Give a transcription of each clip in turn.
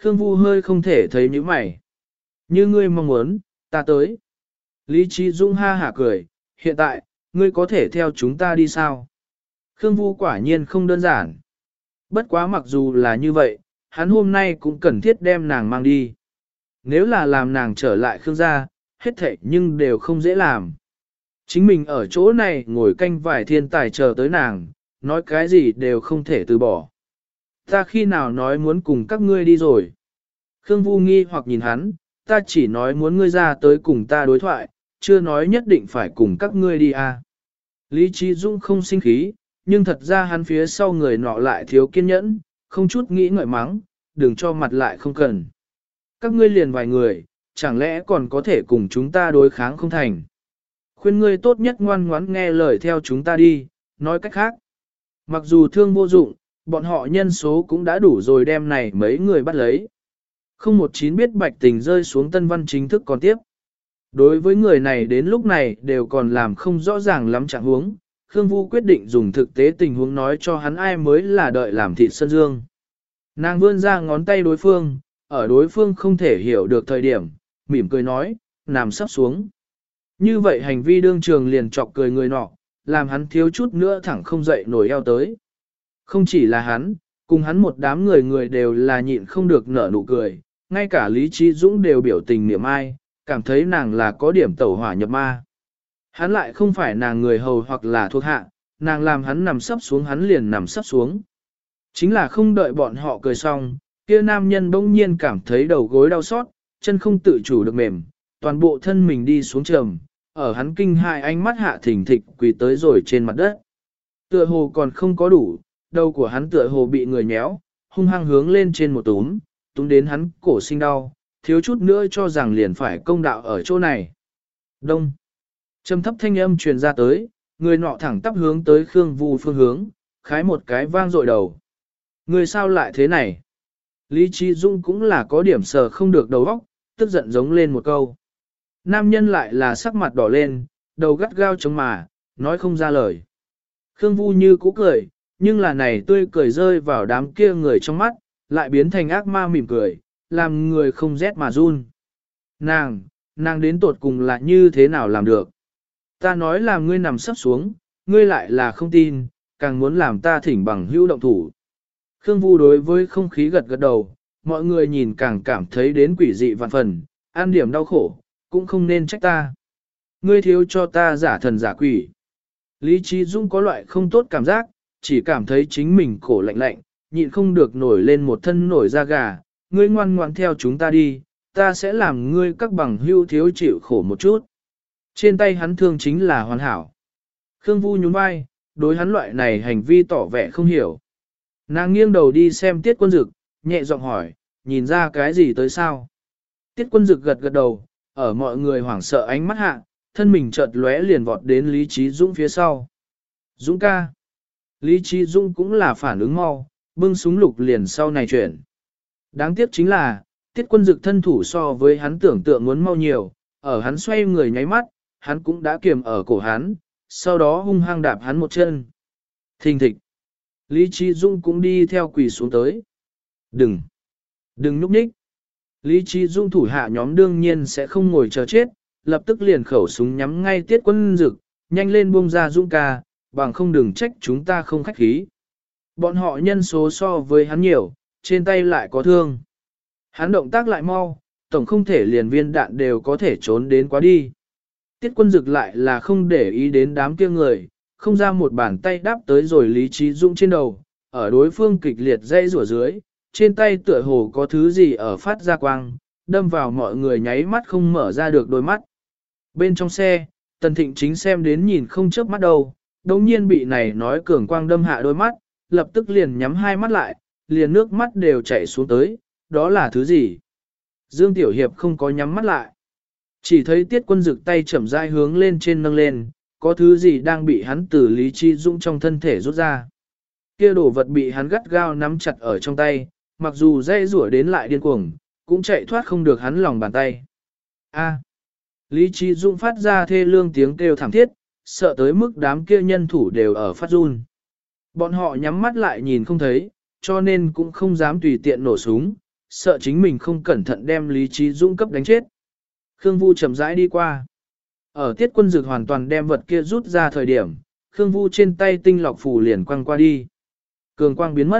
Khương Vu hơi không thể thấy những mày. Như ngươi mong muốn, ta tới. Lý Trí Dũng ha hả cười, hiện tại, ngươi có thể theo chúng ta đi sao? Khương Vu quả nhiên không đơn giản. Bất quá mặc dù là như vậy, hắn hôm nay cũng cần thiết đem nàng mang đi. Nếu là làm nàng trở lại Khương gia, hết thảy nhưng đều không dễ làm. Chính mình ở chỗ này ngồi canh vài thiên tài chờ tới nàng, nói cái gì đều không thể từ bỏ. Ta khi nào nói muốn cùng các ngươi đi rồi? Khương Vu nghi hoặc nhìn hắn, ta chỉ nói muốn ngươi ra tới cùng ta đối thoại, chưa nói nhất định phải cùng các ngươi đi à. Lý Trí Dũng không sinh khí, nhưng thật ra hắn phía sau người nọ lại thiếu kiên nhẫn, không chút nghĩ ngợi mắng, đừng cho mặt lại không cần. Các ngươi liền vài người, chẳng lẽ còn có thể cùng chúng ta đối kháng không thành. Khuyên ngươi tốt nhất ngoan ngoãn nghe lời theo chúng ta đi, nói cách khác. Mặc dù thương vô dụng, bọn họ nhân số cũng đã đủ rồi đem này mấy người bắt lấy. Không một chín biết bạch tình rơi xuống tân văn chính thức còn tiếp. Đối với người này đến lúc này đều còn làm không rõ ràng lắm trạng huống, Khương Vu quyết định dùng thực tế tình huống nói cho hắn ai mới là đợi làm thịt Sơn Dương. Nàng vươn ra ngón tay đối phương, ở đối phương không thể hiểu được thời điểm, mỉm cười nói, nằm sắp xuống. Như vậy hành vi đương trường liền chọc cười người nọ, làm hắn thiếu chút nữa thẳng không dậy nổi eo tới. Không chỉ là hắn, cùng hắn một đám người đều là nhịn không được nở nụ cười, ngay cả Lý Trí Dũng đều biểu tình niệm ai, cảm thấy nàng là có điểm tẩu hỏa nhập ma. Hắn lại không phải nàng người hầu hoặc là thuộc hạ, nàng làm hắn nằm sấp xuống hắn liền nằm sấp xuống. Chính là không đợi bọn họ cười xong, kia nam nhân bỗng nhiên cảm thấy đầu gối đau xót, chân không tự chủ được mềm, toàn bộ thân mình đi xuống trầm, ở hắn kinh hại ánh mắt hạ thỉnh thịch quỳ tới rồi trên mặt đất. Tựa hồ còn không có đủ, đầu của hắn tựa hồ bị người nhéo, hung hăng hướng lên trên một túm đến hắn cổ sinh đau, thiếu chút nữa cho rằng liền phải công đạo ở chỗ này. Đông. Trầm thấp thanh âm truyền ra tới, người nọ thẳng tắp hướng tới Khương Vu phương hướng, khái một cái vang dội đầu. Người sao lại thế này? Lý Trí Dũng cũng là có điểm sờ không được đầu óc, tức giận giống lên một câu. Nam nhân lại là sắc mặt đỏ lên, đầu gắt gao chống mà, nói không ra lời. Khương Vu như cũ cười, nhưng là này tươi cười rơi vào đám kia người trong mắt, lại biến thành ác ma mỉm cười, làm người không rét mà run. Nàng đến tột cùng là như thế nào làm được? Ta nói là ngươi nằm sắp xuống, ngươi lại là không tin, càng muốn làm ta thỉnh bằng hữu động thủ. Khương Vu đối với không khí gật gật đầu, mọi người nhìn càng cảm thấy đến quỷ dị vạn phần, an điểm đau khổ, cũng không nên trách ta. Ngươi thiếu cho ta giả thần giả quỷ. Lý Trí Dũng có loại không tốt cảm giác, chỉ cảm thấy chính mình cổ lạnh lạnh, nhịn không được nổi lên một thân nổi da gà. Ngươi ngoan ngoãn theo chúng ta đi, ta sẽ làm ngươi các bằng hữu thiếu chịu khổ một chút. Trên tay hắn thương chính là hoàn hảo. Khương Vu nhún vai, đối hắn loại này hành vi tỏ vẻ không hiểu. Nàng nghiêng đầu đi xem Tiết Quân Dực, nhẹ giọng hỏi, nhìn ra cái gì tới sao? Tiết Quân Dực gật gật đầu, ở mọi người hoảng sợ ánh mắt hạ, thân mình chợt lóe liền vọt đến Lý Trí Dũng phía sau. Dũng ca. Lý Trí Dũng cũng là phản ứng mau, bưng súng lục liền sau này chuyển. Đáng tiếc chính là, Tiết Quân Dực thân thủ so với hắn tưởng tượng muốn mau nhiều, ở hắn xoay người nháy mắt, hắn cũng đã kiềm ở cổ hắn, sau đó hung hăng đạp hắn một chân. Thình thịch. Lý Trí Dũng cũng đi theo quỳ xuống tới. Đừng nhúc nhích. Lý Trí Dũng thủ hạ nhóm đương nhiên sẽ không ngồi chờ chết, lập tức liền khẩu súng nhắm ngay Tiết Quân Dực, nhanh lên buông ra Dũng ca, bằng không đừng trách chúng ta không khách khí. Bọn họ nhân số so với hắn nhiều, trên tay lại có thương. Hắn động tác lại mau, tổng không thể liền viên đạn đều có thể trốn đến quá đi. Tiết Quân Dực lại là không để ý đến đám kia người, không ra một bàn tay đáp tới rồi Lý Trí Dũng trên đầu, ở đối phương kịch liệt dây rủa dưới, trên tay tựa hồ có thứ gì ở phát ra quang, đâm vào mọi người nháy mắt không mở ra được đôi mắt. Bên trong xe, Tần Thịnh chính xem đến nhìn không chớp mắt đâu, đồng nhiên bị này nói cường quang đâm hạ đôi mắt, lập tức liền nhắm hai mắt lại, liền nước mắt đều chảy xuống tới, đó là thứ gì? Dương Tiểu Hiệp không có nhắm mắt lại. Chỉ thấy Tiết Quân Dực tay chậm rãi hướng lên trên nâng lên, có thứ gì đang bị hắn từ Lý Trí Dũng trong thân thể rút ra. Kia đồ vật bị hắn gắt gao nắm chặt ở trong tay, mặc dù dây rủa đến lại điên cuồng, cũng chạy thoát không được hắn lòng bàn tay. A. Lý Trí Dũng phát ra thê lương tiếng kêu thảm thiết, sợ tới mức đám kia nhân thủ đều ở phát run. Bọn họ nhắm mắt lại nhìn không thấy, cho nên cũng không dám tùy tiện nổ súng, sợ chính mình không cẩn thận đem Lý Trí Dũng cấp đánh chết. Khương Vu chậm rãi đi qua. Ở Tiết Quân Dực hoàn toàn đem vật kia rút ra thời điểm, Khương Vu trên tay tinh lọc phù liền quăng qua đi. Cường quang biến mất.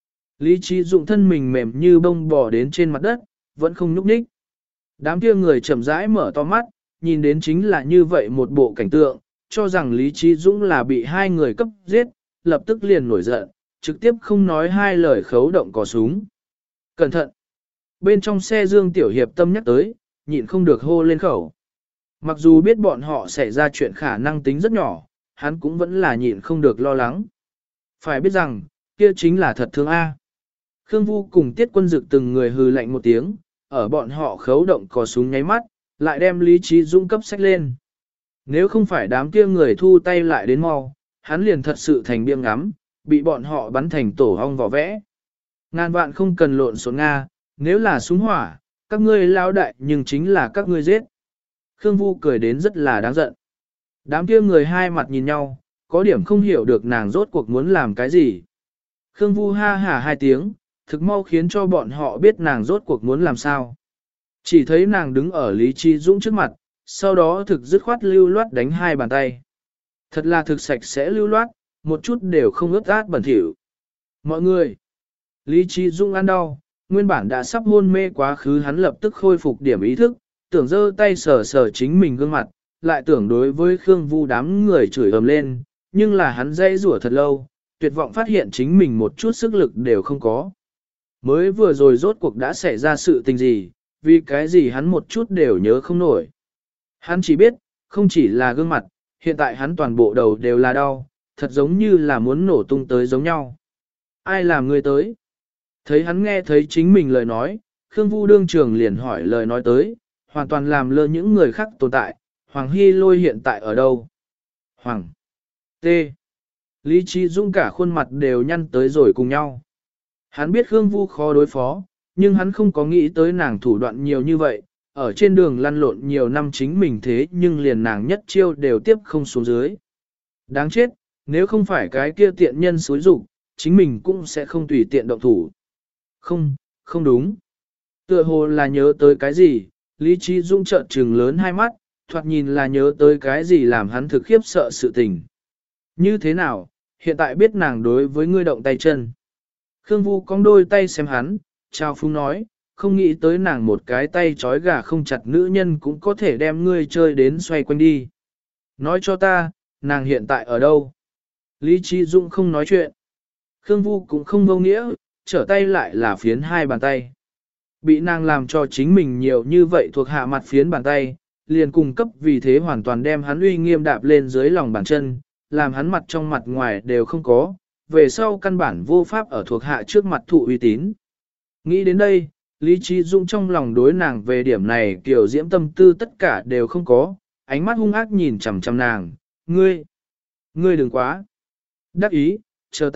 Lý Trí Dũng thân mình mềm như bông bò đến trên mặt đất, vẫn không nhúc nhích. Đám kia người chậm rãi mở to mắt, nhìn đến chính là như vậy một bộ cảnh tượng, cho rằng Lý Trí Dũng là bị hai người cấp giết, lập tức liền nổi giận, trực tiếp không nói hai lời khấu động cò súng. Cẩn thận! Bên trong xe Dương Tiểu Hiệp tâm nhắc tới, nhịn không được hô lên khẩu. Mặc dù biết bọn họ xảy ra chuyện khả năng tính rất nhỏ, hắn cũng vẫn là nhịn không được lo lắng. Phải biết rằng, kia chính là thật thương A. Khương Vu cùng Tiết Quân Dực từng người hừ lạnh một tiếng, ở bọn họ khấu động cò súng nháy mắt, lại đem Lý Trí Dũng cấp sách lên. Nếu không phải đám kia người thu tay lại đến mau, hắn liền thật sự thành biếng ngắm, bị bọn họ bắn thành tổ hong vỏ vẽ. Ngàn vạn không cần lộn xộn Nga, nếu là súng hỏa, các ngươi lao đại nhưng chính là các ngươi giết. Khương Vu cười đến rất là đáng giận. Đám kia người hai mặt nhìn nhau, có điểm không hiểu được nàng rốt cuộc muốn làm cái gì. Khương Vu ha hả hai tiếng, thực mau khiến cho bọn họ biết nàng rốt cuộc muốn làm sao. Chỉ thấy nàng đứng ở Lý Trí Dũng trước mặt, sau đó thực dứt khoát lưu loát đánh hai bàn tay. Thật là thực sạch sẽ lưu loát, một chút đều không ướt át bẩn thỉu. Mọi người! Lý Trí Dũng ăn đau, nguyên bản đã sắp hôn mê quá khứ hắn lập tức khôi phục điểm ý thức, tưởng giơ tay sờ sờ chính mình gương mặt, lại tưởng đối với Khương Vu đám người chửi ầm lên, nhưng là hắn dây rủa thật lâu, tuyệt vọng phát hiện chính mình một chút sức lực đều không có. Mới vừa rồi rốt cuộc đã xảy ra sự tình gì, vì cái gì hắn một chút đều nhớ không nổi. Hắn chỉ biết, không chỉ là gương mặt, hiện tại hắn toàn bộ đầu đều là đau, thật giống như là muốn nổ tung tới giống nhau. Ai làm người tới? Thấy hắn nghe thấy chính mình lời nói, Khương Vu đương trường liền hỏi lời nói tới, hoàn toàn làm lơ những người khác tồn tại, Hoàng Hy Lôi hiện tại ở đâu? Hoàng T. Lý Trí Dũng cả khuôn mặt đều nhăn tới rồi cùng nhau. Hắn biết Khương Vu khó đối phó, nhưng hắn không có nghĩ tới nàng thủ đoạn nhiều như vậy, ở trên đường lăn lộn nhiều năm chính mình thế nhưng liền nàng nhất chiêu đều tiếp không xuống dưới. Đáng chết, nếu không phải cái kia tiện nhân xúi rụng, chính mình cũng sẽ không tùy tiện động thủ. Không đúng. Tựa hồ là nhớ tới cái gì, Lý Trí Dũng trợn trừng lớn hai mắt, thoạt nhìn là nhớ tới cái gì làm hắn thực khiếp sợ sự tình. Như thế nào, hiện tại biết nàng đối với ngươi động tay chân. Khương Vu cong đôi tay xem hắn, chào phúng nói, không nghĩ tới nàng một cái tay trói gà không chặt nữ nhân cũng có thể đem ngươi chơi đến xoay quanh đi. Nói cho ta, nàng hiện tại ở đâu? Lý Trí Dũng không nói chuyện. Khương Vu cũng không vô nghĩa, trở tay lại là phiến hai bàn tay. Bị nàng làm cho chính mình nhiều như vậy thuộc hạ mặt phiến bàn tay, liền cung cấp vì thế hoàn toàn đem hắn uy nghiêm đạp lên dưới lòng bàn chân, làm hắn mặt trong mặt ngoài đều không có, về sau căn bản vô pháp ở thuộc hạ trước mặt thụ uy tín. Nghĩ đến đây, Lý Trí Dũng trong lòng đối nàng về điểm này kiểu diễm tâm tư tất cả đều không có, ánh mắt hung ác nhìn chằm chằm nàng, ngươi đừng quá đắc ý, chờ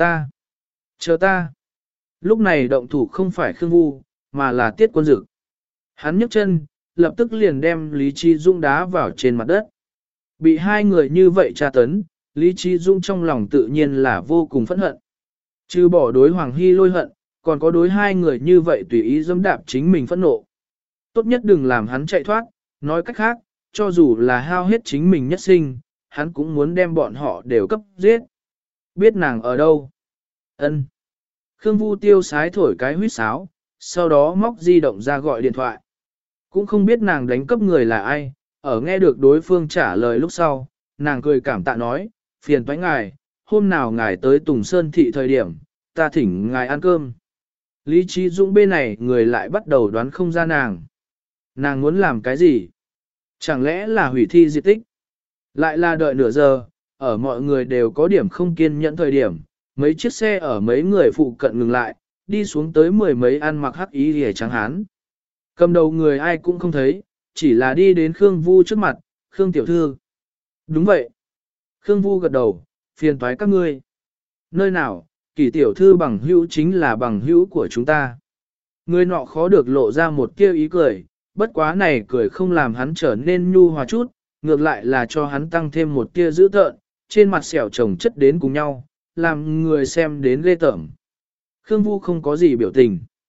ta. Lúc này động thủ không phải Khương Vu, mà là Tiết Quân Dực. Hắn nhấc chân, lập tức liền đem Lý Trí Dũng đá vào trên mặt đất. Bị hai người như vậy tra tấn, Lý Trí Dũng trong lòng tự nhiên là vô cùng phẫn hận. Trừ bỏ đối Hoàng Hy Lôi hận, còn có đối hai người như vậy tùy ý dẫm đạp chính mình phẫn nộ. Tốt nhất đừng làm hắn chạy thoát, nói cách khác, cho dù là hao hết chính mình nhất sinh, hắn cũng muốn đem bọn họ đều cấp giết. Biết nàng ở đâu? Ân. Khương Vu tiêu sái thổi cái huýt sáo, sau đó móc di động ra gọi điện thoại. Cũng không biết nàng đánh cấp người là ai, ở nghe được đối phương trả lời lúc sau, nàng cười cảm tạ nói, phiền toái ngài, hôm nào ngài tới Tùng Sơn thị thời điểm, ta thỉnh ngài ăn cơm. Lý Trí Dũng bên này người lại bắt đầu đoán không ra nàng. Nàng muốn làm cái gì? Chẳng lẽ là hủy thi diệt tích? Lại là đợi nửa giờ, ở mọi người đều có điểm không kiên nhẫn thời điểm, mấy chiếc xe ở mấy người phụ cận ngừng lại, đi xuống tới mười mấy ăn mặc hắc y rìa trắng hán. Cầm đầu người ai cũng không thấy, chỉ là đi đến Khương Vu trước mặt, Khương tiểu thư. Đúng vậy. Khương Vu gật đầu, phiền toái các ngươi. Nơi nào, Kỳ tiểu thư bằng hữu chính là bằng hữu của chúng ta. Người nọ khó được lộ ra một tia ý cười, bất quá này cười không làm hắn trở nên nhu hòa chút, ngược lại là cho hắn tăng thêm một tia dữ tợn, trên mặt xẻo chồng chất đến cùng nhau, làm người xem đến ghê tởm. Khương Vu không có gì biểu tình.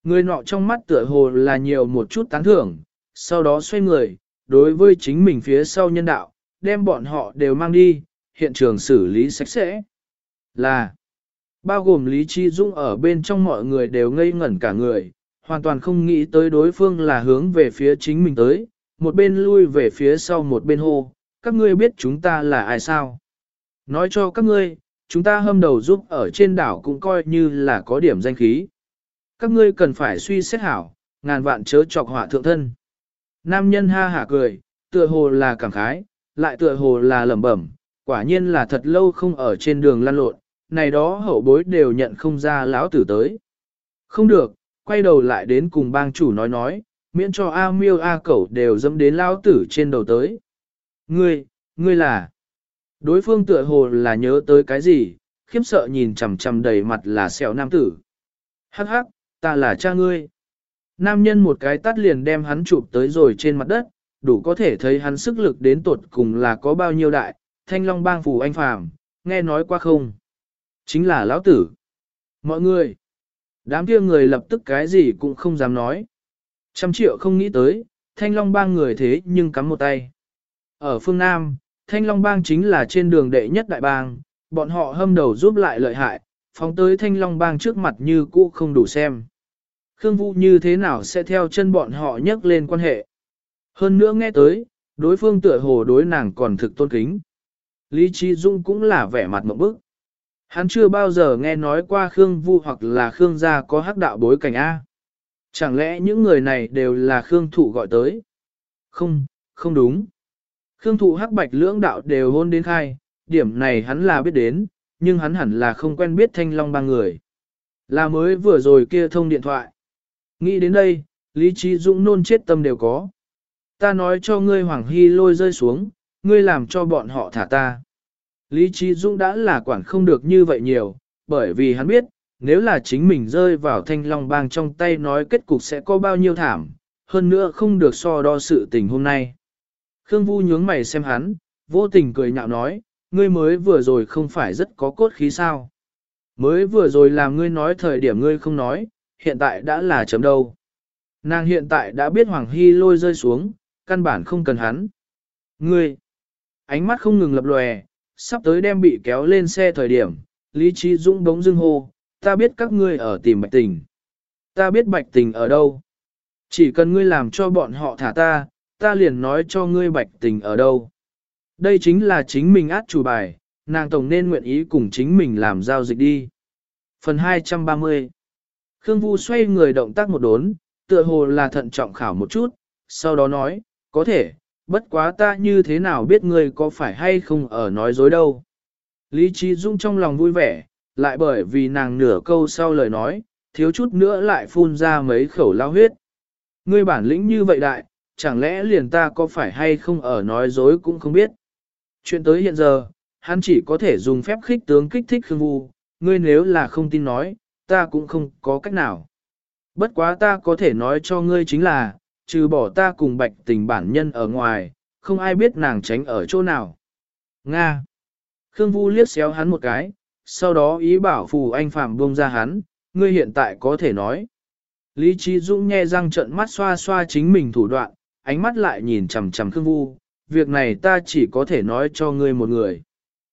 Người nọ trong mắt tựa hồ là nhiều một chút tán thưởng, sau đó xoay người, đối với chính mình phía sau nhân đạo, đem bọn họ đều mang đi, hiện trường xử lý sạch sẽ. Là, bao gồm Lý Chi Dũng ở bên trong mọi người đều ngây ngẩn cả người, hoàn toàn không nghĩ tới đối phương là hướng về phía chính mình tới, một bên lui về phía sau một bên hô, các ngươi biết chúng ta là ai sao? Nói cho các ngươi, chúng ta hâm đầu giúp ở trên đảo cũng coi như là có điểm danh khí. Các ngươi cần phải suy xét hảo, ngàn vạn chớ chọc họa thượng thân. Nam nhân ha hả cười, tựa hồ là cảm khái, lại tựa hồ là lẩm bẩm, quả nhiên là thật lâu không ở trên đường lăn lộn, này đó hậu bối đều nhận không ra lão tử tới. Không được, quay đầu lại đến cùng bang chủ nói, miễn cho A Miêu A Cẩu đều dẫm đến lão tử trên đầu tới. Ngươi là... Đối phương tựa hồ là nhớ tới cái gì, khiếp sợ nhìn chằm chằm đầy mặt là sẹo nam tử. Hắc hắc, ta là cha ngươi. Nam nhân một cái tát liền đem hắn chụp tới rồi trên mặt đất, đủ có thể thấy hắn sức lực đến tột cùng là có bao nhiêu đại, Thanh Long bang Phù Anh Phàm, nghe nói qua không? Chính là lão tử. Mọi người, đám kia người lập tức cái gì cũng không dám nói. 100 triệu không nghĩ tới, Thanh Long bang người thế nhưng cắm một tay. Ở phương Nam, Thanh Long bang chính là trên đường đệ nhất đại bang, bọn họ hâm đầu giúp lại lợi hại, phóng tới Thanh Long bang trước mặt như cũ không đủ xem. Khương Vũ như thế nào sẽ theo chân bọn họ nhắc lên quan hệ. Hơn nữa nghe tới, đối phương tựa hồ đối nàng còn thực tôn kính. Lý Trí Dung cũng là vẻ mặt mộng bức. Hắn chưa bao giờ nghe nói qua Khương Vu hoặc là Khương gia có hắc đạo bối cảnh A. Chẳng lẽ những người này đều là Khương Thụ gọi tới? Không đúng. Khương Thụ hắc bạch lưỡng đạo đều hôn đến khai, điểm này hắn là biết đến, nhưng hắn hẳn là không quen biết Thanh Long bang người. Là mới vừa rồi kia thông điện thoại. Nghĩ đến đây, Lý Trí Dũng nôn chết tâm đều có. Ta nói cho ngươi Hoàng Hy lôi rơi xuống, ngươi làm cho bọn họ thả ta. Lý Trí Dũng đã là quản không được như vậy nhiều, bởi vì hắn biết, nếu là chính mình rơi vào Thanh Long bang trong tay nói kết cục sẽ có bao nhiêu thảm, hơn nữa không được so đo sự tình hôm nay. Khương Vu nhướng mày xem hắn, vô tình cười nhạo nói, ngươi mới vừa rồi không phải rất có cốt khí sao. Mới vừa rồi làm ngươi nói thời điểm ngươi không nói, hiện tại đã là chấm đâu. Nàng hiện tại đã biết Hoàng Hy lôi rơi xuống, căn bản không cần hắn. Ngươi, ánh mắt không ngừng lập lòe, sắp tới đem bị kéo lên xe thời điểm, Lý Trí Dũng bỗng dưng hô, ta biết các ngươi ở tìm Bạch Tình. Ta biết Bạch Tình ở đâu. Chỉ cần ngươi làm cho bọn họ thả ta, ta liền nói cho ngươi Bạch Tình ở đâu. Đây chính là chính mình át chủ bài, nàng tổng nên nguyện ý cùng chính mình làm giao dịch đi. Phần 230. Khương Vu xoay người động tác một đốn, tựa hồ là thận trọng khảo một chút, sau đó nói, có thể, bất quá ta như thế nào biết ngươi có phải hay không ở nói dối đâu. Lý Trí Dung trong lòng vui vẻ, lại bởi vì nàng nửa câu sau lời nói, thiếu chút nữa lại phun ra mấy khẩu lao huyết. Ngươi bản lĩnh như vậy đại, chẳng lẽ liền ta có phải hay không ở nói dối cũng không biết. Chuyện tới hiện giờ, hắn chỉ có thể dùng phép khích tướng kích thích Khương Vu, ngươi nếu là không tin nói, ta cũng không có cách nào. Bất quá ta có thể nói cho ngươi chính là, trừ bỏ ta cùng Bạch Tình bản nhân ở ngoài, không ai biết nàng tránh ở chỗ nào. Nga. Khương Vu liếc xéo hắn một cái, sau đó ý bảo Phù Anh Phàm buông ra hắn, ngươi hiện tại có thể nói. Lý Trí Dũng nhe răng trợn mắt xoa xoa chính mình thủ đoạn, ánh mắt lại nhìn chằm chằm Khương Vu, việc này ta chỉ có thể nói cho ngươi một người.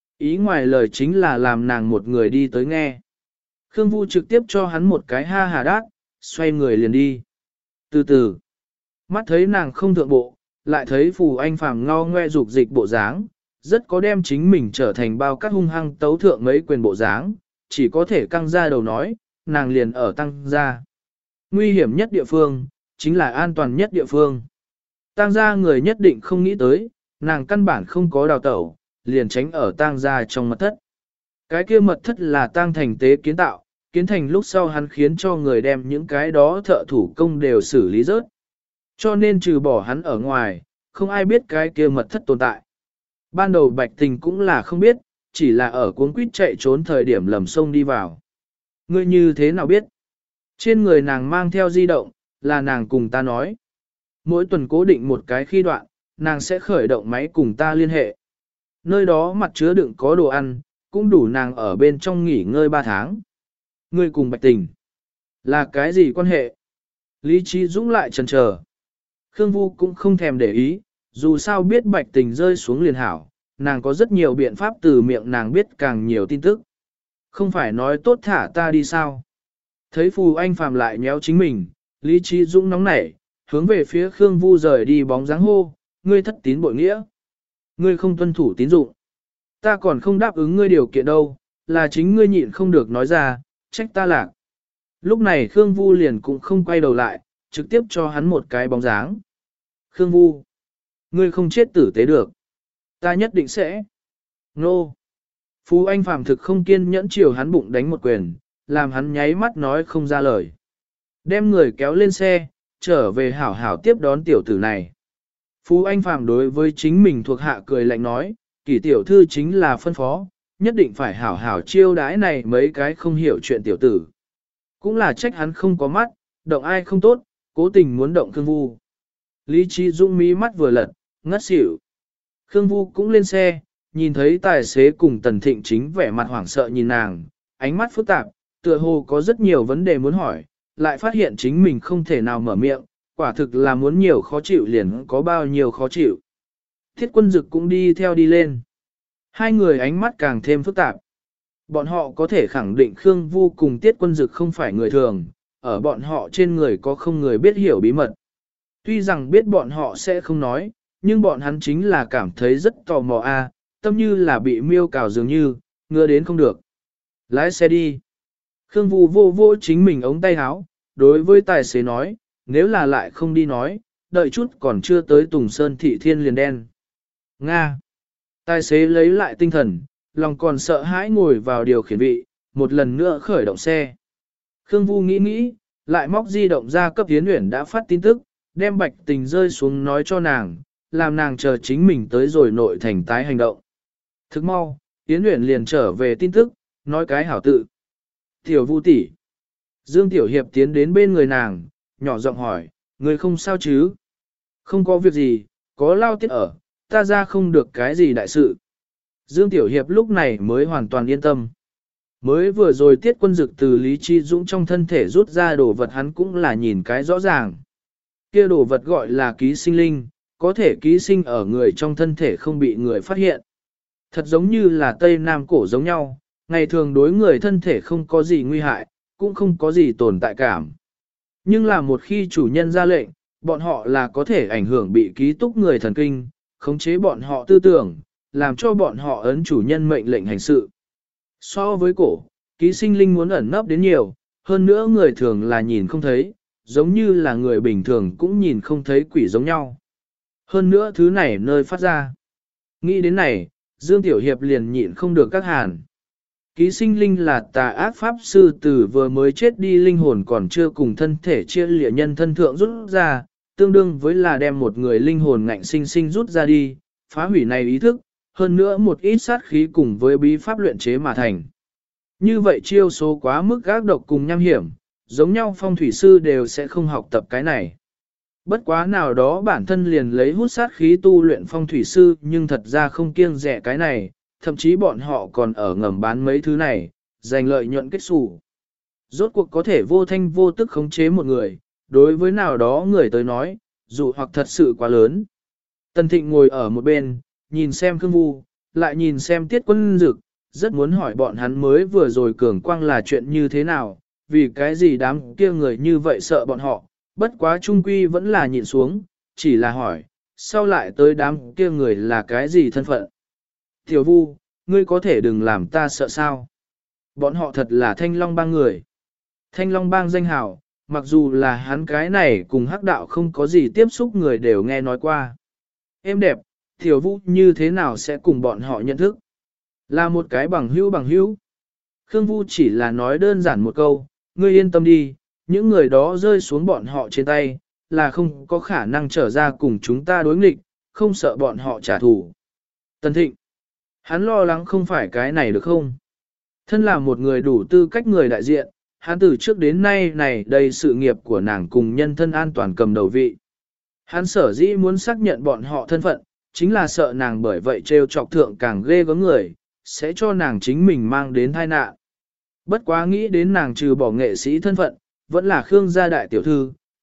Ý ngoài lời chính là làm nàng một người đi tới nghe. Khương Vu trực tiếp cho hắn một cái ha hà đát, xoay người liền đi. Từ từ, mắt thấy nàng không thượng bộ, lại thấy Phù Anh Phàm ngao ngoe dục dịch bộ dáng, rất có đem chính mình trở thành bao cát hung hăng tấu thượng mấy quyền bộ dáng, chỉ có thể căng ra đầu nói, nàng liền ở tăng ra. Nguy hiểm nhất địa phương, chính là an toàn nhất địa phương. Tăng gia người nhất định không nghĩ tới, nàng căn bản không có đào tẩu, liền tránh ở tang gia trong mật thất. Cái kia mật thất là tang thành tế kiến tạo, kiến thành lúc sau hắn khiến cho người đem những cái đó thợ thủ công đều xử lý rớt. Cho nên trừ bỏ hắn ở ngoài, không ai biết cái kia mật thất tồn tại. Ban đầu Bạch Tình cũng là không biết, chỉ là ở cuốn quýt chạy trốn thời điểm lầm sông đi vào. Ngươi như thế nào biết? Trên người nàng mang theo di động, là nàng cùng ta nói. Mỗi tuần cố định một cái khi đoạn, nàng sẽ khởi động máy cùng ta liên hệ. Nơi đó mặt chứa đựng có đồ ăn, cũng đủ nàng ở bên trong nghỉ ngơi 3 tháng. Ngươi cùng Bạch Tình. Là cái gì quan hệ? Lý Trí Dũng lại chần chờ. Khương Vu cũng không thèm để ý, dù sao biết Bạch Tình rơi xuống liền hảo, nàng có rất nhiều biện pháp từ miệng nàng biết càng nhiều tin tức. Không phải nói tốt thả ta đi sao? Thấy Phù Anh Phàm lại nhéo chính mình, Lý Trí Dũng nóng nảy, hướng về phía Khương Vu rời đi bóng dáng hô, ngươi thất tín bội nghĩa. Ngươi không tuân thủ tín dụng. Ta còn không đáp ứng ngươi điều kiện đâu, là chính ngươi nhịn không được nói ra, trách ta lạc. Lúc này Khương Vu liền cũng không quay đầu lại, trực tiếp cho hắn một cái bóng dáng. Khương Vu, ngươi không chết tử tế được. Ta nhất định sẽ. Nô. Phú Anh Phàm thực không kiên nhẫn chiều hắn bụng đánh một quyền, làm hắn nháy mắt nói không ra lời. Đem người kéo lên xe, trở về hảo hảo tiếp đón tiểu tử này. Phú Anh Phàm đối với chính mình thuộc hạ cười lạnh nói, Kỷ tiểu thư chính là phân phó, nhất định phải hảo hảo chiêu đãi này mấy cái không hiểu chuyện tiểu tử. Cũng là trách hắn không có mắt, động ai không tốt, cố tình muốn động Khương Vu. Lý Trí Dũng mí mắt vừa lật, ngất xỉu. Khương Vu cũng lên xe, nhìn thấy tài xế cùng Tần Thịnh chính vẻ mặt hoảng sợ nhìn nàng, ánh mắt phức tạp, tựa hồ có rất nhiều vấn đề muốn hỏi, lại phát hiện chính mình không thể nào mở miệng, quả thực là muốn nhiều khó chịu liền có bao nhiêu khó chịu. Thiết Quân Dực cũng đi theo đi lên. Hai người ánh mắt càng thêm phức tạp. Bọn họ có thể khẳng định Khương Vu cùng Tiết Quân Dực không phải người thường, ở bọn họ trên người có không người biết hiểu bí mật. Tuy rằng biết bọn họ sẽ không nói, nhưng bọn hắn chính là cảm thấy rất tò mò tâm như là bị miêu cào dường như, ngứa đến không được. Lái xe đi. Khương Vu vô vô chính mình ống tay áo, đối với tài xế nói, nếu là lại không đi nói, đợi chút còn chưa tới Tùng Sơn Thị Thiên liền đen. Nga. Tài xế lấy lại tinh thần, lòng còn sợ hãi ngồi vào điều khiển vị, một lần nữa khởi động xe. Khương Vu nghĩ nghĩ, lại móc di động ra cấp Yến Uyển đã phát tin tức, đem Bạch Tình rơi xuống nói cho nàng, làm nàng chờ chính mình tới rồi nội thành tái hành động. Thức mau, Yến Uyển liền trở về tin tức, nói cái hảo tự. Tiểu Vu tỷ. Dương Tiểu Hiệp tiến đến bên người nàng, nhỏ giọng hỏi, người không sao chứ? Không có việc gì, có Lao Tiết ở, ta ra không được cái gì đại sự. Dương Tiểu Hiệp lúc này mới hoàn toàn yên tâm. Mới vừa rồi Tiết Quân Dực từ Lý Chi Dũng trong thân thể rút ra đồ vật hắn cũng là nhìn cái rõ ràng. Kia đồ vật gọi là ký sinh linh, có thể ký sinh ở người trong thân thể không bị người phát hiện. Thật giống như là Tây Nam cổ giống nhau, ngày thường đối người thân thể không có gì nguy hại, cũng không có gì tồn tại cảm. Nhưng là một khi chủ nhân ra lệnh, bọn họ là có thể ảnh hưởng bị ký túc người thần kinh, khống chế bọn họ tư tưởng, làm cho bọn họ ấn chủ nhân mệnh lệnh hành sự. So với cổ, ký sinh linh muốn ẩn nấp đến nhiều, hơn nữa người thường là nhìn không thấy, giống như là người bình thường cũng nhìn không thấy quỷ giống nhau. Hơn nữa thứ này nơi phát ra. Nghĩ đến này, Dương Tiểu Hiệp liền nhịn không được các hàn. Ký sinh linh là tà ác pháp sư từ vừa mới chết đi linh hồn còn chưa cùng thân thể chia lịa nhân thân thượng rút ra, tương đương với là đem một người linh hồn ngạnh sinh sinh rút ra đi, phá hủy này ý thức, hơn nữa một ít sát khí cùng với bí pháp luyện chế mà thành. Như vậy chiêu số quá mức gác độc cùng nham hiểm, giống nhau phong thủy sư đều sẽ không học tập cái này. Bất quá nào đó bản thân liền lấy hút sát khí tu luyện phong thủy sư nhưng thật ra không kiêng rẻ cái này, thậm chí bọn họ còn ở ngầm bán mấy thứ này, giành lợi nhuận kết xù. Rốt cuộc có thể vô thanh vô tức khống chế một người, đối với nào đó người tới nói, dù hoặc thật sự quá lớn. Tần Thịnh ngồi ở một bên, nhìn xem Khương Vu, lại nhìn xem Tiết Quân Dực, rất muốn hỏi bọn hắn mới vừa rồi cường quang là chuyện như thế nào, vì cái gì đám kia người như vậy sợ bọn họ, bất quá trung quy vẫn là nhịn xuống, chỉ là hỏi, sau lại tới đám kia người là cái gì thân phận. Tiểu Vu, ngươi có thể đừng làm ta sợ sao. Bọn họ thật là Thanh Long Bang người. Thanh Long Bang danh hào, mặc dù là hắn cái này cùng hắc đạo không có gì tiếp xúc người đều nghe nói qua. Em đẹp, Tiểu Vu như thế nào sẽ cùng bọn họ nhận thức? Là một cái bằng hữu. Khương Vu chỉ là nói đơn giản một câu, ngươi yên tâm đi, những người đó rơi xuống bọn họ trên tay, là không có khả năng trở ra cùng chúng ta đối nghịch, không sợ bọn họ trả thù. Tần Thịnh, hắn lo lắng không phải cái này được không? Thân là một người đủ tư cách người đại diện, hắn từ trước đến nay này đây sự nghiệp của nàng cùng nhân thân an toàn cầm đầu vị. Hắn sở dĩ muốn xác nhận bọn họ thân phận, chính là sợ nàng bởi vậy trêu chọc thượng càng ghê gớm người, sẽ cho nàng chính mình mang đến tai nạn. Bất quá nghĩ đến nàng trừ bỏ nghệ sĩ thân phận, vẫn là Khương gia đại tiểu thư,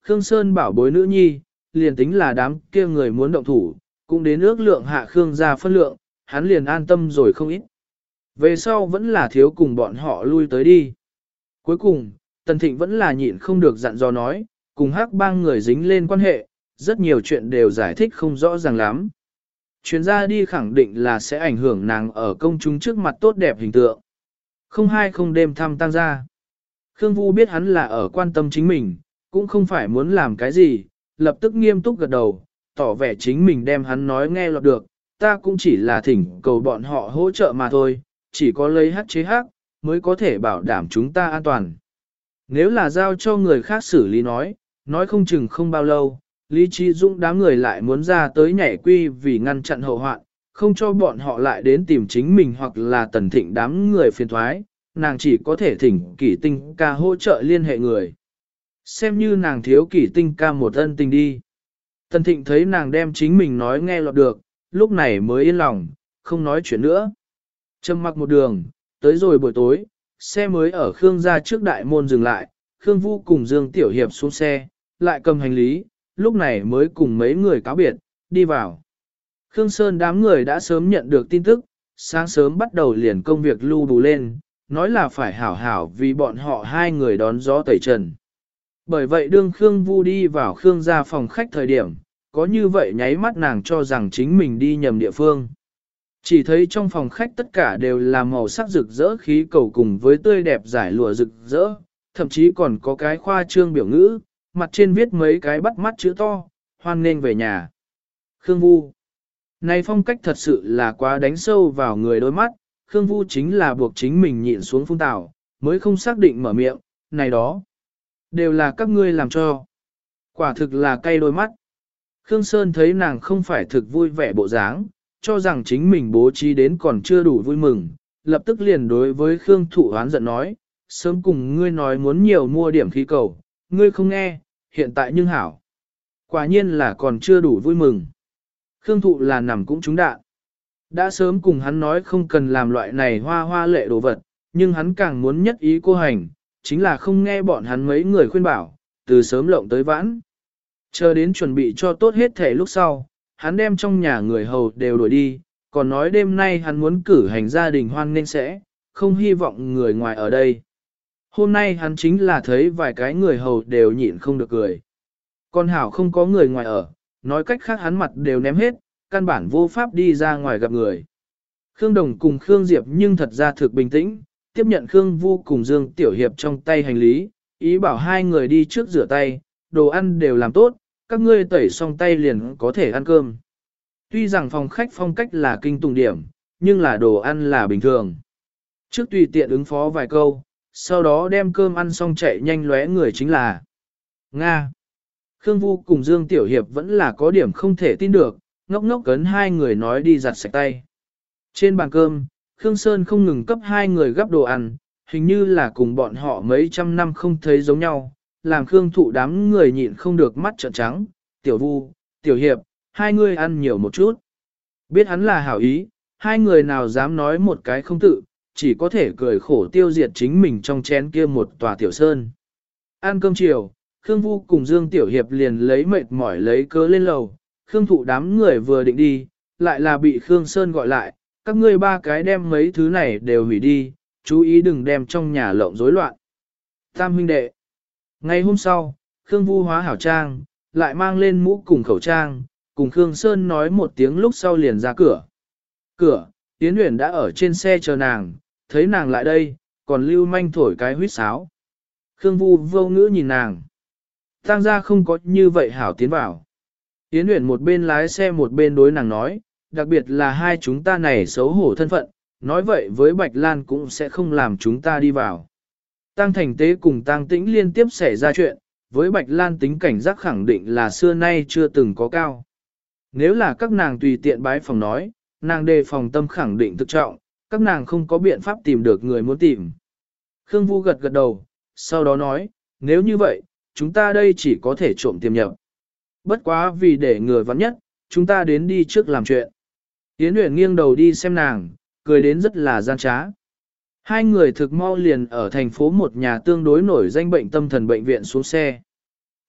Khương Sơn bảo bối nữ nhi, liền tính là đám kia người muốn động thủ, cũng đến ước lượng hạ Khương gia phân lượng, hắn liền an tâm rồi không ít. Về sau vẫn là thiếu cùng bọn họ lui tới đi. Cuối cùng, Tần Thịnh vẫn là nhịn không được dặn dò nói, cùng hắc bang người dính lên quan hệ, rất nhiều chuyện đều giải thích không rõ ràng lắm. Chuyến ra đi khẳng định là sẽ ảnh hưởng nàng ở công chúng trước mặt tốt đẹp hình tượng. Không hai không đêm thăm tăng ra. Khương Vu biết hắn là ở quan tâm chính mình, cũng không phải muốn làm cái gì, lập tức nghiêm túc gật đầu, tỏ vẻ chính mình đem hắn nói nghe lọt được, ta cũng chỉ là thỉnh cầu bọn họ hỗ trợ mà thôi, chỉ có lấy hát chế hát, mới có thể bảo đảm chúng ta an toàn. Nếu là giao cho người khác xử lý nói không chừng không bao lâu, Lý Trí Dũng đám người lại muốn ra tới nhảy quy vì ngăn chặn hậu hoạn, không cho bọn họ lại đến tìm chính mình hoặc là Tần Thịnh đám người phiền thoái, nàng chỉ có thể thỉnh Kỷ Tinh ca hỗ trợ liên hệ người. Xem như nàng thiếu Kỷ Tinh ca một ân tình đi. Tần Thịnh thấy nàng đem chính mình nói nghe lọt được, lúc này mới yên lòng, không nói chuyện nữa. Trầm mặc một đường, tới rồi buổi tối, xe mới ở Khương gia trước đại môn dừng lại, Khương Vu cùng Dương Tiểu Hiệp xuống xe, lại cầm hành lý, lúc này mới cùng mấy người cáo biệt, đi vào. Khương Sơn đám người đã sớm nhận được tin tức, sáng sớm bắt đầu liền công việc lưu bù lên, nói là phải hảo hảo vì bọn họ hai người đón gió tẩy trần. Bởi vậy đương Khương Vu đi vào Khương gia phòng khách thời điểm, có như vậy nháy mắt nàng cho rằng chính mình đi nhầm địa phương. Chỉ thấy trong phòng khách tất cả đều là màu sắc rực rỡ khí cầu cùng với tươi đẹp giải lụa rực rỡ, thậm chí còn có cái khoa trương biểu ngữ, mặt trên viết mấy cái bắt mắt chữ to, hoan nghênh về nhà. Khương Vu. Này phong cách thật sự là quá đánh sâu vào người đôi mắt, Khương Vu chính là buộc chính mình nhịn xuống phun tảo, mới không xác định mở miệng, này đó. Đều là các ngươi làm cho. Quả thực là cay đôi mắt. Khương Sơn thấy nàng không phải thực vui vẻ bộ dáng, cho rằng chính mình bố trí đến còn chưa đủ vui mừng, lập tức liền đối với Khương Thụ hoán giận nói, sớm cùng ngươi nói muốn nhiều mua điểm khí cầu, ngươi không nghe, hiện tại nhưng hảo. Quả nhiên là còn chưa đủ vui mừng. Khương Thụ là nằm cũng trúng đạn. Đã sớm cùng hắn nói không cần làm loại này hoa hoa lệ đồ vật, nhưng hắn càng muốn nhất ý cô hành, chính là không nghe bọn hắn mấy người khuyên bảo, từ sớm lộng tới vãn. Chờ đến chuẩn bị cho tốt hết thể lúc sau, hắn đem trong nhà người hầu đều đuổi đi, còn nói đêm nay hắn muốn cử hành gia đình hoan nên sẽ, không hy vọng người ngoài ở đây. Hôm nay hắn chính là thấy vài cái người hầu đều nhịn không được cười. Con hảo không có người ngoài ở, nói cách khác hắn mặt đều ném hết, căn bản vô pháp đi ra ngoài gặp người. Khương Đồng cùng Khương Diệp nhưng thật ra thực bình tĩnh, tiếp nhận Khương Vu cùng Dương Tiểu Hiệp trong tay hành lý, ý bảo hai người đi trước rửa tay, đồ ăn đều làm tốt, các ngươi tẩy xong tay liền có thể ăn cơm. Tuy rằng phòng khách phong cách là kinh tùng điểm, nhưng là đồ ăn là bình thường. Trước tùy tiện ứng phó vài câu, sau đó đem cơm ăn xong chạy nhanh lóe người chính là Nga. Khương Vu cùng Dương Tiểu Hiệp vẫn là có điểm không thể tin được, ngốc ngốc cấn hai người nói đi giặt sạch tay. Trên bàn cơm, Khương Sơn không ngừng cấp hai người gắp đồ ăn, hình như là cùng bọn họ mấy trăm năm không thấy giống nhau, làm Khương Thụ đám người nhịn không được mắt trợn trắng, Tiểu Vu, Tiểu Hiệp, hai người ăn nhiều một chút. Biết hắn là hảo ý, hai người nào dám nói một cái không tự, chỉ có thể cười khổ tiêu diệt chính mình trong chén kia một tòa tiểu sơn. Ăn cơm chiều, Khương Vu cùng Dương Tiểu Hiệp liền lấy mệt mỏi lấy cớ lên lầu, Khương Thụ đám người vừa định đi, lại là bị Khương Sơn gọi lại, các ngươi ba cái đem mấy thứ này đều hủy đi, chú ý đừng đem trong nhà lộng rối loạn. Tam huynh đệ. Ngày hôm sau, Khương Vu hóa hảo trang, lại mang lên mũ cùng khẩu trang, cùng Khương Sơn nói một tiếng lúc sau liền ra cửa. Cửa, Yến Uyển đã ở trên xe chờ nàng, thấy nàng lại đây, còn lưu manh thổi cái huýt sáo. Khương Vu vô ngữ nhìn nàng. Tăng gia không có như vậy hảo tiến vào. Yến Uyển một bên lái xe một bên đối nàng nói, đặc biệt là hai chúng ta này xấu hổ thân phận, nói vậy với Bạch Lan cũng sẽ không làm chúng ta đi vào. Tăng Thành Tế cùng Tăng Tĩnh liên tiếp xảy ra chuyện, với Bạch Lan tính cảnh giác khẳng định là xưa nay chưa từng có cao. Nếu là các nàng tùy tiện bái phòng nói, nàng đề phòng tâm khẳng định thực trọng, các nàng không có biện pháp tìm được người muốn tìm. Khương Vu gật gật đầu, sau đó nói, nếu như vậy, chúng ta đây chỉ có thể trộm tiềm nhập. Bất quá vì để ngừa vắng nhất, chúng ta đến đi trước làm chuyện. Yến Uyển nghiêng đầu đi xem nàng, cười đến rất là gian trá. Hai người thực mau liền ở thành phố một nhà tương đối nổi danh bệnh tâm thần bệnh viện xuống xe.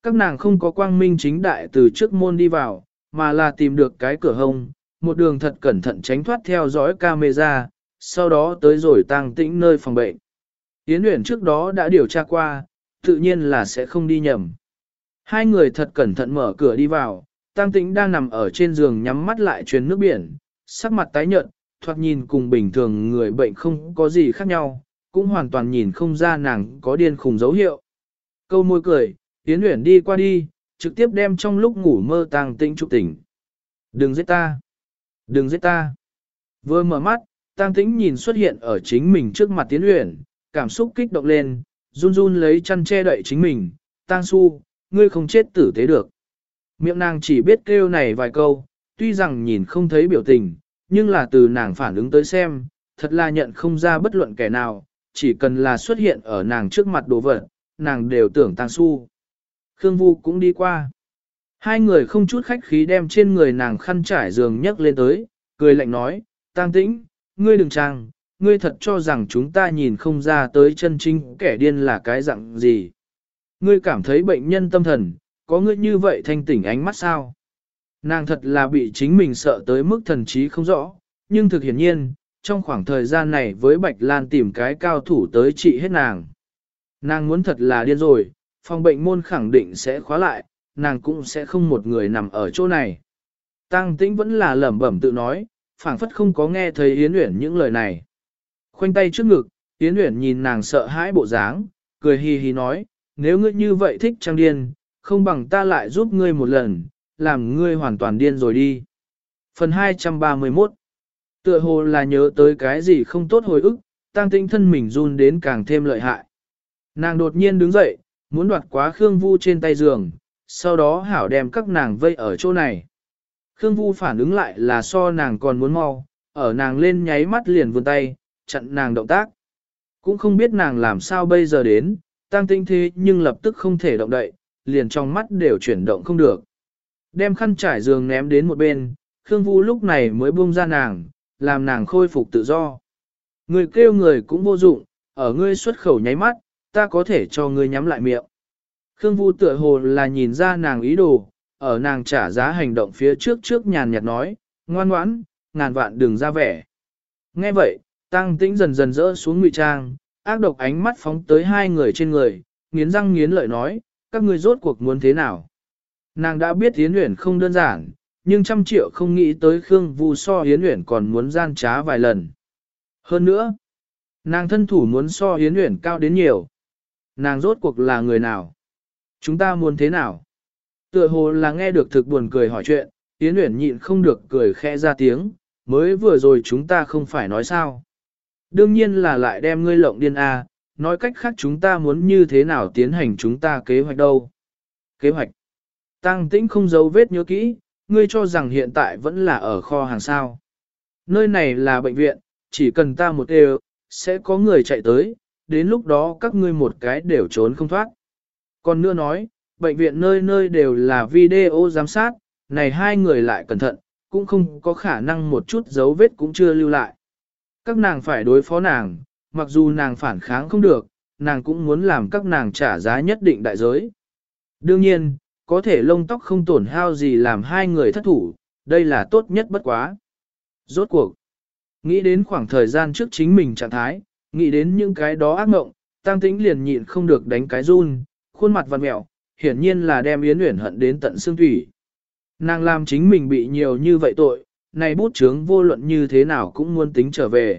Các nàng không có quang minh chính đại từ trước môn đi vào, mà là tìm được cái cửa hông, một đường thật cẩn thận tránh thoát theo dõi camera, sau đó tới rồi Tang Tĩnh nơi phòng bệnh. Yến Uyển trước đó đã điều tra qua, tự nhiên là sẽ không đi nhầm. Hai người thật cẩn thận mở cửa đi vào, Tang Tĩnh đang nằm ở trên giường nhắm mắt lại truyền nước biển, sắc mặt tái nhợt, thoạt nhìn cùng bình thường người bệnh không có gì khác nhau, cũng hoàn toàn nhìn không ra nàng có điên khùng dấu hiệu. Câu môi cười, Yến Uyển đi qua đi, trực tiếp đem trong lúc ngủ mơ Tang Tĩnh chụp tỉnh. Đừng giết ta! Đừng giết ta! Vừa mở mắt, Tang Tĩnh nhìn xuất hiện ở chính mình trước mặt Yến Uyển, cảm xúc kích động lên, run run lấy chăn che đậy chính mình. Tang Su, ngươi không chết tử tế được. Miệng nàng chỉ biết kêu này vài câu, tuy rằng nhìn không thấy biểu tình, nhưng là từ nàng phản ứng tới xem, thật là nhận không ra bất luận kẻ nào, chỉ cần là xuất hiện ở nàng trước mặt đồ vật, nàng đều tưởng Tang Su. Khương Vu cũng đi qua. Hai người không chút khách khí đem trên người nàng khăn trải giường nhấc lên tới, cười lạnh nói, Tang Tĩnh, ngươi đừng trang, ngươi thật cho rằng chúng ta nhìn không ra tới chân chính kẻ điên là cái dạng gì. Ngươi cảm thấy bệnh nhân tâm thần, có ngươi như vậy thanh tỉnh ánh mắt sao? Nàng thật là bị chính mình sợ tới mức thần trí không rõ, nhưng thực hiển nhiên, trong khoảng thời gian này với Bạch Lan tìm cái cao thủ tới trị hết nàng. Nàng muốn thật là điên rồi, phòng bệnh môn khẳng định sẽ khóa lại, nàng cũng sẽ không một người nằm ở chỗ này. Tang Tĩnh vẫn là lẩm bẩm tự nói, phảng phất không có nghe thấy Yến Uyển những lời này. Khoanh tay trước ngực, Yến Uyển nhìn nàng sợ hãi bộ dáng, cười hì hì nói, nếu ngươi như vậy thích trang điên, không bằng ta lại giúp ngươi một lần, làm ngươi hoàn toàn điên rồi đi. Phần 231 Tựa hồ là nhớ tới cái gì không tốt hồi ức, Tang Tĩnh thân mình run đến càng thêm lợi hại. Nàng đột nhiên đứng dậy, muốn đoạt quá Khương Vu trên tay giường, sau đó hảo đem các nàng vây ở chỗ này. Khương Vu phản ứng lại là so nàng còn muốn mau, ở nàng lên nháy mắt liền vươn tay, chặn nàng động tác. Cũng không biết nàng làm sao bây giờ đến, Tang Tĩnh thế nhưng lập tức không thể động đậy, liền trong mắt đều chuyển động không được. Đem khăn trải giường ném đến một bên, Khương Vu lúc này mới buông ra nàng, làm nàng khôi phục tự do. Người kêu người cũng vô dụng, ở ngươi xuất khẩu nháy mắt, ta có thể cho ngươi nhắm lại miệng. Khương Vu tựa hồ là nhìn ra nàng ý đồ, ở nàng trả giá hành động phía trước nhàn nhạt nói, ngoan ngoãn, ngàn vạn đừng ra vẻ. Nghe vậy, Tang Tĩnh dần dần rỡ xuống ngụy trang, ác độc ánh mắt phóng tới hai người trên người, nghiến răng nghiến lợi nói, các ngươi rốt cuộc muốn thế nào? Nàng đã biết Yến Uyển không đơn giản, nhưng 100 triệu không nghĩ tới Khương Vu so Yến Uyển còn muốn gian trá vài lần. Hơn nữa, nàng thân thủ muốn so Yến Uyển cao đến nhiều. Nàng rốt cuộc là người nào? Chúng ta muốn thế nào? Tựa hồ là nghe được thực buồn cười hỏi chuyện, Yến Uyển nhịn không được cười khẽ ra tiếng, mới vừa rồi chúng ta không phải nói sao. Đương nhiên là lại đem ngươi lộng điên a, nói cách khác chúng ta muốn như thế nào tiến hành chúng ta kế hoạch đâu. Kế hoạch. Tang Tĩnh không giấu vết nhớ kỹ, ngươi cho rằng hiện tại vẫn là ở kho hàng sao. Nơi này là bệnh viện, chỉ cần ta một đều, sẽ có người chạy tới, đến lúc đó các ngươi một cái đều trốn không thoát. Còn nữa nói, bệnh viện nơi nơi đều là video giám sát, này hai người lại cẩn thận, cũng không có khả năng một chút dấu vết cũng chưa lưu lại. Các nàng phải đối phó nàng, mặc dù nàng phản kháng không được, nàng cũng muốn làm các nàng trả giá nhất định đại giới. Đương nhiên, có thể lông tóc không tổn hao gì làm hai người thất thủ, đây là tốt nhất bất quá. Rốt cuộc, nghĩ đến khoảng thời gian trước chính mình trạng thái, nghĩ đến những cái đó ác mộng, Tang Tĩnh liền nhịn không được đánh cái run, khuôn mặt vặn mẹo, hiển nhiên là đem Yến Uyển hận đến tận xương thủy. Nàng làm chính mình bị nhiều như vậy tội, này bút chướng vô luận như thế nào cũng muốn tính trở về.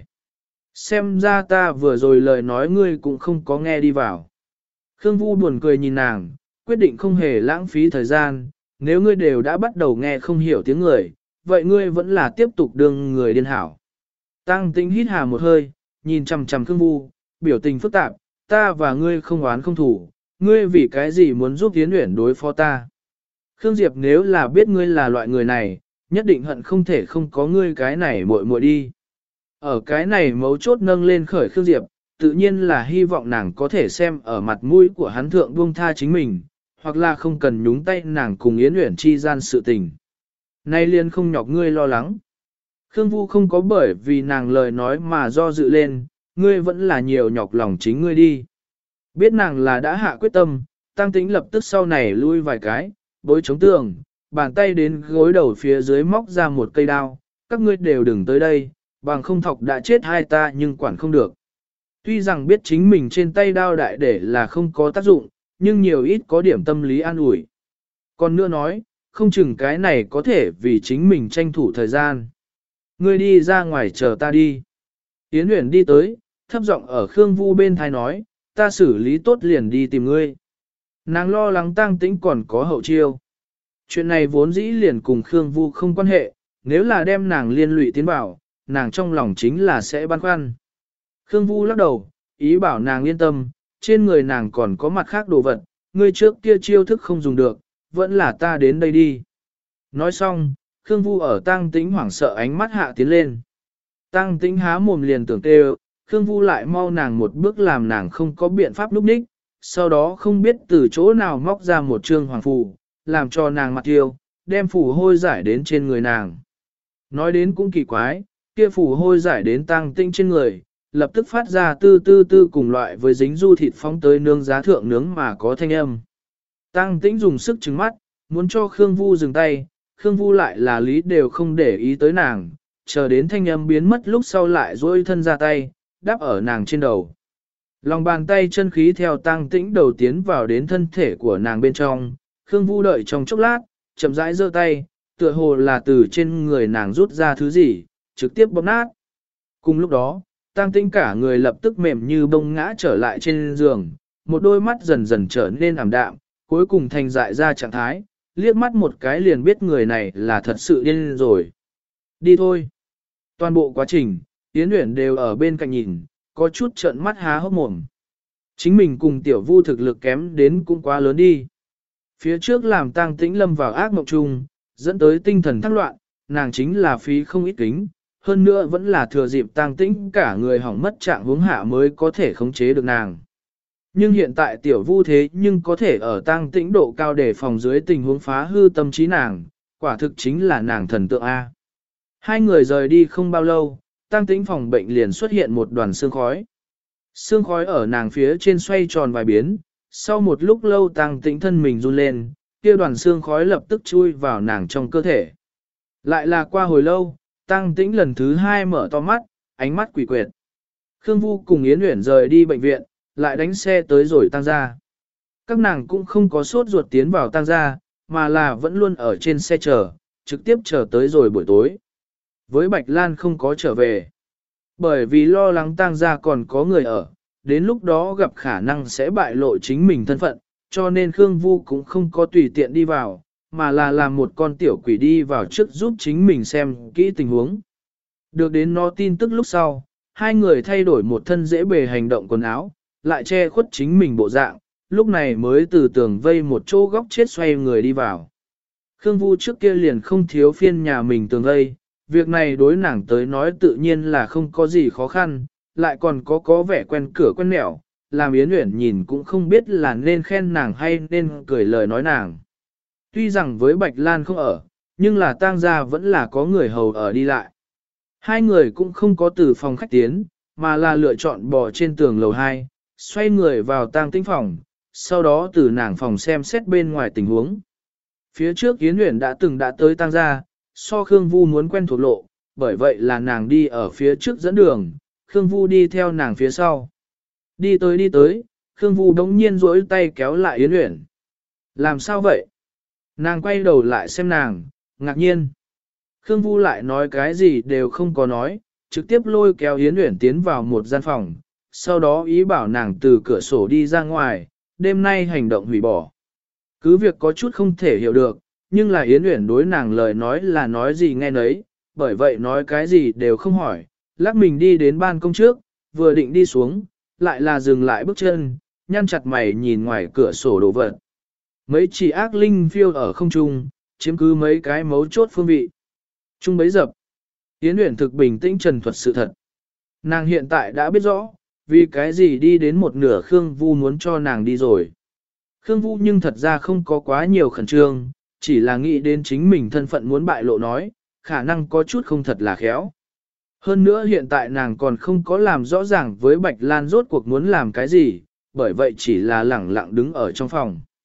Xem ra ta vừa rồi lời nói ngươi cũng không có nghe đi vào. Khương Vu buồn cười nhìn nàng, quyết định không hề lãng phí thời gian, nếu ngươi đều đã bắt đầu nghe không hiểu tiếng người, vậy ngươi vẫn là tiếp tục đương người điên hảo. Tang Tĩnh hít hà một hơi, nhìn chằm chằm Khương Vu, biểu tình phức tạp, ta và ngươi không oán không thủ, ngươi vì cái gì muốn giúp Yến Uyển đối phó ta. Khương Diệp nếu là biết ngươi là loại người này, nhất định hận không thể không có ngươi cái này muội muội đi. Ở cái này mấu chốt nâng lên khởi Khương Diệp, tự nhiên là hy vọng nàng có thể xem ở mặt mũi của hắn thượng buông tha chính mình, hoặc là không cần nhúng tay nàng cùng Yến Uyển chi gian sự tình. Nay liền không nhọc ngươi lo lắng. Khương Vu không có bởi vì nàng lời nói mà do dự lên, ngươi vẫn là nhiều nhọc lòng chính ngươi đi. Biết nàng là đã hạ quyết tâm, Tăng Tĩnh lập tức sau này lui vài cái, bối chống tường, bàn tay đến gối đầu phía dưới móc ra một cây đao, các ngươi đều đừng tới đây, bằng không thọc đã chết hai ta nhưng quản không được. Tuy rằng biết chính mình trên tay đao đại để là không có tác dụng, nhưng nhiều ít có điểm tâm lý an ủi. Còn nữa nói, không chừng cái này có thể vì chính mình tranh thủ thời gian. Ngươi đi ra ngoài chờ ta đi. Yến Uyển đi tới, thấp giọng ở Khương Vu bên thai nói, ta xử lý tốt liền đi tìm ngươi. Nàng lo lắng Tăng Tĩnh còn có hậu chiêu. Chuyện này vốn dĩ liền cùng Khương Vu không quan hệ, nếu là đem nàng liên lụy tiến vào, nàng trong lòng chính là sẽ băn khoăn. Khương Vu lắc đầu, ý bảo nàng yên tâm, trên người nàng còn có mặt khác đồ vật, ngươi trước kia chiêu thức không dùng được, vẫn là ta đến đây đi. Nói xong, Khương Vu ở Tăng Tĩnh hoảng sợ ánh mắt hạ tiến lên. Tăng Tĩnh há mồm liền tưởng tê, Khương Vu lại mau nàng một bước làm nàng không có biện pháp lúc ních, sau đó không biết từ chỗ nào móc ra một trương hoàng phù, làm cho nàng mặt tiêu, đem phù hôi giải đến trên người nàng. Nói đến cũng kỳ quái, kia phù hôi giải đến Tăng Tĩnh trên người, lập tức phát ra tư tư tư cùng loại với dính du thịt phóng tới nướng giá thượng nướng mà có thanh âm. Tăng Tĩnh dùng sức trừng mắt, muốn cho Khương Vu dừng tay, Khương Vu lại là lý đều không để ý tới nàng, chờ đến thanh âm biến mất lúc sau lại duỗi thân ra tay, đáp ở nàng trên đầu. Lòng bàn tay chân khí theo Tăng Tĩnh đầu tiến vào đến thân thể của nàng bên trong, Khương Vu đợi trong chốc lát, chậm rãi giơ tay, tựa hồ là từ trên người nàng rút ra thứ gì, trực tiếp bóp nát. Cùng lúc đó, Tăng Tĩnh cả người lập tức mềm như bông ngã trở lại trên giường, một đôi mắt dần dần trở nên ảm đạm, cuối cùng thành dại ra trạng thái, liếc mắt một cái liền biết người này là thật sự điên rồi. Đi thôi. Toàn bộ quá trình, Yến Uyển đều ở bên cạnh nhìn, có chút trợn mắt há hốc mồm. Chính mình cùng Tiểu Vu thực lực kém đến cũng quá lớn đi. Phía trước làm Tăng Tĩnh lâm vào ác mộng chung, dẫn tới tinh thần thắc loạn, nàng chính là phí không ít kính, hơn nữa vẫn là thừa dịp Tăng Tĩnh cả người hỏng mất trạng huống hạ mới có thể khống chế được nàng. Nhưng hiện tại Tiểu Vu thế nhưng có thể ở Tăng Tĩnh độ cao để phòng dưới tình huống phá hư tâm trí nàng, quả thực chính là nàng thần tượng A. Hai người rời đi không bao lâu, Tăng Tĩnh phòng bệnh liền xuất hiện một đoàn sương khói. Sương khói ở nàng phía trên xoay tròn vài biến, sau một lúc lâu Tăng Tĩnh thân mình run lên, kia đoàn sương khói lập tức chui vào nàng trong cơ thể. Lại là qua hồi lâu, Tăng Tĩnh lần thứ hai mở to mắt, ánh mắt quỷ quyệt. Khương Vu cùng Yến Uyển rời đi bệnh viện, lại đánh xe tới rồi Tăng gia. Các nàng cũng không có sốt ruột tiến vào Tăng gia, mà là vẫn luôn ở trên xe chờ, trực tiếp chờ tới rồi buổi tối. Với Bạch Lan không có trở về. Bởi vì lo lắng Tăng gia còn có người ở, đến lúc đó gặp khả năng sẽ bại lộ chính mình thân phận, cho nên Khương Vu cũng không có tùy tiện đi vào, mà là làm một con tiểu quỷ đi vào trước giúp chính mình xem kỹ tình huống. Được đến nó tin tức lúc sau, hai người thay đổi một thân dễ bề hành động quần áo, lại che khuất chính mình bộ dạng, lúc này mới từ tường vây một chỗ góc chết xoay người đi vào. Khương Vu trước kia liền không thiếu phiên nhà mình tường vây, việc này đối nàng tới nói tự nhiên là không có gì khó khăn, lại còn có vẻ quen cửa quen nẻo, làm Yến Uyển nhìn cũng không biết là nên khen nàng hay nên cười lời nói nàng. Tuy rằng với Bạch Lan không ở, nhưng là Tang gia vẫn là có người hầu ở đi lại. Hai người cũng không có từ phòng khách tiến, mà là lựa chọn bò trên tường lầu 2, xoay người vào Tang Tĩnh phòng, sau đó từ nàng phòng xem xét bên ngoài tình huống. Phía trước Yến Uyển đã tới Tang gia, so Khương Vu muốn quen thuộc lộ, bởi vậy là nàng đi ở phía trước dẫn đường, Khương Vu đi theo nàng phía sau. Đi tới, Khương Vu đống nhiên duỗi tay kéo lại Yến Uyển. Làm sao vậy? Nàng quay đầu lại xem nàng, ngạc nhiên. Khương Vu lại nói cái gì đều không có nói, trực tiếp lôi kéo Yến Uyển tiến vào một gian phòng, sau đó ý bảo nàng từ cửa sổ đi ra ngoài, đêm nay hành động hủy bỏ. Cứ việc có chút không thể hiểu được, nhưng là Yến Uyển đối nàng lời nói là nói gì nghe nấy, bởi vậy nói cái gì đều không hỏi, lắc mình đi đến ban công trước, vừa định đi xuống, lại là dừng lại bước chân, nhăn chặt mày nhìn ngoài cửa sổ đồ vật. Mấy chỉ ác linh phiêu ở không trung, chiếm cứ mấy cái mấu chốt phương vị. Trung bấy dập, Yến Uyển thực bình tĩnh trần thuật sự thật. Nàng hiện tại đã biết rõ, vì cái gì đi đến một nửa Khương Vu muốn cho nàng đi rồi. Khương Vu nhưng thật ra không có quá nhiều khẩn trương, chỉ là nghĩ đến chính mình thân phận muốn bại lộ nói, khả năng có chút không thật là khéo. Hơn nữa hiện tại nàng còn không có làm rõ ràng với Bạch Lan rốt cuộc muốn làm cái gì, bởi vậy chỉ là lẳng lặng đứng ở trong phòng.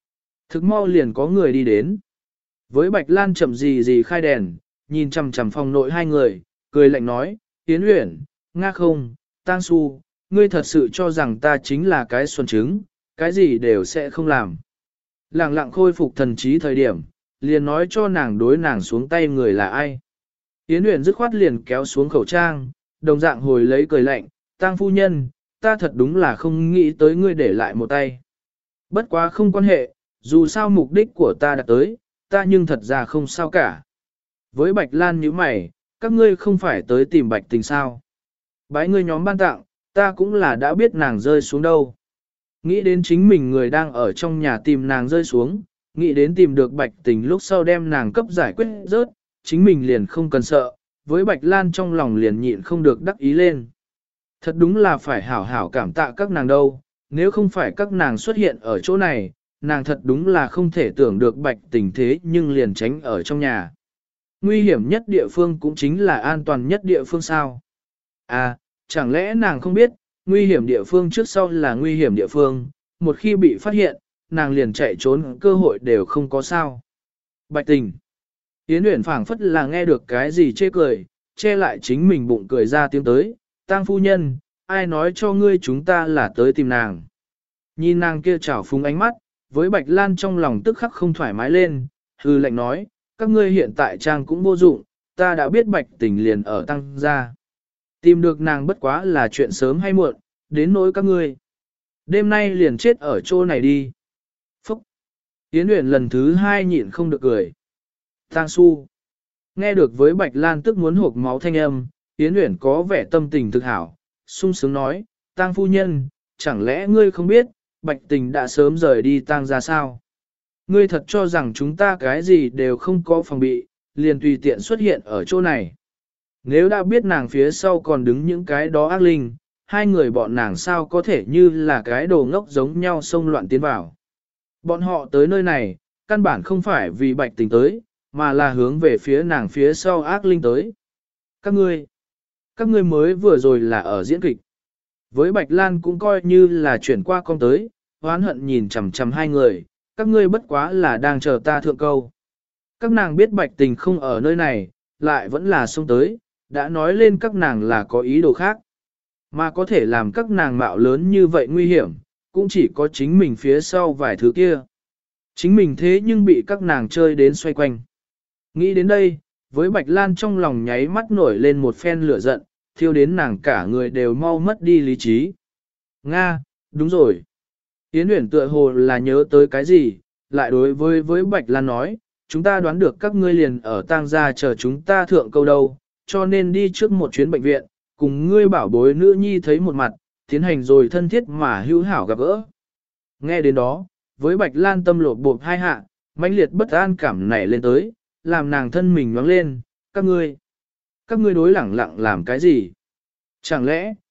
Thực mau liền có người đi đến. Với Bạch Lan chậm gì khai đèn, nhìn chằm chằm phòng nội hai người, cười lạnh nói, Yến Uyển, Nga không, Tang Su, ngươi thật sự cho rằng ta chính là cái xuân trứng, cái gì đều sẽ không làm. Lặng lặng khôi phục thần trí thời điểm, liền nói cho nàng đối nàng xuống tay người là ai. Yến Uyển dứt khoát liền kéo xuống khẩu trang, đồng dạng hồi lấy cười lạnh, Tang phu nhân, ta thật đúng là không nghĩ tới ngươi để lại một tay. Bất quá không quan hệ, dù sao mục đích của ta đã tới, ta nhưng thật ra không sao cả. Với Bạch Lan như mày, các ngươi không phải tới tìm Bạch Tình sao. Bái ngươi nhóm ban tặng, ta cũng là đã biết nàng rơi xuống đâu. Nghĩ đến chính mình người đang ở trong nhà tìm nàng rơi xuống, nghĩ đến tìm được Bạch Tình lúc sau đem nàng cấp giải quyết rớt, chính mình liền không cần sợ, với Bạch Lan trong lòng liền nhịn không được đắc ý lên. Thật đúng là phải hảo hảo cảm tạ các nàng đâu, nếu không phải các nàng xuất hiện ở chỗ này, nàng thật đúng là không thể tưởng được Bạch Tình thế nhưng liền tránh ở trong nhà. Nguy hiểm nhất địa phương cũng chính là an toàn nhất địa phương sao. À, chẳng lẽ nàng không biết, nguy hiểm địa phương trước sau là nguy hiểm địa phương, một khi bị phát hiện, nàng liền chạy trốn cơ hội đều không có sao. Bạch Tình. Yến Uyển phảng phất là nghe được cái gì chê cười, che lại chính mình bụng cười ra tiếng tới, Tang phu nhân, ai nói cho ngươi chúng ta là tới tìm nàng. Nhìn nàng kia trào phúng ánh mắt, với Bạch Lan trong lòng tức khắc không thoải mái lên, hư lệnh nói, các ngươi hiện tại trang cũng vô dụng, ta đã biết Bạch Tình liền ở Tăng gia. Tìm được nàng bất quá là chuyện sớm hay muộn, đến nỗi các ngươi. Đêm nay liền chết ở chỗ này đi. Phúc! Yến Uyển lần thứ hai nhịn không được cười. Tang Su! Nghe được với Bạch Lan tức muốn hộp máu thanh âm, Yến Uyển có vẻ tâm tình thực hảo, sung sướng nói, Tang phu nhân, chẳng lẽ ngươi không biết, Bạch Tình đã sớm rời đi Tang gia sao? Ngươi thật cho rằng chúng ta cái gì đều không có phòng bị, liền tùy tiện xuất hiện ở chỗ này. Nếu đã biết nàng phía sau còn đứng những cái đó ác linh, hai người bọn nàng sao có thể như là cái đồ ngốc giống nhau xông loạn tiến vào. Bọn họ tới nơi này, căn bản không phải vì Bạch Tình tới, mà là hướng về phía nàng phía sau ác linh tới. Các ngươi mới vừa rồi là ở diễn kịch. Với Bạch Lan cũng coi như là chuyển qua con tới, oán hận nhìn chằm chằm hai người, các ngươi bất quá là đang chờ ta thượng câu. Các nàng biết Bạch Tình không ở nơi này, lại vẫn là xông tới, đã nói lên các nàng là có ý đồ khác. Mà có thể làm các nàng mạo lớn như vậy nguy hiểm, cũng chỉ có chính mình phía sau vài thứ kia. Chính mình thế nhưng bị các nàng chơi đến xoay quanh. Nghĩ đến đây, với Bạch Lan trong lòng nháy mắt nổi lên một phen lửa giận, thiêu đến nàng cả người đều mau mất đi lý trí. Nga, đúng rồi. Yến Uyển tựa hồ là nhớ tới cái gì, lại đối với Bạch Lan nói, chúng ta đoán được các ngươi liền ở Tang gia chờ chúng ta thượng câu đâu, cho nên đi trước một chuyến bệnh viện, cùng ngươi bảo bối nữ nhi thấy một mặt, tiến hành rồi thân thiết mà hữu hảo gặp gỡ. Nghe đến đó, với Bạch Lan tâm lột bộp hai hạ, mãnh liệt bất an cảm nảy lên tới, làm nàng thân mình nhoáng lên, các ngươi đối lẳng lặng làm cái gì? Chẳng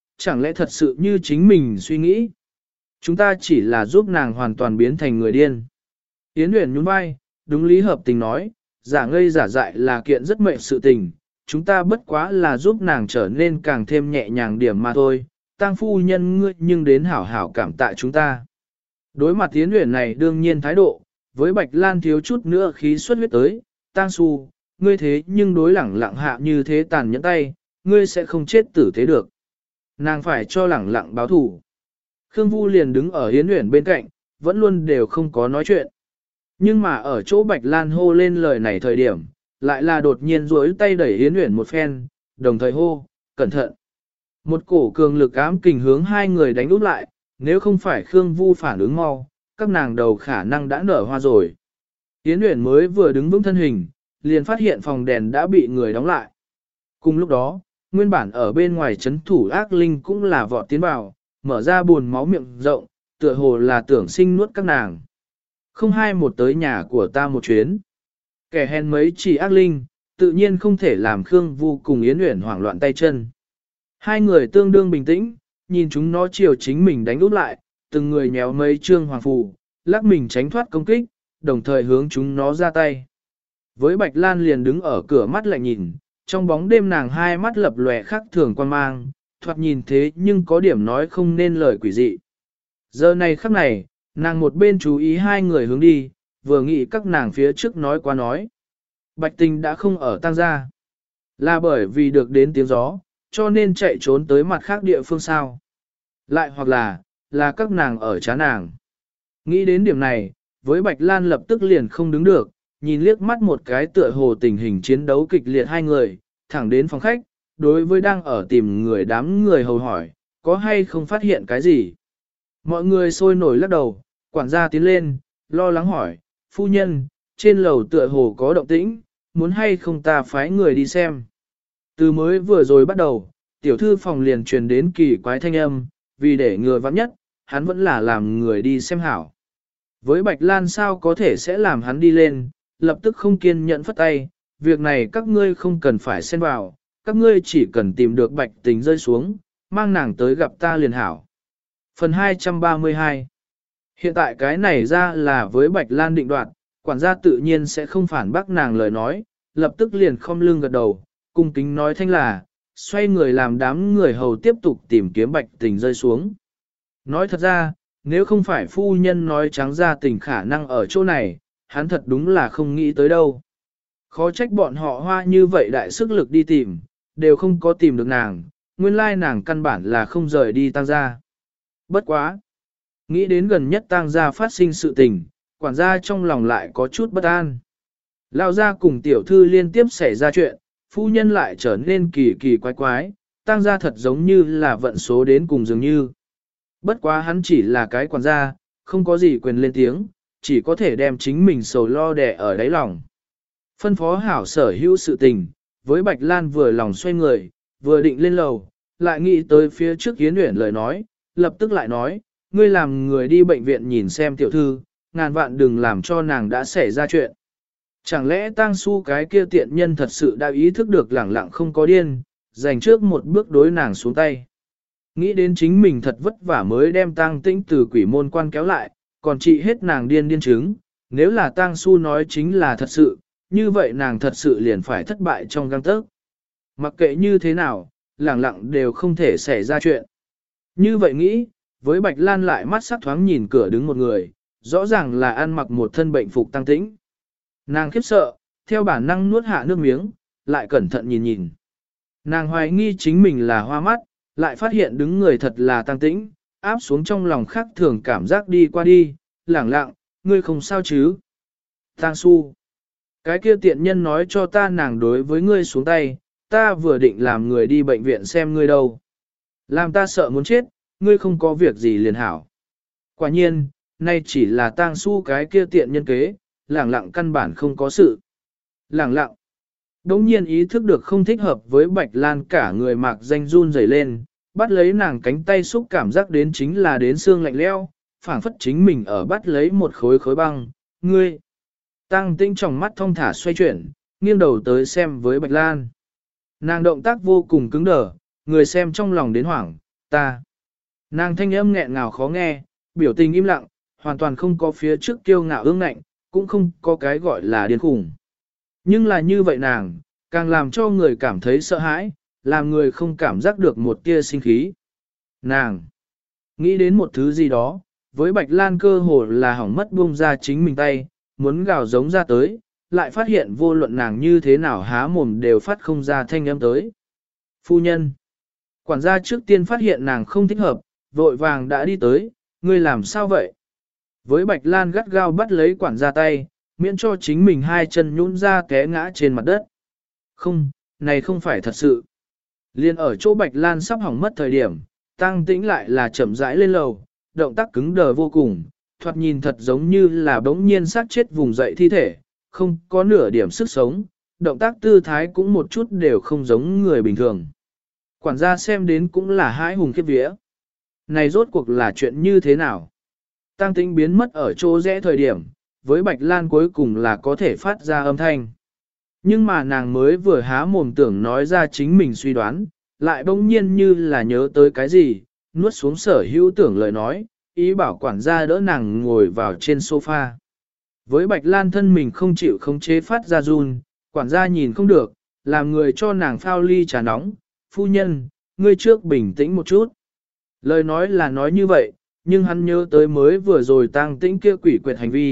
lẽ thật sự như chính mình suy nghĩ? Chúng ta chỉ là giúp nàng hoàn toàn biến thành người điên. Yến Uyển nhún vai, đúng lý hợp tình nói, giả ngây giả dại là kiện rất mệnh sự tình, chúng ta bất quá là giúp nàng trở nên càng thêm nhẹ nhàng điểm mà thôi, Tang phu nhân ngươi nhưng đến hảo hảo cảm tạ chúng ta. Đối mặt Yến Uyển này đương nhiên thái độ, với Bạch Lan thiếu chút nữa khí xuất huyết tới, Tang Su, ngươi thế nhưng đối lẳng lặng hạ như thế tàn nhẫn tay, ngươi sẽ không chết tử thế được. Nàng phải cho lẳng lặng báo thủ. Khương Vu liền đứng ở Yến Uyển bên cạnh, vẫn luôn đều không có nói chuyện. Nhưng mà ở chỗ Bạch Lan hô lên lời này thời điểm, lại là đột nhiên duỗi tay đẩy Yến Uyển một phen, đồng thời hô, cẩn thận. Một cổ cường lực ám kình hướng hai người đánh úp lại, nếu không phải Khương Vu phản ứng mau, các nàng đầu khả năng đã nở hoa rồi. Yến Uyển mới vừa đứng vững thân hình, liền phát hiện phòng đèn đã bị người đóng lại. Cùng lúc đó, nguyên bản ở bên ngoài chấn thủ ác linh cũng là vọt tiến vào, mở ra buồn máu miệng rộng, tựa hồ là tưởng sinh nuốt các nàng. Không hai một tới nhà của ta một chuyến. Kẻ hèn mấy chỉ ác linh, tự nhiên không thể làm Khương Vu cùng Yến Uyển hoảng loạn tay chân. Hai người tương đương bình tĩnh, nhìn chúng nó chiều chính mình đánh úp lại, từng người nhéo mấy trương hoàng phù, lắc mình tránh thoát công kích, đồng thời hướng chúng nó ra tay. Với Bạch Lan liền đứng ở cửa mắt lạnh nhìn, trong bóng đêm nàng hai mắt lập lòe khác thường quan mang, thoạt nhìn thế nhưng có điểm nói không nên lời quỷ dị. Giờ này khắc này, nàng một bên chú ý hai người hướng đi, vừa nghĩ các nàng phía trước nói qua nói. Bạch Tình đã không ở tang gia. Là bởi vì được đến tiếng gió, cho nên chạy trốn tới mặt khác địa phương sao. Lại hoặc là các nàng ở trá nàng. Nghĩ đến điểm này, với Bạch Lan lập tức liền không đứng được, nhìn liếc mắt một cái tựa hồ tình hình chiến đấu kịch liệt hai người, thẳng đến phòng khách, đối với đang ở tìm người đám người hầu hỏi, có hay không phát hiện cái gì. Mọi người sôi nổi lắc đầu, quản gia tiến lên, lo lắng hỏi, phu nhân, trên lầu tựa hồ có động tĩnh, muốn hay không ta phái người đi xem. Từ mới vừa rồi bắt đầu, tiểu thư phòng liền truyền đến kỳ quái thanh âm, vì để ngừa vắng nhất, hắn vẫn là làm người đi xem hảo. Với Bạch Lan sao có thể sẽ làm hắn đi lên, lập tức không kiên nhẫn phất tay, việc này các ngươi không cần phải xen vào, các ngươi chỉ cần tìm được Bạch Tình rơi xuống, mang nàng tới gặp ta liền hảo. Phần 232 Hiện tại cái này ra là với Bạch Lan định đoạt, quản gia tự nhiên sẽ không phản bác nàng lời nói, lập tức liền khom lưng gật đầu, cung kính nói thanh là, xoay người làm đám người hầu tiếp tục tìm kiếm Bạch Tình rơi xuống. Nói thật ra, nếu không phải phu nhân nói trắng ra tình khả năng ở chỗ này, hắn thật đúng là không nghĩ tới đâu. Khó trách bọn họ hoa như vậy đại sức lực đi tìm, đều không có tìm được nàng, nguyên lai nàng căn bản là không rời đi tang gia. Bất quá. Nghĩ đến gần nhất tang gia phát sinh sự tình, quản gia trong lòng lại có chút bất an. Lão gia cùng tiểu thư liên tiếp xảy ra chuyện, phu nhân lại trở nên kỳ kỳ quái quái, tang gia thật giống như là vận số đến cùng dường như. Bất quá hắn chỉ là cái quản gia, không có gì quyền lên tiếng, chỉ có thể đem chính mình sầu lo đè ở đáy lòng. Phân phó hảo sở hữu sự tình, với Bạch Lan vừa lòng xoay người, vừa định lên lầu, lại nghĩ tới phía trước Yến Uyển lời nói, lập tức lại nói, ngươi làm người đi bệnh viện nhìn xem tiểu thư, ngàn vạn đừng làm cho nàng đã xảy ra chuyện. Chẳng lẽ tang su cái kia tiện nhân thật sự đã ý thức được lẳng lặng không có điên, dành trước một bước đối nàng xuống tay. Nghĩ đến chính mình thật vất vả mới đem tang tĩnh từ quỷ môn quan kéo lại, còn trị hết nàng điên chứng, nếu là tang su nói chính là thật sự, như vậy nàng thật sự liền phải thất bại trong gang tấc. Mặc kệ như thế nào, lẳng lặng đều không thể xảy ra chuyện. Như vậy nghĩ, với Bạch Lan lại mắt sắc thoáng nhìn cửa đứng một người, rõ ràng là ăn mặc một thân bệnh phục tang tĩnh. Nàng khiếp sợ, theo bản năng nuốt hạ nước miếng, lại cẩn thận nhìn nhìn. Nàng hoài nghi chính mình là hoa mắt, lại phát hiện đứng người thật là tang tĩnh, áp xuống trong lòng khác thường cảm giác đi qua đi, lẳng lặng, ngươi không sao chứ. Tang su. Cái kia tiện nhân nói cho ta nàng đối với ngươi xuống tay, ta vừa định làm người đi bệnh viện xem ngươi đâu. Làm ta sợ muốn chết, ngươi không có việc gì liền hảo. Quả nhiên, nay chỉ là tang su cái kia tiện nhân kế, lẳng lặng căn bản không có sự. Lẳng lặng. Đống nhiên ý thức được không thích hợp với Bạch Lan cả người mạc danh run rẩy lên, bắt lấy nàng cánh tay xúc cảm giác đến chính là đến xương lạnh leo, phảng phất chính mình ở bắt lấy một khối khối băng. Ngươi. Tăng Tĩnh trong mắt thong thả xoay chuyển, nghiêng đầu tới xem với Bạch Lan. Nàng động tác vô cùng cứng đờ, người xem trong lòng đến hoảng, ta. Nàng thanh âm nghẹn ngào khó nghe, biểu tình im lặng, hoàn toàn không có phía trước kiêu ngạo ương ngạnh, cũng không có cái gọi là điên khủng. Nhưng là như vậy nàng, càng làm cho người cảm thấy sợ hãi, làm người không cảm giác được một tia sinh khí. Nàng nghĩ đến một thứ gì đó, với Bạch Lan cơ hồ là hỏng mất buông ra chính mình tay, muốn gào giống ra tới, lại phát hiện vô luận nàng như thế nào há mồm đều phát không ra thanh âm tới. Phu nhân. Quản gia trước tiên phát hiện nàng không thích hợp, vội vàng đã đi tới, ngươi làm sao vậy? Với Bạch Lan gắt gao bắt lấy quản gia tay, miễn cho chính mình hai chân nhũn ra té ngã trên mặt đất. Không, này không phải thật sự. Liên ở chỗ Bạch Lan sắp hỏng mất thời điểm, Tăng Tĩnh lại là chậm rãi lên lầu, động tác cứng đờ vô cùng, thoạt nhìn thật giống như là bỗng nhiên xác chết vùng dậy thi thể, không có nửa điểm sức sống, động tác tư thái cũng một chút đều không giống người bình thường. Quản gia xem đến cũng là hãi hùng khiếp vía. Này rốt cuộc là chuyện như thế nào? Tăng Tĩnh biến mất ở chỗ rẽ thời điểm, với Bạch Lan cuối cùng là có thể phát ra âm thanh. Nhưng mà nàng mới vừa há mồm tưởng nói ra chính mình suy đoán, lại bỗng nhiên như là nhớ tới cái gì, nuốt xuống sở hữu tưởng lời nói, ý bảo quản gia đỡ nàng ngồi vào trên sofa. Với Bạch Lan thân mình không chịu khống chế phát ra run, quản gia nhìn không được, làm người cho nàng phao ly trà nóng, phu nhân, ngươi trước bình tĩnh một chút. Lời nói là nói như vậy, nhưng hắn nhớ tới mới vừa rồi Tang Tĩnh kia quỷ quyệt hành vi,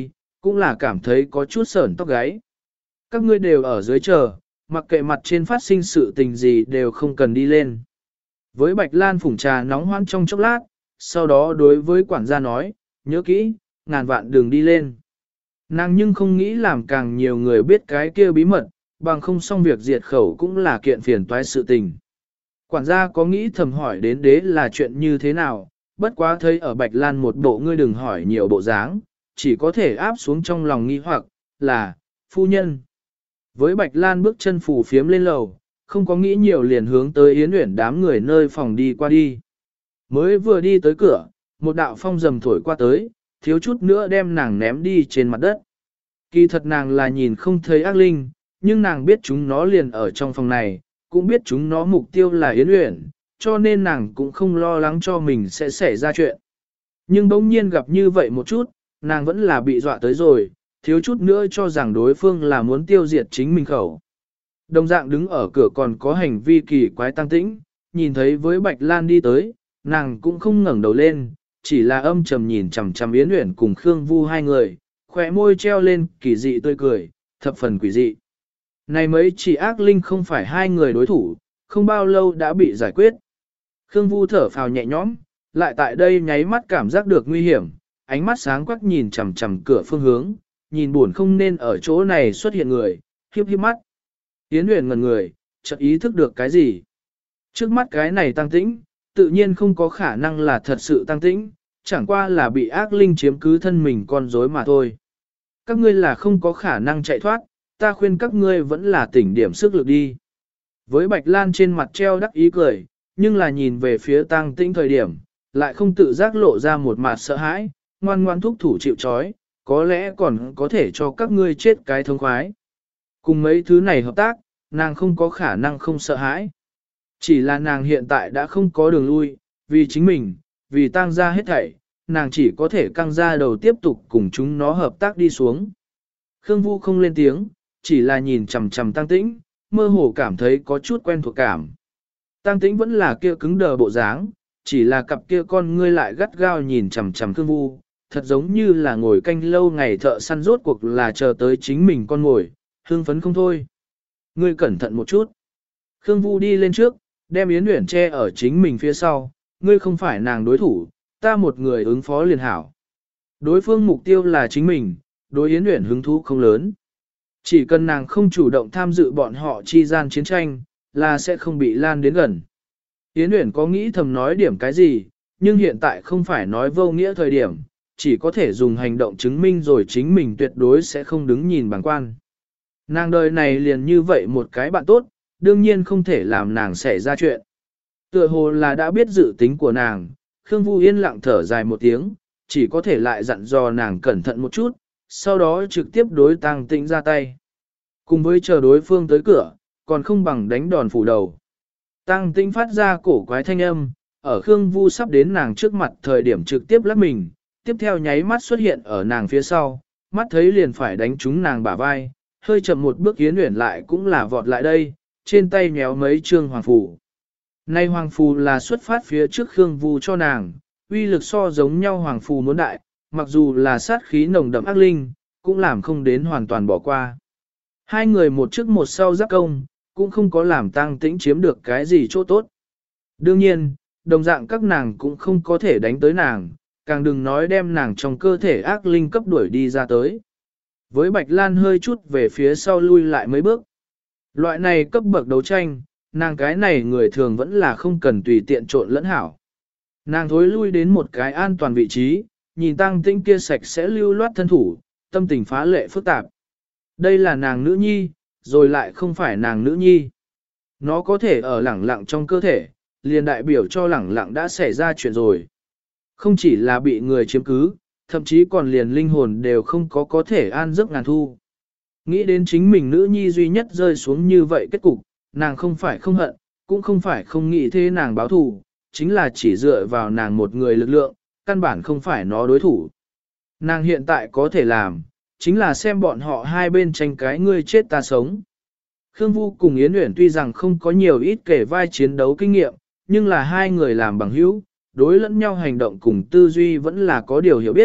cũng là cảm thấy có chút sởn tóc gáy. Các ngươi đều ở dưới chờ, mặc kệ mặt trên phát sinh sự tình gì đều không cần đi lên. Với Bạch Lan phủng trà nóng hoãn trong chốc lát, sau đó đối với quản gia nói, nhớ kỹ, ngàn vạn đường đi lên. Nàng nhưng không nghĩ làm càng nhiều người biết cái kia bí mật, bằng không xong việc diệt khẩu cũng là kiện phiền toái sự tình. Quản gia có nghĩ thầm hỏi đến đế là chuyện như thế nào, bất quá thấy ở Bạch Lan một bộ ngươi đừng hỏi nhiều bộ dáng, chỉ có thể áp xuống trong lòng nghi hoặc, là, phu nhân. Với Bạch Lan bước chân phù phiếm lên lầu, không có nghĩ nhiều liền hướng tới Yến Uyển đám người nơi phòng đi qua đi. Mới vừa đi tới cửa, một đạo phong rầm thổi qua tới, thiếu chút nữa đem nàng ném đi trên mặt đất. Kỳ thật nàng là nhìn không thấy ác linh, nhưng nàng biết chúng nó liền ở trong phòng này, cũng biết chúng nó mục tiêu là Yến Uyển, cho nên nàng cũng không lo lắng cho mình sẽ xảy ra chuyện. Nhưng bỗng nhiên gặp như vậy một chút, nàng vẫn là bị dọa tới rồi, thiếu chút nữa cho rằng đối phương là muốn tiêu diệt chính mình khẩu. Đồng dạng đứng ở cửa còn có hành vi kỳ quái tăng tĩnh, nhìn thấy với Bạch Lan đi tới, nàng cũng không ngẩng đầu lên, chỉ là âm trầm nhìn chằm chằm Yến Uyển cùng Khương Vu hai người, khóe môi treo lên kỳ dị tươi cười, thập phần quỷ dị. Này mấy chỉ ác linh không phải hai người đối thủ, không bao lâu đã bị giải quyết. Khương Vu thở phào nhẹ nhõm, lại tại đây nháy mắt cảm giác được nguy hiểm, ánh mắt sáng quắc nhìn chằm chằm cửa phương hướng, nhìn buồn không nên ở chỗ này xuất hiện người, hiếp hiếp mắt. Yến Uyển ngẩn người, chợt ý thức được cái gì. Trước mắt cái này tăng tĩnh, tự nhiên không có khả năng là thật sự tăng tĩnh, chẳng qua là bị ác linh chiếm cứ thân mình con rối mà thôi. Các ngươi là không có khả năng chạy thoát, ta khuyên các ngươi vẫn là tỉnh điểm sức lực đi. Với Bạch Lan trên mặt treo đắc ý cười, nhưng là nhìn về phía tăng tĩnh thời điểm, lại không tự giác lộ ra một mặt sợ hãi, ngoan ngoan thúc thủ chịu trói, có lẽ còn có thể cho các ngươi chết cái thông khoái. Cùng mấy thứ này hợp tác, nàng không có khả năng không sợ hãi. Chỉ là nàng hiện tại đã không có đường lui, vì chính mình, vì tăng ra hết thảy, nàng chỉ có thể căng ra đầu tiếp tục cùng chúng nó hợp tác đi xuống. Khương Vu không lên tiếng, chỉ là nhìn chằm chằm Tăng Tĩnh, mơ hồ cảm thấy có chút quen thuộc cảm. Tăng Tĩnh vẫn là kia cứng đờ bộ dáng, chỉ là cặp kia con ngươi lại gắt gao nhìn chằm chằm Khương Vu, thật giống như là ngồi canh lâu ngày thợ săn rốt cuộc là chờ tới chính mình con ngồi, hương phấn không thôi. Ngươi cẩn thận một chút. Khương Vu đi lên trước, đem Yến Uyển che ở chính mình phía sau, ngươi không phải nàng đối thủ, ta một người ứng phó liền hảo. Đối phương mục tiêu là chính mình, đối Yến Uyển hứng thú không lớn. Chỉ cần nàng không chủ động tham dự bọn họ chi gian chiến tranh, là sẽ không bị lan đến gần. Yến Uyển có nghĩ thầm nói điểm cái gì, nhưng hiện tại không phải nói vô nghĩa thời điểm, chỉ có thể dùng hành động chứng minh rồi chính mình tuyệt đối sẽ không đứng nhìn bằng quan. Nàng đời này liền như vậy một cái bạn tốt, đương nhiên không thể làm nàng xảy ra chuyện. Tựa hồ là đã biết dự tính của nàng, Khương Vu yên lặng thở dài một tiếng, chỉ có thể lại dặn dò nàng cẩn thận một chút, sau đó trực tiếp đối Tăng Tĩnh ra tay. Cùng với chờ đối phương tới cửa, còn không bằng đánh đòn phủ đầu. Tăng Tĩnh phát ra cổ quái thanh âm, ở Khương Vu sắp đến nàng trước mặt thời điểm trực tiếp lắc mình, tiếp theo nháy mắt xuất hiện ở nàng phía sau, mắt thấy liền phải đánh trúng nàng bả vai, hơi chậm một bước Yến Uyển lại cũng là vọt lại đây, trên tay nhéo mấy trương hoàng phù. Nay hoàng phù là xuất phát phía trước Khương Vu cho nàng, uy lực so giống nhau hoàng phù muốn đại, mặc dù là sát khí nồng đậm ác linh, cũng làm không đến hoàn toàn bỏ qua. Hai người một trước một sau giáp công, cũng không có làm Tăng Tĩnh chiếm được cái gì chỗ tốt. Đương nhiên, đồng dạng các nàng cũng không có thể đánh tới nàng, càng đừng nói đem nàng trong cơ thể ác linh cấp đuổi đi ra tới. Với Bạch Lan hơi chút về phía sau lui lại mấy bước. Loại này cấp bậc đấu tranh, nàng cái này người thường vẫn là không cần tùy tiện trộn lẫn hảo. Nàng thối lui đến một cái an toàn vị trí, nhìn Tăng Tĩnh kia sạch sẽ lưu loát thân thủ, tâm tình phá lệ phức tạp. Đây là nàng nữ nhi, rồi lại không phải nàng nữ nhi. Nó có thể ở lẳng lặng trong cơ thể, liền đại biểu cho lẳng lặng đã xảy ra chuyện rồi. Không chỉ là bị người chiếm cứ, thậm chí còn liền linh hồn đều không có thể an giấc ngàn thu. Nghĩ đến chính mình nữ nhi duy nhất rơi xuống như vậy kết cục, nàng không phải không hận, cũng không phải không nghĩ thế nàng báo thù, chính là chỉ dựa vào nàng một người lực lượng, căn bản không phải nó đối thủ. Nàng hiện tại có thể làm, chính là xem bọn họ hai bên tranh cái ngươi chết ta sống. Khương Vu cùng Yến Uyển tuy rằng không có nhiều ít kể vai chiến đấu kinh nghiệm, nhưng là hai người làm bằng hữu, đối lẫn nhau hành động cùng tư duy vẫn là có điều hiểu biết,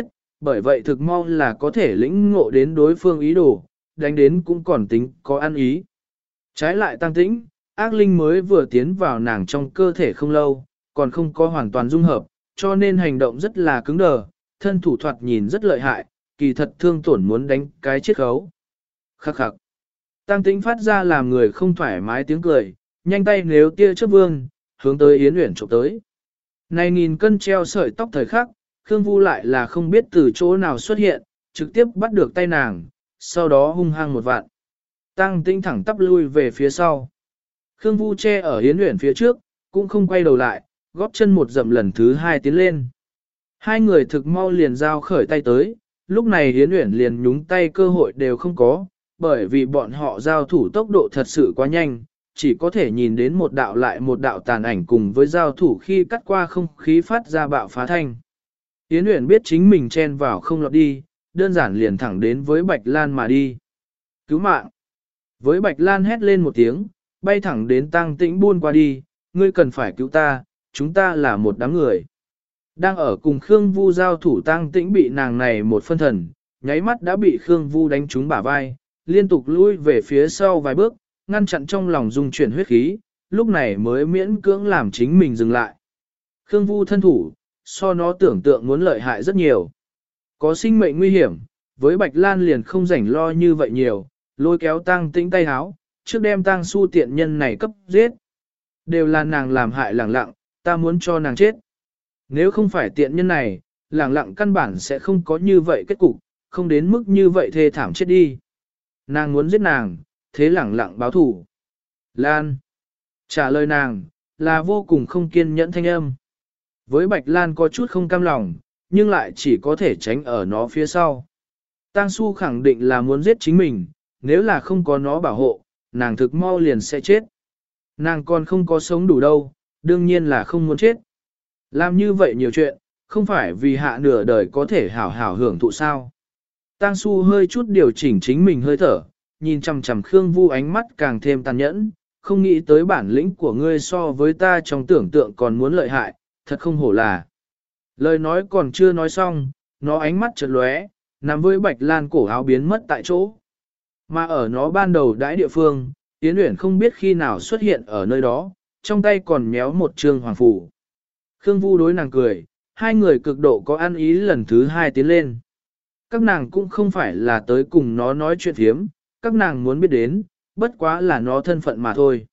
Bởi vậy thực mau là có thể lĩnh ngộ đến đối phương ý đồ, đánh đến cũng còn tính có ăn ý. Trái lại Tăng Tĩnh, ác linh mới vừa tiến vào nàng trong cơ thể không lâu, còn không có hoàn toàn dung hợp, cho nên hành động rất là cứng đờ, thân thủ thoạt nhìn rất lợi hại, kỳ thật thương tổn muốn đánh cái chiết khấu. Khắc khắc. Tăng Tĩnh phát ra làm người không thoải mái tiếng cười, nhanh tay nếu tia chớp vương, hướng tới Yến Uyển chụp tới. Này nghìn cân treo sợi tóc thời khắc, Khương Vu lại là không biết từ chỗ nào xuất hiện, trực tiếp bắt được tay nàng, sau đó hung hăng một vạn. Tăng Tĩnh thẳng tắp lui về phía sau. Khương Vu che ở Yến Uyển phía trước, cũng không quay đầu lại, góp chân một dậm lần thứ hai tiến lên. Hai người thực mau liền giao khởi tay tới, lúc này Yến Uyển liền nhúng tay cơ hội đều không có, bởi vì bọn họ giao thủ tốc độ thật sự quá nhanh, chỉ có thể nhìn đến một đạo lại một đạo tàn ảnh cùng với giao thủ khi cắt qua không khí phát ra bạo phá thanh. Yến Uyển biết chính mình chen vào không lọt đi, đơn giản liền thẳng đến với Bạch Lan mà đi. Cứu mạng! Với Bạch Lan hét lên một tiếng, bay thẳng đến Tăng Tĩnh buôn qua đi, ngươi cần phải cứu ta, chúng ta là một đám người. Đang ở cùng Khương Vu giao thủ Tăng Tĩnh bị nàng này một phân thần, nháy mắt đã bị Khương Vu đánh trúng bả vai, liên tục lui về phía sau vài bước, ngăn chặn trong lòng dung chuyển huyết khí, lúc này mới miễn cưỡng làm chính mình dừng lại. Khương Vu thân thủ, so nó tưởng tượng muốn lợi hại rất nhiều. Có sinh mệnh nguy hiểm, với Bạch Lan liền không rảnh lo như vậy nhiều, lôi kéo Tăng Tĩnh tay háo, trước đem Tăng Su tiện nhân này cấp giết. Đều là nàng làm hại Lẳng Lặng, ta muốn cho nàng chết. Nếu không phải tiện nhân này, Lẳng Lặng căn bản sẽ không có như vậy kết cục, không đến mức như vậy thê thảm chết đi. Nàng muốn giết nàng, thế Lẳng Lặng báo thủ. Lan. Trả lời nàng, là vô cùng không kiên nhẫn thanh âm. Với Bạch Lan có chút không cam lòng, nhưng lại chỉ có thể tránh ở nó phía sau. Tang Su khẳng định là muốn giết chính mình, nếu là không có nó bảo hộ, nàng thực mau liền sẽ chết. Nàng còn không có sống đủ đâu, đương nhiên là không muốn chết. Làm như vậy nhiều chuyện, không phải vì hạ nửa đời có thể hảo hảo hưởng thụ sao. Tang Su hơi chút điều chỉnh chính mình hơi thở, nhìn chằm chằm Khương Vu ánh mắt càng thêm tàn nhẫn, không nghĩ tới bản lĩnh của ngươi so với ta trong tưởng tượng còn muốn lợi hại, thật không hổ là. Lời nói còn chưa nói xong, nó ánh mắt chợt lóe, nằm với Bạch Lan cổ áo biến mất tại chỗ. Mà ở nó ban đầu đãi địa phương, Yến Uyển không biết khi nào xuất hiện ở nơi đó, trong tay còn méo một trương hoàng phủ. Khương Vu đối nàng cười, hai người cực độ có ăn ý lần thứ hai tiến lên. Các nàng cũng không phải là tới cùng nó nói chuyện thiếm, các nàng muốn biết đến, bất quá là nó thân phận mà thôi.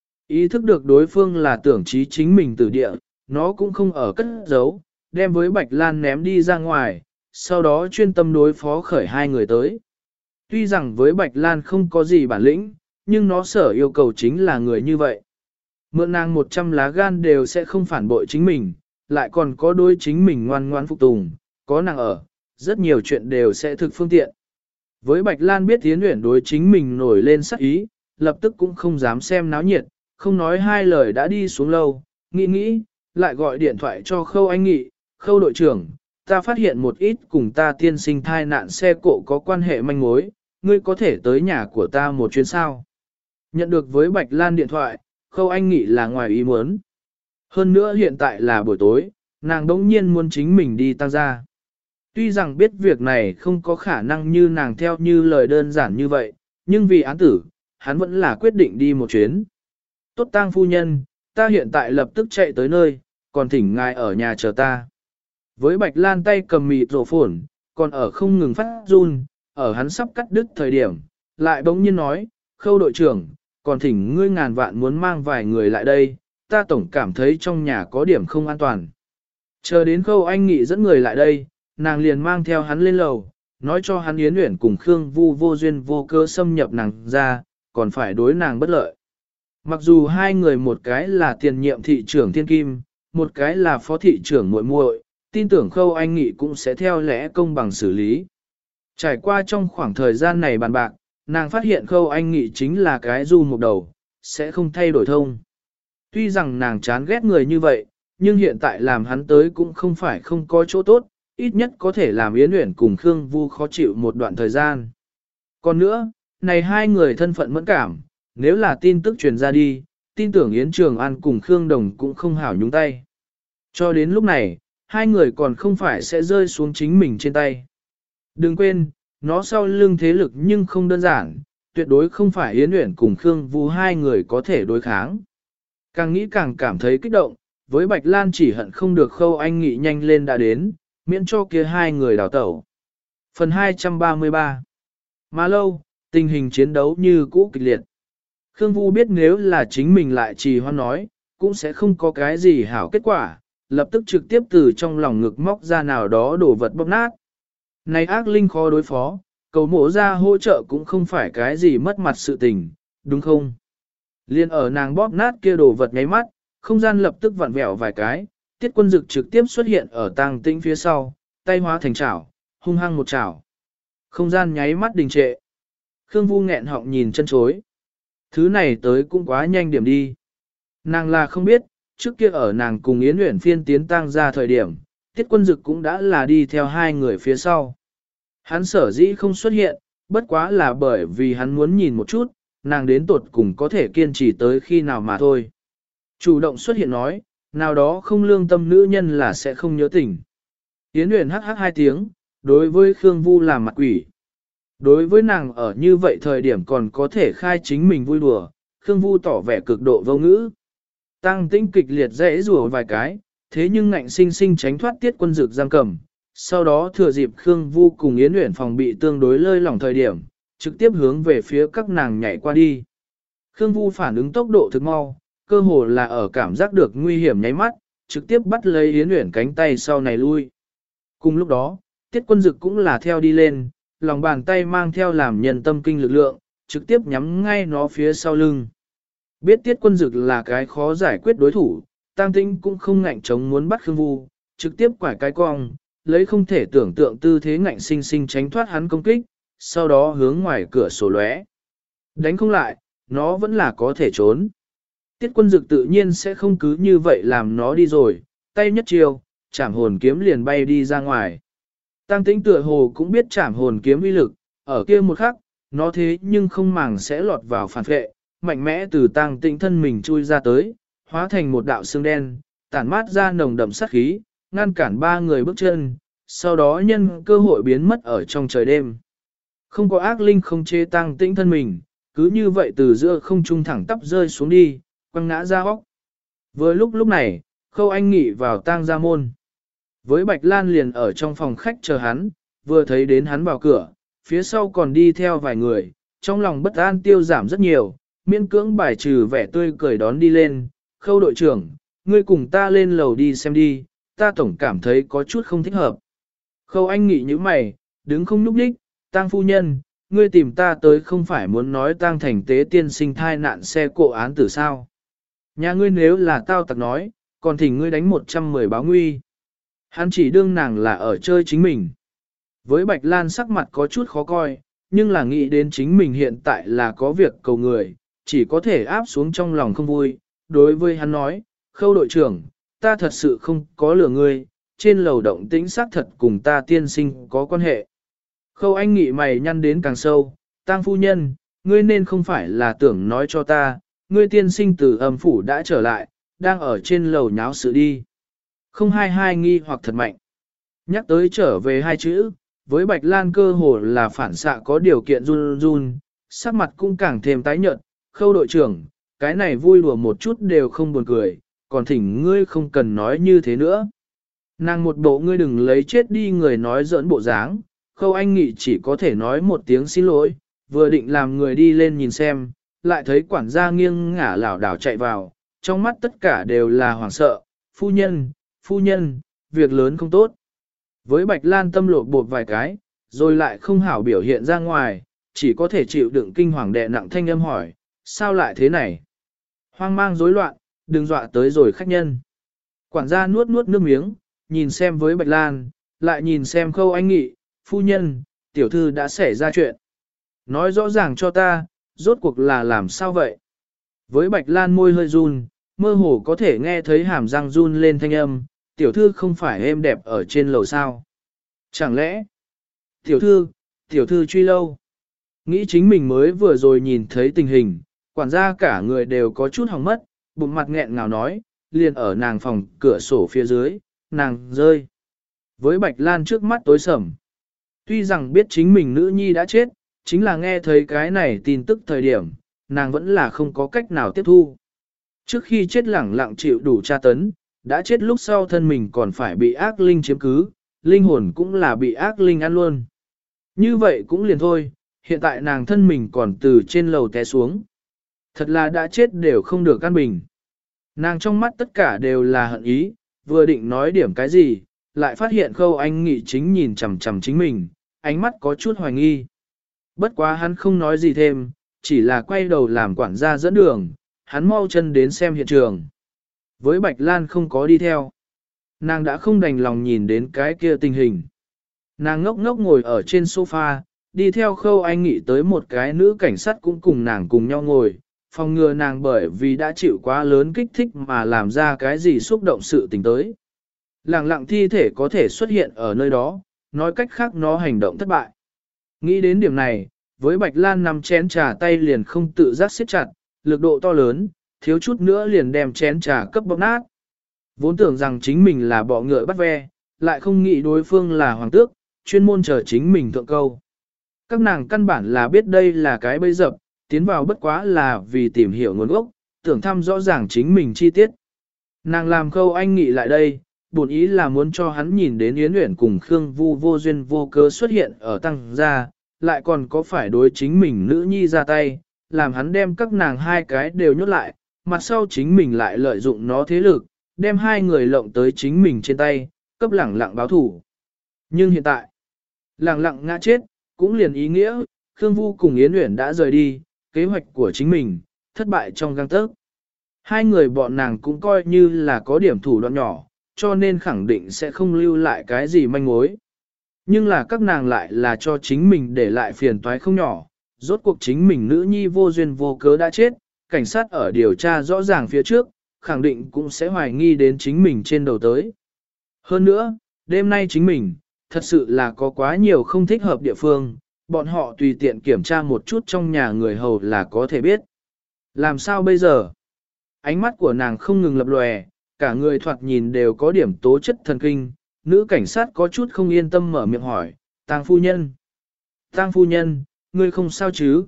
Ý thức được đối phương là tưởng trí chính mình từ địa, nó cũng không ở cất giấu, đem với Bạch Lan ném đi ra ngoài, sau đó chuyên tâm đối phó khởi hai người tới. Tuy rằng với Bạch Lan không có gì bản lĩnh, nhưng nó sở yêu cầu chính là người như vậy. Mượn nàng 100 lá gan đều sẽ không phản bội chính mình, lại còn có đôi chính mình ngoan ngoan phục tùng, có nàng ở, rất nhiều chuyện đều sẽ thực phương tiện. Với Bạch Lan biết Yến Uyển đối chính mình nổi lên sắc ý, lập tức cũng không dám xem náo nhiệt, không nói hai lời đã đi xuống lâu, nghĩ, lại gọi điện thoại cho Khâu Anh Nghị, Khâu đội trưởng, ta phát hiện một ít cùng ta tiên sinh thai nạn xe cộ có quan hệ manh mối, ngươi có thể tới nhà của ta một chuyến sao. Nhận được với Bạch Lan điện thoại, Khâu Anh Nghị là ngoài ý muốn. Hơn nữa hiện tại là buổi tối, nàng đống nhiên muốn chính mình đi tăng ra. Tuy rằng biết việc này không có khả năng như nàng theo như lời đơn giản như vậy, nhưng vì án tử, hắn vẫn là quyết định đi một chuyến. Tốt Tang phu nhân, ta hiện tại lập tức chạy tới nơi, còn thỉnh ngài ở nhà chờ ta. Với Bạch Lan tay cầm mịt rổ phổn, còn ở không ngừng phát run, ở hắn sắp cắt đứt thời điểm, lại bỗng nhiên nói, Khâu đội trưởng, còn thỉnh ngươi ngàn vạn muốn mang vài người lại đây, ta tổng cảm thấy trong nhà có điểm không an toàn. Chờ đến Khâu Anh Nghị dẫn người lại đây, nàng liền mang theo hắn lên lầu, nói cho hắn Yến Uyển cùng Khương Vu vô duyên vô cớ xâm nhập nàng ra, còn phải đối nàng bất lợi. Mặc dù hai người một cái là tiền nhiệm thị trưởng Thiên Kim, một cái là phó thị trưởng muội muội, tin tưởng Khâu Anh Nghị cũng sẽ theo lẽ công bằng xử lý. Trải qua trong khoảng thời gian này bàn bạc, nàng phát hiện Khâu Anh Nghị chính là cái du một đầu, sẽ không thay đổi thông. Tuy rằng nàng chán ghét người như vậy, nhưng hiện tại làm hắn tới cũng không phải không có chỗ tốt, ít nhất có thể làm Yến Uyển cùng Khương Vu khó chịu một đoạn thời gian. Còn nữa, này hai người thân phận mẫn cảm, nếu là tin tức truyền ra đi, tin tưởng Yến Trường An cùng Khương Đồng cũng không hảo nhúng tay. Cho đến lúc này, hai người còn không phải sẽ rơi xuống chính mình trên tay. Đừng quên, nó sau lưng thế lực nhưng không đơn giản, tuyệt đối không phải Yến Uyển cùng Khương Vũ hai người có thể đối kháng. Càng nghĩ càng cảm thấy kích động, với Bạch Lan chỉ hận không được Khâu Anh Nghị nhanh lên đã đến, miễn cho kia hai người đào tẩu. Phần 233 Mà lâu, tình hình chiến đấu như cũ kịch liệt. Khương Vũ biết nếu là chính mình lại trì hoãn nói, cũng sẽ không có cái gì hảo kết quả, lập tức trực tiếp từ trong lòng ngực móc ra nào đó đổ vật bóp nát. Này ác linh khó đối phó, cầu mộ ra hỗ trợ cũng không phải cái gì mất mặt sự tình, đúng không? Liên ở nàng bóp nát kia đồ vật nháy mắt, không gian lập tức vặn vẹo vài cái, Tiết Quân Dực trực tiếp xuất hiện ở Tang Tĩnh phía sau, tay hóa thành chảo, hung hăng một chảo. Không gian nháy mắt đình trệ. Khương Vu nghẹn họng nhìn chân chối. Thứ này tới cũng quá nhanh điểm đi. Nàng là không biết, trước kia ở nàng cùng Yến Uyển phiên tiến tăng ra thời điểm, Tiết Quân Dực cũng đã là đi theo hai người phía sau. Hắn sở dĩ không xuất hiện, bất quá là bởi vì hắn muốn nhìn một chút, nàng đến tột cùng có thể kiên trì tới khi nào mà thôi. Chủ động xuất hiện nói, nào đó không lương tâm nữ nhân là sẽ không nhớ tình. Yến Uyển hắc hắc hai tiếng, đối với Khương Vu làm mặt quỷ. Đối với nàng ở như vậy thời điểm còn có thể khai chính mình vui đùa, Khương Vu tỏ vẻ cực độ vô ngữ. Tăng Tĩnh kịch liệt dễ rùa vài cái, thế nhưng ngạnh sinh sinh tránh thoát Tiết Quân Dực giam cầm. Sau đó thừa dịp Khương Vu cùng Yến Uyển phòng bị tương đối lơi lỏng thời điểm, trực tiếp hướng về phía các nàng nhảy qua đi. Khương Vu phản ứng tốc độ thực mau, cơ hồ là ở cảm giác được nguy hiểm nháy mắt, trực tiếp bắt lấy Yến Uyển cánh tay sau này lui. Cùng lúc đó, Tiết Quân Dực cũng là theo đi lên, lòng bàn tay mang theo làm nhân tâm kinh lực lượng, trực tiếp nhắm ngay nó phía sau lưng. Biết Tiết Quân Dực là cái khó giải quyết đối thủ, Tăng Tĩnh cũng không ngạnh chống muốn bắt Khương Vu, trực tiếp quải cái cong, lấy không thể tưởng tượng tư thế ngạnh sinh sinh tránh thoát hắn công kích, sau đó hướng ngoài cửa sổ lóe. Đánh không lại, nó vẫn là có thể trốn. Tiết Quân Dực tự nhiên sẽ không cứ như vậy làm nó đi rồi, tay nhất chiều, chảm hồn kiếm liền bay đi ra ngoài. Tăng Tĩnh tựa hồ cũng biết chảm hồn kiếm uy lực, ở kia một khắc, nó thế nhưng không màng sẽ lọt vào phản vệ, mạnh mẽ từ Tăng Tĩnh thân mình chui ra tới, hóa thành một đạo xương đen, tản mát ra nồng đậm sát khí, ngăn cản ba người bước chân, sau đó nhân cơ hội biến mất ở trong trời đêm. Không có ác linh không chế Tăng Tĩnh thân mình, cứ như vậy từ giữa không trung thẳng tắp rơi xuống đi, quăng ngã ra óc. Vừa lúc này, Khâu Anh Nghị vào tang gia môn. Với Bạch Lan liền ở trong phòng khách chờ hắn, vừa thấy đến hắn vào cửa, phía sau còn đi theo vài người, trong lòng bất an tiêu giảm rất nhiều, miễn cưỡng bài trừ vẻ tươi cười đón đi lên. Khâu đội trưởng, ngươi cùng ta lên lầu đi xem đi, ta tổng cảm thấy có chút không thích hợp. Khâu Anh Nghị như mày, đứng không nhúc nhích, Tang phu nhân, ngươi tìm ta tới không phải muốn nói Tang thành tế tiên sinh thai nạn xe cộ án tử sao. Nhà ngươi nếu là tao tặc nói, còn thỉnh ngươi đánh 110 báo nguy. Hắn chỉ đương nàng là ở chơi chính mình. Với Bạch Lan sắc mặt có chút khó coi, nhưng là nghĩ đến chính mình hiện tại là có việc cầu người, chỉ có thể áp xuống trong lòng không vui. Đối với hắn nói, Khâu đội trưởng, ta thật sự không có lừa ngươi, trên lầu động tĩnh xác thật cùng ta tiên sinh có quan hệ. Khâu Anh Nghị mày nhăn đến càng sâu, Tang phu nhân, ngươi nên không phải là tưởng nói cho ta, ngươi tiên sinh từ âm phủ đã trở lại, đang ở trên lầu nháo sự đi. Không hai nghi hoặc thật mạnh. Nhắc tới trở về hai chữ, với Bạch Lan cơ hồ là phản xạ có điều kiện run run, sắc mặt cũng càng thêm tái nhợt. Khâu đội trưởng, cái này vui đùa một chút đều không buồn cười, còn thỉnh ngươi không cần nói như thế nữa. Nàng một bộ ngươi đừng lấy chết đi người nói giỡn bộ dáng, Khâu Anh Nghị chỉ có thể nói một tiếng xin lỗi, vừa định làm người đi lên nhìn xem, lại thấy quản gia nghiêng ngả lảo đảo chạy vào, trong mắt tất cả đều là hoảng sợ, phu nhân, việc lớn không tốt. Với Bạch Lan tâm lộ bột vài cái, rồi lại không hảo biểu hiện ra ngoài, chỉ có thể chịu đựng kinh hoàng đè nặng thanh âm hỏi, sao lại thế này? Hoang mang rối loạn, đừng dọa tới rồi khách nhân. Quản gia nuốt nước miếng, nhìn xem với Bạch Lan, lại nhìn xem Khâu Anh Nghị, phu nhân, tiểu thư đã xảy ra chuyện. Nói rõ ràng cho ta, rốt cuộc là làm sao vậy? Với Bạch Lan môi hơi run, mơ hồ có thể nghe thấy hàm răng run lên thanh âm, tiểu thư không phải êm đẹp ở trên lầu sao? Chẳng lẽ, tiểu thư truy lâu? Nghĩ chính mình mới vừa rồi nhìn thấy tình hình, quản gia cả người đều có chút hỏng mất, bụng mặt nghẹn ngào nói, liền ở nàng phòng cửa sổ phía dưới, nàng rơi. Với Bạch Lan trước mắt tối sầm. Tuy rằng biết chính mình nữ nhi đã chết, chính là nghe thấy cái này tin tức thời điểm, nàng vẫn là không có cách nào tiếp thu. Trước khi chết lẳng lặng chịu đủ tra tấn, đã chết lúc sau thân mình còn phải bị ác linh chiếm cứ, linh hồn cũng là bị ác linh ăn luôn. Như vậy cũng liền thôi, hiện tại nàng thân mình còn từ trên lầu té xuống. Thật là đã chết đều không được căn bình. Nàng trong mắt tất cả đều là hận ý, vừa định nói điểm cái gì, lại phát hiện Khâu Anh Nghị chính nhìn chằm chằm chính mình, ánh mắt có chút hoài nghi. Bất quá hắn không nói gì thêm, chỉ là quay đầu làm quản gia dẫn đường, hắn mau chân đến xem hiện trường. Với Bạch Lan không có đi theo. Nàng đã không đành lòng nhìn đến cái kia tình hình. Nàng ngốc ngốc ngồi ở trên sofa, đi theo Khâu Anh Nghị tới một cái nữ cảnh sát cũng cùng nàng cùng nhau ngồi, phòng ngừa nàng bởi vì đã chịu quá lớn kích thích mà làm ra cái gì xúc động sự tình tới. Lặng lặng thi thể có thể xuất hiện ở nơi đó, nói cách khác nó hành động thất bại. Nghĩ đến điểm này, với Bạch Lan nằm chén trà tay liền không tự giác siết chặt, lực độ to lớn, thiếu chút nữa liền đem chén trà cấp bóp nát. Vốn tưởng rằng chính mình là bọ ngựa bắt ve, lại không nghĩ đối phương là hoàng tước, chuyên môn chờ chính mình thượng câu. Các nàng căn bản là biết đây là cái bẫy dập, tiến vào bất quá là vì tìm hiểu nguồn gốc, tưởng thăm rõ ràng chính mình chi tiết. Nàng làm Khâu Anh Nghị lại đây, bổn ý là muốn cho hắn nhìn đến Yến Uyển cùng Khương Vu vô duyên vô cớ xuất hiện ở tăng gia, lại còn có phải đối chính mình nữ nhi ra tay, làm hắn đem các nàng hai cái đều nhốt lại, mặt sau chính mình lại lợi dụng nó thế lực, đem hai người lộng tới chính mình trên tay, cấp lẳng lặng báo thủ. Nhưng hiện tại, lẳng lặng ngã chết, cũng liền ý nghĩa, Khương Vu cùng Yến Uyển đã rời đi, kế hoạch của chính mình, thất bại trong gang tấc. Hai người bọn nàng cũng coi như là có điểm thủ đoạn nhỏ, cho nên khẳng định sẽ không lưu lại cái gì manh mối. Nhưng là các nàng lại là cho chính mình để lại phiền toái không nhỏ, rốt cuộc chính mình nữ nhi vô duyên vô cớ đã chết, cảnh sát ở điều tra rõ ràng phía trước, khẳng định cũng sẽ hoài nghi đến chính mình trên đầu tới. Hơn nữa, đêm nay chính mình, thật sự là có quá nhiều không thích hợp địa phương, bọn họ tùy tiện kiểm tra một chút trong nhà người hầu là có thể biết. Làm sao bây giờ? Ánh mắt của nàng không ngừng lập lòe, cả người thoạt nhìn đều có điểm tố chất thần kinh, nữ cảnh sát có chút không yên tâm mở miệng hỏi, Tang phu nhân. Tang phu nhân, ngươi không sao chứ?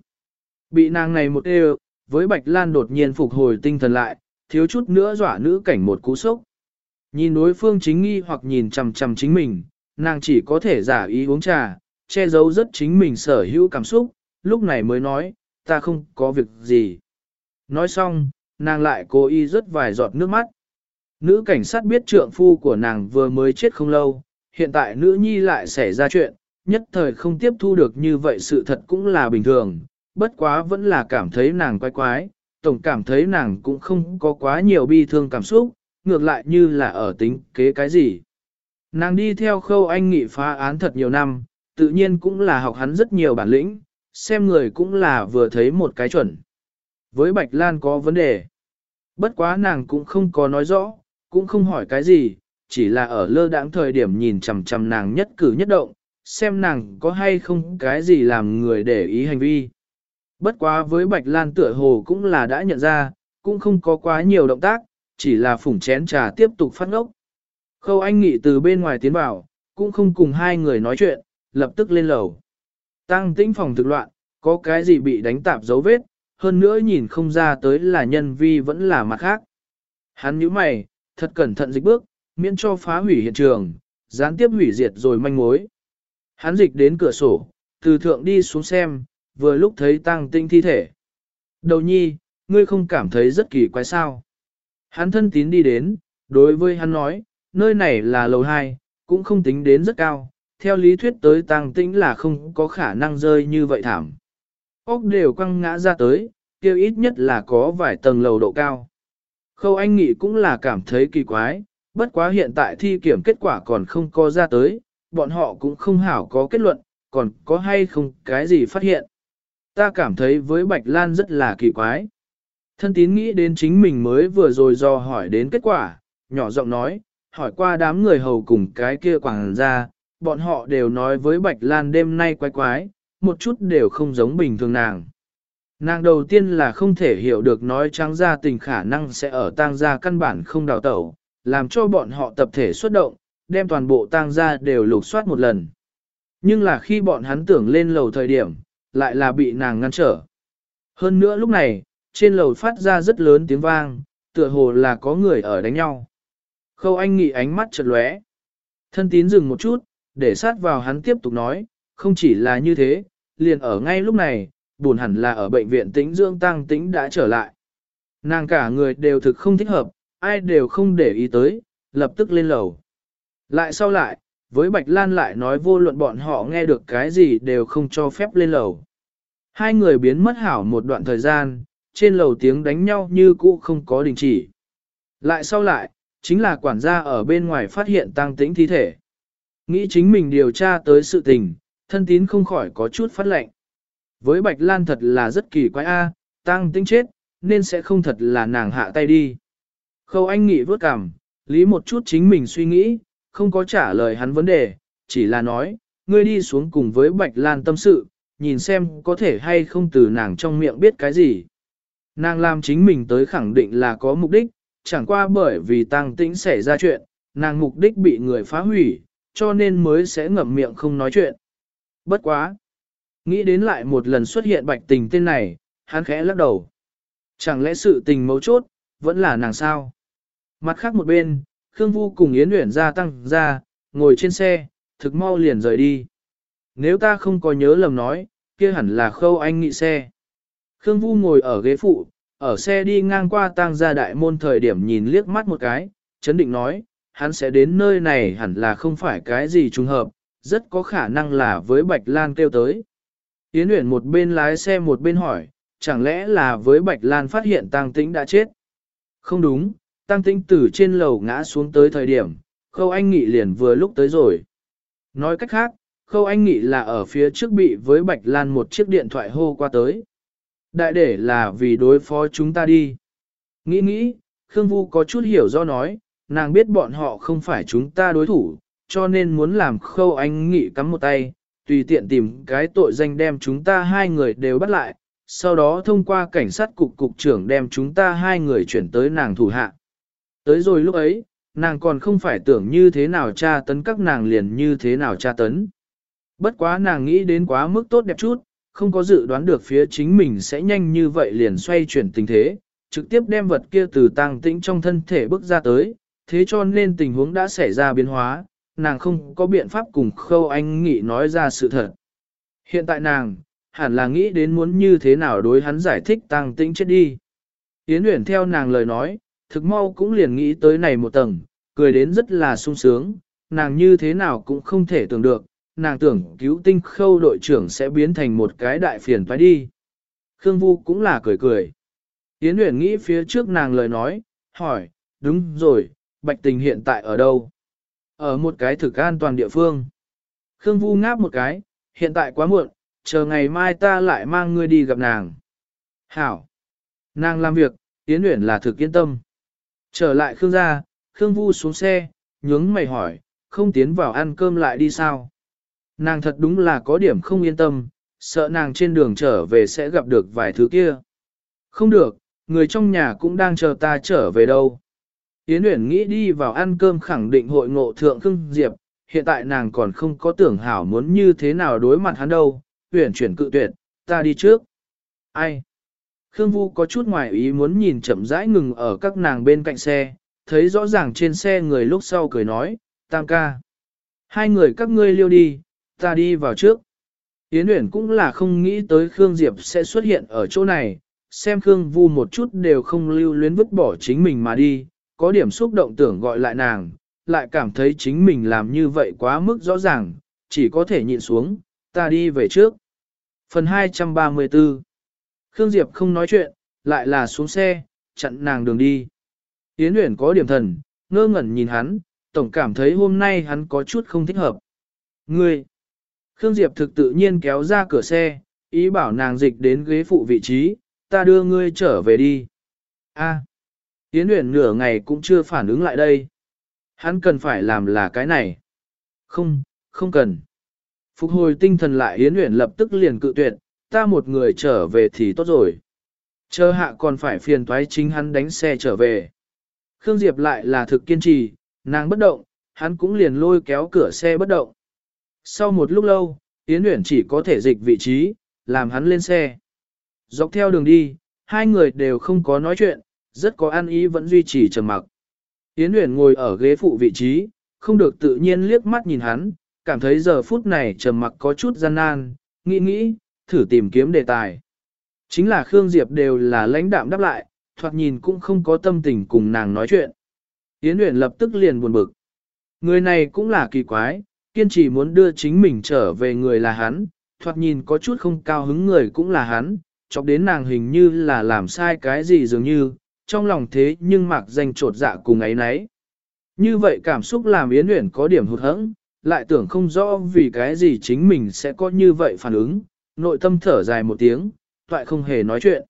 Bị nàng này một đều, với Bạch Lan đột nhiên phục hồi tinh thần lại, thiếu chút nữa dọa nữ cảnh một cú sốc. Nhìn đối phương chính nghi hoặc nhìn chằm chằm chính mình, nàng chỉ có thể giả ý uống trà, che giấu rất chính mình sở hữu cảm xúc, lúc này mới nói, ta không có việc gì. Nói xong, nàng lại cố ý rớt vài giọt nước mắt. Nữ cảnh sát biết trượng phu của nàng vừa mới chết không lâu, hiện tại nữ nhi lại xảy ra chuyện, nhất thời không tiếp thu được như vậy sự thật cũng là bình thường, bất quá vẫn là cảm thấy nàng quái quái, tổng cảm thấy nàng cũng không có quá nhiều bi thương cảm xúc, ngược lại như là ở tính kế cái gì. Nàng đi theo Khâu Anh Nghị phá án thật nhiều năm, tự nhiên cũng là học hắn rất nhiều bản lĩnh, xem người cũng là vừa thấy một cái chuẩn. Với Bạch Lan có vấn đề, bất quá nàng cũng không có nói rõ, cũng không hỏi cái gì, chỉ là ở lơ đãng thời điểm nhìn chằm chằm nàng nhất cử nhất động, xem nàng có hay không cái gì làm người để ý hành vi. Bất quá với Bạch Lan tựa hồ cũng là đã nhận ra, cũng không có quá nhiều động tác, chỉ là phủng chén trà tiếp tục phát ngốc. Khâu Anh Nghị từ bên ngoài tiến vào, cũng không cùng hai người nói chuyện, lập tức lên lầu. Tăng tĩnh phòng thực loạn, có cái gì bị đánh tạp dấu vết, hơn nữa nhìn không ra tới là nhân vi vẫn là mặt khác. Hắn nhíu mày, thật cẩn thận dịch bước, miễn cho phá hủy hiện trường, gián tiếp hủy diệt rồi manh mối. Hắn dịch đến cửa sổ, từ thượng đi xuống xem, vừa lúc thấy Tăng Tĩnh thi thể. Đầu nhi, ngươi không cảm thấy rất kỳ quái sao? Hắn thân tín đi đến, đối với hắn nói, nơi này là lầu 2, cũng không tính đến rất cao, theo lý thuyết tới Tăng Tĩnh là không có khả năng rơi như vậy thảm. Ốc đều quăng ngã ra tới, kêu ít nhất là có vài tầng lầu độ cao. Khâu Anh Nghị cũng là cảm thấy kỳ quái, bất quá hiện tại thi kiểm kết quả còn không có ra tới, bọn họ cũng không hảo có kết luận, còn có hay không cái gì phát hiện. Ta cảm thấy với Bạch Lan rất là kỳ quái. Thân tín nghĩ đến chính mình mới vừa rồi do hỏi đến kết quả, nhỏ giọng nói, hỏi qua đám người hầu cùng cái kia quảng ra, bọn họ đều nói với Bạch Lan đêm nay quái quái, một chút đều không giống bình thường nàng. Nàng đầu tiên là không thể hiểu được nói trắng ra tình khả năng sẽ ở tang gia căn bản không đào tẩu, làm cho bọn họ tập thể xuất động, đem toàn bộ tang gia đều lục soát một lần. Nhưng là khi bọn hắn tưởng lên lầu thời điểm, lại là bị nàng ngăn trở. Hơn nữa lúc này, trên lầu phát ra rất lớn tiếng vang, tựa hồ là có người ở đánh nhau. Khâu Anh Nghị ánh mắt chợt lóe. Thân Tín dừng một chút, để sát vào hắn tiếp tục nói, không chỉ là như thế, liền ở ngay lúc này, buồn hẳn là ở bệnh viện Tĩnh Dưỡng Tăng Tĩnh đã trở lại. Nàng cả người đều thực không thích hợp, ai đều không để ý tới, lập tức lên lầu. Lại sau lại, với Bạch Lan lại nói vô luận bọn họ nghe được cái gì đều không cho phép lên lầu. Hai người biến mất hảo một đoạn thời gian, trên lầu tiếng đánh nhau như cũ không có đình chỉ. Lại sau lại, chính là quản gia ở bên ngoài phát hiện Tăng Tĩnh thi thể. Nghĩ chính mình điều tra tới sự tình, Thân Tín không khỏi có chút phát lệnh. Với Bạch Lan thật là rất kỳ quái a, Tăng Tĩnh chết, nên sẽ không thật là nàng hạ tay đi. Khâu Anh Nghị vớt cằm, lý một chút chính mình suy nghĩ, không có trả lời hắn vấn đề, chỉ là nói, ngươi đi xuống cùng với Bạch Lan tâm sự, nhìn xem có thể hay không từ nàng trong miệng biết cái gì. Nàng làm chính mình tới khẳng định là có mục đích, chẳng qua bởi vì Tăng Tĩnh xảy ra chuyện, nàng mục đích bị người phá hủy, cho nên mới sẽ ngậm miệng không nói chuyện. Bất quá. Nghĩ đến lại một lần xuất hiện Bạch Tình tên này, hắn khẽ lắc đầu. Chẳng lẽ sự tình mấu chốt, vẫn là nàng sao? Mặt khác một bên, Khương Vu cùng Yến Uyển gia tăng ra, ngồi trên xe, thực mau liền rời đi. Nếu ta không có nhớ lầm nói, kia hẳn là Khâu Anh Nghị xe. Khương Vu ngồi ở ghế phụ, ở xe đi ngang qua tang gia đại môn thời điểm nhìn liếc mắt một cái, chấn định nói, hắn sẽ đến nơi này hẳn là không phải cái gì trùng hợp, rất có khả năng là với Bạch Lan kêu tới. Yến Uyển một bên lái xe một bên hỏi, chẳng lẽ là với Bạch Lan phát hiện Tăng Tĩnh đã chết? Không đúng, Tăng Tĩnh từ trên lầu ngã xuống tới thời điểm, Khâu Anh Nghị liền vừa lúc tới rồi. Nói cách khác, Khâu Anh Nghị là ở phía trước bị với Bạch Lan một chiếc điện thoại hô qua tới. Đại để là vì đối phó chúng ta đi. Nghĩ, Khương Vu có chút hiểu do nói, nàng biết bọn họ không phải chúng ta đối thủ, cho nên muốn làm Khâu Anh Nghị cắm một tay, tùy tiện tìm cái tội danh đem chúng ta hai người đều bắt lại, sau đó thông qua cảnh sát cục trưởng đem chúng ta hai người chuyển tới nàng thủ hạ. Tới rồi lúc ấy, nàng còn không phải tưởng như thế nào tra tấn các nàng liền như thế nào tra tấn. Bất quá nàng nghĩ đến quá mức tốt đẹp chút, không có dự đoán được phía chính mình sẽ nhanh như vậy liền xoay chuyển tình thế, trực tiếp đem vật kia từ Tăng Tĩnh trong thân thể bước ra tới, thế cho nên tình huống đã xảy ra biến hóa, nàng không có biện pháp cùng Khâu Anh Nghị nói ra sự thật. Hiện tại nàng, hẳn là nghĩ đến muốn như thế nào đối hắn giải thích Tăng Tĩnh chết đi. Yến Uyển theo nàng lời nói, thực mau cũng liền nghĩ tới này một tầng, cười đến rất là sung sướng, nàng như thế nào cũng không thể tưởng được, nàng tưởng cứu tinh Khâu đội trưởng sẽ biến thành một cái đại phiền toái đi. Khương Vu cũng là cười cười. Yến Uyển nghĩ phía trước nàng lời nói, hỏi, đúng rồi, Bạch Tình hiện tại ở đâu? Ở một cái thực an toàn địa phương. Khương Vu ngáp một cái, hiện tại quá muộn, chờ ngày mai ta lại mang ngươi đi gặp nàng. Hảo. Nàng làm việc, Yến Uyển là thực yên tâm. Trở lại Khương gia, Khương Vu xuống xe, nhướng mày hỏi, không tiến vào ăn cơm lại đi sao? Nàng thật đúng là có điểm không yên tâm, sợ nàng trên đường trở về sẽ gặp được vài thứ kia. Không được, người trong nhà cũng đang chờ ta trở về đâu. Yến Uyển nghĩ đi vào ăn cơm khẳng định hội ngộ thượng Khương Diệp, hiện tại nàng còn không có tưởng hảo muốn như thế nào đối mặt hắn đâu. Uyển chuyển cự tuyệt, ta đi trước. Ai? Khương Vu có chút ngoài ý muốn nhìn chậm rãi ngừng ở các nàng bên cạnh xe, thấy rõ ràng trên xe người lúc sau cười nói, Tam ca. Hai người các ngươi liêu đi, ta đi vào trước. Yến Uyển cũng là không nghĩ tới Khương Diệp sẽ xuất hiện ở chỗ này, xem Khương Vu một chút đều không lưu luyến vứt bỏ chính mình mà đi, có điểm xúc động tưởng gọi lại nàng, lại cảm thấy chính mình làm như vậy quá mức rõ ràng, chỉ có thể nhịn xuống, ta đi về trước. Phần 234 Khương Diệp không nói chuyện, lại là xuống xe, chặn nàng đường đi. Yến Uyển có điểm thần, ngơ ngẩn nhìn hắn, tổng cảm thấy hôm nay hắn có chút không thích hợp. Ngươi! Khương Diệp thực tự nhiên kéo ra cửa xe, ý bảo nàng dịch đến ghế phụ vị trí, ta đưa ngươi trở về đi. A. Yến Uyển nửa ngày cũng chưa phản ứng lại đây. Hắn cần phải làm là cái này. Không, không cần. Phục hồi tinh thần lại Yến Uyển lập tức liền cự tuyệt, ta một người trở về thì tốt rồi. Chờ hạ còn phải phiền toái chính hắn đánh xe trở về. Khương Diệp lại là thực kiên trì, nàng bất động, hắn cũng liền lôi kéo cửa xe bất động. Sau một lúc lâu, Yến Uyển chỉ có thể dịch vị trí, làm hắn lên xe. Dọc theo đường đi, hai người đều không có nói chuyện, rất có ăn ý vẫn duy trì trầm mặc. Yến Uyển ngồi ở ghế phụ vị trí, không được tự nhiên liếc mắt nhìn hắn, cảm thấy giờ phút này trầm mặc có chút gian nan, nghĩ, thử tìm kiếm đề tài. Chính là Khương Diệp đều là lãnh đạm đáp lại, thoạt nhìn cũng không có tâm tình cùng nàng nói chuyện. Yến Uyển lập tức liền buồn bực. Người này cũng là kỳ quái, kiên trì muốn đưa chính mình trở về người là hắn, thoạt nhìn có chút không cao hứng người cũng là hắn, chọc đến nàng hình như là làm sai cái gì dường như, trong lòng thế nhưng mặc danh trột dạ cùng ấy nấy. Như vậy cảm xúc làm Yến Uyển có điểm hụt hẫng, lại tưởng không rõ vì cái gì chính mình sẽ có như vậy phản ứng, nội tâm thở dài một tiếng, toại không hề nói chuyện.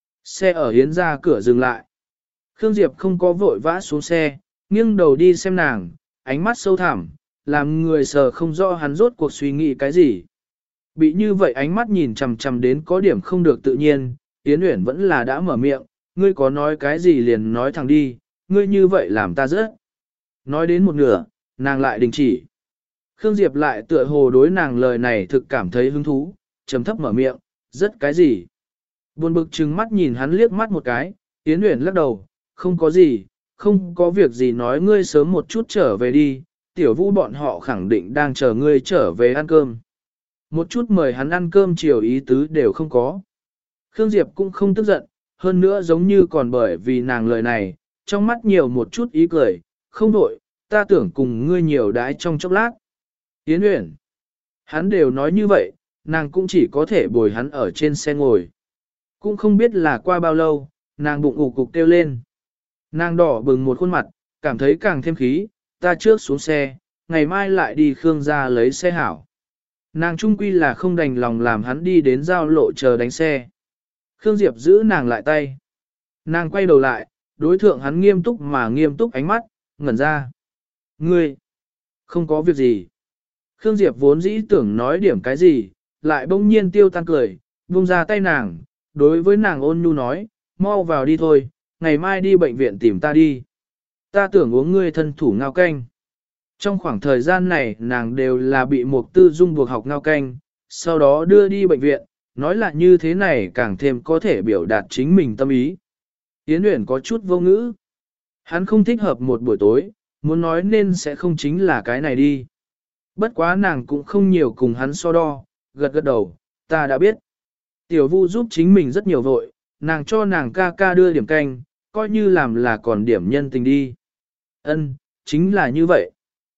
Xe ở Yến ra cửa dừng lại. Khương Diệp không có vội vã xuống xe, nghiêng đầu đi xem nàng, ánh mắt sâu thẳm, làm người sờ không rõ hắn rốt cuộc suy nghĩ cái gì. Bị như vậy ánh mắt nhìn chằm chằm đến có điểm không được tự nhiên, Yến Uyển vẫn là đã mở miệng, ngươi có nói cái gì liền nói thẳng đi, ngươi như vậy làm ta rất. Nói đến một nửa, nàng lại đình chỉ. Khương Diệp lại tựa hồ đối nàng lời này thực cảm thấy hứng thú, trầm thấp mở miệng, rất cái gì. Buồn bực trừng mắt nhìn hắn liếc mắt một cái, Yến Uyển lắc đầu, không có gì, không có việc gì nói ngươi sớm một chút trở về đi, tiểu vũ bọn họ khẳng định đang chờ ngươi trở về ăn cơm. Một chút mời hắn ăn cơm chiều ý tứ đều không có. Khương Diệp cũng không tức giận, hơn nữa giống như còn bởi vì nàng lời này, trong mắt nhiều một chút ý cười, không đổi, ta tưởng cùng ngươi nhiều đái trong chốc lát. Yến Uyển, hắn đều nói như vậy, nàng cũng chỉ có thể bồi hắn ở trên xe ngồi. Cũng không biết là qua bao lâu, nàng bụng ủ cục kêu lên. Nàng đỏ bừng một khuôn mặt, cảm thấy càng thêm khí, ta trước xuống xe, ngày mai lại đi Khương gia lấy xe hảo. Nàng trung quy là không đành lòng làm hắn đi đến giao lộ chờ đánh xe. Khương Diệp giữ nàng lại tay. Nàng quay đầu lại, đối thượng hắn nghiêm túc mà nghiêm túc ánh mắt, ngẩn ra. Ngươi, không có việc gì. Khương Diệp vốn dĩ tưởng nói điểm cái gì, lại bỗng nhiên tiêu tan cười, buông ra tay nàng, đối với nàng ôn nhu nói, mau vào đi thôi, ngày mai đi bệnh viện tìm ta đi. Ta tưởng uống ngươi thân thủ ngao canh. Trong khoảng thời gian này nàng đều là bị Mục Tư Dung buộc học ngao canh, sau đó đưa đi bệnh viện, nói là như thế này càng thêm có thể biểu đạt chính mình tâm ý. Yến Uyển có chút vô ngữ. Hắn không thích hợp một buổi tối, muốn nói nên sẽ không chính là cái này đi. Bất quá nàng cũng không nhiều cùng hắn so đo, gật gật đầu, ta đã biết. Tiểu Vu giúp chính mình rất nhiều vội, nàng cho nàng ca ca đưa điểm canh, coi như làm là còn điểm nhân tình đi. Ân, chính là như vậy.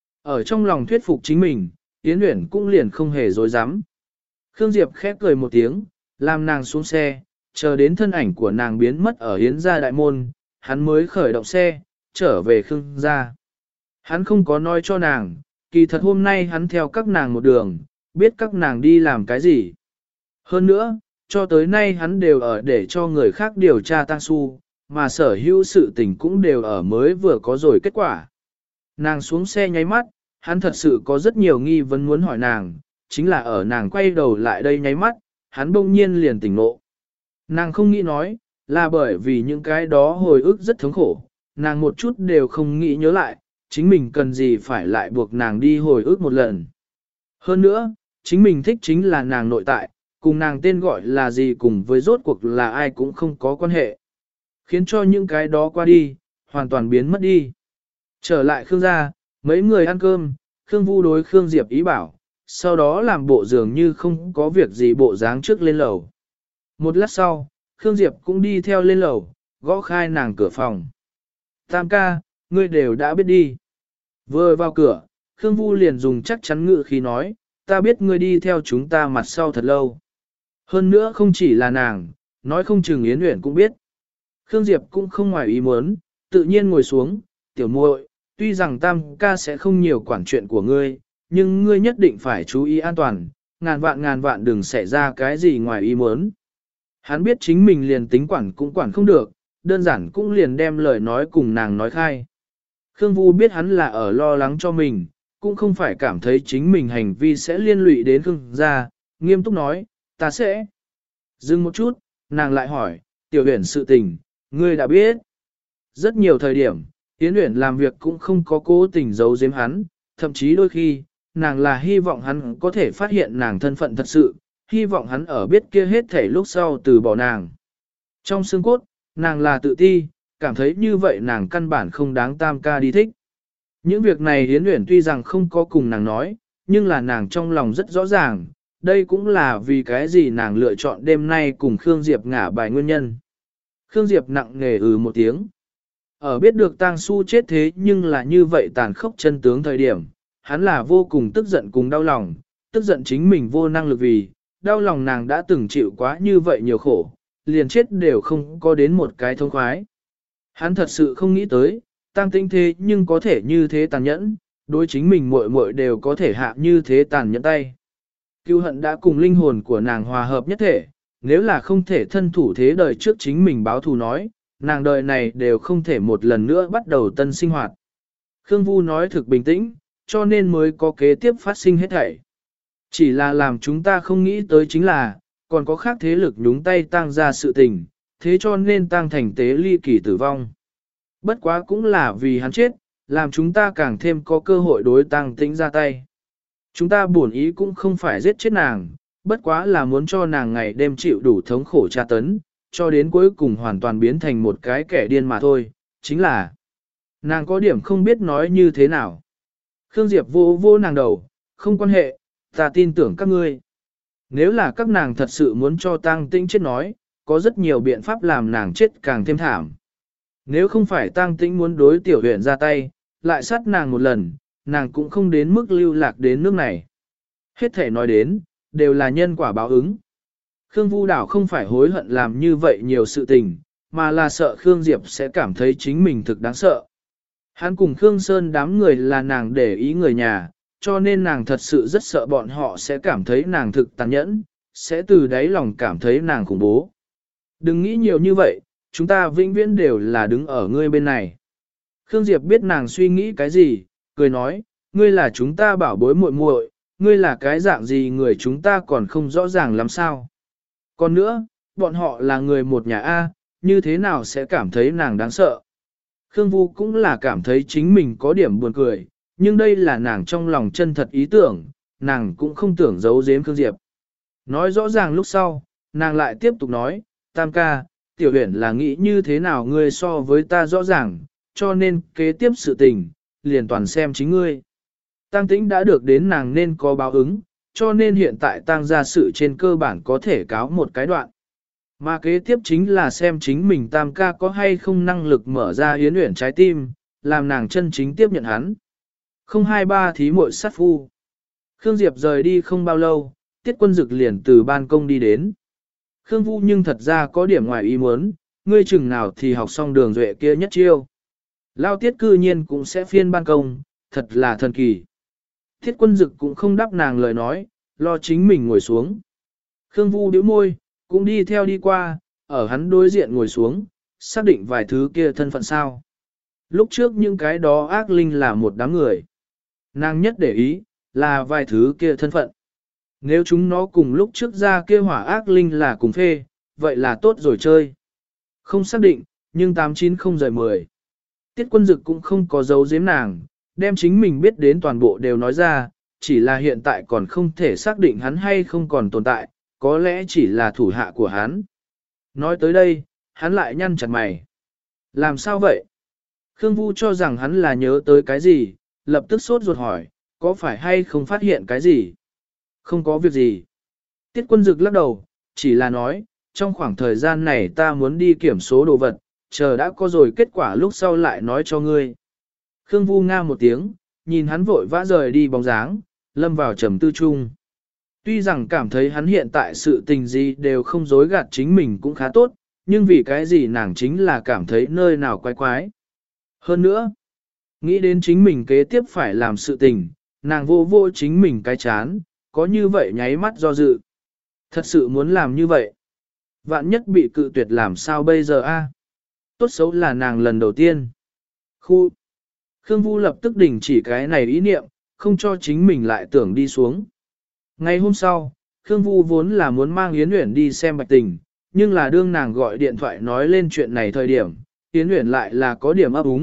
Ở trong lòng thuyết phục chính mình, Yến Uyển cũng liền không hề dối dám. Khương Diệp khép cười một tiếng, làm nàng xuống xe, chờ đến thân ảnh của nàng biến mất ở Yến gia đại môn, hắn mới khởi động xe, trở về Khương gia. Hắn không có nói cho nàng, kỳ thật hôm nay hắn theo các nàng một đường, biết các nàng đi làm cái gì. Hơn nữa, cho tới nay hắn đều ở để cho người khác điều tra tang su, mà sở hữu sự tình cũng đều ở mới vừa có rồi kết quả. Nàng xuống xe nháy mắt, hắn thật sự có rất nhiều nghi vấn muốn hỏi nàng, chính là ở nàng quay đầu lại đây nháy mắt, hắn bỗng nhiên liền tỉnh ngộ. Nàng không nghĩ nói, là bởi vì những cái đó hồi ức rất thống khổ, nàng một chút đều không nghĩ nhớ lại, chính mình cần gì phải lại buộc nàng đi hồi ức một lần. Hơn nữa, chính mình thích chính là nàng nội tại, cùng nàng tên gọi là gì cùng với rốt cuộc là ai cũng không có quan hệ. Khiến cho những cái đó qua đi, hoàn toàn biến mất đi. Trở lại Khương gia, mấy người ăn cơm, Khương Vu đối Khương Diệp ý bảo, sau đó làm bộ dường như không có việc gì bộ dáng trước lên lầu. Một lát sau, Khương Diệp cũng đi theo lên lầu, gõ khai nàng cửa phòng. Tam ca, ngươi đều đã biết đi. Vừa vào cửa, Khương Vu liền dùng chắc chắn ngự khi nói, ta biết ngươi đi theo chúng ta mặt sau thật lâu. Hơn nữa không chỉ là nàng, nói không chừng Yến Uyển cũng biết. Khương Diệp cũng không ngoài ý muốn, tự nhiên ngồi xuống, tiểu muội, tuy rằng Tam ca sẽ không nhiều quản chuyện của ngươi, nhưng ngươi nhất định phải chú ý an toàn, ngàn vạn đừng xảy ra cái gì ngoài ý muốn. Hắn biết chính mình liền tính quản cũng quản không được, đơn giản cũng liền đem lời nói cùng nàng nói khai. Khương Vu biết hắn là ở lo lắng cho mình, cũng không phải cảm thấy chính mình hành vi sẽ liên lụy đến Khương gia, nghiêm túc nói, ta sẽ. Dừng một chút, nàng lại hỏi, tiểu huyền sự tình, ngươi đã biết. Rất nhiều thời điểm, Yến Uyển làm việc cũng không có cố tình giấu giếm hắn, thậm chí đôi khi, nàng là hy vọng hắn có thể phát hiện nàng thân phận thật sự, hy vọng hắn ở biết kia hết thể lúc sau từ bỏ nàng. Trong xương cốt, nàng là tự ti, cảm thấy như vậy nàng căn bản không đáng tam ca đi thích. Những việc này Yến Uyển tuy rằng không có cùng nàng nói, nhưng là nàng trong lòng rất rõ ràng, đây cũng là vì cái gì nàng lựa chọn đêm nay cùng Khương Diệp ngả bài nguyên nhân. Khương Diệp nặng nề một tiếng. Ở biết được Tang Su chết thế nhưng là như vậy tàn khốc chân tướng thời điểm, hắn là vô cùng tức giận cùng đau lòng, tức giận chính mình vô năng lực vì, đau lòng nàng đã từng chịu quá như vậy nhiều khổ, liền chết đều không có đến một cái thông khoái. Hắn thật sự không nghĩ tới, Tang Tĩnh thế nhưng có thể như thế tàn nhẫn, đối chính mình muội muội đều có thể hạ như thế tàn nhẫn tay. Cưu hận đã cùng linh hồn của nàng hòa hợp nhất thể, nếu là không thể thân thủ thế đời trước chính mình báo thù nói, nàng đời này đều không thể một lần nữa bắt đầu tân sinh hoạt. Khương Vu nói thực bình tĩnh, cho nên mới có kế tiếp phát sinh hết thảy. Chỉ là làm chúng ta không nghĩ tới chính là, còn có khác thế lực nhúng tay tăng ra sự tình, thế cho nên tăng thành tế ly kỳ tử vong. Bất quá cũng là vì hắn chết, làm chúng ta càng thêm có cơ hội đối tăng tĩnh ra tay. Chúng ta buồn ý cũng không phải giết chết nàng, bất quá là muốn cho nàng ngày đêm chịu đủ thống khổ tra tấn, cho đến cuối cùng hoàn toàn biến thành một cái kẻ điên mà thôi, chính là nàng có điểm không biết nói như thế nào. Khương Diệp vô vô nàng đầu, không quan hệ, ta tin tưởng các ngươi. Nếu là các nàng thật sự muốn cho Tang Tĩnh chết nói, có rất nhiều biện pháp làm nàng chết càng thêm thảm. Nếu không phải Tang Tĩnh muốn đối tiểu huyện ra tay, lại sát nàng một lần, nàng cũng không đến mức lưu lạc đến nước này. Hết thể nói đến, đều là nhân quả báo ứng. Khương Vu Đảo không phải hối hận làm như vậy nhiều sự tình, mà là sợ Khương Diệp sẽ cảm thấy chính mình thực đáng sợ. Hắn cùng Khương Sơn đám người là nàng để ý người nhà, cho nên nàng thật sự rất sợ bọn họ sẽ cảm thấy nàng thực tàn nhẫn, sẽ từ đáy lòng cảm thấy nàng khủng bố. Đừng nghĩ nhiều như vậy, chúng ta vĩnh viễn đều là đứng ở ngươi bên này. Khương Diệp biết nàng suy nghĩ cái gì, cười nói, ngươi là chúng ta bảo bối muội muội, ngươi là cái dạng gì người chúng ta còn không rõ ràng lắm sao. Còn nữa, bọn họ là người một nhà A, như thế nào sẽ cảm thấy nàng đáng sợ. Khương Vu cũng là cảm thấy chính mình có điểm buồn cười, nhưng đây là nàng trong lòng chân thật ý tưởng, nàng cũng không tưởng giấu giếm Khương Diệp. Nói rõ ràng lúc sau, nàng lại tiếp tục nói, Tam ca, tiểu huyển là nghĩ như thế nào ngươi so với ta rõ ràng, cho nên kế tiếp sự tình, liền toàn xem chính ngươi. Tăng Tĩnh đã được đến nàng nên có báo ứng, cho nên hiện tại tăng ra sự trên cơ bản có thể cáo một cái đoạn. Mà kế tiếp chính là xem chính mình Tam ca có hay không năng lực mở ra Yến Uyển trái tim, làm nàng chân chính tiếp nhận hắn. 023 thí muội sát phu. Khương Diệp rời đi không bao lâu, Tiết Quân Dực liền từ ban công đi đến. Khương Vu nhưng thật ra có điểm ngoài ý muốn, ngươi chừng nào thì học xong đường duệ kia nhất chiêu. Lao Tiết cư nhiên cũng sẽ phiên ban công, thật là thần kỳ. Tiết Quân Dực cũng không đáp nàng lời nói, lo chính mình ngồi xuống. Khương Vu bĩu môi, cũng đi theo đi qua, ở hắn đối diện ngồi xuống, xác định vài thứ kia thân phận sao. Lúc trước những cái đó ác linh là một đám người. Nàng nhất để ý, là vài thứ kia thân phận. Nếu chúng nó cùng lúc trước ra kia hỏa ác linh là cùng phê, vậy là tốt rồi chơi. Không xác định, nhưng 890-10. Tiết Quân Dực cũng không có giấu giếm nàng, đem chính mình biết đến toàn bộ đều nói ra, chỉ là hiện tại còn không thể xác định hắn hay không còn tồn tại, có lẽ chỉ là thủ hạ của hắn. Nói tới đây, hắn lại nhăn chặt mày. Làm sao vậy? Khương Vu cho rằng hắn là nhớ tới cái gì, lập tức sốt ruột hỏi, có phải hay không phát hiện cái gì? Không có việc gì. Tiết Quân Dực lắc đầu, chỉ là nói, trong khoảng thời gian này ta muốn đi kiểm số đồ vật, chờ đã có rồi kết quả lúc sau lại nói cho ngươi. Khương Vu nga một tiếng, nhìn hắn vội vã rời đi bóng dáng, lâm vào trầm tư chung. Tuy rằng cảm thấy hắn hiện tại sự tình gì đều không dối gạt chính mình cũng khá tốt, nhưng vì cái gì nàng chính là cảm thấy nơi nào quái quái. Hơn nữa, nghĩ đến chính mình kế tiếp phải làm sự tình, nàng vô vô chính mình cái chán, có như vậy nháy mắt do dự. Thật sự muốn làm như vậy. Vạn nhất bị cự tuyệt làm sao bây giờ a? Tốt xấu là nàng lần đầu tiên. Khu. Khương Vu lập tức đình chỉ cái này ý niệm, không cho chính mình lại tưởng đi xuống. Ngày hôm sau, Khương Vu vốn là muốn mang Yến Uyển đi xem Bạch Tình, nhưng là đương nàng gọi điện thoại nói lên chuyện này thời điểm, Yến Uyển lại là có điểm ấp úng,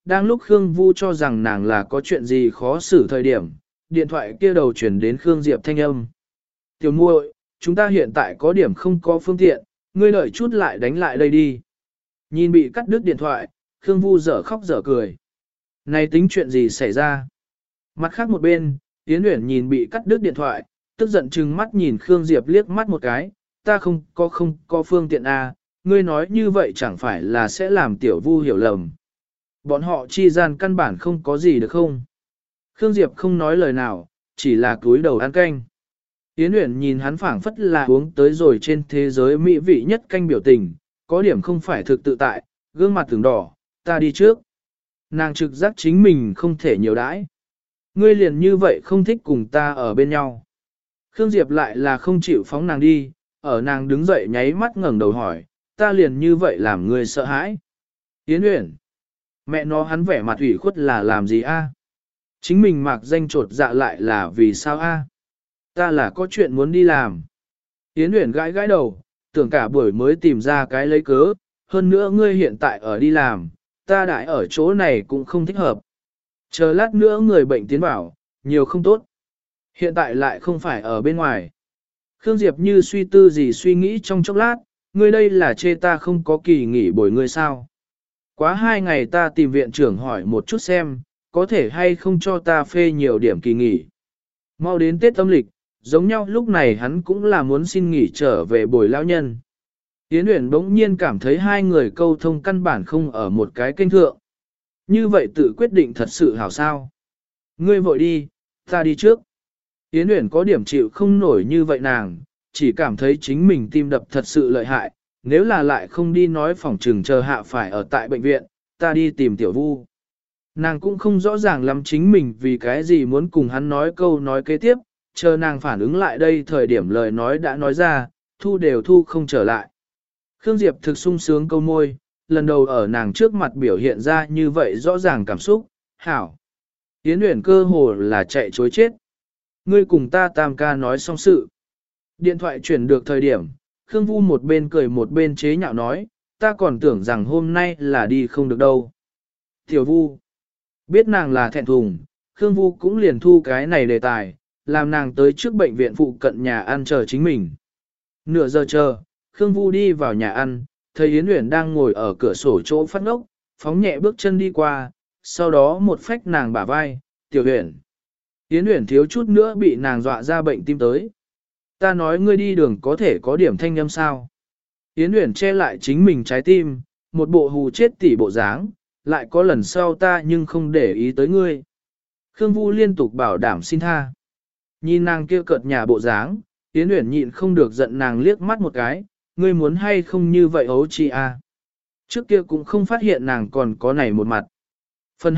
đang lúc Khương Vu cho rằng nàng là có chuyện gì khó xử thời điểm, điện thoại kia đầu chuyển đến Khương Diệp thanh âm. Tiểu muội, chúng ta hiện tại có điểm không có phương tiện, ngươi đợi chút lại đánh lại đây đi. Nhìn bị cắt đứt điện thoại, Khương Vu dở khóc dở cười. Này tính chuyện gì xảy ra? Mặt khác một bên, Yến Uyển nhìn bị cắt đứt điện thoại, tức giận chừng mắt nhìn Khương Diệp liếc mắt một cái, ta không có phương tiện à, ngươi nói như vậy chẳng phải là sẽ làm Tiểu Vu hiểu lầm. Bọn họ chi gian căn bản không có gì được không? Khương Diệp không nói lời nào, chỉ là cúi đầu ăn canh. Yến Uyển nhìn hắn phảng phất là uống tới rồi trên thế giới mỹ vị nhất canh biểu tình, có điểm không phải thực tự tại, gương mặt từng đỏ, ta đi trước. Nàng trực giác chính mình không thể nhiều đãi. Ngươi liền như vậy không thích cùng ta ở bên nhau. Khương Diệp lại là không chịu phóng nàng đi, ở nàng đứng dậy nháy mắt ngẩng đầu hỏi, ta liền như vậy làm ngươi sợ hãi. Yến Uyển, mẹ nó hắn vẻ mặt ủy khuất là làm gì a? Chính mình mặc danh trột dạ lại là vì sao a? Ta là có chuyện muốn đi làm. Yến Uyển gãi gãi đầu, tưởng cả buổi mới tìm ra cái lấy cớ, hơn nữa ngươi hiện tại ở đi làm, ta đại ở chỗ này cũng không thích hợp. Chờ lát nữa người bệnh tiến vào, nhiều không tốt. Hiện tại lại không phải ở bên ngoài. Khương Diệp như suy tư gì suy nghĩ trong chốc lát, ngươi đây là chê ta không có kỳ nghỉ bồi ngươi sao. Quá 2 ngày ta tìm viện trưởng hỏi một chút xem, có thể hay không cho ta phê nhiều điểm kỳ nghỉ. Mau đến Tết âm lịch, giống nhau lúc này hắn cũng là muốn xin nghỉ trở về bồi lão nhân. Yến Uyển bỗng nhiên cảm thấy hai người câu thông căn bản không ở một cái kênh thượng. Như vậy tự quyết định thật sự hảo sao. Ngươi vội đi, ta đi trước. Yến Uyển có điểm chịu không nổi như vậy nàng, chỉ cảm thấy chính mình tim đập thật sự lợi hại, nếu là lại không đi nói phòng trừng chờ hạ phải ở tại bệnh viện, ta đi tìm Tiểu Vu. Nàng cũng không rõ ràng lắm chính mình vì cái gì muốn cùng hắn nói câu nói kế tiếp, chờ nàng phản ứng lại đây thời điểm lời nói đã nói ra, thu đều thu không trở lại. Khương Diệp thực sung sướng câu môi, lần đầu ở nàng trước mặt biểu hiện ra như vậy rõ ràng cảm xúc, hảo. Yến Uyển cơ hồ là chạy chối chết. Ngươi cùng ta tam ca nói xong sự. Điện thoại chuyển được thời điểm, Khương Vu một bên cười một bên chế nhạo nói, ta còn tưởng rằng hôm nay là đi không được đâu. Tiểu Vu, biết nàng là thẹn thùng, Khương Vu cũng liền thu cái này đề tài, làm nàng tới trước bệnh viện phụ cận nhà ăn chờ chính mình. Nửa giờ chờ, Khương Vu đi vào nhà ăn, thấy Yến Uyển đang ngồi ở cửa sổ chỗ phát ngốc, phóng nhẹ bước chân đi qua, sau đó một phách nàng bả vai, Tiểu Uyển. Yến Uyển thiếu chút nữa bị nàng dọa ra bệnh tim tới. Ta nói ngươi đi đường có thể có điểm thanh âm sao. Yến Uyển che lại chính mình trái tim, một bộ hù chết tỉ bộ dáng, lại có lần sau ta nhưng không để ý tới ngươi. Khương Vu liên tục bảo đảm xin tha. Nhìn nàng kia cợt nhà bộ dáng, Yến Uyển nhịn không được giận nàng liếc mắt một cái, ngươi muốn hay không như vậy ấu chị à. Trước kia cũng không phát hiện nàng còn có này một mặt. Phần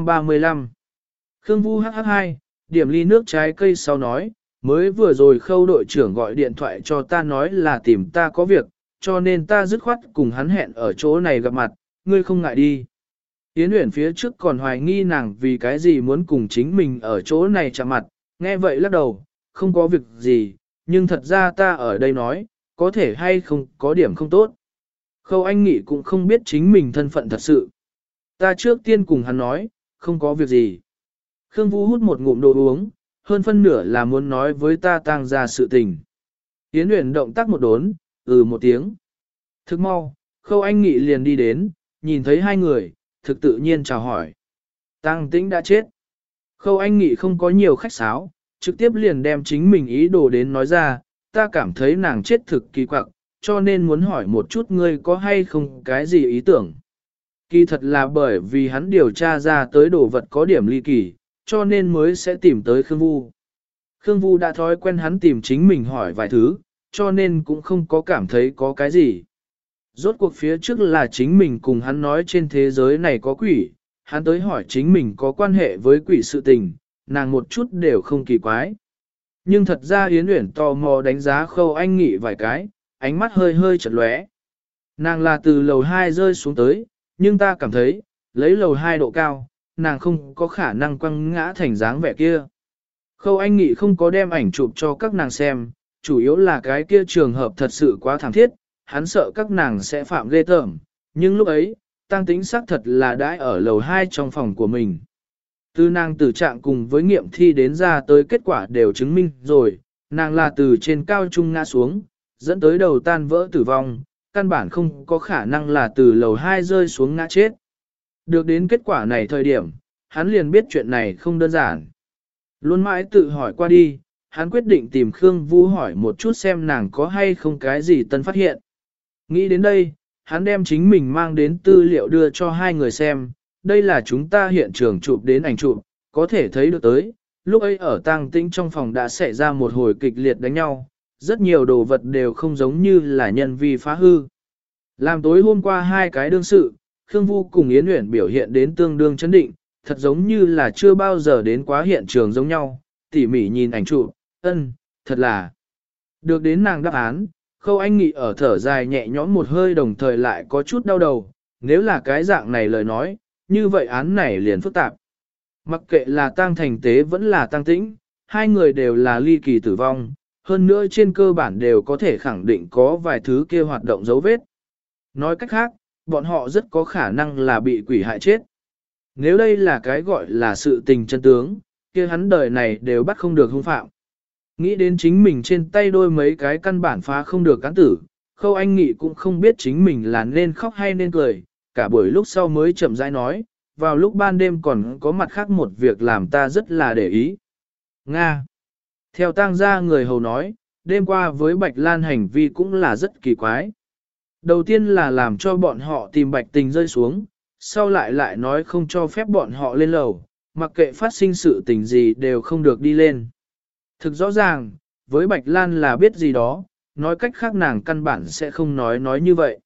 235 Khương Vu hh2, điểm ly nước trái cây sau nói, mới vừa rồi Khâu đội trưởng gọi điện thoại cho ta nói là tìm ta có việc, cho nên ta dứt khoát cùng hắn hẹn ở chỗ này gặp mặt, ngươi không ngại đi. Yến Uyển phía trước còn hoài nghi nàng vì cái gì muốn cùng chính mình ở chỗ này chạm mặt, nghe vậy lắc đầu, không có việc gì, nhưng thật ra ta ở đây nói, có thể hay không có điểm không tốt. Khâu Anh Nghị cũng không biết chính mình thân phận thật sự. Ta trước tiên cùng hắn nói, không có việc gì. Khương Vu hút một ngụm đồ uống, hơn phân nửa là muốn nói với ta tang ra sự tình. Yến Uyển động tác một đốn, một tiếng. Thức mau, Khâu Anh Nghị liền đi đến, nhìn thấy hai người, thực tự nhiên chào hỏi. Tang Tĩnh đã chết. Khâu Anh Nghị không có nhiều khách sáo, trực tiếp liền đem chính mình ý đồ đến nói ra, ta cảm thấy nàng chết thực kỳ quặc, cho nên muốn hỏi một chút ngươi có hay không cái gì ý tưởng. Kỳ thật là bởi vì hắn điều tra ra tới đồ vật có điểm ly kỳ, cho nên mới sẽ tìm tới Khương Vu. Khương Vu đã thói quen hắn tìm chính mình hỏi vài thứ, cho nên cũng không có cảm thấy có cái gì. Rốt cuộc phía trước là chính mình cùng hắn nói trên thế giới này có quỷ, hắn tới hỏi chính mình có quan hệ với quỷ sự tình, nàng một chút đều không kỳ quái. Nhưng thật ra Yến Uyển tò mò đánh giá Khâu Anh Nghị vài cái, ánh mắt hơi hơi chật lóe. Nàng là từ lầu 2 rơi xuống tới, nhưng ta cảm thấy, lấy lầu 2 độ cao, nàng không có khả năng quăng ngã thành dáng vẻ kia. Khâu Anh Nghị không có đem ảnh chụp cho các nàng xem, chủ yếu là cái kia trường hợp thật sự quá thảm thiết, hắn sợ các nàng sẽ phạm ghê tởm, nhưng lúc ấy, Tang Tĩnh xác thật là đãi ở lầu 2 trong phòng của mình. Từ nàng tử trạng cùng với nghiệm thi đến ra tới kết quả đều chứng minh rồi, nàng là từ trên cao trung ngã xuống, dẫn tới đầu tan vỡ tử vong, căn bản không có khả năng là từ lầu 2 rơi xuống ngã chết. Được đến kết quả này thời điểm, hắn liền biết chuyện này không đơn giản. Luôn mãi tự hỏi qua đi, hắn quyết định tìm Khương Vu hỏi một chút xem nàng có hay không cái gì tân phát hiện. Nghĩ đến đây, hắn đem chính mình mang đến tư liệu đưa cho hai người xem, đây là chúng ta hiện trường chụp đến ảnh chụp, có thể thấy được tới, lúc ấy ở Tang Tĩnh trong phòng đã xảy ra một hồi kịch liệt đánh nhau, rất nhiều đồ vật đều không giống như là nhân vi phá hư. Làm tối hôm qua hai cái đương sự, Khương Vu cùng Yến Uyển biểu hiện đến tương đương chấn định, thật giống như là chưa bao giờ đến quá hiện trường giống nhau, tỉ mỉ nhìn ảnh chụp, thật là. Được đến nàng đáp án, Khâu Anh Nghị ở thở dài nhẹ nhõm một hơi đồng thời lại có chút đau đầu, nếu là cái dạng này lời nói, như vậy án này liền phức tạp. Mặc kệ là Tang Thành Tế vẫn là Tang Tĩnh, hai người đều là ly kỳ tử vong, hơn nữa trên cơ bản đều có thể khẳng định có vài thứ kia hoạt động dấu vết. Nói cách khác, bọn họ rất có khả năng là bị quỷ hại chết. Nếu đây là cái gọi là sự tình chân tướng, kia hắn đời này đều bắt không được hung phạm. Nghĩ đến chính mình trên tay đôi mấy cái căn bản phá không được cán tử, Khâu Anh Nghị cũng không biết chính mình là nên khóc hay nên cười, cả buổi lúc sau mới chậm rãi nói, vào lúc ban đêm còn có mặt khác một việc làm ta rất là để ý. Nga. Theo Tang gia người hầu nói, đêm qua với Bạch Lan hành vi cũng là rất kỳ quái. Đầu tiên là làm cho bọn họ tìm Bạch Tình rơi xuống, sau lại nói không cho phép bọn họ lên lầu, mặc kệ phát sinh sự tình gì đều không được đi lên. Thực rõ ràng, với Bạch Lan là biết gì đó, nói cách khác nàng căn bản sẽ không nói như vậy.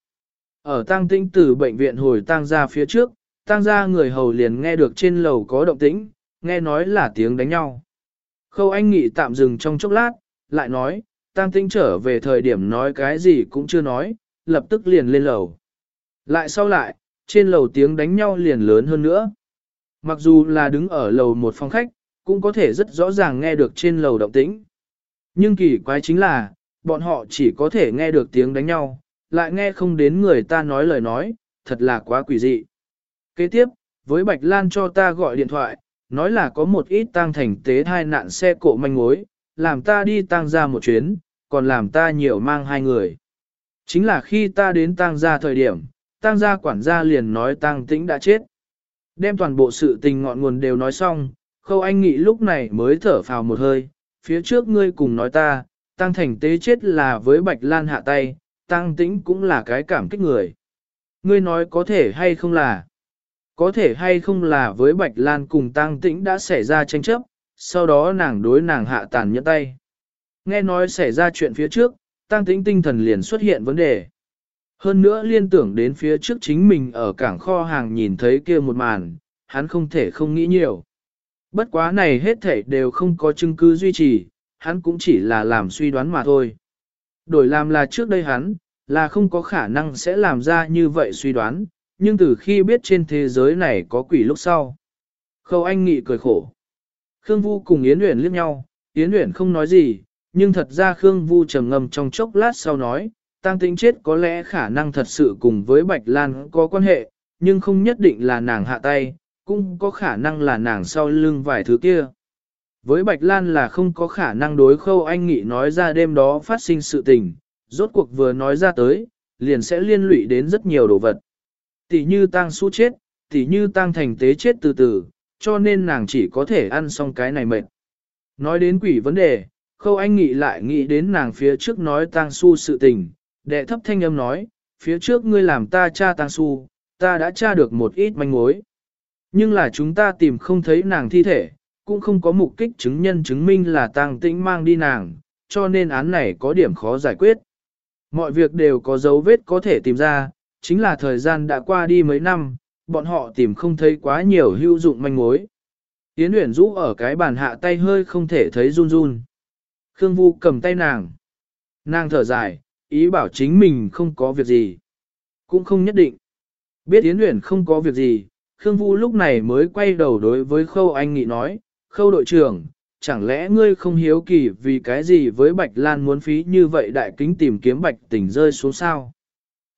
Ở Tang Tĩnh từ bệnh viện hồi Tang gia phía trước, Tang gia người hầu liền nghe được trên lầu có động tĩnh, nghe nói là tiếng đánh nhau. Khâu Anh Nghị tạm dừng trong chốc lát, lại nói, Tang Tĩnh trở về thời điểm nói cái gì cũng chưa nói, lập tức liền lên lầu. Lại sau lại, trên lầu tiếng đánh nhau liền lớn hơn nữa. Mặc dù là đứng ở lầu một phòng khách, cũng có thể rất rõ ràng nghe được trên lầu động tĩnh. Nhưng kỳ quái chính là, bọn họ chỉ có thể nghe được tiếng đánh nhau, lại nghe không đến người ta nói lời nói, thật là quá quỷ dị. Kế tiếp, với Bạch Lan cho ta gọi điện thoại, nói là có một ít Tang Thành Tế thai nạn xe cộ manh mối, làm ta đi Tang gia một chuyến, còn làm ta nhiều mang hai người. Chính là khi ta đến Tang gia thời điểm, Tang gia quản gia liền nói Tang Tĩnh đã chết. Đem toàn bộ sự tình ngọn nguồn đều nói xong, Khâu Anh Nghị lúc này mới thở phào một hơi, phía trước ngươi cùng nói ta, Tang Thành Tế chết là với Bạch Lan hạ tay, Tang Tĩnh cũng là cái cảm kích người. Ngươi nói có thể hay không là? Có thể hay không là với Bạch Lan cùng Tang Tĩnh đã xảy ra tranh chấp, sau đó nàng đối nàng hạ tàn nhẫn tay. Nghe nói xảy ra chuyện phía trước, Tang Tĩnh tinh thần liền xuất hiện vấn đề. Hơn nữa liên tưởng đến phía trước chính mình ở cảng kho hàng nhìn thấy kia một màn, hắn không thể không nghĩ nhiều. Bất quá này hết thảy đều không có chứng cứ duy trì, hắn cũng chỉ là làm suy đoán mà thôi. Đổi làm là trước đây hắn, là không có khả năng sẽ làm ra như vậy suy đoán, nhưng từ khi biết trên thế giới này có quỷ lúc sau. Khâu Anh Nghị cười khổ. Khương Vu cùng Yến Uyển liếc nhau, Yến Uyển không nói gì, nhưng thật ra Khương Vu trầm ngâm trong chốc lát sau nói, Tang Tĩnh chết có lẽ khả năng thật sự cùng với Bạch Lan có quan hệ, nhưng không nhất định là nàng hạ tay, cũng có khả năng là nàng sau lưng vài thứ kia. Với Bạch Lan là không có khả năng đối Khâu Anh Nghị nói ra đêm đó phát sinh sự tình, rốt cuộc vừa nói ra tới, liền sẽ liên lụy đến rất nhiều đồ vật. Tỷ như Tang Su chết, tỷ như Tang Thành Tế chết từ từ, cho nên nàng chỉ có thể ăn xong cái này mệt. Nói đến quỷ vấn đề, Khâu Anh Nghị lại nghĩ đến nàng phía trước nói Tang Su sự tình, đệ thấp thanh âm nói, phía trước ngươi làm ta tra Tang Su, ta đã tra được một ít manh mối. Nhưng là chúng ta tìm không thấy nàng thi thể, cũng không có mục kích chứng nhân chứng minh là Tang Tĩnh mang đi nàng, cho nên án này có điểm khó giải quyết. Mọi việc đều có dấu vết có thể tìm ra, chính là thời gian đã qua đi mấy năm, bọn họ tìm không thấy quá nhiều hữu dụng manh mối. Yến Uyển rũ ở cái bàn hạ tay hơi không thể thấy run run. Khương Vu cầm tay nàng. Nàng thở dài, ý bảo chính mình không có việc gì. Cũng không nhất định. Biết Yến Uyển không có việc gì, Khương Vu lúc này mới quay đầu đối với Khâu Anh Nghị nói, Khâu đội trưởng, chẳng lẽ ngươi không hiếu kỳ vì cái gì với Bạch Lan muốn phí như vậy đại kính tìm kiếm Bạch Tình rơi xuống sao?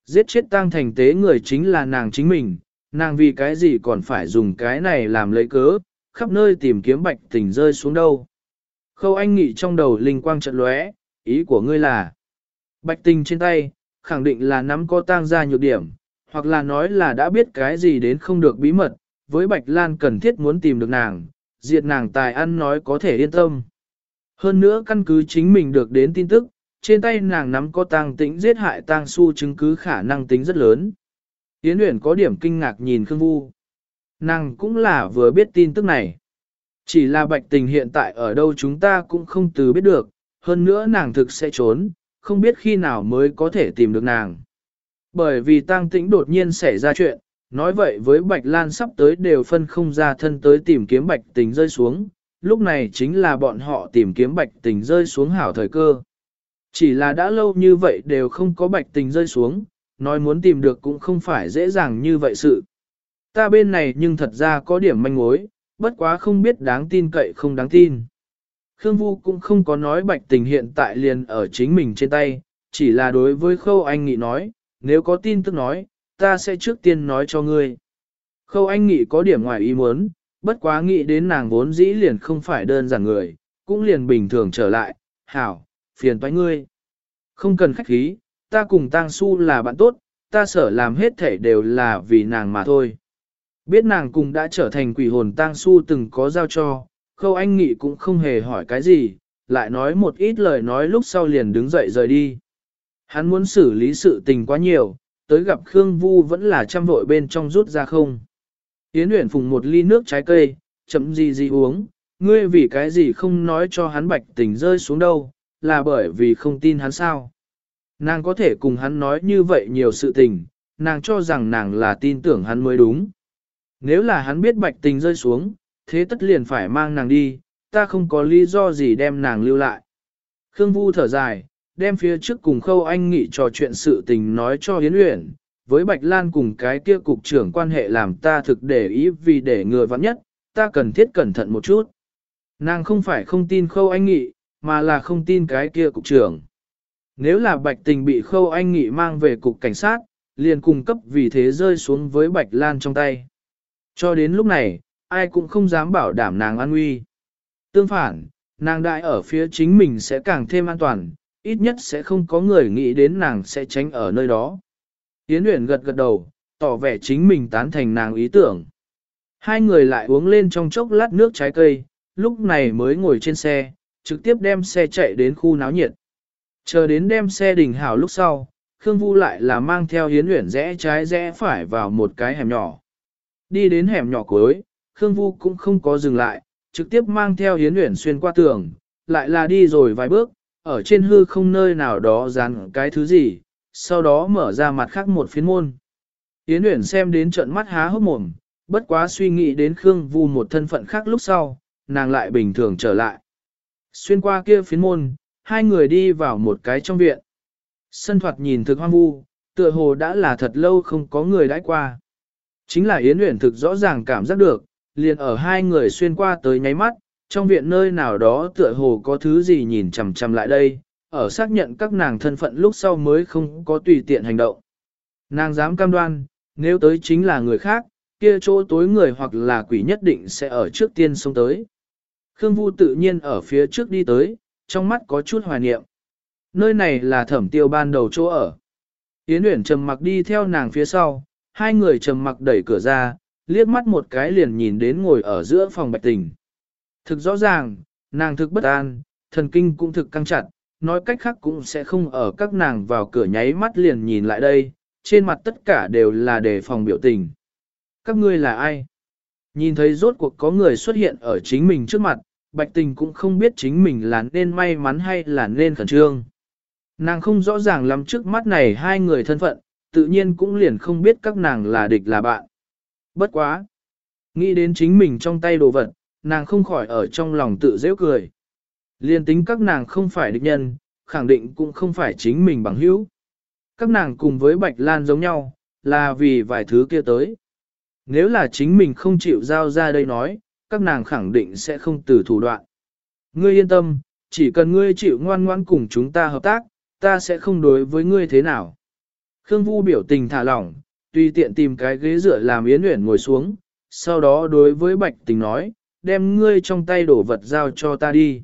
Giết chết tang thành tế người chính là nàng chính mình, nàng vì cái gì còn phải dùng cái này làm lấy cớ, khắp nơi tìm kiếm Bạch Tình rơi xuống đâu. Khâu Anh Nghị trong đầu linh quang chợt lóe, ý của ngươi là Bạch Tình trên tay, khẳng định là nắm có tang ra nhược điểm, hoặc là nói là đã biết cái gì đến không được bí mật, với Bạch Lan cần thiết muốn tìm được nàng, diệt nàng tài ăn nói có thể yên tâm. Hơn nữa căn cứ chính mình được đến tin tức, trên tay nàng nắm có tang tĩnh giết hại tang su chứng cứ khả năng tính rất lớn. Yến Uyển có điểm kinh ngạc nhìn Khương Vu. Nàng cũng là vừa biết tin tức này. Chỉ là Bạch Tình hiện tại ở đâu chúng ta cũng không từ biết được, hơn nữa nàng thực sẽ trốn, không biết khi nào mới có thể tìm được nàng. Bởi vì tang tĩnh đột nhiên xảy ra chuyện, nói vậy với Bạch Lan sắp tới đều phân không ra thân tới tìm kiếm Bạch Tình rơi xuống, lúc này chính là bọn họ tìm kiếm Bạch Tình rơi xuống hảo thời cơ. Chỉ là đã lâu như vậy đều không có Bạch Tình rơi xuống, nói muốn tìm được cũng không phải dễ dàng như vậy sự. Ta bên này nhưng thật ra có điểm manh mối, bất quá không biết đáng tin cậy không đáng tin. Khương Vu cũng không có nói Bạch Tình hiện tại liền ở chính mình trên tay, chỉ là đối với Khâu Anh Nghị nói, nếu có tin tức nói, ta sẽ trước tiên nói cho ngươi. Khâu Anh Nghị có điểm ngoài ý muốn, bất quá nghĩ đến nàng vốn dĩ liền không phải đơn giản người, cũng liền bình thường trở lại, hảo, phiền toái ngươi. Không cần khách khí, ta cùng Tang Su là bạn tốt, ta sở làm hết thể đều là vì nàng mà thôi. Biết nàng cùng đã trở thành quỷ hồn Tang Su từng có giao cho, Khâu Anh Nghị cũng không hề hỏi cái gì, lại nói một ít lời nói lúc sau liền đứng dậy rời đi. Hắn muốn xử lý sự tình quá nhiều, tới gặp Khương Vu vẫn là trăm vội bên trong rút ra không. Yến Uyển phùng một ly nước trái cây, chậm gì uống, ngươi vì cái gì không nói cho hắn Bạch Tình rơi xuống đâu, là bởi vì không tin hắn sao. Nàng có thể cùng hắn nói như vậy nhiều sự tình, nàng cho rằng nàng là tin tưởng hắn mới đúng. Nếu là hắn biết Bạch Tình rơi xuống, thế tất liền phải mang nàng đi, ta không có lý do gì đem nàng lưu lại. Khương Vu thở dài, đem phía trước cùng Khâu Anh Nghị trò chuyện sự tình nói cho Yến Uyển, với Bạch Lan cùng cái kia cục trưởng quan hệ làm ta thực để ý vì để ngừa vắng nhất, ta cần thiết cẩn thận một chút. Nàng không phải không tin Khâu Anh Nghị, mà là không tin cái kia cục trưởng. Nếu là Bạch Tình bị Khâu Anh Nghị mang về cục cảnh sát, liền cung cấp vì thế rơi xuống với Bạch Lan trong tay. Cho đến lúc này, ai cũng không dám bảo đảm nàng an nguy. Tương phản, nàng đại ở phía chính mình sẽ càng thêm an toàn, ít nhất sẽ không có người nghĩ đến nàng sẽ tránh ở nơi đó. Yến Uyển gật gật đầu, tỏ vẻ chính mình tán thành nàng ý tưởng. Hai người lại uống lên trong chốc lát nước trái cây, lúc này mới ngồi trên xe, trực tiếp đem xe chạy đến khu náo nhiệt. Chờ đến đem xe đình hảo lúc sau, Khương Vu lại là mang theo Yến Uyển rẽ trái rẽ phải vào một cái hẻm nhỏ. Đi đến hẻm nhỏ cuối, Khương Vu cũng không có dừng lại, trực tiếp mang theo Yến Uyển xuyên qua tường, lại là đi rồi vài bước, ở trên hư không nơi nào đó dán cái thứ gì, sau đó mở ra mặt khác một phiến môn. Yến Uyển xem đến trận mắt há hốc mồm, bất quá suy nghĩ đến Khương Vu một thân phận khác lúc sau, nàng lại bình thường trở lại. Xuyên qua kia phiến môn, hai người đi vào một cái trong viện. Sân thoạt nhìn thực hoang vu, tựa hồ đã là thật lâu không có người đãi qua. Chính là Yến Uyển thực rõ ràng cảm giác được, liền ở hai người xuyên qua tới nháy mắt, trong viện nơi nào đó tựa hồ có thứ gì nhìn chằm chằm lại đây, ở xác nhận các nàng thân phận lúc sau mới không có tùy tiện hành động. Nàng dám cam đoan, nếu tới chính là người khác, kia chỗ tối người hoặc là quỷ nhất định sẽ ở trước tiên xông tới. Khương Vu tự nhiên ở phía trước đi tới, trong mắt có chút hoài niệm. Nơi này là Thẩm Tiêu ban đầu chỗ ở. Yến Uyển trầm mặc đi theo nàng phía sau, hai người trầm mặc đẩy cửa ra, liếc mắt một cái liền nhìn đến ngồi ở giữa phòng Bạch Tình. Thực rõ ràng, nàng thực bất an, thần kinh cũng thực căng chặt, nói cách khác cũng sẽ không ở các nàng vào cửa nháy mắt liền nhìn lại đây, trên mặt tất cả đều là đề phòng biểu tình. Các ngươi là ai? Nhìn thấy rốt cuộc có người xuất hiện ở chính mình trước mặt, Bạch Tình cũng không biết chính mình là nên may mắn hay là nên khẩn trương. Nàng không rõ ràng lắm trước mắt này hai người thân phận, tự nhiên cũng liền không biết các nàng là địch là bạn. Bất quá! Nghĩ đến chính mình trong tay đồ vật, nàng không khỏi ở trong lòng tự dễ cười. Liên tính các nàng không phải địch nhân, khẳng định cũng không phải chính mình bằng hữu. Các nàng cùng với Bạch Lan giống nhau, là vì vài thứ kia tới. Nếu là chính mình không chịu giao ra đây nói, các nàng khẳng định sẽ không từ thủ đoạn. Ngươi yên tâm, chỉ cần ngươi chịu ngoan ngoãn cùng chúng ta hợp tác, ta sẽ không đối với ngươi thế nào. Khương Vu biểu tình thả lỏng, tùy tiện tìm cái ghế dựa làm Yến Uyển ngồi xuống, sau đó đối với Bạch Tình nói, đem ngươi trong tay đổ vật giao cho ta đi.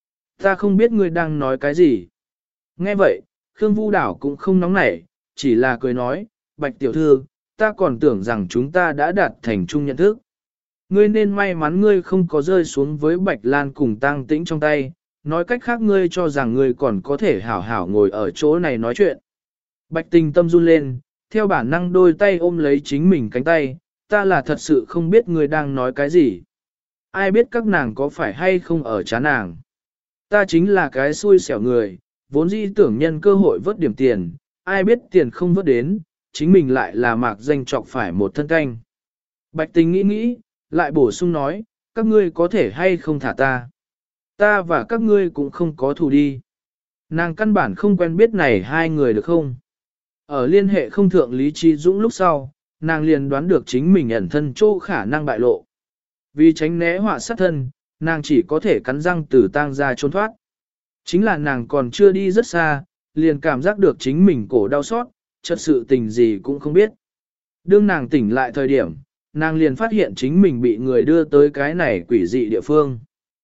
Ta không biết ngươi đang nói cái gì. Nghe vậy, Khương Vu đảo cũng không nóng nảy, chỉ là cười nói, Bạch tiểu thư, ta còn tưởng rằng chúng ta đã đạt thành chung nhận thức. Ngươi nên may mắn ngươi không có rơi xuống với Bạch Lan cùng Tang Tĩnh trong tay, nói cách khác ngươi cho rằng ngươi còn có thể hảo hảo ngồi ở chỗ này nói chuyện. Bạch Tình tâm run lên, theo bản năng đôi tay ôm lấy chính mình cánh tay, ta là thật sự không biết ngươi đang nói cái gì. Ai biết các nàng có phải hay không ở chán nàng. Ta chính là cái xui xẻo người, vốn dĩ tưởng nhân cơ hội vớt điểm tiền, ai biết tiền không vớt đến, chính mình lại là mạc danh trọc phải một thân canh. Bạch Tình nghĩ nghĩ, lại bổ sung nói, các ngươi có thể hay không thả ta. Ta và các ngươi cũng không có thù đi. Nàng căn bản không quen biết này hai người được không? Ở liên hệ không thượng Lý Trí Dũng lúc sau, nàng liền đoán được chính mình ẩn thân chỗ khả năng bại lộ. Vì tránh né họa sát thân, nàng chỉ có thể cắn răng từ tang ra trốn thoát. Chính là nàng còn chưa đi rất xa, liền cảm giác được chính mình cổ đau xót, chợt sự tình gì cũng không biết. Đương nàng tỉnh lại thời điểm, nàng liền phát hiện chính mình bị người đưa tới cái này quỷ dị địa phương.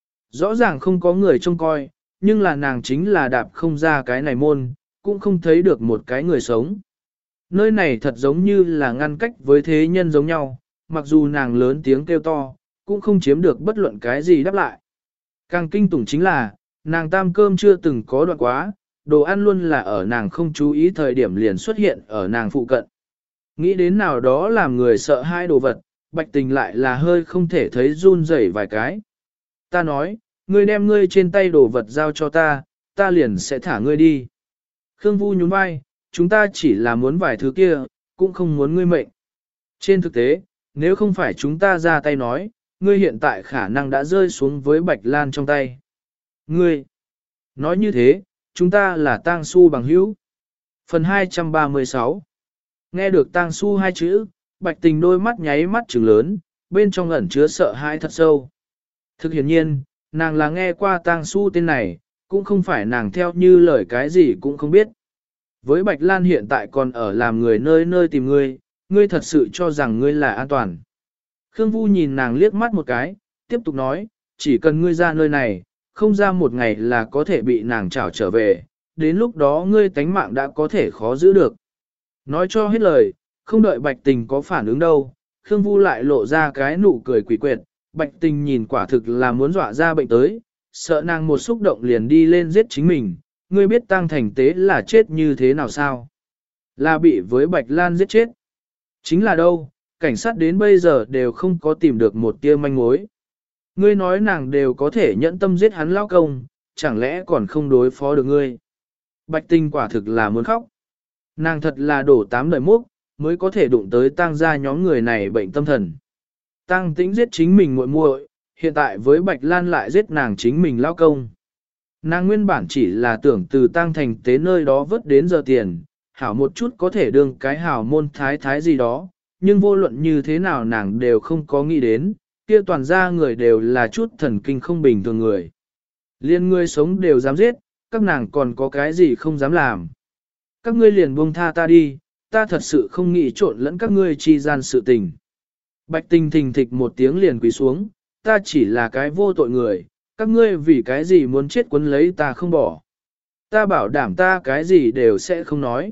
Rõ ràng không có người trông coi, nhưng là nàng chính là đạp không ra cái này môn, cũng không thấy được một cái người sống. Nơi này thật giống như là ngăn cách với thế nhân giống nhau, mặc dù nàng lớn tiếng kêu to, cũng không chiếm được bất luận cái gì đáp lại. Càng kinh tủng chính là, nàng tam cơm chưa từng có đoạn quá, đồ ăn luôn là ở nàng không chú ý thời điểm liền xuất hiện ở nàng phụ cận. Nghĩ đến nào đó làm người sợ hai đồ vật, Bạch Tình lại là hơi không thể thấy run rẩy vài cái. Ta nói, ngươi đem ngươi trên tay đồ vật giao cho ta, ta liền sẽ thả ngươi đi. Khương Vu nhún vai, chúng ta chỉ là muốn vài thứ kia, cũng không muốn ngươi mệnh. Trên thực tế, nếu không phải chúng ta ra tay nói, ngươi hiện tại khả năng đã rơi xuống với Bạch Lan trong tay. Ngươi, nói như thế, chúng ta là tang su bằng hữu. Phần 236 Nghe được tang su hai chữ, Bạch Tình đôi mắt nháy mắt trừng lớn, bên trong ẩn chứa sợ hãi thật sâu. Thực hiển nhiên, nàng là nghe qua tang su tên này, cũng không phải nàng theo như lời cái gì cũng không biết. Với Bạch Lan hiện tại còn ở làm người nơi nơi tìm ngươi, ngươi thật sự cho rằng ngươi là an toàn. Khương Vu nhìn nàng liếc mắt một cái, tiếp tục nói, chỉ cần ngươi ra nơi này, không ra một ngày là có thể bị nàng trảo trở về, đến lúc đó ngươi tánh mạng đã có thể khó giữ được. Nói cho hết lời, không đợi Bạch Tình có phản ứng đâu, Khương Vu lại lộ ra cái nụ cười quỷ quyệt, Bạch Tình nhìn quả thực là muốn dọa ra bệnh tới, sợ nàng một xúc động liền đi lên giết chính mình, ngươi biết Tang Thành Tế là chết như thế nào sao? Là bị với Bạch Lan giết chết. Chính là đâu, cảnh sát đến bây giờ đều không có tìm được một tia manh mối. Ngươi nói nàng đều có thể nhẫn tâm giết hắn lao công, chẳng lẽ còn không đối phó được ngươi? Bạch Tình quả thực là muốn khóc. Nàng thật là đổ 8 đời múc, mới có thể đụng tới Tang gia nhóm người này bệnh tâm thần. Tang Tĩnh giết chính mình muội muội, hiện tại với Bạch Lan lại giết nàng chính mình lao công. Nàng nguyên bản chỉ là tưởng từ Tang Thành Tế nơi đó vớt đến giờ tiền, hảo một chút có thể đương cái hảo môn thái thái gì đó, nhưng vô luận như thế nào nàng đều không có nghĩ đến, kia toàn ra người đều là chút thần kinh không bình thường người. Liên người sống đều dám giết, các nàng còn có cái gì không dám làm. Các ngươi liền buông tha ta đi, ta thật sự không nghĩ trộn lẫn các ngươi chi gian sự tình. Bạch Tình thình thịch một tiếng liền quỳ xuống, ta chỉ là cái vô tội người, các ngươi vì cái gì muốn chết quấn lấy ta không bỏ. Ta bảo đảm ta cái gì đều sẽ không nói.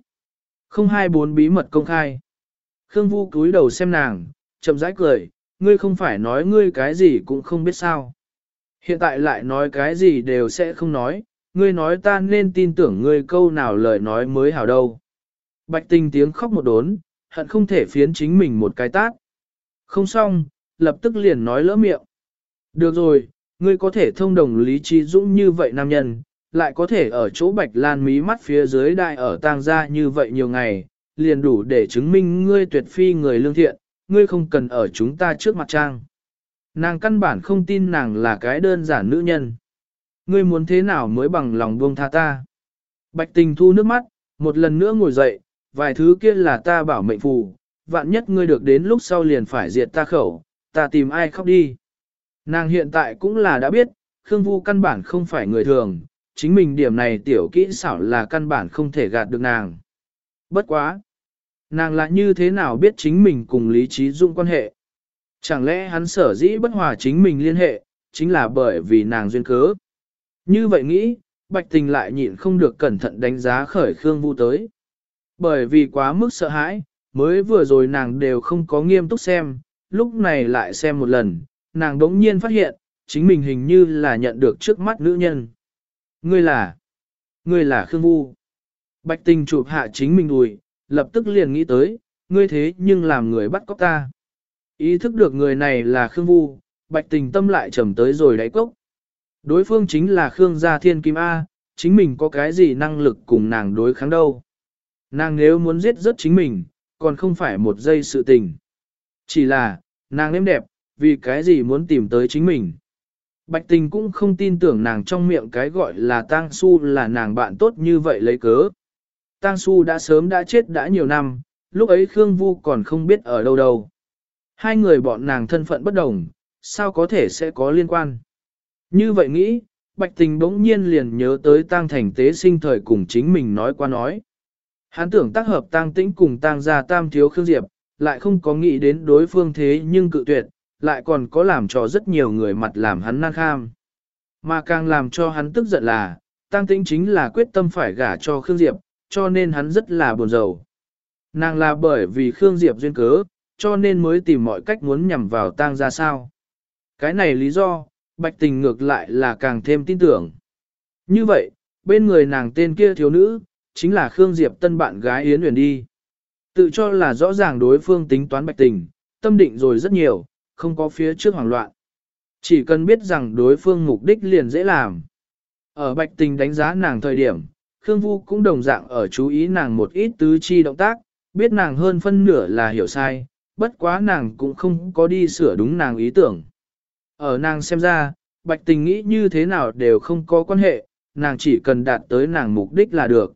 024 bí mật công khai. Khương Vu cúi đầu xem nàng, chậm rãi cười, ngươi không phải nói ngươi cái gì cũng không biết sao. Hiện tại lại nói cái gì đều sẽ không nói, ngươi nói ta nên tin tưởng ngươi câu nào lời nói mới hảo đâu. Bạch Tình tiếng khóc một đốn, hận không thể phiến chính mình một cái tát. Không xong, lập tức liền nói lỡ miệng. Được rồi, ngươi có thể thông đồng Lý Trí Dũng như vậy nam nhân, lại có thể ở chỗ Bạch Lan mí mắt phía dưới đại ở Tang gia như vậy nhiều ngày, liền đủ để chứng minh ngươi tuyệt phi người lương thiện, ngươi không cần ở chúng ta trước mặt trang. Nàng căn bản không tin nàng là cái đơn giản nữ nhân. Ngươi muốn thế nào mới bằng lòng buông tha ta? Bạch Tình thu nước mắt, một lần nữa ngồi dậy, vài thứ kia là ta bảo mệnh phù, vạn nhất ngươi được đến lúc sau liền phải diệt ta khẩu, ta tìm ai khóc đi. Nàng hiện tại cũng là đã biết, Khương Vu căn bản không phải người thường, chính mình điểm này tiểu kỹ xảo là căn bản không thể gạt được nàng. Bất quá. Nàng lại như thế nào biết chính mình cùng Lý Trí Dũng quan hệ? Chẳng lẽ hắn sở dĩ bất hòa chính mình liên hệ, chính là bởi vì nàng duyên cớ? Như vậy nghĩ, Bạch Tình lại nhịn không được cẩn thận đánh giá khởi Khương Vu tới. Bởi vì quá mức sợ hãi, mới vừa rồi nàng đều không có nghiêm túc xem, lúc này lại xem một lần, nàng đống nhiên phát hiện, chính mình hình như là nhận được trước mắt nữ nhân. Ngươi là Khương Vu. Bạch Tình chụp hạ chính mình đùi, lập tức liền nghĩ tới, ngươi thế nhưng làm người bắt cóc ta. Ý thức được người này là Khương Vu, Bạch Tình tâm lại trầm tới rồi đáy cốc. Đối phương chính là Khương gia thiên kim A, chính mình có cái gì năng lực cùng nàng đối kháng đâu. Nàng nếu muốn giết rớt chính mình, còn không phải một giây sự tình. Chỉ là, nàng êm đẹp, vì cái gì muốn tìm tới chính mình. Bạch Tình cũng không tin tưởng nàng trong miệng cái gọi là Tang Su là nàng bạn tốt như vậy lấy cớ. Tang Su đã sớm đã chết đã nhiều năm, lúc ấy Khương Vu còn không biết ở đâu đâu. Hai người bọn nàng thân phận bất đồng, sao có thể sẽ có liên quan. Như vậy nghĩ, Bạch Tình bỗng nhiên liền nhớ tới Tang Thành Tế sinh thời cùng chính mình nói qua nói. Hắn tưởng tác hợp Tang Tĩnh cùng Tang gia tam thiếu Khương Diệp, lại không có nghĩ đến đối phương thế nhưng cự tuyệt, lại còn có làm cho rất nhiều người mặt làm hắn nan kham. Mà càng làm cho hắn tức giận là, Tang Tĩnh chính là quyết tâm phải gả cho Khương Diệp, cho nên hắn rất là buồn rầu. Nàng là bởi vì Khương Diệp duyên cớ, cho nên mới tìm mọi cách muốn nhằm vào Tang gia sao. Cái này lý do, Bạch Tình ngược lại là càng thêm tin tưởng. Như vậy, bên người nàng tên kia thiếu nữ, chính là Khương Diệp tân bạn gái Yến Uyển đi. Tự cho là rõ ràng đối phương tính toán Bạch Tình, tâm định rồi rất nhiều, không có phía trước hoảng loạn. Chỉ cần biết rằng đối phương mục đích liền dễ làm. Ở Bạch Tình đánh giá nàng thời điểm, Khương Vu cũng đồng dạng ở chú ý nàng một ít tứ chi động tác, biết nàng hơn phân nửa là hiểu sai, bất quá nàng cũng không có đi sửa đúng nàng ý tưởng. Ở nàng xem ra, Bạch Tình nghĩ như thế nào đều không có quan hệ, nàng chỉ cần đạt tới nàng mục đích là được.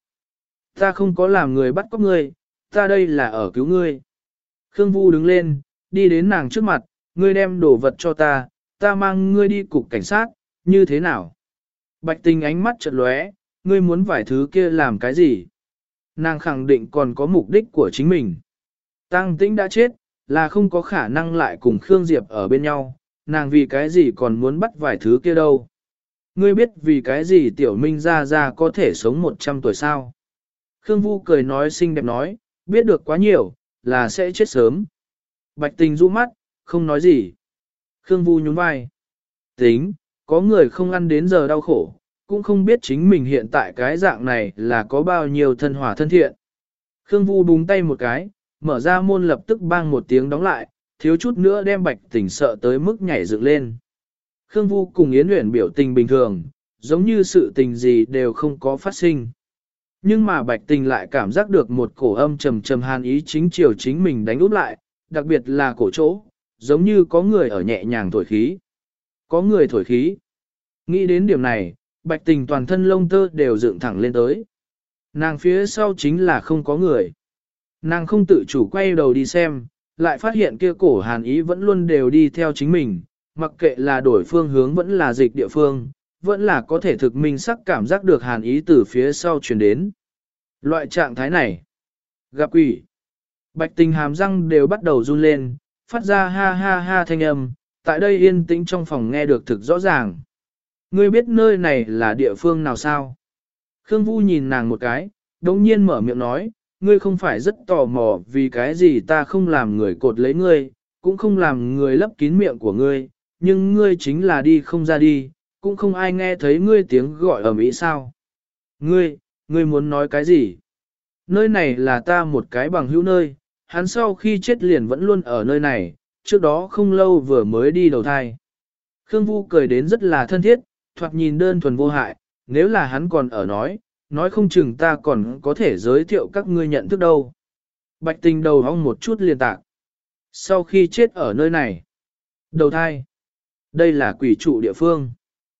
Ta không có làm người bắt cóc ngươi, ta đây là ở cứu ngươi. Khương Vu đứng lên, đi đến nàng trước mặt, ngươi đem đồ vật cho ta mang ngươi đi cục cảnh sát, như thế nào? Bạch Tình ánh mắt chợt lóe, ngươi muốn vài thứ kia làm cái gì? Nàng khẳng định còn có mục đích của chính mình. Tang Tĩnh đã chết, là không có khả năng lại cùng Khương Diệp ở bên nhau, nàng vì cái gì còn muốn bắt vài thứ kia đâu? Ngươi biết vì cái gì Tiểu Minh ra có thể sống 100 tuổi sao? Khương Vu cười nói xinh đẹp nói, biết được quá nhiều, là sẽ chết sớm. Bạch Tình rũ mắt, không nói gì. Khương Vu nhún vai. Tính, có người không ăn đến giờ đau khổ, cũng không biết chính mình hiện tại cái dạng này là có bao nhiêu thân hòa thân thiện. Khương Vu búng tay một cái, mở ra môn lập tức bang một tiếng đóng lại, thiếu chút nữa đem Bạch Tình sợ tới mức nhảy dựng lên. Khương Vu cùng Yến Uyển biểu tình bình thường, giống như sự tình gì đều không có phát sinh. Nhưng mà Bạch Tình lại cảm giác được một cổ âm trầm trầm hàn ý chính chiều chính mình đánh úp lại, đặc biệt là cổ chỗ, giống như có người ở nhẹ nhàng thổi khí. Có người thổi khí. Nghĩ đến điểm này, Bạch Tình toàn thân lông tơ đều dựng thẳng lên tới. Nàng phía sau chính là không có người. Nàng không tự chủ quay đầu đi xem, lại phát hiện kia cổ hàn ý vẫn luôn đều đi theo chính mình, mặc kệ là đổi phương hướng vẫn là dịch địa phương, vẫn là có thể thực minh sắc cảm giác được hàn ý từ phía sau truyền đến. Loại trạng thái này, gặp quỷ. Bạch Tình hàm răng đều bắt đầu run lên, phát ra ha ha ha thanh âm, tại đây yên tĩnh trong phòng nghe được thực rõ ràng. Ngươi biết nơi này là địa phương nào sao? Khương Vu nhìn nàng một cái, đồng nhiên mở miệng nói, ngươi không phải rất tò mò vì cái gì ta không làm người cột lấy ngươi, cũng không làm người lấp kín miệng của ngươi, nhưng ngươi chính là đi không ra đi, cũng không ai nghe thấy ngươi tiếng gọi ở mỹ sao. Ngươi muốn nói cái gì? Nơi này là ta một cái bằng hữu nơi, hắn sau khi chết liền vẫn luôn ở nơi này, trước đó không lâu vừa mới đi đầu thai. Khương Vu cười đến rất là thân thiết, thoạt nhìn đơn thuần vô hại, nếu là hắn còn ở nói không chừng ta còn có thể giới thiệu các ngươi nhận thức đâu. Bạch Tình đầu hong một chút liền tạc. Sau khi chết ở nơi này, đầu thai, đây là quỷ trụ địa phương.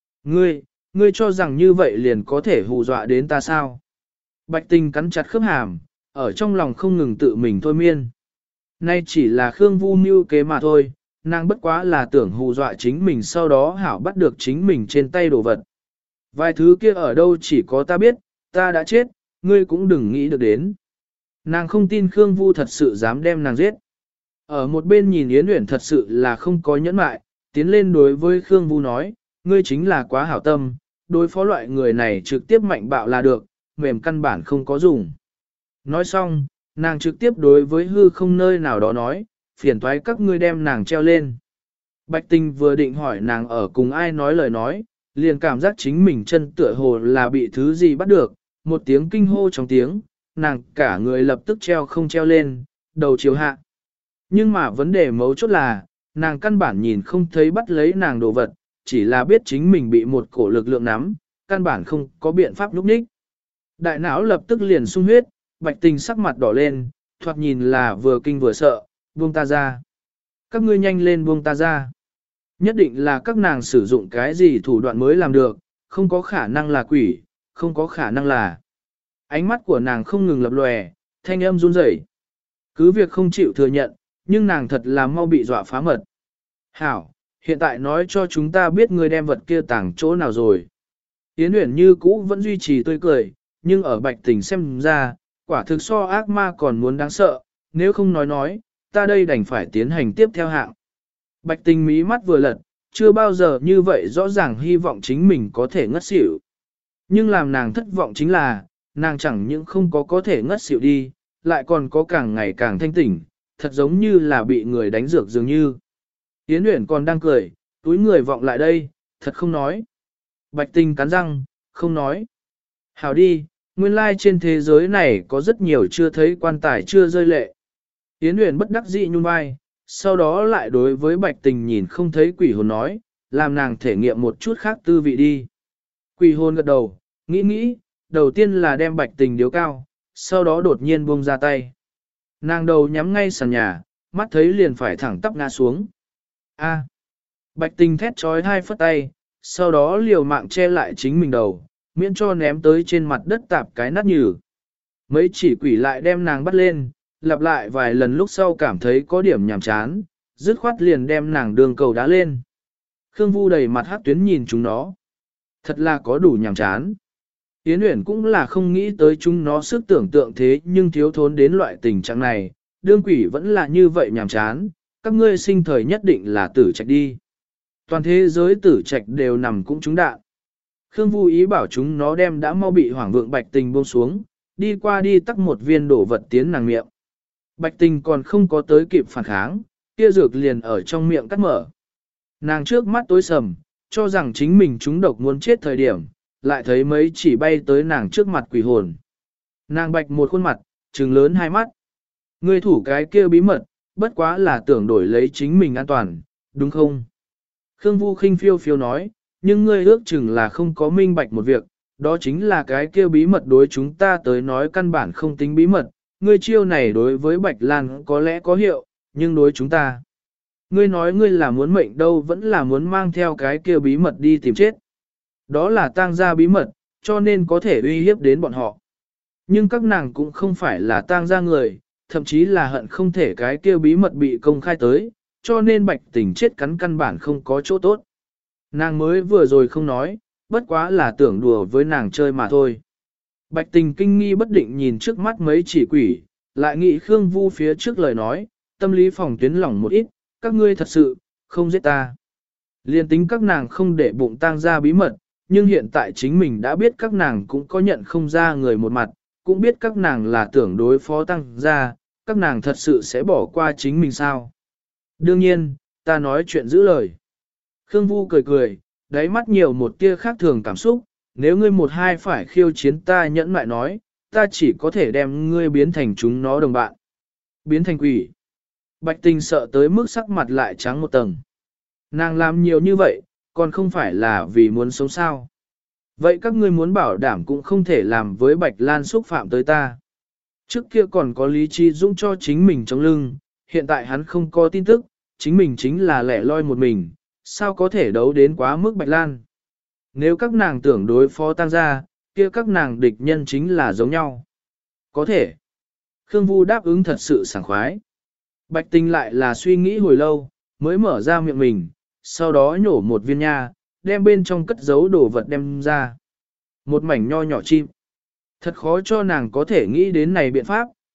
Ngươi cho rằng như vậy liền có thể hù dọa đến ta sao? Bạch Tình cắn chặt khớp hàm, ở trong lòng không ngừng tự mình thôi miên. Nay chỉ là Khương Vu mưu kế mà thôi, nàng bất quá là tưởng hù dọa chính mình sau đó hảo bắt được chính mình trên tay đồ vật. Vài thứ kia ở đâu chỉ có ta biết, ta đã chết, ngươi cũng đừng nghĩ được đến. Nàng không tin Khương Vu thật sự dám đem nàng giết. Ở một bên nhìn Yến Uyển thật sự là không có nhẫn mại, tiến lên đối với Khương Vu nói, ngươi chính là quá hảo tâm, đối phó loại người này trực tiếp mạnh bạo là được, mềm căn bản không có dùng. Nói xong, nàng trực tiếp đối với hư không nơi nào đó nói, phiền toái các ngươi đem nàng treo lên. Bạch Tình vừa định hỏi nàng ở cùng ai nói lời nói, liền cảm giác chính mình chân tựa hồ là bị thứ gì bắt được, một tiếng kinh hô trong tiếng, nàng cả người lập tức treo không treo lên, đầu chiếu hạ. Nhưng mà vấn đề mấu chốt là, nàng căn bản nhìn không thấy bắt lấy nàng đồ vật, chỉ là biết chính mình bị một cổ lực lượng nắm, căn bản không có biện pháp lúc ních. Đại não lập tức liền sung huyết, Bạch Tình sắc mặt đỏ lên, thoạt nhìn là vừa kinh vừa sợ, buông ta ra. Các ngươi nhanh lên buông ta ra. Nhất định là các nàng sử dụng cái gì thủ đoạn mới làm được, không có khả năng là quỷ, không có khả năng là. Ánh mắt của nàng không ngừng lập lòe, thanh âm run rẩy. Cứ việc không chịu thừa nhận, nhưng nàng thật là mau bị dọa phá mật. Hảo, hiện tại nói cho chúng ta biết ngươi đem vật kia tàng chỗ nào rồi. Yến Uyển như cũ vẫn duy trì tươi cười, nhưng ở Bạch Tình xem ra, quả thực so ác ma còn muốn đáng sợ, nếu không nói, ta đây đành phải tiến hành tiếp theo hạng. Bạch Tình mí mắt vừa lật, chưa bao giờ như vậy rõ ràng hy vọng chính mình có thể ngất xỉu. Nhưng làm nàng thất vọng chính là, nàng chẳng những không có thể ngất xỉu đi, lại còn có càng ngày càng thanh tỉnh, thật giống như là bị người đánh dược dường như. Yến Uyển còn đang cười, túi người vọng lại đây, thật không nói. Bạch Tình cắn răng, không nói. Hảo đi, nguyên lai trên thế giới này có rất nhiều chưa thấy quan tài chưa rơi lệ. Yến Uyển bất đắc dĩ nhún vai, sau đó lại đối với Bạch Tình nhìn không thấy quỷ hồn nói, làm nàng thể nghiệm một chút khác tư vị đi. Quỷ hồn gật đầu, nghĩ, đầu tiên là đem Bạch Tình điếu cao, sau đó đột nhiên buông ra tay. Nàng đầu nhắm ngay sàn nhà, mắt thấy liền phải thẳng tắp ngã xuống. A. Bạch Tình thét trói hai phất tay, sau đó liều mạng che lại chính mình đầu, miễn cho ném tới trên mặt đất tạp cái nát nhừ. Mấy chỉ quỷ lại đem nàng bắt lên, lặp lại vài lần lúc sau cảm thấy có điểm nhàm chán, dứt khoát liền đem nàng đường cầu đá lên. Khương Vu đầy mặt hát tuyến nhìn chúng nó. Thật là có đủ nhàm chán. Yến Uyển cũng là không nghĩ tới chúng nó sức tưởng tượng thế nhưng thiếu thốn đến loại tình trạng này, đương quỷ vẫn là như vậy nhàm chán, các ngươi sinh thời nhất định là tử trạch đi. Toàn thế giới tử trạch đều nằm cũng trúng đạn. Khương Vu ý bảo chúng nó đem đã mau bị hoảng vượng Bạch Tình buông xuống, đi qua đi tắc một viên đổ vật tiến nàng miệng. Bạch Tình còn không có tới kịp phản kháng, kia dược liền ở trong miệng cắt mở. Nàng trước mắt tối sầm, cho rằng chính mình trúng độc muốn chết thời điểm, lại thấy mấy chỉ bay tới nàng trước mặt quỷ hồn. Nàng bạch một khuôn mặt, trừng lớn hai mắt. Ngươi thủ cái kia bí mật, bất quá là tưởng đổi lấy chính mình an toàn, đúng không? Khương Vu khinh phiêu phiêu nói, nhưng ngươi ước chừng là không có minh bạch một việc, đó chính là cái kia bí mật đối chúng ta tới nói căn bản không tính bí mật, ngươi chiêu này đối với Bạch Lan có lẽ có hiệu, nhưng đối chúng ta. Ngươi nói ngươi là muốn mệnh đâu vẫn là muốn mang theo cái kia bí mật đi tìm chết. Đó là tang gia bí mật, cho nên có thể uy hiếp đến bọn họ. Nhưng các nàng cũng không phải là tang gia người, thậm chí là hận không thể cái kia bí mật bị công khai tới, cho nên Bạch Tình chết cắn căn bản không có chỗ tốt. Nàng mới vừa rồi không nói, bất quá là tưởng đùa với nàng chơi mà thôi. Bạch Tình kinh nghi bất định nhìn trước mắt mấy chỉ quỷ, lại nghĩ Khương Vu phía trước lời nói, tâm lý phòng tuyến lỏng một ít, các ngươi thật sự, không giết ta. Liên tính các nàng không để bụng tang ra bí mật, nhưng hiện tại chính mình đã biết các nàng cũng có nhận không ra người một mặt, cũng biết các nàng là tưởng đối phó tang ra, các nàng thật sự sẽ bỏ qua chính mình sao. Đương nhiên, ta nói chuyện giữ lời. Khương Vu cười cười, đáy mắt nhiều một tia khác thường cảm xúc, nếu ngươi một hai phải khiêu chiến ta nhẫn mại nói, ta chỉ có thể đem ngươi biến thành chúng nó đồng bạn. Biến thành quỷ. Bạch Tình sợ tới mức sắc mặt lại trắng một tầng. Nàng làm nhiều như vậy, còn không phải là vì muốn sống sao. Vậy các ngươi muốn bảo đảm cũng không thể làm với Bạch Lan xúc phạm tới ta. Trước kia còn có Lý Trí Dũng cho chính mình trong lưng, hiện tại hắn không có tin tức, chính mình chính là lẻ loi một mình, sao có thể đấu đến quá mức Bạch Lan. Nếu các nàng tưởng đối phó tang gia, kia các nàng địch nhân chính là giống nhau. Có thể. Khương Vu đáp ứng thật sự sảng khoái. Bạch Tình lại là suy nghĩ hồi lâu, mới mở ra miệng mình, sau đó nhổ một viên nha, đem bên trong cất giấu đồ vật đem ra. Một mảnh nho nhỏ chim. Thật khó cho nàng có thể nghĩ đến này biện pháp,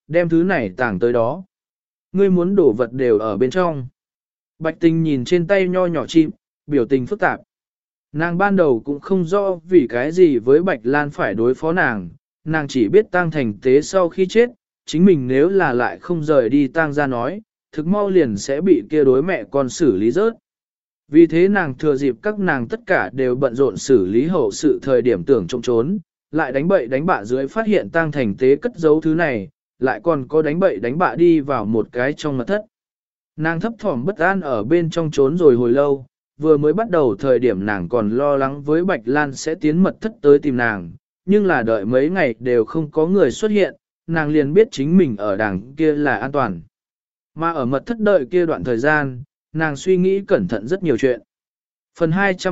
đem thứ này tàng tới đó. Ngươi muốn đổ vật đều ở bên trong. Bạch Tình nhìn trên tay nho nhỏ chim, biểu tình phức tạp. Nàng ban đầu cũng không rõ vì cái gì với Bạch Lan phải đối phó nàng chỉ biết tang thành tế sau khi chết, chính mình nếu là lại không rời đi tang ra nói, thực mau liền sẽ bị kia đối mẹ con xử lý rớt. Vì thế nàng thừa dịp các nàng tất cả đều bận rộn xử lý hậu sự thời điểm tưởng trộm trốn, lại đánh bậy đánh bạ dưới phát hiện tang thành tế cất giấu thứ này, lại còn có đánh bậy đánh bạ đi vào một cái trong mật thất. Nàng thấp thỏm bất an ở bên trong trốn rồi hồi lâu, vừa mới bắt đầu thời điểm nàng còn lo lắng với Bạch Lan sẽ tiến mật thất tới tìm nàng, nhưng là đợi mấy ngày đều không có người xuất hiện, nàng liền biết chính mình ở đằng kia là an toàn. Mà ở mật thất đợi kia đoạn thời gian, nàng suy nghĩ cẩn thận rất nhiều chuyện. Phần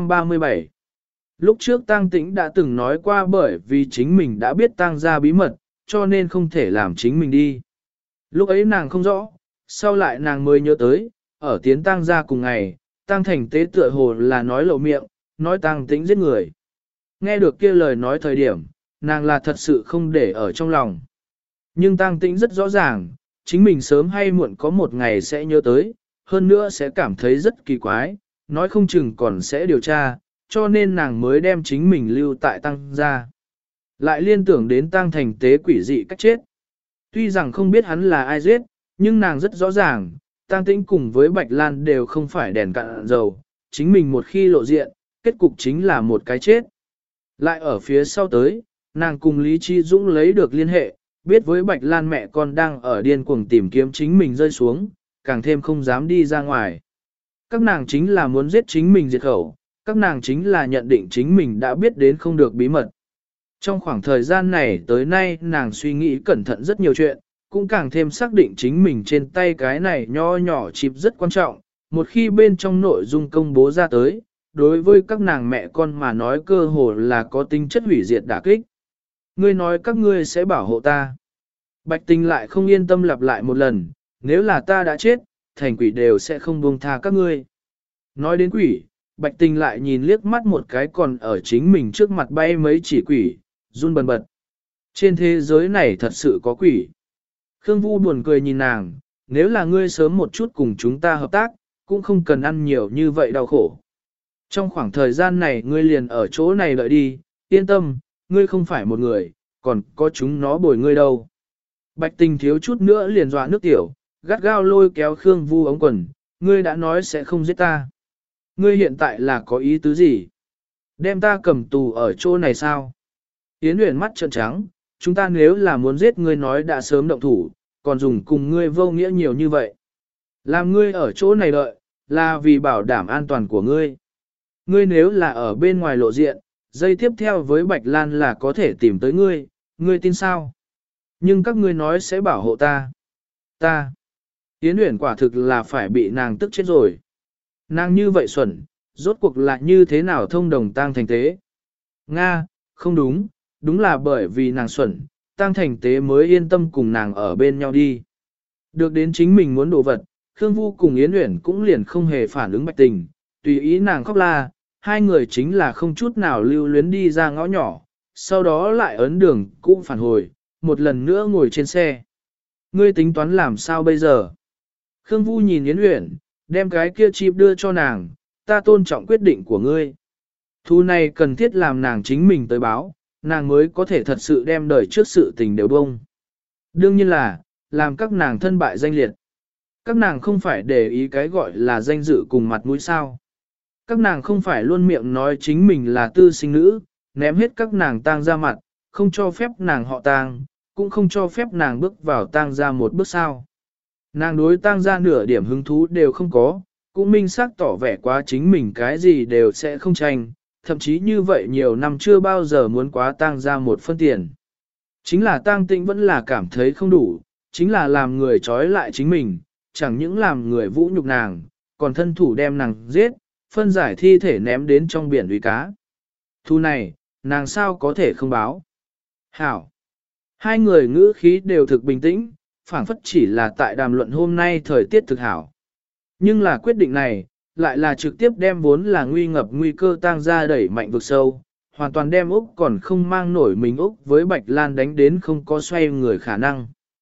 237 Lúc trước Tang Tĩnh đã từng nói qua bởi vì chính mình đã biết Tang ra bí mật, cho nên không thể làm chính mình đi. Lúc ấy nàng không rõ, sau lại nàng mới nhớ tới, ở tiến Tang ra cùng ngày, Tang Thành Tế tựa hồ là nói lộ miệng, nói Tang Tĩnh giết người. Nghe được kia lời nói thời điểm, nàng là thật sự không để ở trong lòng. Nhưng Tang Tĩnh rất rõ ràng, chính mình sớm hay muộn có một ngày sẽ nhớ tới, hơn nữa sẽ cảm thấy rất kỳ quái, nói không chừng còn sẽ điều tra, cho nên nàng mới đem chính mình lưu tại Tang ra. Lại liên tưởng đến Tang Thành Tế quỷ dị cách chết. Tuy rằng không biết hắn là ai giết, nhưng nàng rất rõ ràng, Tang Tĩnh cùng với Bạch Lan đều không phải đèn cạn dầu, chính mình một khi lộ diện, kết cục chính là một cái chết. Lại ở phía sau tới, nàng cùng Lý Chi Dũng lấy được liên hệ, biết với Bạch Lan mẹ con đang ở điên cuồng tìm kiếm chính mình rơi xuống, càng thêm không dám đi ra ngoài. Các nàng chính là muốn giết chính mình diệt khẩu, các nàng chính là nhận định chính mình đã biết đến không được bí mật. Trong khoảng thời gian này tới nay nàng suy nghĩ cẩn thận rất nhiều chuyện, cũng càng thêm xác định chính mình trên tay cái này nho nhỏ chip rất quan trọng, một khi bên trong nội dung công bố ra tới, đối với các nàng mẹ con mà nói cơ hồ là có tính chất hủy diệt đả kích. Ngươi nói các ngươi sẽ bảo hộ ta. Bạch Tình lại không yên tâm lặp lại một lần, nếu là ta đã chết, thành quỷ đều sẽ không buông tha các ngươi. Nói đến quỷ, Bạch Tình lại nhìn liếc mắt một cái còn ở chính mình trước mặt bay mấy chỉ quỷ, run bần bật. Trên thế giới này thật sự có quỷ. Khương Vu buồn cười nhìn nàng, nếu là ngươi sớm một chút cùng chúng ta hợp tác, cũng không cần ăn nhiều như vậy đau khổ. Trong khoảng thời gian này ngươi liền ở chỗ này đợi đi, yên tâm, ngươi không phải một người, còn có chúng nó bồi ngươi đâu. Bạch Tình thiếu chút nữa liền dọa nước tiểu, gắt gao lôi kéo Khương Vu ống quần, ngươi đã nói sẽ không giết ta. Ngươi hiện tại là có ý tứ gì? Đem ta cầm tù ở chỗ này sao? Yến Uyển mắt trợn trắng, chúng ta nếu là muốn giết ngươi nói đã sớm động thủ, còn dùng cùng ngươi vô nghĩa nhiều như vậy. Làm ngươi ở chỗ này đợi, là vì bảo đảm an toàn của ngươi. Ngươi nếu là ở bên ngoài lộ diện, dây tiếp theo với Bạch Lan là có thể tìm tới ngươi, ngươi tin sao? Nhưng các ngươi nói sẽ bảo hộ ta. Ta. Yến Uyển quả thực là phải bị nàng tức chết rồi. Nàng như vậy xuẩn, rốt cuộc lại như thế nào thông đồng Tang Thành Tế? Nga, không đúng, đúng là bởi vì nàng xuẩn, Tang Thành Tế mới yên tâm cùng nàng ở bên nhau đi. Được đến chính mình muốn đồ vật, Khương Vu cùng Yến Uyển cũng liền không hề phản ứng Bạch Tình, tùy ý nàng khóc la, hai người chính là không chút nào lưu luyến đi ra ngõ nhỏ, sau đó lại ấn đường cũng phản hồi, một lần nữa ngồi trên xe. Ngươi tính toán làm sao bây giờ? Khương Vu nhìn Yến Uyển, đem cái kia chip đưa cho nàng, ta tôn trọng quyết định của ngươi. Thu này cần thiết làm nàng chính mình tới báo, nàng mới có thể thật sự đem đời trước sự tình đều bông. Đương nhiên là, làm các nàng thân bại danh liệt. Các nàng không phải để ý cái gọi là danh dự cùng mặt mũi sao. Các nàng không phải luôn miệng nói chính mình là tư sinh nữ, ném hết các nàng tang ra mặt, không cho phép nàng họ tang, cũng không cho phép nàng bước vào tang ra một bước sao. Nàng đối tang ra nửa điểm hứng thú đều không có, cũng minh xác tỏ vẻ quá chính mình cái gì đều sẽ không tranh, thậm chí như vậy nhiều năm chưa bao giờ muốn quá tang ra một phân tiền. Chính là Tang Tĩnh vẫn là cảm thấy không đủ, chính là làm người trói lại chính mình, chẳng những làm người vũ nhục nàng, còn thân thủ đem nàng giết, phân giải thi thể ném đến trong biển uy cá. Thu này, nàng sao có thể không báo? Hảo! Hai người ngữ khí đều thực bình tĩnh, phảng phất chỉ là tại đàm luận hôm nay thời tiết thực hảo. Nhưng là quyết định này, lại là trực tiếp đem vốn là nguy ngập nguy cơ tang ra đẩy mạnh vực sâu, hoàn toàn đem Úc còn không mang nổi mình Úc với Bạch Lan đánh đến không có xoay người khả năng.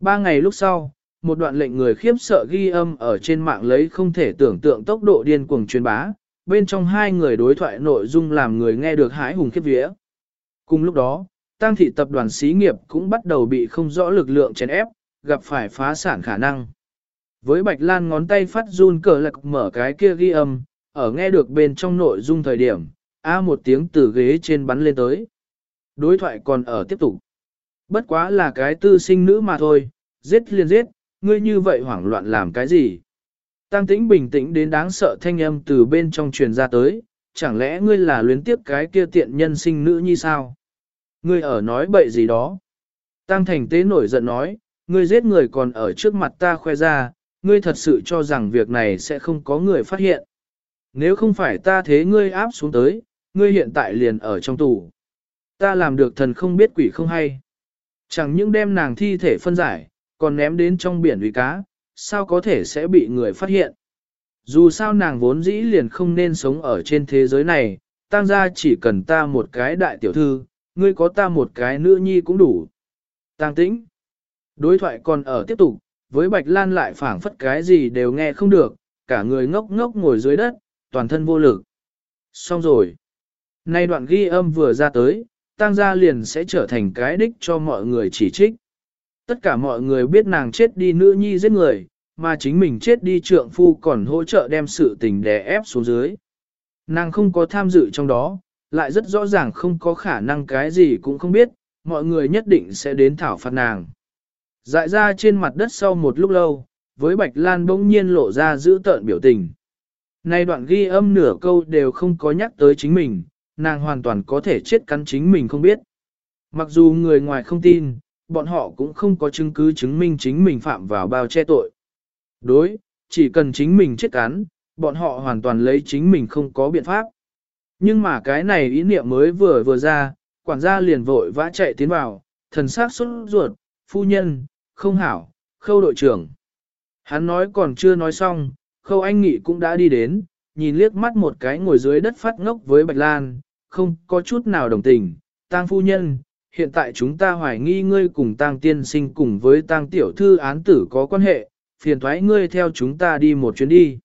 3 ngày lúc sau, một đoạn lệnh người khiếp sợ ghi âm ở trên mạng lấy không thể tưởng tượng tốc độ điên cuồng truyền bá, bên trong hai người đối thoại nội dung làm người nghe được hãi hùng khiếp vía. Cùng lúc đó, Tang thị tập đoàn xí nghiệp cũng bắt đầu bị không rõ lực lượng chèn ép, gặp phải phá sản khả năng. Với Bạch Lan ngón tay phát run cờ lạc mở cái kia ghi âm, ở nghe được bên trong nội dung thời điểm, một tiếng từ ghế trên bắn lên tới. Đối thoại còn ở tiếp tục. Bất quá là cái tư sinh nữ mà thôi, giết liền giết, ngươi như vậy hoảng loạn làm cái gì? Tang Tĩnh bình tĩnh đến đáng sợ thanh âm từ bên trong truyền ra tới, chẳng lẽ ngươi là luyến tiếp cái kia tiện nhân sinh nữ như sao? Ngươi ở nói bậy gì đó? Tang Thành Tế nổi giận nói, ngươi giết người còn ở trước mặt ta khoe ra, ngươi thật sự cho rằng việc này sẽ không có người phát hiện. Nếu không phải ta thế ngươi áp xuống tới, ngươi hiện tại liền ở trong tù. Ta làm được thần không biết quỷ không hay. Chẳng những đem nàng thi thể phân giải, còn ném đến trong biển uy cá, sao có thể sẽ bị người phát hiện. Dù sao nàng vốn dĩ liền không nên sống ở trên thế giới này, Tang gia chỉ cần ta một cái đại tiểu thư, ngươi có ta một cái nữ nhi cũng đủ. Tang Tĩnh. Đối thoại còn ở tiếp tục, với Bạch Lan lại phảng phất cái gì đều nghe không được, cả người ngốc ngốc ngồi dưới đất, toàn thân vô lực. Xong rồi. Nay đoạn ghi âm vừa ra tới, Tang gia liền sẽ trở thành cái đích cho mọi người chỉ trích. Tất cả mọi người biết nàng chết đi nữ nhi giết người, mà chính mình chết đi trượng phu còn hỗ trợ đem sự tình đè ép xuống dưới. Nàng không có tham dự trong đó, lại rất rõ ràng không có khả năng cái gì cũng không biết, mọi người nhất định sẽ đến thảo phạt nàng. Dại ra trên mặt đất sau một lúc lâu, với Bạch Lan bỗng nhiên lộ ra giữ tợn biểu tình. Nay đoạn ghi âm nửa câu đều không có nhắc tới chính mình, nàng hoàn toàn có thể chết cắn chính mình không biết. Mặc dù người ngoài không tin, bọn họ cũng không có chứng cứ chứng minh chính mình phạm vào bao che tội. Đối, chỉ cần chính mình chết cắn, bọn họ hoàn toàn lấy chính mình không có biện pháp. Nhưng mà cái này ý niệm mới vừa ra, quản gia liền vội vã chạy tiến vào, thần sắc sốt ruột, phu nhân, không hảo, Khâu đội trưởng. Hắn nói còn chưa nói xong, Khâu Anh Nghị cũng đã đi đến, nhìn liếc mắt một cái ngồi dưới đất phát ngốc với Bạch Lan, không có chút nào đồng tình. Tang phu nhân, hiện tại chúng ta hoài nghi ngươi cùng Tang tiên sinh cùng với Tang tiểu thư án tử có quan hệ, phiền thoái ngươi theo chúng ta đi một chuyến đi.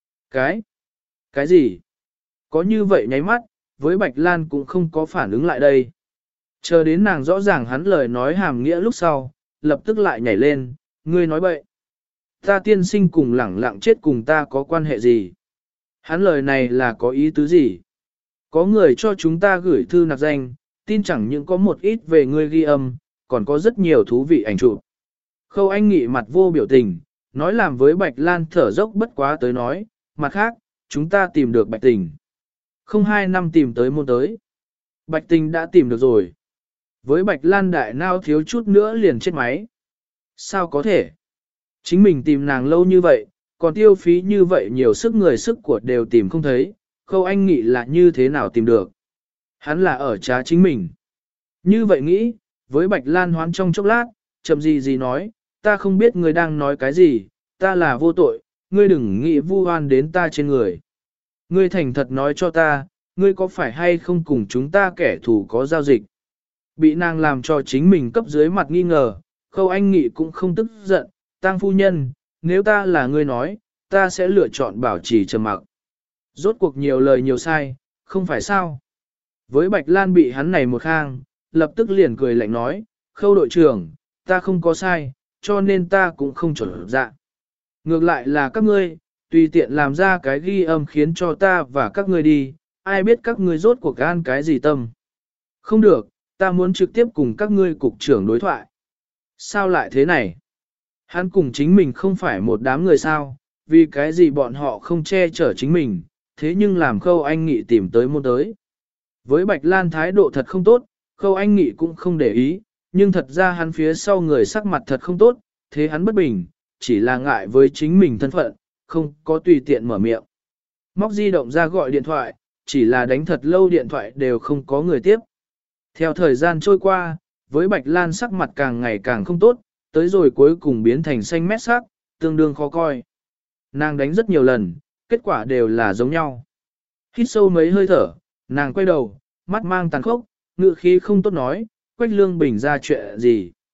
Cái gì? Có như vậy nháy mắt, với Bạch Lan cũng không có phản ứng lại đây. Chờ đến nàng rõ ràng hắn lời nói hàm nghĩa lúc sau, lập tức lại nhảy lên, ngươi nói bậy. Ta tiên sinh cùng lẳng lặng chết cùng ta có quan hệ gì? Hắn lời này là có ý tứ gì? Có người cho chúng ta gửi thư nặc danh, tin chẳng những có một ít về ngươi ghi âm, còn có rất nhiều thú vị ảnh chụp. Khâu Anh Nghị mặt vô biểu tình, nói làm với Bạch Lan thở dốc bất quá tới nói, mặt khác, chúng ta tìm được Bạch Tình. Không 2 năm tìm tới môn tới. Bạch Tình đã tìm được rồi. Với Bạch Lan đại nao thiếu chút nữa liền chết máy. Sao có thể? Chính mình tìm nàng lâu như vậy, còn tiêu phí như vậy nhiều sức người sức của đều tìm không thấy, Khâu Anh Nghị là như thế nào tìm được? Hắn là ở trá chính mình. Như vậy nghĩ, với Bạch Lan hoán trong chốc lát, chậm gì nói, ta không biết ngươi đang nói cái gì, ta là vô tội, ngươi đừng nghĩ vu oan đến ta trên người. Ngươi thành thật nói cho ta, ngươi có phải hay không cùng chúng ta kẻ thù có giao dịch? Bị nàng làm cho chính mình cấp dưới mặt nghi ngờ, Khâu Anh Nghị cũng không tức giận, Tang phu nhân, nếu ta là ngươi nói, ta sẽ lựa chọn bảo trì trầm mặc. Rốt cuộc nhiều lời nhiều sai, không phải sao? Với Bạch Lan bị hắn này một khang, lập tức liền cười lạnh nói, Khâu đội trưởng, ta không có sai, cho nên ta cũng không chuẩn dạ. Ngược lại là các ngươi, tùy tiện làm ra cái ghi âm khiến cho ta và các ngươi đi, ai biết các ngươi rốt cuộc gan cái gì tâm. Không được, ta muốn trực tiếp cùng các ngươi cục trưởng đối thoại. Sao lại thế này? Hắn cùng chính mình không phải một đám người sao, vì cái gì bọn họ không che chở chính mình, thế nhưng làm Khâu Anh Nghị tìm tới môn tới. Với Bạch Lan thái độ thật không tốt, Khâu Anh Nghị cũng không để ý, nhưng thật ra hắn phía sau người sắc mặt thật không tốt, thế hắn bất bình, chỉ là ngại với chính mình thân phận, không có tùy tiện mở miệng. Móc di động ra gọi điện thoại, chỉ là đánh thật lâu điện thoại đều không có người tiếp. Theo thời gian trôi qua, với Bạch Lan sắc mặt càng ngày càng không tốt, tới rồi cuối cùng biến thành xanh mét sắc, tương đương khó coi. Nàng đánh rất nhiều lần, kết quả đều là giống nhau. Hít sâu mấy hơi thở, nàng quay đầu, mắt mang tàn khốc, ngữ khí không tốt nói, Quách Lương Bình ra chuyện gì.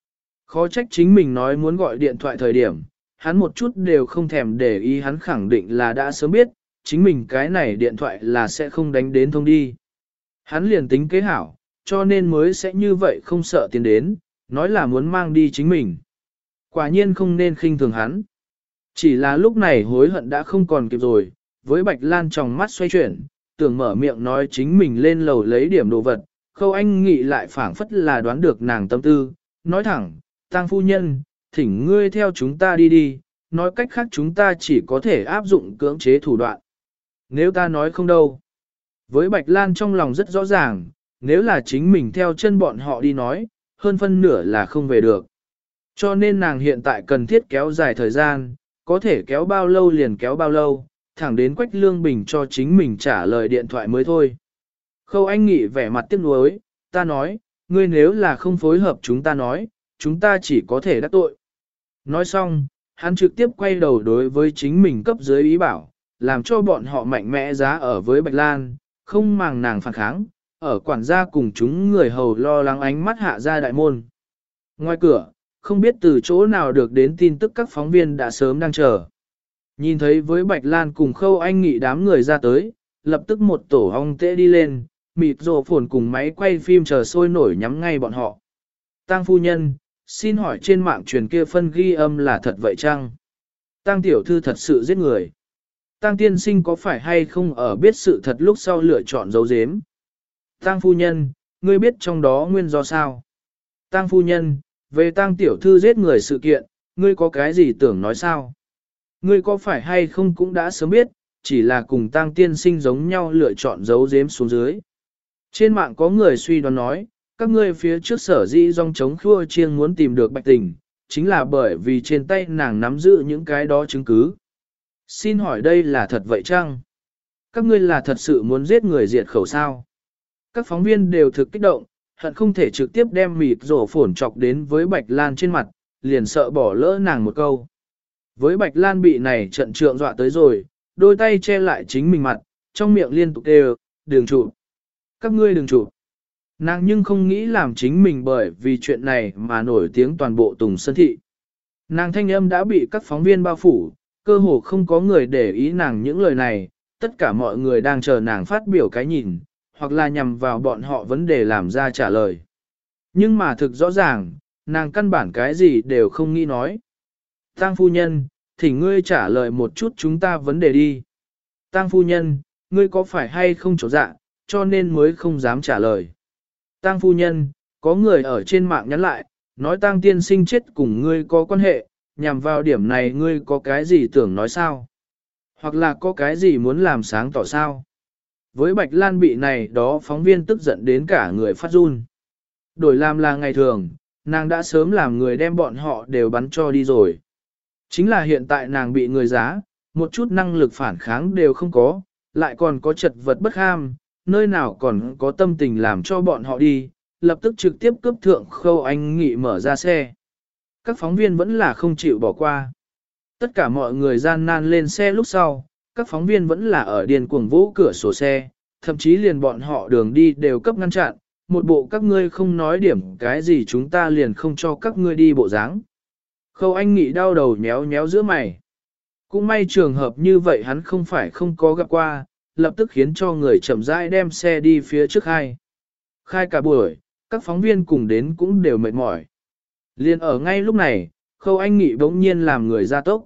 Khó trách chính mình nói muốn gọi điện thoại thời điểm, hắn một chút đều không thèm để ý, hắn khẳng định là đã sớm biết, chính mình cái này điện thoại là sẽ không đánh đến thông đi. Hắn liền tính kế hảo, cho nên mới sẽ như vậy không sợ tiến đến, nói là muốn mang đi chính mình. Quả nhiên không nên khinh thường hắn. Chỉ là lúc này hối hận đã không còn kịp rồi, với Bạch Lan trong mắt xoay chuyển, tưởng mở miệng nói chính mình lên lầu lấy điểm đồ vật, Khâu Anh Nghị lại phảng phất là đoán được nàng tâm tư, nói thẳng, Tang phu nhân, thỉnh ngươi theo chúng ta đi đi, nói cách khác chúng ta chỉ có thể áp dụng cưỡng chế thủ đoạn. Nếu ta nói không đâu. Với Bạch Lan trong lòng rất rõ ràng, nếu là chính mình theo chân bọn họ đi nói, hơn phân nửa là không về được. Cho nên nàng hiện tại cần thiết kéo dài thời gian, có thể kéo bao lâu liền kéo bao lâu, thẳng đến Quách Lương Bình cho chính mình trả lời điện thoại mới thôi. Khâu Anh Nghị vẻ mặt tiếc nuối, ta nói, ngươi nếu là không phối hợp chúng ta nói, chúng ta chỉ có thể đắc tội. Nói xong, hắn trực tiếp quay đầu đối với chính mình cấp dưới ý bảo, làm cho bọn họ mạnh mẽ giá ở với Bạch Lan, không màng nàng phản kháng, ở quản gia cùng chúng người hầu lo lắng ánh mắt hạ ra đại môn. Ngoài cửa, không biết từ chỗ nào được đến tin tức các phóng viên đã sớm đang chờ. Nhìn thấy với Bạch Lan cùng Khâu Anh Nghị đám người ra tới, lập tức một tổ ong tệ đi lên, mịt rồ phồn cùng máy quay phim chờ sôi nổi nhắm ngay bọn họ. Tang phu nhân, xin hỏi trên mạng truyền kia phân ghi âm là thật vậy chăng? Tang tiểu thư thật sự giết người. Tang tiên sinh có phải hay không ở biết sự thật lúc sau lựa chọn giấu giếm? Tang phu nhân, ngươi biết trong đó nguyên do sao? Tang phu nhân, về Tang tiểu thư giết người sự kiện, ngươi có cái gì tưởng nói sao? Ngươi có phải hay không cũng đã sớm biết, chỉ là cùng Tang tiên sinh giống nhau lựa chọn giấu giếm xuống dưới. Trên mạng có người suy đoán nói, các ngươi phía trước sở dĩ dòng chống khua chiêng muốn tìm được Bạch Tình, chính là bởi vì trên tay nàng nắm giữ những cái đó chứng cứ. Xin hỏi đây là thật vậy chăng? Các ngươi là thật sự muốn giết người diệt khẩu sao? Các phóng viên đều thực kích động, hận không thể trực tiếp đem mịt rổ phổn chọc đến với Bạch Lan trên mặt, liền sợ bỏ lỡ nàng một câu. Với Bạch Lan bị này trận trượng dọa tới rồi, đôi tay che lại chính mình mặt, trong miệng liên tục đều, đừng chụp. Các ngươi đừng chụp. Nàng nhưng không nghĩ làm chính mình bởi vì chuyện này mà nổi tiếng toàn bộ Tùng Sơn Thị. Nàng thanh âm đã bị các phóng viên bao phủ, cơ hồ không có người để ý nàng những lời này, tất cả mọi người đang chờ nàng phát biểu cái nhìn, hoặc là nhằm vào bọn họ vấn đề làm ra trả lời. Nhưng mà thực rõ ràng, nàng căn bản cái gì đều không nghĩ nói. Tang phu nhân, thỉnh ngươi trả lời một chút chúng ta vấn đề đi. Tang phu nhân, ngươi có phải hay không chỗ dạ, cho nên mới không dám trả lời. Tang phu nhân, có người ở trên mạng nhắn lại, nói Tang tiên sinh chết cùng ngươi có quan hệ, nhằm vào điểm này ngươi có cái gì tưởng nói sao? Hoặc là có cái gì muốn làm sáng tỏ sao? Với Bạch Lan bị này đó phóng viên tức giận đến cả người phát run. Đổi làm là ngày thường, nàng đã sớm làm người đem bọn họ đều bắn cho đi rồi. Chính là hiện tại nàng bị người giá, một chút năng lực phản kháng đều không có, lại còn có chật vật bất ham, nơi nào còn có tâm tình làm cho bọn họ đi, lập tức trực tiếp cướp thượng Khâu Anh Nghị mở ra xe. Các phóng viên vẫn là không chịu bỏ qua. Tất cả mọi người gian nan lên xe lúc sau, các phóng viên vẫn là ở điên cuồng vũ cửa sổ xe, thậm chí liền bọn họ đường đi đều cấp ngăn chặn, một bộ các ngươi không nói điểm cái gì chúng ta liền không cho các ngươi đi bộ dáng. Khâu Anh Nghị đau đầu nhéo nhéo giữa mày. Cũng may trường hợp như vậy hắn không phải không có gặp qua, lập tức khiến cho người chậm rãi đem xe đi phía trước khai. Khai cả buổi, các phóng viên cùng đến cũng đều mệt mỏi. Liền ở ngay lúc này, Khâu Anh Nghị bỗng nhiên làm người ra tốc.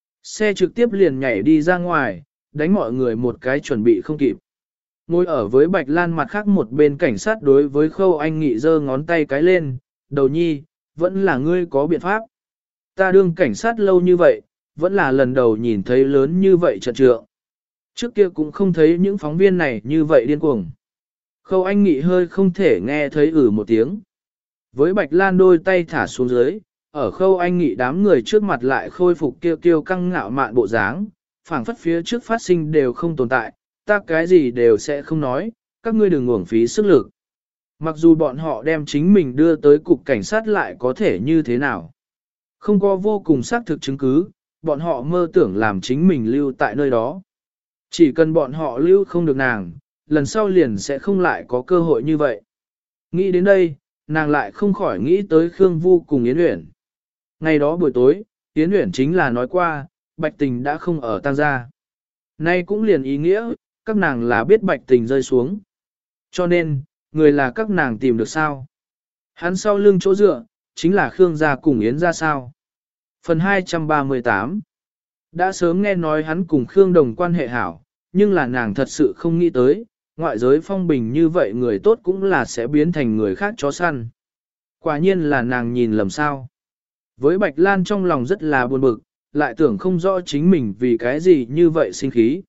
Xe trực tiếp liền nhảy đi ra ngoài, đánh mọi người một cái chuẩn bị không kịp. Ngồi ở với Bạch Lan mặt khác một bên cảnh sát đối với Khâu Anh Nghị giơ ngón tay cái lên, đầu nhi, vẫn là ngươi có biện pháp. Ta đương cảnh sát lâu như vậy, vẫn là lần đầu nhìn thấy lớn như vậy trận trượng. Trước kia cũng không thấy những phóng viên này như vậy điên cuồng. Khâu Anh Nghị hơi không thể nghe thấy một tiếng. Với Bạch Lan đôi tay thả xuống dưới, ở Khâu Anh Nghị đám người trước mặt lại khôi phục kiêu kiêu căng ngạo mạn bộ dáng, phảng phất phía trước phát sinh đều không tồn tại, ta cái gì đều sẽ không nói, các ngươi đừng uổng phí sức lực. Mặc dù bọn họ đem chính mình đưa tới cục cảnh sát lại có thể như thế nào. Không có vô cùng xác thực chứng cứ, bọn họ mơ tưởng làm chính mình lưu tại nơi đó. Chỉ cần bọn họ lưu không được nàng, lần sau liền sẽ không lại có cơ hội như vậy. Nghĩ đến đây, nàng lại không khỏi nghĩ tới Khương Vu cùng Yến Uyển. Ngày đó buổi tối, Yến Uyển chính là nói qua, Bạch Tình đã không ở tang gia. Nay cũng liền ý nghĩa, các nàng là biết Bạch Tình rơi xuống. Cho nên, người là các nàng tìm được sao? Hắn sau lưng chỗ dựa, chính là Khương gia cùng Yến gia sao? Phần 238 đã sớm nghe nói hắn cùng Khương Đồng quan hệ hảo, nhưng là nàng thật sự không nghĩ tới, ngoại giới phong bình như vậy người tốt cũng là sẽ biến thành người khác chó săn. Quả nhiên là nàng nhìn lầm sao. Với Bạch Lan trong lòng rất là buồn bực, lại tưởng không rõ chính mình vì cái gì như vậy sinh khí.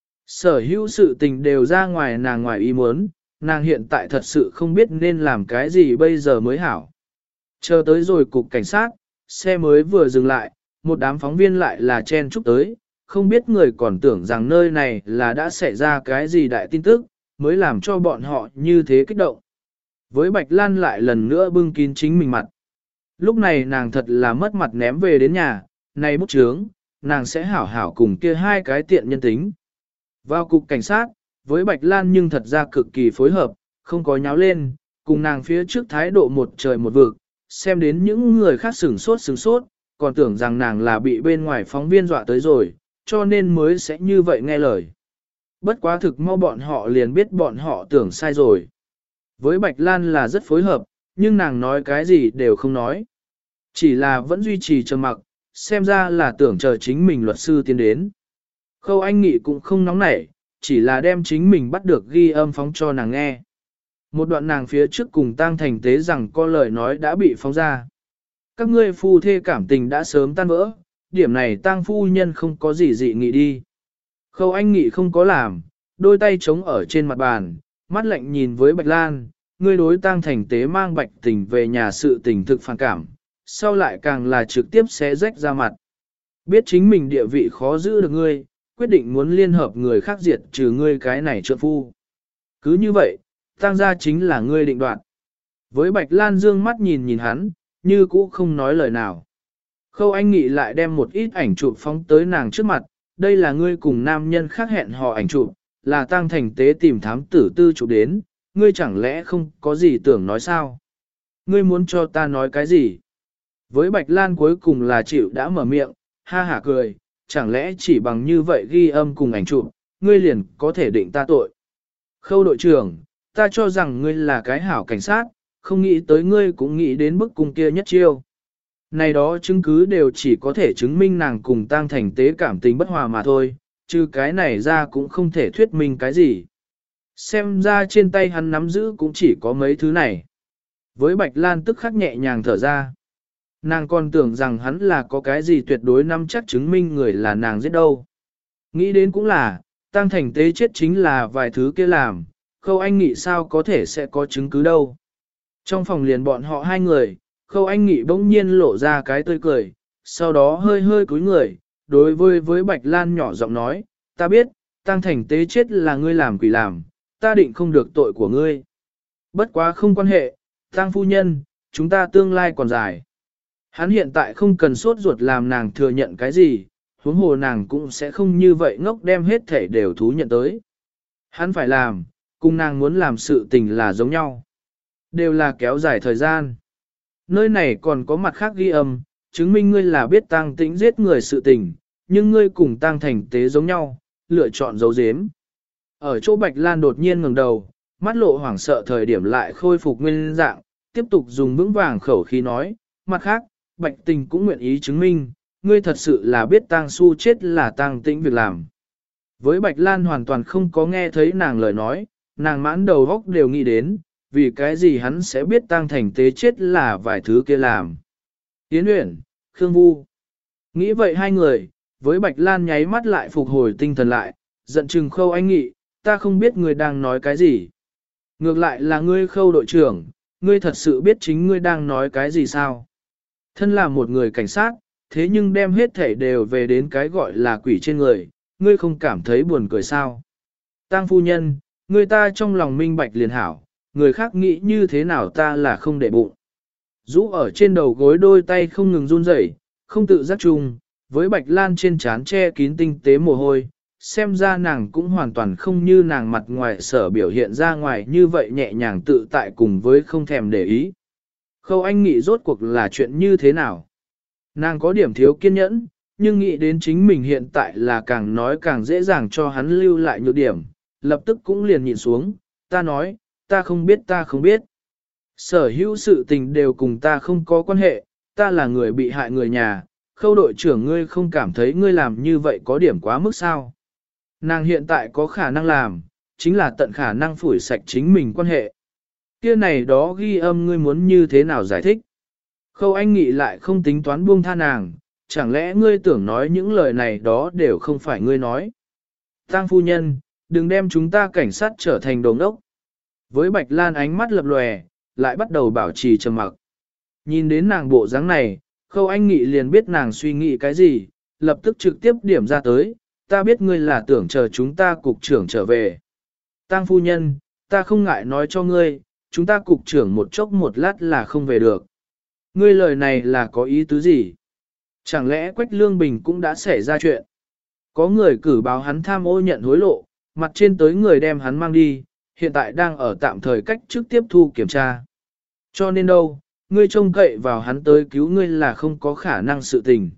Sở hữu sự tình đều ra ngoài nàng ngoài ý muốn, nàng hiện tại thật sự không biết nên làm cái gì bây giờ mới hảo. Chờ tới rồi cục cảnh sát, xe mới vừa dừng lại, một đám phóng viên lại là chen chúc tới, không biết người còn tưởng rằng nơi này là đã xảy ra cái gì đại tin tức, mới làm cho bọn họ như thế kích động. Với Bạch Lan lại lần nữa bưng kín chính mình mặt. Lúc này nàng thật là mất mặt ném về đến nhà, này bút chướng, nàng sẽ hảo hảo cùng kia hai cái tiện nhân tính. Vào cục cảnh sát, với Bạch Lan nhưng thật ra cực kỳ phối hợp, không có nháo lên, cùng nàng phía trước thái độ một trời một vực, xem đến những người khác sửng sốt, còn tưởng rằng nàng là bị bên ngoài phóng viên dọa tới rồi, cho nên mới sẽ như vậy nghe lời. Bất quá thực mau bọn họ liền biết bọn họ tưởng sai rồi. Với Bạch Lan là rất phối hợp, nhưng nàng nói cái gì đều không nói. Chỉ là vẫn duy trì trầm mặc, xem ra là tưởng chờ chính mình luật sư tiến đến. Khâu Anh Nghị cũng không nóng nảy, chỉ là đem chính mình bắt được ghi âm phóng cho nàng nghe. Một đoạn nàng phía trước cùng Tang Thành Tế rằng có lời nói đã bị phóng ra. Các ngươi phu thê cảm tình đã sớm tan vỡ, điểm này Tang phu nhân không có gì dị nghị đi. Khâu Anh Nghị không có làm, đôi tay chống ở trên mặt bàn, mắt lạnh nhìn với Bạch Lan, ngươi đối Tang Thành Tế mang Bạch Tình về nhà sự tình thực phản cảm, sau lại càng là trực tiếp xé rách ra mặt. Biết chính mình địa vị khó giữ được ngươi, quyết định muốn liên hợp người khác diệt trừ ngươi cái này trượng phu. Cứ như vậy, Tang gia chính là ngươi định đoạt. Với Bạch Lan dương mắt nhìn hắn, như cũ không nói lời nào. Khâu Anh Nghị lại đem một ít ảnh chụp phóng tới nàng trước mặt, đây là ngươi cùng nam nhân khác hẹn hò ảnh chụp, là Tang Thành Tế tìm thám tử tư chụp đến, ngươi chẳng lẽ không có gì tưởng nói sao? Ngươi muốn cho ta nói cái gì? Với Bạch Lan cuối cùng là chịu đã mở miệng, ha hả cười, chẳng lẽ chỉ bằng như vậy ghi âm cùng ảnh chụp, ngươi liền có thể định ta tội. Khâu đội trưởng, ta cho rằng ngươi là cái hảo cảnh sát, không nghĩ tới ngươi cũng nghĩ đến bức cung kia nhất chiêu. Này đó chứng cứ đều chỉ có thể chứng minh nàng cùng Tang Thành Tế cảm tình bất hòa mà thôi, chứ cái này ra cũng không thể thuyết minh cái gì. Xem ra trên tay hắn nắm giữ cũng chỉ có mấy thứ này. Với Bạch Lan tức khắc nhẹ nhàng thở ra. Nàng còn tưởng rằng hắn là có cái gì tuyệt đối nắm chắc chứng minh người là nàng giết đâu. Nghĩ đến cũng là, Tang Thành Tế chết chính là vài thứ kia làm, Khâu Anh Nghị sao có thể sẽ có chứng cứ đâu. Trong phòng liền bọn họ hai người, Khâu Anh Nghị bỗng nhiên lộ ra cái tươi cười, sau đó hơi hơi cúi người, đối với Bạch Lan nhỏ giọng nói, ta biết, Tang Thành Tế chết là ngươi làm quỷ làm, ta định không được tội của ngươi. Bất quá không quan hệ, Tang phu nhân, chúng ta tương lai còn dài. Hắn hiện tại không cần sốt ruột làm nàng thừa nhận cái gì, huống hồ nàng cũng sẽ không như vậy ngốc đem hết thể đều thú nhận tới. Hắn phải làm, cùng nàng muốn làm sự tình là giống nhau. Đều là kéo dài thời gian. Nơi này còn có mặt khác ghi âm, chứng minh ngươi là biết Tang Tĩnh giết người sự tình, nhưng ngươi cùng Tang Thành Tế giống nhau, lựa chọn giấu giếm. Ở chỗ Bạch Lan đột nhiên ngẩng đầu, mắt lộ hoảng sợ thời điểm lại khôi phục nguyên dạng, tiếp tục dùng vững vàng khẩu khí nói, mặt khác, Bạch Tình cũng nguyện ý chứng minh, ngươi thật sự là biết Tang Su chết là Tang Tĩnh việc làm. Với Bạch Lan hoàn toàn không có nghe thấy nàng lời nói, nàng mãn đầu góc đều nghĩ đến, vì cái gì hắn sẽ biết Tang Thành Tế chết là vài thứ kia làm. Yến Uyển, Khương Vu. Nghĩ vậy hai người, với Bạch Lan nháy mắt lại phục hồi tinh thần lại, giận chừng Khâu Anh Nghị, ta không biết ngươi đang nói cái gì. Ngược lại là ngươi Khâu đội trưởng, ngươi thật sự biết chính ngươi đang nói cái gì sao? Thân là một người cảnh sát, thế nhưng đem hết thể đều về đến cái gọi là quỷ trên người, ngươi không cảm thấy buồn cười sao? Tang phu nhân, người ta trong lòng minh bạch liền hảo, người khác nghĩ như thế nào ta là không để bụng. Rũ ở trên đầu gối đôi tay không ngừng run rẩy, không tự giác chung, với Bạch Lan trên trán che kín tinh tế mồ hôi, xem ra nàng cũng hoàn toàn không như nàng mặt ngoài sở biểu hiện ra ngoài như vậy nhẹ nhàng tự tại cùng với không thèm để ý. Khâu Anh Nghị rốt cuộc là chuyện như thế nào? Nàng có điểm thiếu kiên nhẫn, nhưng nghĩ đến chính mình hiện tại là càng nói càng dễ dàng cho hắn lưu lại nhược điểm, lập tức cũng liền nhìn xuống, ta nói, ta không biết. Sở hữu sự tình đều cùng ta không có quan hệ, ta là người bị hại người nhà, Khâu đội trưởng ngươi không cảm thấy ngươi làm như vậy có điểm quá mức sao? Nàng hiện tại có khả năng làm, chính là tận khả năng phủi sạch chính mình quan hệ. Kia này đó ghi âm ngươi muốn như thế nào giải thích? Khâu Anh Nghị lại không tính toán buông tha nàng, chẳng lẽ ngươi tưởng nói những lời này đó đều không phải ngươi nói? Tang phu nhân, đừng đem chúng ta cảnh sát trở thành đồ ngốc. Với Bạch Lan ánh mắt lập lòe, lại bắt đầu bảo trì trầm mặc. Nhìn đến nàng bộ dáng này, Khâu Anh Nghị liền biết nàng suy nghĩ cái gì, lập tức trực tiếp điểm ra tới, ta biết ngươi là tưởng chờ chúng ta cục trưởng trở về. Tang phu nhân, ta không ngại nói cho ngươi, chúng ta cục trưởng một chốc một lát là không về được. Ngươi lời này là có ý tứ gì? Chẳng lẽ Quách Lương Bình cũng đã xảy ra chuyện? Có người cử báo hắn tham ô nhận hối lộ, mặt trên tới người đem hắn mang đi, hiện tại đang ở tạm thời cách trước tiếp thu kiểm tra. Cho nên đâu, ngươi trông cậy vào hắn tới cứu ngươi là không có khả năng sự tình.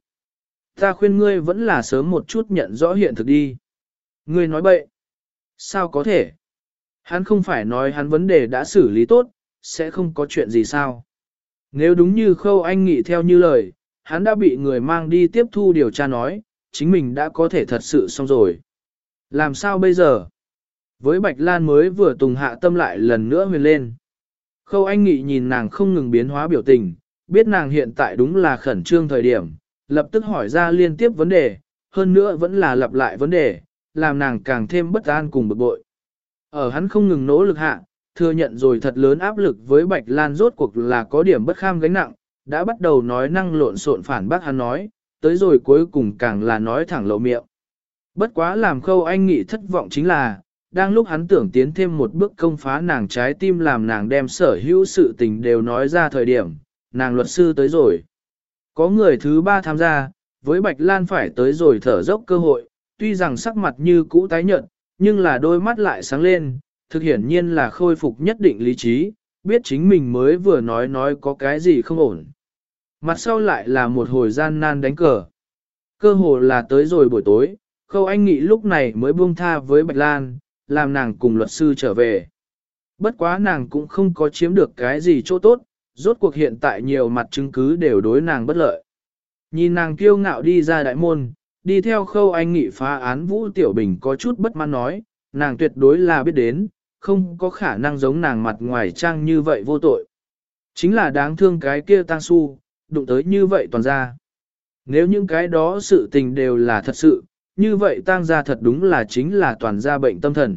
Ta khuyên ngươi vẫn là sớm một chút nhận rõ hiện thực đi. Ngươi nói bậy. Sao có thể? Hắn không phải nói hắn vấn đề đã xử lý tốt, sẽ không có chuyện gì sao? Nếu đúng như Khâu Anh Nghị theo như lời, hắn đã bị người mang đi tiếp thu điều tra nói, chính mình đã có thể thật sự xong rồi. Làm sao bây giờ? Với Bạch Lan mới vừa tùng hạ tâm lại lần nữa huyền lên. Khâu Anh Nghị nhìn nàng không ngừng biến hóa biểu tình, biết nàng hiện tại đúng là khẩn trương thời điểm, lập tức hỏi ra liên tiếp vấn đề, hơn nữa vẫn là lặp lại vấn đề, làm nàng càng thêm bất an cùng bực bội. Ở hắn không ngừng nỗ lực hạ, thừa nhận rồi thật lớn áp lực với Bạch Lan rốt cuộc là có điểm bất kham gánh nặng, đã bắt đầu nói năng lộn xộn phản bác hắn nói, tới rồi cuối cùng càng là nói thẳng lộ miệng. Bất quá làm Khâu Anh Nghị thất vọng chính là, đang lúc hắn tưởng tiến thêm một bước công phá nàng trái tim làm nàng đem sở hữu sự tình đều nói ra thời điểm, nàng luật sư tới rồi. Có người thứ ba tham gia, với Bạch Lan phải tới rồi thở dốc cơ hội, tuy rằng sắc mặt như cũ tái nhợt, nhưng là đôi mắt lại sáng lên, thực hiển nhiên là khôi phục nhất định lý trí, biết chính mình mới vừa nói có cái gì không ổn. Mặt sau lại là một hồi gian nan đánh cờ. Cơ hồ là tới rồi buổi tối, Khâu Anh Nghị lúc này mới buông tha với Bạch Lan, làm nàng cùng luật sư trở về. Bất quá nàng cũng không có chiếm được cái gì chỗ tốt, rốt cuộc hiện tại nhiều mặt chứng cứ đều đối nàng bất lợi. Nhìn nàng kiêu ngạo đi ra đại môn, đi theo Khâu Anh Nghị phá án Vũ Tiểu Bình có chút bất mãn nói, nàng tuyệt đối là biết đến, không có khả năng giống nàng mặt ngoài trang như vậy vô tội. Chính là đáng thương cái kia Tang Su, đụng tới như vậy toàn ra. Nếu những cái đó sự tình đều là thật sự, như vậy Tang gia thật đúng là chính là toàn gia bệnh tâm thần.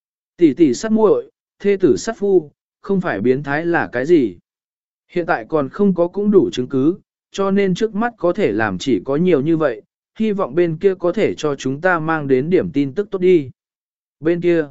Tỷ tỷ sát muội, thê tử sát phu, không phải biến thái là cái gì. Hiện tại còn không có cũng đủ chứng cứ, cho nên trước mắt có thể làm chỉ có nhiều như vậy, hy vọng bên kia có thể cho chúng ta mang đến điểm tin tức tốt đi. Bên kia,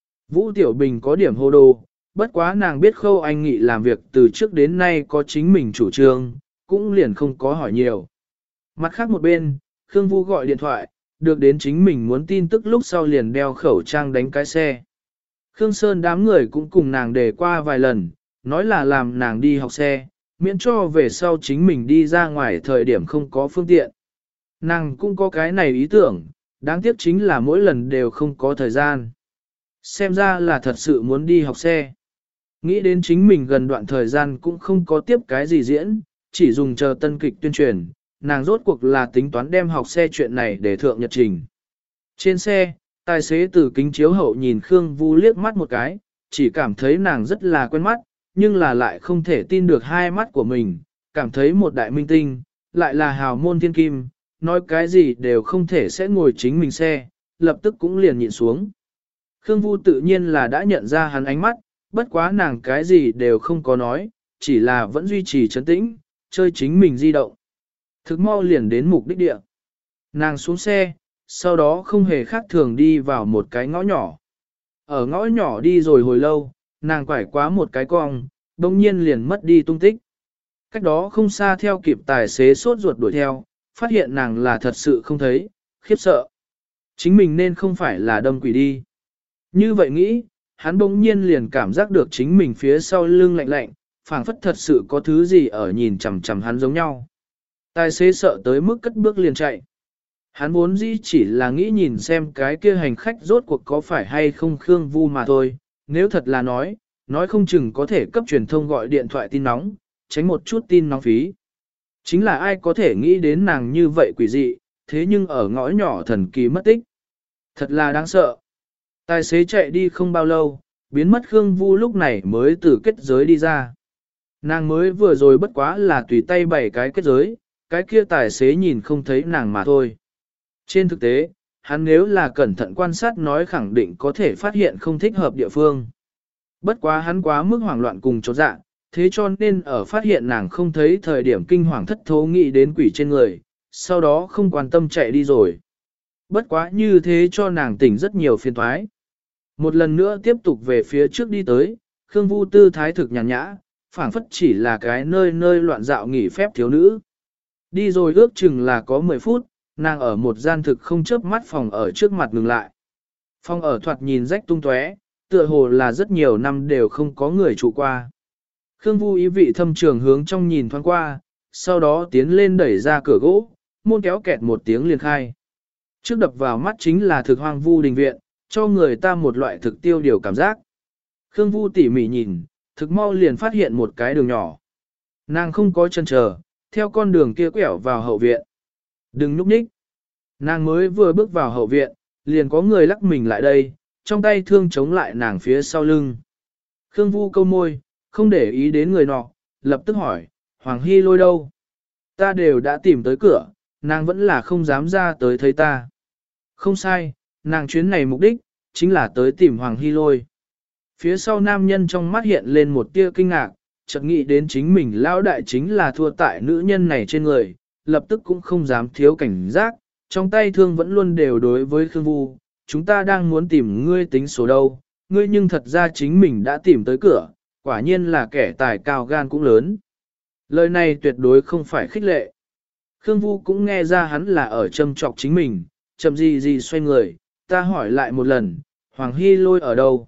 Vũ Tiểu Bình có điểm hô đồ, bất quá nàng biết Khâu Anh Nghị làm việc từ trước đến nay có chính mình chủ trương, cũng liền không có hỏi nhiều. Mặt khác một bên, Khương Vu gọi điện thoại, được đến chính mình muốn tin tức lúc sau liền đeo khẩu trang đánh cái xe. Khương Sơn đám người cũng cùng nàng đề qua vài lần, nói là làm nàng đi học xe, miễn cho về sau chính mình đi ra ngoài thời điểm không có phương tiện. Nàng cũng có cái này ý tưởng, đáng tiếc chính là mỗi lần đều không có thời gian. Xem ra là thật sự muốn đi học xe. Nghĩ đến chính mình gần đoạn thời gian cũng không có tiếp cái gì diễn, chỉ dùng chờ tân kịch tuyên truyền, nàng rốt cuộc là tính toán đem học xe chuyện này để thượng nhật trình. Trên xe, tài xế từ kính chiếu hậu nhìn Khương Vu liếc mắt một cái, chỉ cảm thấy nàng rất là quen mắt, nhưng là lại không thể tin được hai mắt của mình, cảm thấy một đại minh tinh, lại là hào môn thiên kim, nói cái gì đều không thể sẽ ngồi chính mình xe, lập tức cũng liền nhịn xuống. Khương Vu tự nhiên là đã nhận ra hắn ánh mắt, bất quá nàng cái gì đều không có nói, chỉ là vẫn duy trì trấn tĩnh, chơi chính mình di động. Thực mau liền đến mục đích địa. Nàng xuống xe, sau đó không hề khác thường đi vào một cái ngõ nhỏ. Ở ngõ nhỏ đi rồi hồi lâu, nàng quải quá một cái cong, đồng nhiên liền mất đi tung tích. Cách đó không xa theo kịp tài xế sốt ruột đuổi theo, phát hiện nàng là thật sự không thấy, khiếp sợ. Chính mình nên không phải là đâm quỷ đi. Như vậy nghĩ, hắn bỗng nhiên liền cảm giác được chính mình phía sau lưng lạnh lạnh, phảng phất thật sự có thứ gì ở nhìn chằm chằm hắn giống nhau. Tài xế sợ tới mức cất bước liền chạy. Hắn vốn dĩ chỉ là nghĩ nhìn xem cái kia hành khách rốt cuộc có phải hay không Khương Vu mà thôi, nếu thật là nói không chừng có thể cấp truyền thông gọi điện thoại tin nóng, tránh một chút tin nóng phí. Chính là ai có thể nghĩ đến nàng như vậy quỷ dị, thế nhưng ở ngõ nhỏ thần kỳ mất tích. Thật là đáng sợ. Tài xế chạy đi không bao lâu, biến mất Khương Vu lúc này mới từ kết giới đi ra. Nàng mới vừa rồi bất quá là tùy tay bày cái kết giới, cái kia tài xế nhìn không thấy nàng mà thôi. Trên thực tế, hắn nếu là cẩn thận quan sát nói khẳng định có thể phát hiện không thích hợp địa phương. Bất quá hắn quá mức hoảng loạn cùng chột dạ, thế cho nên ở phát hiện nàng không thấy thời điểm kinh hoàng thất thố nghĩ đến quỷ trên người, sau đó không quan tâm chạy đi rồi. Bất quá như thế cho nàng tỉnh rất nhiều phiền toái. Một lần nữa tiếp tục về phía trước đi tới, Khương Vu tư thái thực nhàn nhã, phảng phất chỉ là cái nơi nơi loạn dạo nghỉ phép thiếu nữ. Đi rồi ước chừng là có 10 phút, nàng ở một gian thực không chớp mắt phòng ở trước mặt ngừng lại. Phòng ở thoạt nhìn rách tung tóe, tựa hồ là rất nhiều năm đều không có người trụ qua. Khương Vu ý vị thâm trường hướng trong nhìn thoáng qua, sau đó tiến lên đẩy ra cửa gỗ, môn kéo kẹt một tiếng liền khai. Trước đập vào mắt chính là thực hoang vu đình viện, cho người ta một loại thực tiêu điều cảm giác. Khương Vu tỉ mỉ nhìn, thực mau liền phát hiện một cái đường nhỏ. Nàng không có chân chờ, theo con đường kia quẹo vào hậu viện. Đừng núp nhích. Nàng mới vừa bước vào hậu viện, liền có người lắc mình lại đây, trong tay thương chống lại nàng phía sau lưng. Khương Vu câu môi, không để ý đến người nọ, lập tức hỏi, Hoàng Hy Lôi đâu? Ta đều đã tìm tới cửa, nàng vẫn là không dám ra tới thấy ta. Không sai, nàng chuyến này mục đích, chính là tới tìm Hoàng Hy Lôi. Phía sau nam nhân trong mắt hiện lên một tia kinh ngạc, chợt nghĩ đến chính mình lão đại chính là thua tại nữ nhân này trên người, lập tức cũng không dám thiếu cảnh giác, trong tay thương vẫn luôn đều đối với Khương Vu, chúng ta đang muốn tìm ngươi tính số đâu, ngươi nhưng thật ra chính mình đã tìm tới cửa, quả nhiên là kẻ tài cao gan cũng lớn. Lời này tuyệt đối không phải khích lệ. Khương Vu cũng nghe ra hắn là ở châm chọc chính mình, chậm gì xoay người, ta hỏi lại một lần, Hoàng Hy Lôi ở đâu?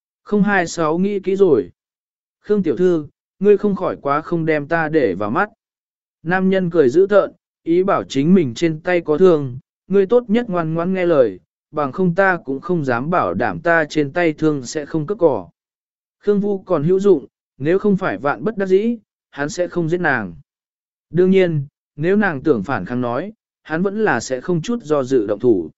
026 nghĩ kỹ rồi. Khương tiểu thư, ngươi không khỏi quá không đem ta để vào mắt. Nam nhân cười dữ tợn, ý bảo chính mình trên tay có thương, ngươi tốt nhất ngoan ngoãn nghe lời, bằng không ta cũng không dám bảo đảm ta trên tay thương sẽ không cướp cỏ. Khương Vu còn hữu dụng, nếu không phải vạn bất đắc dĩ, hắn sẽ không giết nàng. Đương nhiên, nếu nàng tưởng phản kháng nói, hắn vẫn là sẽ không chút do dự động thủ.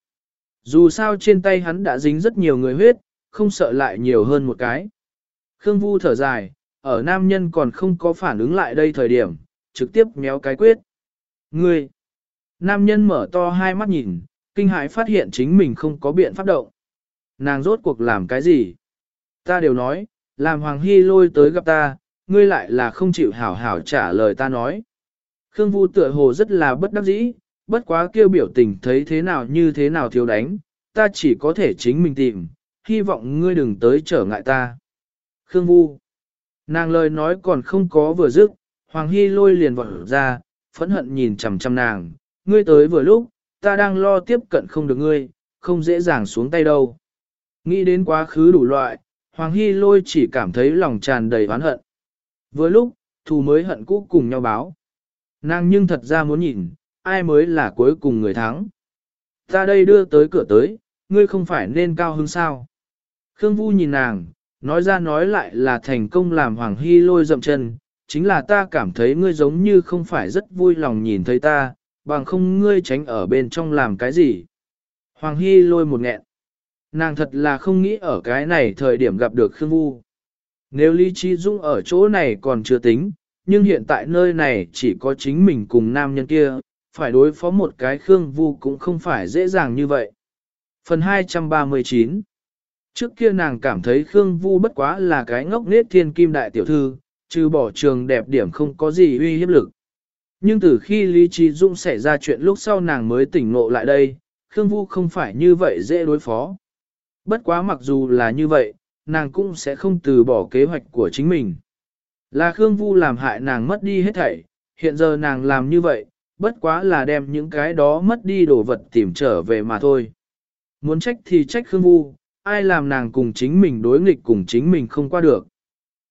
Dù sao trên tay hắn đã dính rất nhiều người huyết, không sợ lại nhiều hơn một cái. Khương Vu thở dài, ở nam nhân còn không có phản ứng lại đây thời điểm, trực tiếp méo cái quyết. Ngươi! Nam nhân mở to hai mắt nhìn, kinh hãi phát hiện chính mình không có biện pháp động. Nàng rốt cuộc làm cái gì? Ta đều nói, làm Hoàng Hy Lôi tới gặp ta, ngươi lại là không chịu hảo hảo trả lời ta nói. Khương Vu tựa hồ rất là bất đắc dĩ, bất quá kêu biểu tình thấy thế nào như thế nào thiếu đánh, ta chỉ có thể chính mình tìm, hy vọng ngươi đừng tới trở ngại ta. Khương Vu. Nàng lời nói còn không có vừa dứt, Hoàng Hy Lôi liền vọt ra, phẫn hận nhìn chằm chằm nàng, ngươi tới vừa lúc, ta đang lo tiếp cận không được ngươi, không dễ dàng xuống tay đâu. Nghĩ đến quá khứ đủ loại, Hoàng Hy Lôi chỉ cảm thấy lòng tràn đầy oán hận. Vừa lúc, thù mới hận cũ cùng nhau báo. Nàng nhưng thật ra muốn nhìn, ai mới là cuối cùng người thắng. Ta đây đưa tới cửa tới, ngươi không phải nên cao hứng sao. Khương Vu nhìn nàng, nói ra nói lại là thành công làm Hoàng Hy Lôi dậm chân, chính là ta cảm thấy ngươi giống như không phải rất vui lòng nhìn thấy ta, bằng không ngươi tránh ở bên trong làm cái gì. Hoàng Hy Lôi một nghẹn. Nàng thật là không nghĩ ở cái này thời điểm gặp được Khương Vu. Nếu Lý Trí Dũng ở chỗ này còn chưa tính, nhưng hiện tại nơi này chỉ có chính mình cùng nam nhân kia, phải đối phó một cái Khương Vu cũng không phải dễ dàng như vậy. Phần 239. Trước kia nàng cảm thấy Khương Vu bất quá là cái ngốc nết thiên kim đại tiểu thư, trừ bỏ trường đẹp điểm không có gì uy hiếp lực. Nhưng từ khi Lý Trí Dũng xảy ra chuyện lúc sau nàng mới tỉnh ngộ lại đây, Khương Vu không phải như vậy dễ đối phó. Bất quá mặc dù là như vậy, nàng cũng sẽ không từ bỏ kế hoạch của chính mình. Là Khương Vu làm hại nàng mất đi hết thảy, hiện giờ nàng làm như vậy, bất quá là đem những cái đó mất đi đồ vật tìm trở về mà thôi. Muốn trách thì trách Khương Vu, ai làm nàng cùng chính mình đối nghịch cùng chính mình không qua được.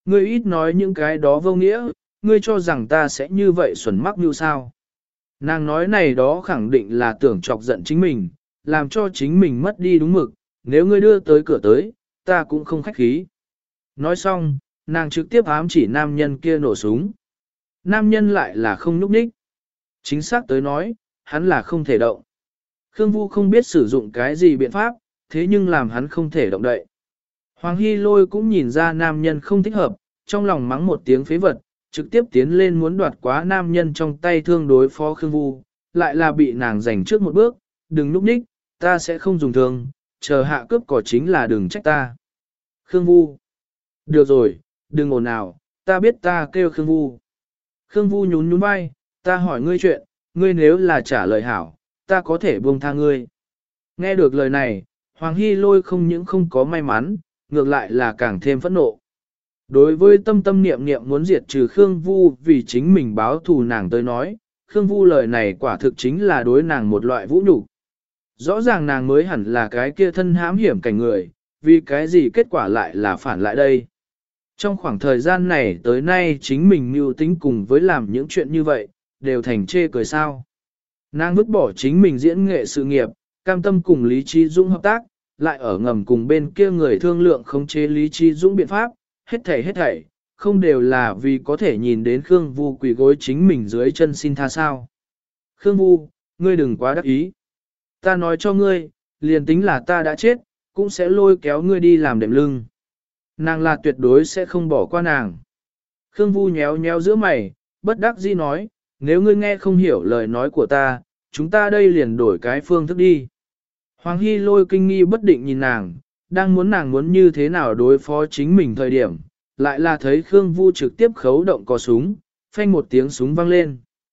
Ngươi ít nói những cái đó vô nghĩa, ngươi cho rằng ta sẽ như vậy xuẩn mắc như sao. Nàng nói này đó khẳng định là tưởng chọc giận chính mình, làm cho chính mình mất đi đúng mực, nếu ngươi đưa tới cửa tới, ta cũng không khách khí. Nói xong, nàng trực tiếp ám chỉ nam nhân kia nổ súng. Nam nhân lại là không nhúc nhích. Chính xác tới nói, hắn là không thể động. Khương Vu không biết sử dụng cái gì biện pháp, thế nhưng làm hắn không thể động đậy. Hoàng Hy Lôi cũng nhìn ra nam nhân không thích hợp, trong lòng mắng một tiếng phế vật, trực tiếp tiến lên muốn đoạt quá nam nhân trong tay thương đối phó Khương Vu, lại là bị nàng giành trước một bước, đừng núp ních, ta sẽ không dùng thương, chờ hạ cướp cỏ chính là đừng trách ta. Khương Vu. Được rồi, đừng ồn nào, ta biết ta kêu Khương Vu. Khương Vu nhún nhún vai, ta hỏi ngươi chuyện, ngươi nếu là trả lời hảo, ta có thể buông tha ngươi. Nghe được lời này, Hoàng Hy Lôi không những không có may mắn, ngược lại là càng thêm phẫn nộ. Đối với tâm tâm niệm niệm muốn diệt trừ Khương Vu vì chính mình báo thù nàng tới nói, Khương Vu lời này quả thực chính là đối nàng một loại vũ nhục. Rõ ràng nàng mới hẳn là cái kia thân hãm hiểm cảnh người, vì cái gì kết quả lại là phản lại đây. Trong khoảng thời gian này tới nay chính mình mưu tính cùng với làm những chuyện như vậy, đều thành chê cười sao. Nàng vứt bỏ chính mình diễn nghệ sự nghiệp, cam tâm cùng Lý Trí Dũng hợp tác, lại ở ngầm cùng bên kia người thương lượng khống chế Lý Trí Dũng biện pháp, hết thảy, không đều là vì có thể nhìn đến Khương Vu quỳ gối chính mình dưới chân xin tha sao. Khương Vu, ngươi đừng quá đắc ý. Ta nói cho ngươi, liền tính là ta đã chết, cũng sẽ lôi kéo ngươi đi làm đệm lưng. Nàng là tuyệt đối sẽ không bỏ qua nàng. Khương Vu nhéo nhéo giữa mày, bất đắc dĩ nói, nếu ngươi nghe không hiểu lời nói của ta, chúng ta đây liền đổi cái phương thức đi. Hoàng Hy Lôi kinh nghi bất định nhìn nàng, đang muốn nàng muốn như thế nào đối phó chính mình thời điểm, lại là thấy Khương Vu trực tiếp khấu động cò súng, phanh một tiếng súng vang lên.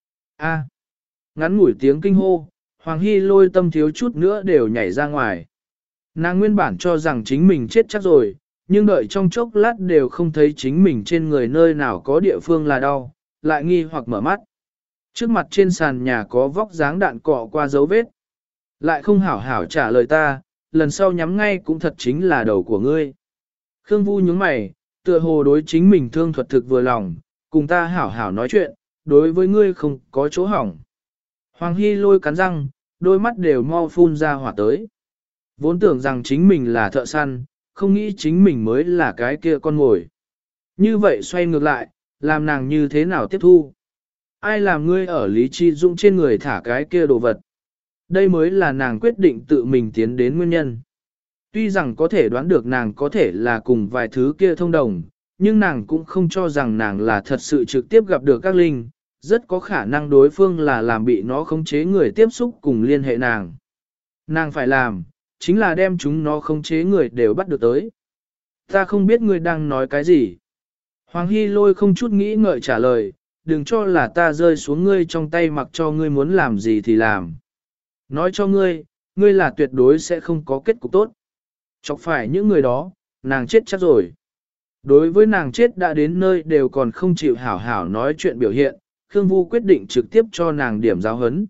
A, ngắn ngủi tiếng kinh hô, Hoàng Hy Lôi tâm thiếu chút nữa đều nhảy ra ngoài. Nàng nguyên bản cho rằng chính mình chết chắc rồi, nhưng đợi trong chốc lát đều không thấy chính mình trên người nơi nào có địa phương là đau, lại nghi hoặc mở mắt. Trước mặt trên sàn nhà có vóc dáng đạn cọ qua dấu vết. Lại không hảo hảo trả lời ta, lần sau nhắm ngay cũng thật chính là đầu của ngươi. Khương Vu nhướng mày, tựa hồ đối chính mình thương thuật thực vừa lòng, cùng ta hảo hảo nói chuyện, đối với ngươi không có chỗ hỏng. Hoàng Hy Lôi cắn răng, đôi mắt đều mau phun ra hỏa tới. Vốn tưởng rằng chính mình là thợ săn, không nghĩ chính mình mới là cái kia con ngồi. Như vậy xoay ngược lại, làm nàng như thế nào tiếp thu? Ai làm ngươi ở Lý Chi Dũng trên người thả cái kia đồ vật? Đây mới là nàng quyết định tự mình tiến đến nguyên nhân. Tuy rằng có thể đoán được nàng có thể là cùng vài thứ kia thông đồng, nhưng nàng cũng không cho rằng nàng là thật sự trực tiếp gặp được các linh, rất có khả năng đối phương là làm bị nó khống chế người tiếp xúc cùng liên hệ nàng. Nàng phải làm, chính là đem chúng nó khống chế người đều bắt được tới. Ta không biết ngươi đang nói cái gì. Hoàng Hy Lôi không chút nghĩ ngợi trả lời, đừng cho là ta rơi xuống ngươi trong tay mặc cho ngươi muốn làm gì thì làm. Nói cho ngươi, ngươi là tuyệt đối sẽ không có kết cục tốt. Chọc phải những người đó, nàng chết chắc rồi. Đối với nàng chết đã đến nơi đều còn không chịu hảo hảo nói chuyện biểu hiện, Khương Vu quyết định trực tiếp cho nàng điểm giáo hấn.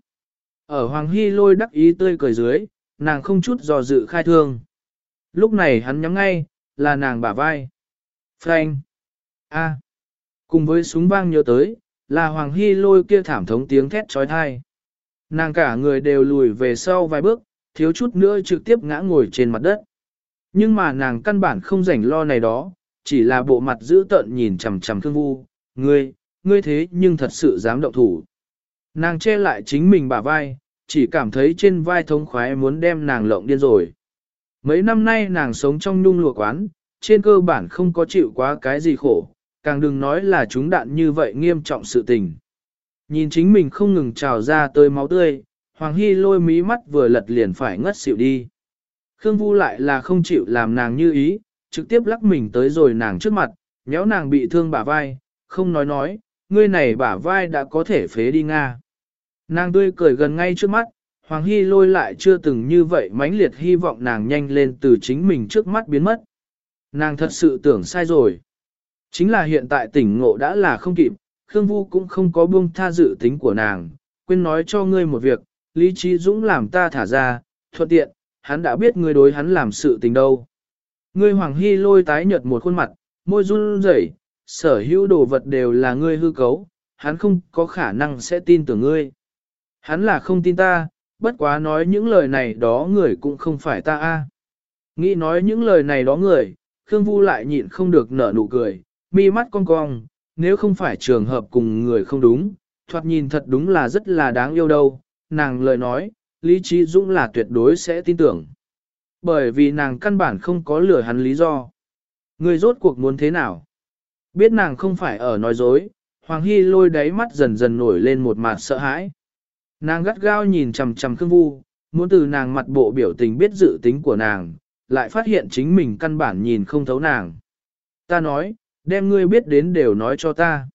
Ở Hoàng Hy Lôi đắc ý tươi cười dưới, nàng không chút dò dự khai thương. Lúc này hắn nhắm ngay, là nàng bả vai. Phanh. A. Cùng với súng vang nhớ tới, là Hoàng Hy Lôi kia thảm thống tiếng thét trói thai. Nàng cả người đều lùi về sau vài bước, thiếu chút nữa trực tiếp ngã ngồi trên mặt đất. Nhưng mà nàng căn bản không rảnh lo này đó, chỉ là bộ mặt dữ tợn nhìn chằm chằm Khương Vu, ngươi thế nhưng thật sự dám động thủ. Nàng che lại chính mình bả vai, chỉ cảm thấy trên vai thống khoái muốn đem nàng lộng điên rồi. Mấy năm nay nàng sống trong nhung lụa quán, trên cơ bản không có chịu quá cái gì khổ, càng đừng nói là chúng đạn như vậy nghiêm trọng sự tình. Nhìn chính mình không ngừng trào ra tới máu tươi, Hoàng Hy Lôi mí mắt vừa lật liền phải ngất xỉu đi. Khương Vu lại là không chịu làm nàng như ý, trực tiếp lắc mình tới rồi nàng trước mặt, nhéo nàng bị thương bả vai, không nói, ngươi này bả vai đã có thể phế đi Nga. Nàng tươi cười gần ngay trước mắt, Hoàng Hy Lôi lại chưa từng như vậy mãnh liệt hy vọng nàng nhanh lên từ chính mình trước mắt biến mất. Nàng thật sự tưởng sai rồi. Chính là hiện tại tỉnh ngộ đã là không kịp, Khương Vu cũng không có buông tha dự tính của nàng, quên nói cho ngươi một việc, Lý Trí Dũng làm ta thả ra, thuận tiện, hắn đã biết ngươi đối hắn làm sự tình đâu. Ngươi Hoàng Hy Lôi tái nhợt một khuôn mặt, môi run rẩy, sở hữu đồ vật đều là ngươi hư cấu, hắn không có khả năng sẽ tin tưởng ngươi. Hắn là không tin ta, bất quá nói những lời này đó người cũng không phải ta a. Nghĩ nói những lời này đó người, Khương Vu lại nhịn không được nở nụ cười, mi mắt cong cong, nếu không phải trường hợp cùng người không đúng, thoạt nhìn thật đúng là rất là đáng yêu đâu, nàng lời nói, Lý Trí Dũng là tuyệt đối sẽ tin tưởng. Bởi vì nàng căn bản không có lừa hắn lý do. Người rốt cuộc muốn thế nào? Biết nàng không phải ở nói dối, Hoàng Hy Lôi đáy mắt dần dần nổi lên một mặt sợ hãi. Nàng gắt gao nhìn chằm chằm Khương Vu, muốn từ nàng mặt bộ biểu tình biết dự tính của nàng, lại phát hiện chính mình căn bản nhìn không thấu nàng. Ta nói, đem ngươi biết đến đều nói cho ta.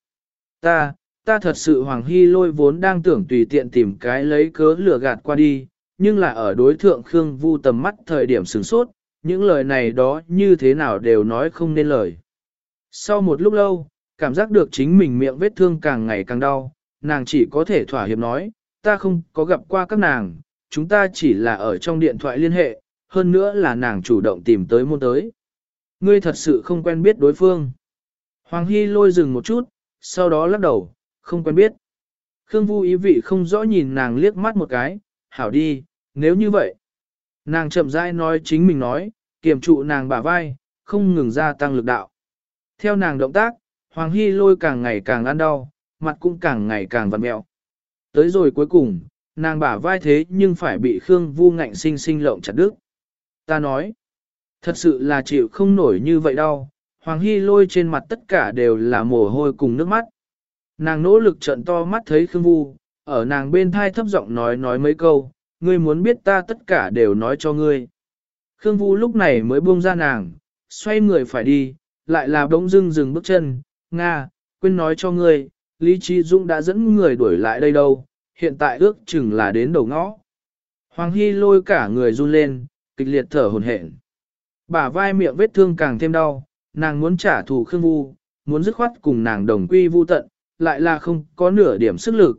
Ta thật sự Hoàng Hy Lôi vốn đang tưởng tùy tiện tìm cái lấy cớ lừa gạt qua đi, nhưng là ở đối thượng Khương Vu tầm mắt thời điểm sửng sốt, những lời này đó như thế nào đều nói không nên lời. Sau một lúc lâu, cảm giác được chính mình miệng vết thương càng ngày càng đau, nàng chỉ có thể thỏa hiệp nói, ta không có gặp qua các nàng, chúng ta chỉ là ở trong điện thoại liên hệ, hơn nữa là nàng chủ động tìm tới môn tới. Ngươi thật sự không quen biết đối phương. Hoàng Hy Lôi dừng một chút, sau đó lắc đầu, không quen biết. Khương Vu ý vị không rõ nhìn nàng liếc mắt một cái, hảo đi, nếu như vậy. Nàng chậm rãi nói chính mình nói, kiềm trụ nàng bả vai, không ngừng gia tăng lực đạo. Theo nàng động tác, Hoàng Hy Lôi càng ngày càng ăn đau, mặt cũng càng ngày càng vặn mẹo. Tới rồi cuối cùng, nàng bả vai thế nhưng phải bị Khương Vu ngạnh sinh sinh lộng chặt đứt. Ta nói, thật sự là chịu không nổi như vậy đâu. Hoàng Hy Lôi trên mặt tất cả đều là mồ hôi cùng nước mắt. Nàng nỗ lực trợn to mắt thấy Khương Vu, ở nàng bên thai thấp giọng nói mấy câu, ngươi muốn biết ta tất cả đều nói cho ngươi. Khương Vu lúc này mới buông ra nàng, xoay người phải đi, lại là bỗng dưng dừng bước chân, Nga, quên nói cho ngươi, Lý Trí Dũng đã dẫn người đuổi lại đây đâu, hiện tại ước chừng là đến đầu ngõ. Hoàng Hy Lôi cả người run lên, kịch liệt thở hổn hển. Bả vai miệng vết thương càng thêm đau, nàng muốn trả thù Khương Vu, muốn dứt khoát cùng nàng đồng quy vu tận, lại là không có nửa điểm sức lực,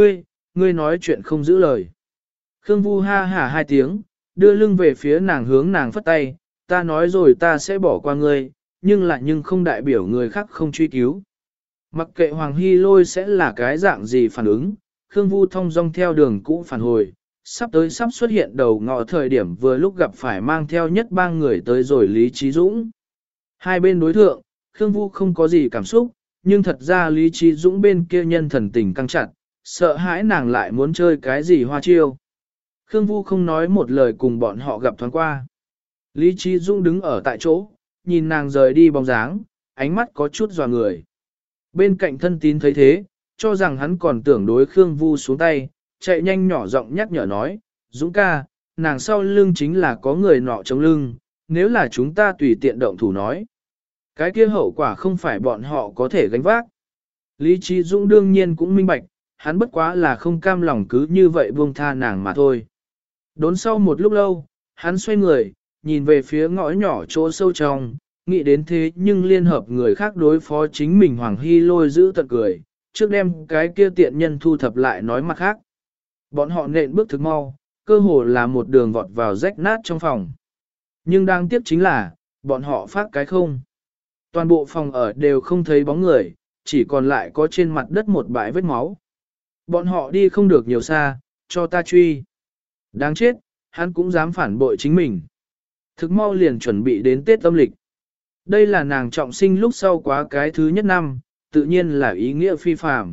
ngươi nói chuyện không giữ lời. Khương Vu ha hả hai tiếng, đưa lưng về phía nàng hướng nàng phất tay, ta nói rồi ta sẽ bỏ qua ngươi, nhưng không đại biểu người khác không truy cứu. Mặc kệ Hoàng Hy Lôi sẽ là cái dạng gì phản ứng, Khương Vu thong dong theo đường cũ phản hồi, sắp xuất hiện đầu ngõ thời điểm vừa lúc gặp phải mang theo nhất ba người tới rồi Lý Trí Dũng. Hai bên đối thượng, Khương Vu không có gì cảm xúc, nhưng thật ra Lý Trí Dũng bên kia nhân thần tình căng chặt, sợ hãi nàng lại muốn chơi cái gì hoa chiêu. Khương Vu không nói một lời cùng bọn họ gặp thoáng qua. Lý Trí Dũng đứng ở tại chỗ, nhìn nàng rời đi bóng dáng, ánh mắt có chút dò người. Bên cạnh thân tín thấy thế, cho rằng hắn còn tưởng đối Khương Vu xuống tay, chạy nhanh nhỏ giọng nhắc nhở nói, Dũng ca, nàng sau lưng chính là có người nọ chống lưng, nếu là chúng ta tùy tiện động thủ nói. Cái kia hậu quả không phải bọn họ có thể gánh vác. Lý Trí Dũng đương nhiên cũng minh bạch, hắn bất quá là không cam lòng cứ như vậy buông tha nàng mà thôi. Đốn sau một lúc lâu, hắn xoay người, nhìn về phía ngõ nhỏ chỗ sâu trong, nghĩ đến thế nhưng liên hợp người khác đối phó chính mình Hoàng Hy Lôi giữ tận cười, trước đem cái kia tiện nhân thu thập lại nói mặt khác. Bọn họ nện bước thực mau, cơ hồ là một đường vọt vào rách nát trong phòng. Nhưng đáng tiếc chính là, bọn họ phát cái không. Toàn bộ phòng ở đều không thấy bóng người, chỉ còn lại có trên mặt đất một bãi vết máu. Bọn họ đi không được nhiều xa, cho ta truy. Đáng chết, hắn cũng dám phản bội chính mình. Thực mau liền chuẩn bị đến Tết âm lịch. Đây là nàng trọng sinh lúc sau quá cái thứ nhất năm, tự nhiên là ý nghĩa phi phàm.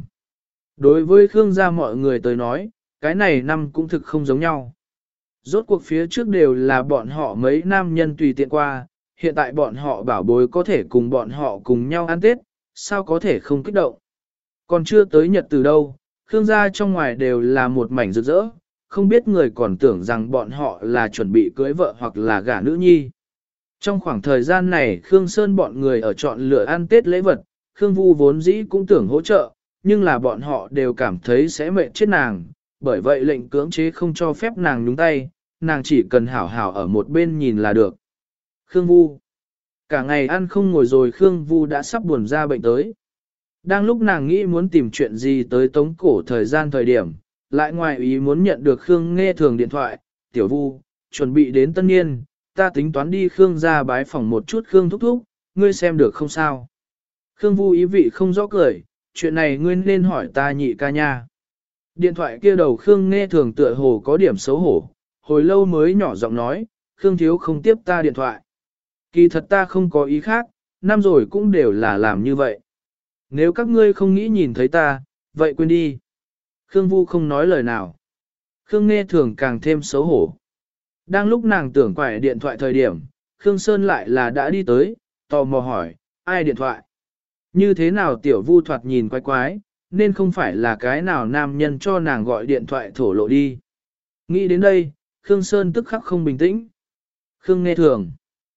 Đối với Khương gia mọi người tới nói, cái này năm cũng thực không giống nhau. Rốt cuộc phía trước đều là bọn họ mấy nam nhân tùy tiện qua, hiện tại bọn họ bảo bối có thể cùng bọn họ cùng nhau ăn Tết, sao có thể không kích động. Còn chưa tới nhật từ đâu, Khương gia trong ngoài đều là một mảnh rực rỡ, không biết người còn tưởng rằng bọn họ là chuẩn bị cưới vợ hoặc là gả nữ nhi. Trong khoảng thời gian này Khương Sơn bọn người ở chọn lựa ăn Tết lễ vật, Khương Vu vốn dĩ cũng tưởng hỗ trợ, nhưng là bọn họ đều cảm thấy sẽ mệt chết nàng, bởi vậy lệnh cưỡng chế không cho phép nàng nhúng tay, nàng chỉ cần hảo hảo ở một bên nhìn là được. Khương Vu cả ngày ăn không ngồi rồi Khương Vu đã sắp buồn ra bệnh tới. Đang lúc nàng nghĩ muốn tìm chuyện gì tới tống cổ thời điểm, lại ngoài ý muốn nhận được Khương Nghe Thường điện thoại, tiểu Vu, chuẩn bị đến tân niên, ta tính toán đi Khương ra bái phòng một chút Khương thúc thúc, ngươi xem được không sao. Khương Vu ý vị không rõ cười, chuyện này ngươi nên hỏi ta nhị ca nha. Điện thoại kia đầu Khương nghe thường tựa hồ có điểm xấu hổ, hồi lâu mới nhỏ giọng nói, Khương thiếu không tiếp ta điện thoại. Kỳ thật ta không có ý khác, năm rồi cũng đều là làm như vậy. Nếu các ngươi không nghĩ nhìn thấy ta, vậy quên đi. Khương Vu không nói lời nào. Khương nghe thường càng thêm xấu hổ. Đang lúc nàng tưởng quải điện thoại thời điểm, Khương Sơn lại là đã đi tới, tò mò hỏi, ai điện thoại? Như thế nào tiểu Vu thoạt nhìn quái quái, nên không phải là cái nào nam nhân cho nàng gọi điện thoại thổ lộ đi. Nghĩ đến đây, Khương Sơn tức khắc không bình tĩnh. Khương nghe thường.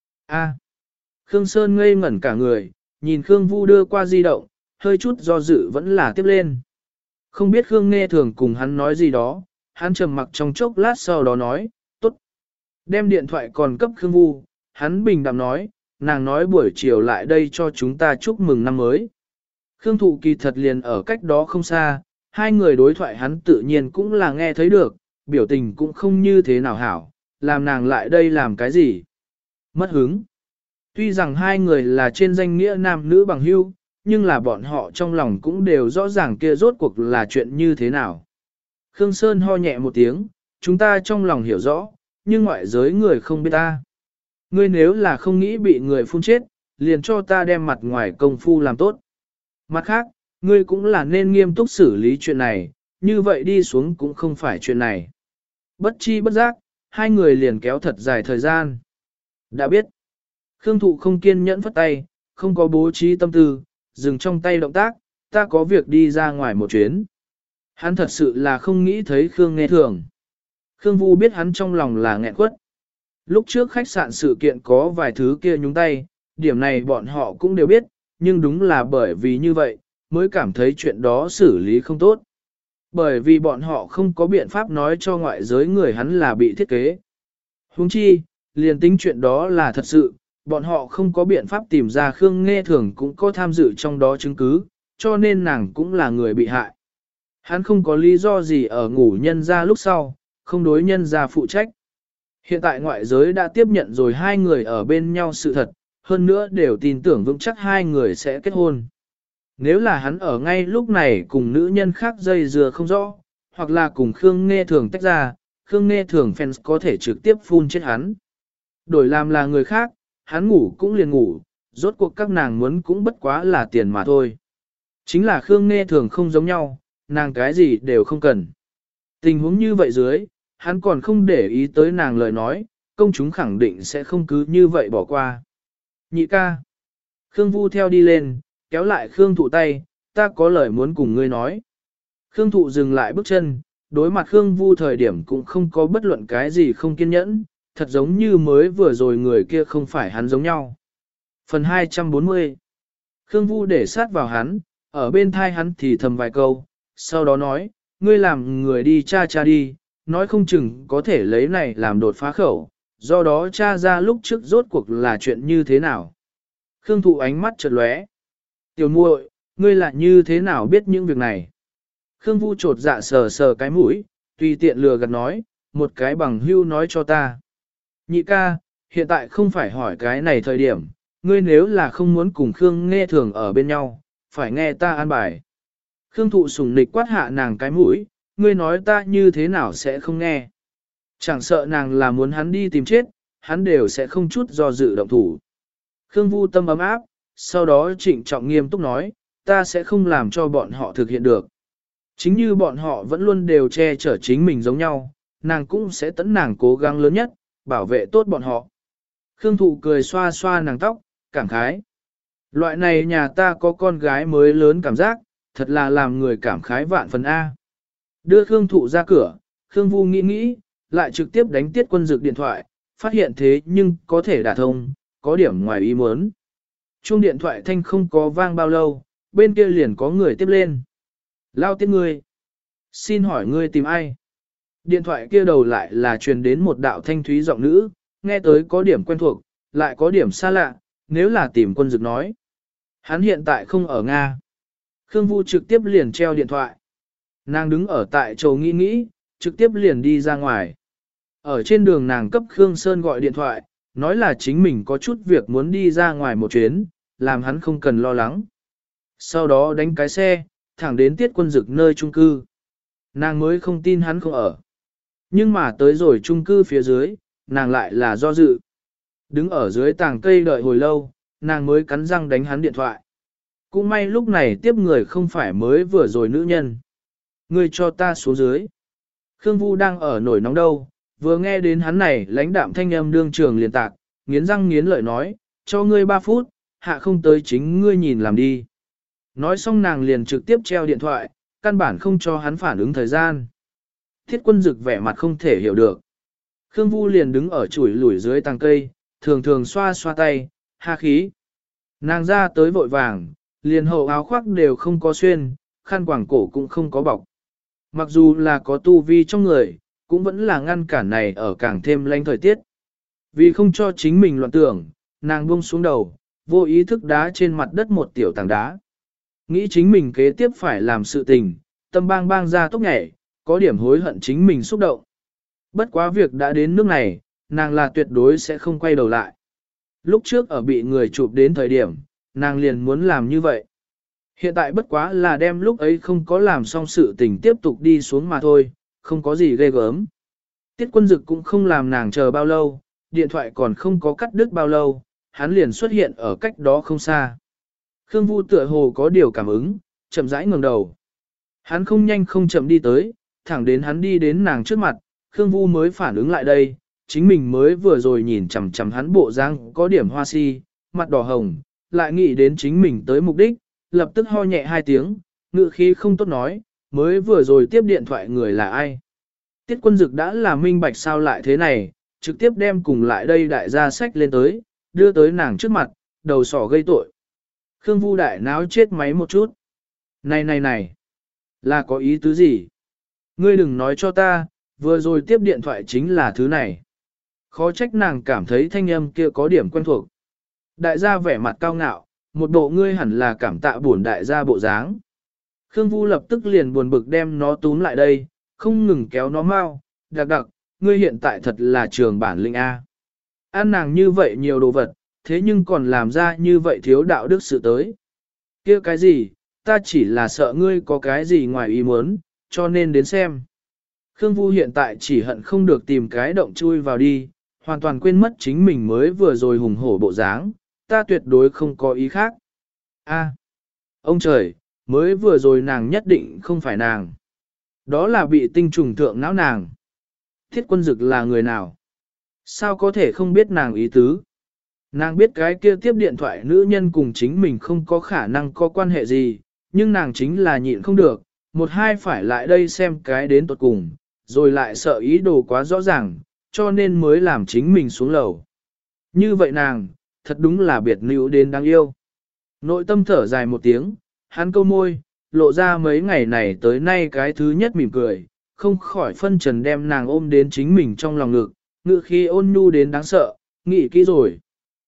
A. Khương Sơn ngây ngẩn cả người, nhìn Khương Vu đưa qua di động, hơi chút do dự vẫn là tiếp lên. Không biết Khương nghe thường cùng hắn nói gì đó, hắn trầm mặc trong chốc lát sau đó nói, tốt. Đem điện thoại còn cấp Khương Vu, hắn bình đạm nói, nàng nói buổi chiều lại đây cho chúng ta chúc mừng năm mới. Khương Thụ kỳ thật liền ở cách đó không xa, hai người đối thoại hắn tự nhiên cũng là nghe thấy được, biểu tình cũng không như thế nào hảo, làm nàng lại đây làm cái gì. Mất hứng. Tuy rằng hai người là trên danh nghĩa nam nữ bằng hữu, nhưng là bọn họ trong lòng cũng đều rõ ràng kia rốt cuộc là chuyện như thế nào. Khương Sơn ho nhẹ một tiếng, chúng ta trong lòng hiểu rõ, nhưng ngoại giới người không biết ta. Ngươi nếu là không nghĩ bị người phun chết, liền cho ta đem mặt ngoài công phu làm tốt. Mặt khác, ngươi cũng là nên nghiêm túc xử lý chuyện này, như vậy đi xuống cũng không phải chuyện này. Bất chi bất giác, hai người liền kéo thật dài thời gian. Đã biết, Khương Thụ không kiên nhẫn phất tay, không có bố trí tâm tư, dừng trong tay động tác, ta có việc đi ra ngoài một chuyến. Hắn thật sự là không nghĩ thấy Khương nghe thường. Khương Vu biết hắn trong lòng là nghẹn quất. Lúc trước khách sạn sự kiện có vài thứ kia nhúng tay, điểm này bọn họ cũng đều biết, nhưng đúng là bởi vì như vậy, mới cảm thấy chuyện đó xử lý không tốt. Bởi vì bọn họ không có biện pháp nói cho ngoại giới người hắn là bị thiết kế. Huống chi, liền tính chuyện đó là thật sự, bọn họ không có biện pháp tìm ra Khương nghe thường cũng có tham dự trong đó chứng cứ, cho nên nàng cũng là người bị hại. Hắn không có lý do gì ở ngủ nhân ra lúc sau, không đối nhân ra phụ trách. Hiện tại ngoại giới đã tiếp nhận rồi hai người ở bên nhau sự thật, hơn nữa đều tin tưởng vững chắc hai người sẽ kết hôn. Nếu là hắn ở ngay lúc này cùng nữ nhân khác dây dưa không rõ, hoặc là cùng Khương nghe thường tách ra, Khương nghe thường fans có thể trực tiếp phun chết hắn. Đổi làm là người khác, hắn ngủ cũng liền ngủ, rốt cuộc các nàng muốn cũng bất quá là tiền mà thôi. Chính là Khương nghe thường không giống nhau, nàng cái gì đều không cần. Tình huống như vậy dưới, hắn còn không để ý tới nàng lời nói, công chúng khẳng định sẽ không cứ như vậy bỏ qua. Nhị ca. Khương Vu theo đi lên, kéo lại Khương Thụ tay, ta có lời muốn cùng ngươi nói. Khương Thụ dừng lại bước chân, đối mặt Khương Vu thời điểm cũng không có bất luận cái gì không kiên nhẫn, thật giống như mới vừa rồi người kia không phải hắn giống nhau. Phần 240. Khương Vu để sát vào hắn, ở bên thai hắn thì thầm vài câu, sau đó nói, ngươi làm người đi cha đi, nói không chừng có thể lấy này làm đột phá khẩu, do đó cha ra lúc trước rốt cuộc là chuyện như thế nào. Khương Thụ ánh mắt chợt lóe. Tiểu muội, ngươi lại như thế nào biết những việc này? Khương Vu trột dạ sờ sờ cái mũi, tùy tiện lừa gạt nói, một cái bằng hưu nói cho ta. Nhị ca, hiện tại không phải hỏi cái này thời điểm, ngươi nếu là không muốn cùng Khương nghe thường ở bên nhau, phải nghe ta an bài. Khương Thụ sủng nịch quát hạ nàng cái mũi, ngươi nói ta như thế nào sẽ không nghe. Chẳng sợ nàng là muốn hắn đi tìm chết, hắn đều sẽ không chút do dự động thủ. Khương Vu tâm ấm áp, sau đó trịnh trọng nghiêm túc nói, ta sẽ không làm cho bọn họ thực hiện được. Chính như bọn họ vẫn luôn đều che chở chính mình giống nhau, nàng cũng sẽ tẫn nàng cố gắng lớn nhất, bảo vệ tốt bọn họ. Khương Thụ cười xoa xoa nàng tóc, cảm khái. Loại này nhà ta có con gái mới lớn cảm giác, thật là làm người cảm khái vạn phần A. Đưa Khương Thụ ra cửa, Khương Vu nghĩ, lại trực tiếp đánh Tiết Quân Dực điện thoại, phát hiện thế nhưng có thể đả thông, có điểm ngoài ý muốn. Chuông điện thoại thanh không có vang bao lâu, bên kia liền có người tiếp lên. Lao Tiết ngươi. Xin hỏi ngươi tìm ai? Điện thoại kia đầu lại là truyền đến một đạo thanh thúy giọng nữ, nghe tới có điểm quen thuộc, lại có điểm xa lạ, nếu là tìm Quân Dực nói. Hắn hiện tại không ở Nga. Khương Vu trực tiếp liền treo điện thoại. Nàng đứng ở tại chỗ nghĩ, trực tiếp liền đi ra ngoài. Ở trên đường nàng cấp Khương Sơn gọi điện thoại, nói là chính mình có chút việc muốn đi ra ngoài một chuyến, làm hắn không cần lo lắng. Sau đó đánh cái xe, thẳng đến Tiết Quân Dực nơi chung cư. Nàng mới không tin hắn không ở. Nhưng mà tới rồi chung cư phía dưới, nàng lại là do dự. Đứng ở dưới tàng cây đợi hồi lâu, nàng mới cắn răng đánh hắn điện thoại. Cũng may lúc này tiếp người không phải mới vừa rồi nữ nhân. Ngươi cho ta xuống dưới. Khương Vu đang ở nổi nóng đâu, vừa nghe đến hắn này lãnh đạm thanh âm đương trường liền tạc, nghiến răng nghiến lợi nói, cho ngươi 3 phút, hạ không tới chính ngươi nhìn làm đi. Nói xong nàng liền trực tiếp treo điện thoại, căn bản không cho hắn phản ứng thời gian. Thiết Quân Dực vẻ mặt không thể hiểu được. Khương Vu liền đứng ở chuỗi lủi dưới tàng cây, thường thường xoa xoa tay, ha khí. Nàng ra tới vội vàng, liền hậu áo khoác đều không có xuyên, khăn quàng cổ cũng không có bọc. Mặc dù là có tu vi trong người, cũng vẫn là ngăn cản này ở càng thêm lạnh thời tiết. Vì không cho chính mình loạn tưởng, nàng buông xuống đầu, vô ý thức đá trên mặt đất một tiểu tảng đá. Nghĩ chính mình kế tiếp phải làm sự tình, tâm bang bang ra tốc nhảy, có điểm hối hận chính mình xúc động. Bất quá việc đã đến nước này, nàng là tuyệt đối sẽ không quay đầu lại. Lúc trước ở bị người chụp đến thời điểm, nàng liền muốn làm như vậy. Hiện tại bất quá là đem lúc ấy không có làm xong sự tình tiếp tục đi xuống mà thôi, không có gì ghê gớm. Tiết Quân Dực cũng không làm nàng chờ bao lâu, điện thoại còn không có cắt đứt bao lâu, hắn liền xuất hiện ở cách đó không xa. Khương Vu tựa hồ có điều cảm ứng, chậm rãi ngẩng đầu. Hắn không nhanh không chậm đi tới, thẳng đến hắn đi đến nàng trước mặt, Khương Vu mới phản ứng lại đây, chính mình mới vừa rồi nhìn chằm chằm hắn bộ dáng có điểm hoa si, mặt đỏ hồng, lại nghĩ đến chính mình tới mục đích, lập tức ho nhẹ 2 tiếng, ngự khí không tốt nói, mới vừa rồi tiếp điện thoại người là ai. Tiết Quân Dực đã là minh bạch sao lại thế này, trực tiếp đem cùng lại đây đại gia sách lên tới, đưa tới nàng trước mặt, đầu sỏ gây tội. Khương Vu đại náo chết máy một chút. Này, là có ý tứ gì? Ngươi đừng nói cho ta, vừa rồi tiếp điện thoại chính là thứ này. Khó trách nàng cảm thấy thanh âm kia có điểm quen thuộc. Đại gia vẻ mặt cao ngạo, một bộ ngươi hẳn là cảm tạ bổn đại gia bộ dáng. Khương Vu lập tức liền buồn bực đem nó túm lại đây, không ngừng kéo nó mau, đặc, ngươi hiện tại thật là trường bản lĩnh A. Ăn nàng như vậy nhiều đồ vật, thế nhưng còn làm ra như vậy thiếu đạo đức sự tới. Kia cái gì, ta chỉ là sợ ngươi có cái gì ngoài ý muốn, cho nên đến xem. Khương Vu hiện tại chỉ hận không được tìm cái động chui vào đi, hoàn toàn quên mất chính mình mới vừa rồi hùng hổ bộ dáng, ta tuyệt đối không có ý khác. A, ông trời, mới vừa rồi nàng nhất định không phải nàng. Đó là bị tinh trùng thượng não nàng. Thiết Quân Dực là người nào? Sao có thể không biết nàng ý tứ? Nàng biết cái kia tiếp điện thoại nữ nhân cùng chính mình không có khả năng có quan hệ gì, nhưng nàng chính là nhịn không được, một hai phải lại đây xem cái đến tuột cùng, rồi lại sợ ý đồ quá rõ ràng, cho nên mới làm chính mình xuống lầu. Như vậy nàng, thật đúng là biệt nữ đến đáng yêu. Nội tâm thở dài một tiếng, hắn câu môi, lộ ra mấy ngày này tới nay cái thứ nhất mỉm cười, không khỏi phân trần đem nàng ôm đến chính mình trong lòng ngực, ngự khi ôn nhu đến đáng sợ, nghĩ kỹ rồi.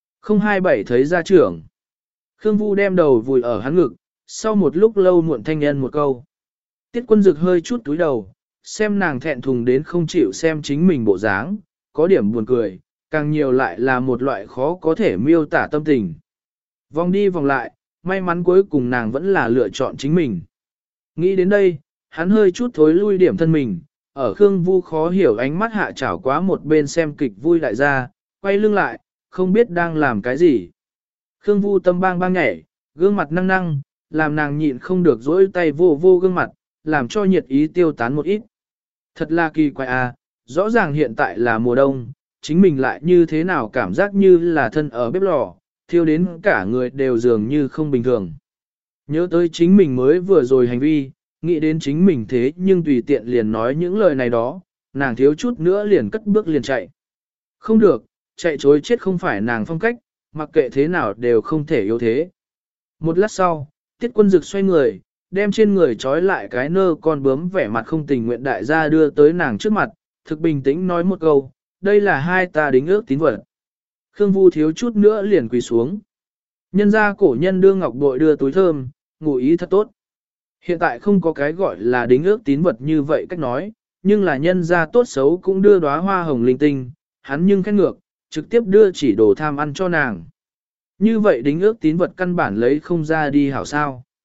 027 thấy gia trưởng. Khương Vu đem đầu vùi ở hắn ngực, sau một lúc lâu muộn thanh nhân một câu. Tiết Quân Dực hơi chút túi đầu, xem nàng thẹn thùng đến không chịu xem chính mình bộ dáng, có điểm buồn cười, càng nhiều lại là một loại khó có thể miêu tả tâm tình. Vòng đi vòng lại, may mắn cuối cùng nàng vẫn là lựa chọn chính mình. Nghĩ đến đây, hắn hơi chút thối lui điểm thân mình, ở Khương Vu khó hiểu ánh mắt hạ chảo quá một bên xem kịch vui đại gia, quay lưng lại, không biết đang làm cái gì. Khương Vu tâm bang bang nhảy, gương mặt năng năng, làm nàng nhịn không được dỗi tay vô vô gương mặt, làm cho nhiệt ý tiêu tán một ít. Thật là kỳ quái à, rõ ràng hiện tại là mùa đông, chính mình lại như thế nào cảm giác như là thân ở bếp lò, thiêu đến cả người đều dường như không bình thường. Nhớ tới chính mình mới vừa rồi hành vi, nghĩ đến chính mình thế nhưng tùy tiện liền nói những lời này đó, nàng thiếu chút nữa liền cất bước liền chạy. Không được, chạy chối chết không phải nàng phong cách, mặc kệ thế nào đều không thể yếu thế. Một lát sau, Tiết Quân Dực xoay người, đem trên người trói lại cái nơ con bướm vẻ mặt không tình nguyện đại gia đưa tới nàng trước mặt, thực bình tĩnh nói một câu, đây là hai ta đính ước tín vật. Khương Vu thiếu chút nữa liền quỳ xuống. Nhân gia cổ nhân đưa ngọc bội đưa túi thơm, ngụ ý thật tốt. Hiện tại không có cái gọi là đính ước tín vật như vậy cách nói, nhưng là nhân gia tốt xấu cũng đưa đóa hoa hồng linh tinh, hắn nhưng khen ngược, trực tiếp đưa chỉ đồ tham ăn cho nàng. Như vậy đính ước tín vật căn bản lấy không ra đi hảo sao.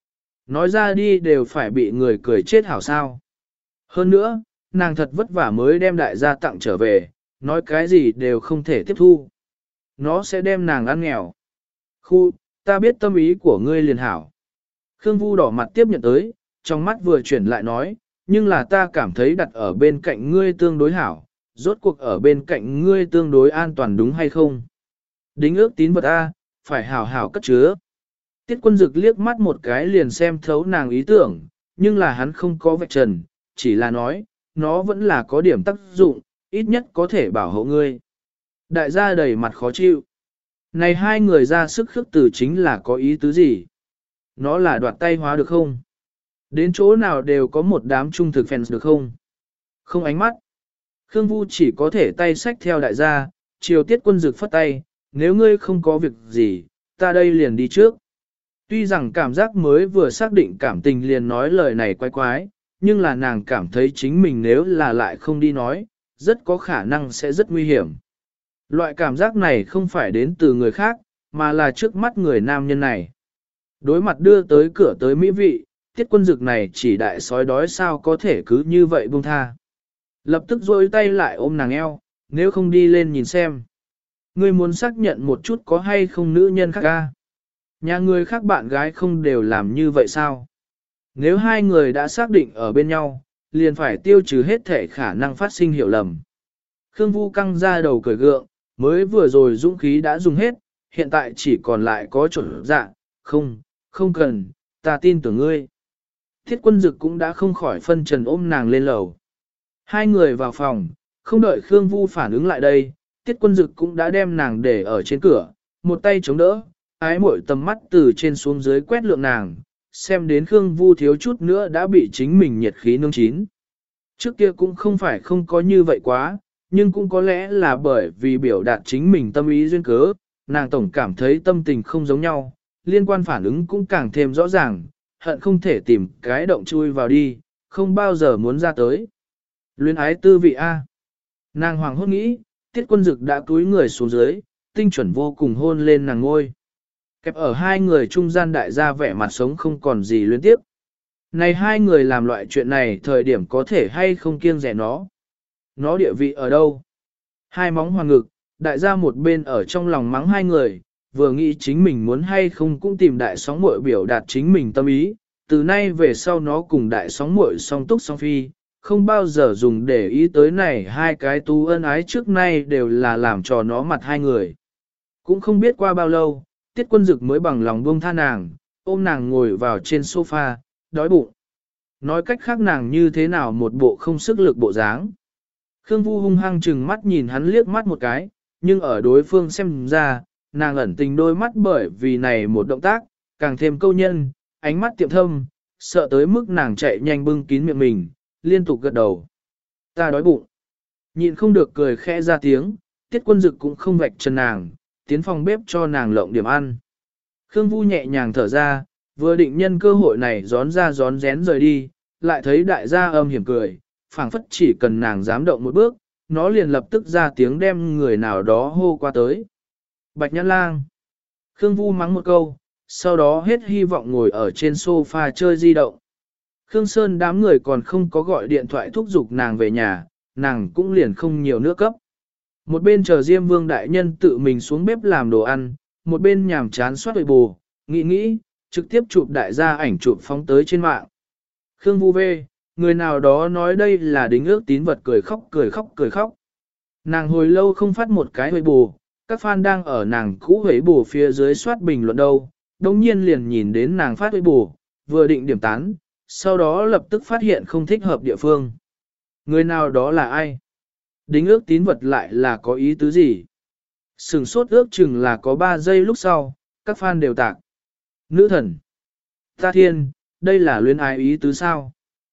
Nói ra đi đều phải bị người cười chết hảo sao. Hơn nữa, nàng thật vất vả mới đem đại gia tặng trở về, nói cái gì đều không thể tiếp thu. Nó sẽ đem nàng ăn nghèo. Khu, ta biết tâm ý của ngươi liền hảo. Khương Vu đỏ mặt tiếp nhận tới, trong mắt vừa chuyển lại nói, nhưng là ta cảm thấy đặt ở bên cạnh ngươi tương đối hảo, rốt cuộc ở bên cạnh ngươi tương đối an toàn đúng hay không? Đính ước tín vật A, phải hảo hảo cất chứa. Tiết Quân Dực liếc mắt một cái liền xem thấu nàng ý tưởng, nhưng là hắn không có vạch trần, chỉ là nói, nó vẫn là có điểm tác dụng, ít nhất có thể bảo hộ ngươi. Đại gia đầy mặt khó chịu. Này hai người ra sức khước từ chính là có ý tứ gì? Nó là đoạt tay hóa được không? Đến chỗ nào đều có một đám trung thực fans được không? Không ánh mắt. Khương Vu chỉ có thể tay xách theo đại gia, chiều Tiết Quân Dực phất tay, nếu ngươi không có việc gì, ta đây liền đi trước. Tuy rằng cảm giác mới vừa xác định cảm tình liền nói lời này quái quái, nhưng là nàng cảm thấy chính mình nếu là lại không đi nói, rất có khả năng sẽ rất nguy hiểm. Loại cảm giác này không phải đến từ người khác, mà là trước mắt người nam nhân này. Đối mặt đưa tới cửa tới mỹ vị, Tiết Quân Dực này chỉ đại sói đói sao có thể cứ như vậy buông tha. Lập tức rôi tay lại ôm nàng eo, nếu không đi lên nhìn xem. Ngươi muốn xác nhận một chút có hay không nữ nhân khác ca. Nhà người khác bạn gái không đều làm như vậy sao? Nếu hai người đã xác định ở bên nhau, liền phải tiêu trừ hết thể khả năng phát sinh hiểu lầm. Khương Vu căng ra đầu cười gượng, mới vừa rồi dũng khí đã dùng hết, hiện tại chỉ còn lại có chuẩn dạ, không cần, ta tin tưởng ngươi. Thiết Quân Dực cũng đã không khỏi phân trần ôm nàng lên lầu. Hai người vào phòng, không đợi Khương Vu phản ứng lại đây, Tiết Quân Dực cũng đã đem nàng để ở trên cửa, một tay chống đỡ, ái muội tầm mắt từ trên xuống dưới quét lượng nàng, xem đến Khương Vu thiếu chút nữa đã bị chính mình nhiệt khí nương chín. Trước kia cũng không phải không có như vậy quá, nhưng cũng có lẽ là bởi vì biểu đạt chính mình tâm ý duyên cớ, nàng tổng cảm thấy tâm tình không giống nhau, liên quan phản ứng cũng càng thêm rõ ràng, hận không thể tìm cái động chui vào đi, không bao giờ muốn ra tới. Luyến ái tư vị A. Nàng hoàng hốt nghĩ, Tiết Quân Dực đã cúi người xuống dưới, tinh chuẩn vô cùng hôn lên nàng ngôi. Kẹp ở hai người trung gian đại gia vẻ mặt sống không còn gì luyến tiếp. Này hai người làm loại chuyện này thời điểm có thể hay không kiêng rẻ nó. Nó địa vị ở đâu? Hai móng hoàn ngực, đại gia một bên ở trong lòng mắng hai người, vừa nghĩ chính mình muốn hay không cũng tìm đại sóng muội biểu đạt chính mình tâm ý. Từ nay về sau nó cùng đại sóng muội song túc song phi, không bao giờ dùng để ý tới này hai cái tú ân ái trước nay đều là làm trò nó mặt hai người. Cũng không biết qua bao lâu, Tiết Quân Dực mới bằng lòng buông tha nàng, ôm nàng ngồi vào trên sofa, đói bụng. Nói cách khác nàng như thế nào một bộ không sức lực bộ dáng. Khương Vu hung hăng chừng mắt nhìn hắn liếc mắt một cái, nhưng ở đối phương xem ra, nàng ẩn tình đôi mắt bởi vì này một động tác, càng thêm câu nhân, ánh mắt tiệm thâm, sợ tới mức nàng chạy nhanh bưng kín miệng mình, liên tục gật đầu. Ta đói bụng. Nhịn không được cười khẽ ra tiếng, Tiết Quân Dực cũng không vạch chân nàng, tiến phòng bếp cho nàng lộng điểm ăn. Khương Vu nhẹ nhàng thở ra, vừa định nhân cơ hội này gión ra gión rén rời đi, lại thấy đại gia âm hiểm cười, phảng phất chỉ cần nàng dám động một bước, nó liền lập tức ra tiếng đem người nào đó hô qua tới. Bạch Nhãn Lang. Khương Vu mắng một câu, sau đó hết hy vọng ngồi ở trên sofa chơi di động. Khương Sơn đám người còn không có gọi điện thoại thúc giục nàng về nhà, nàng cũng liền không nhiều nước cấp. Một bên chờ Diêm Vương đại nhân tự mình xuống bếp làm đồ ăn, một bên nhàm chán soát bù, nghĩ, trực tiếp chụp đại gia ảnh chụp phóng tới trên mạng. Khương Vu Vê, người nào đó nói đây là đính ước tín vật cười khóc. Nàng hồi lâu không phát một cái huệ bù, các fan đang ở nàng cũ huệ bù phía dưới soát bình luận đâu, đồng nhiên liền nhìn đến nàng phát huệ bù, vừa định điểm tán, sau đó lập tức phát hiện không thích hợp địa phương. Người nào đó là ai? Đính ước tín vật lại là có ý tứ gì? Sừng sốt ước chừng là có 3 giây lúc sau, các fan đều tạc. Nữ thần! Ta thiên, đây là luyến ái ý tứ sao?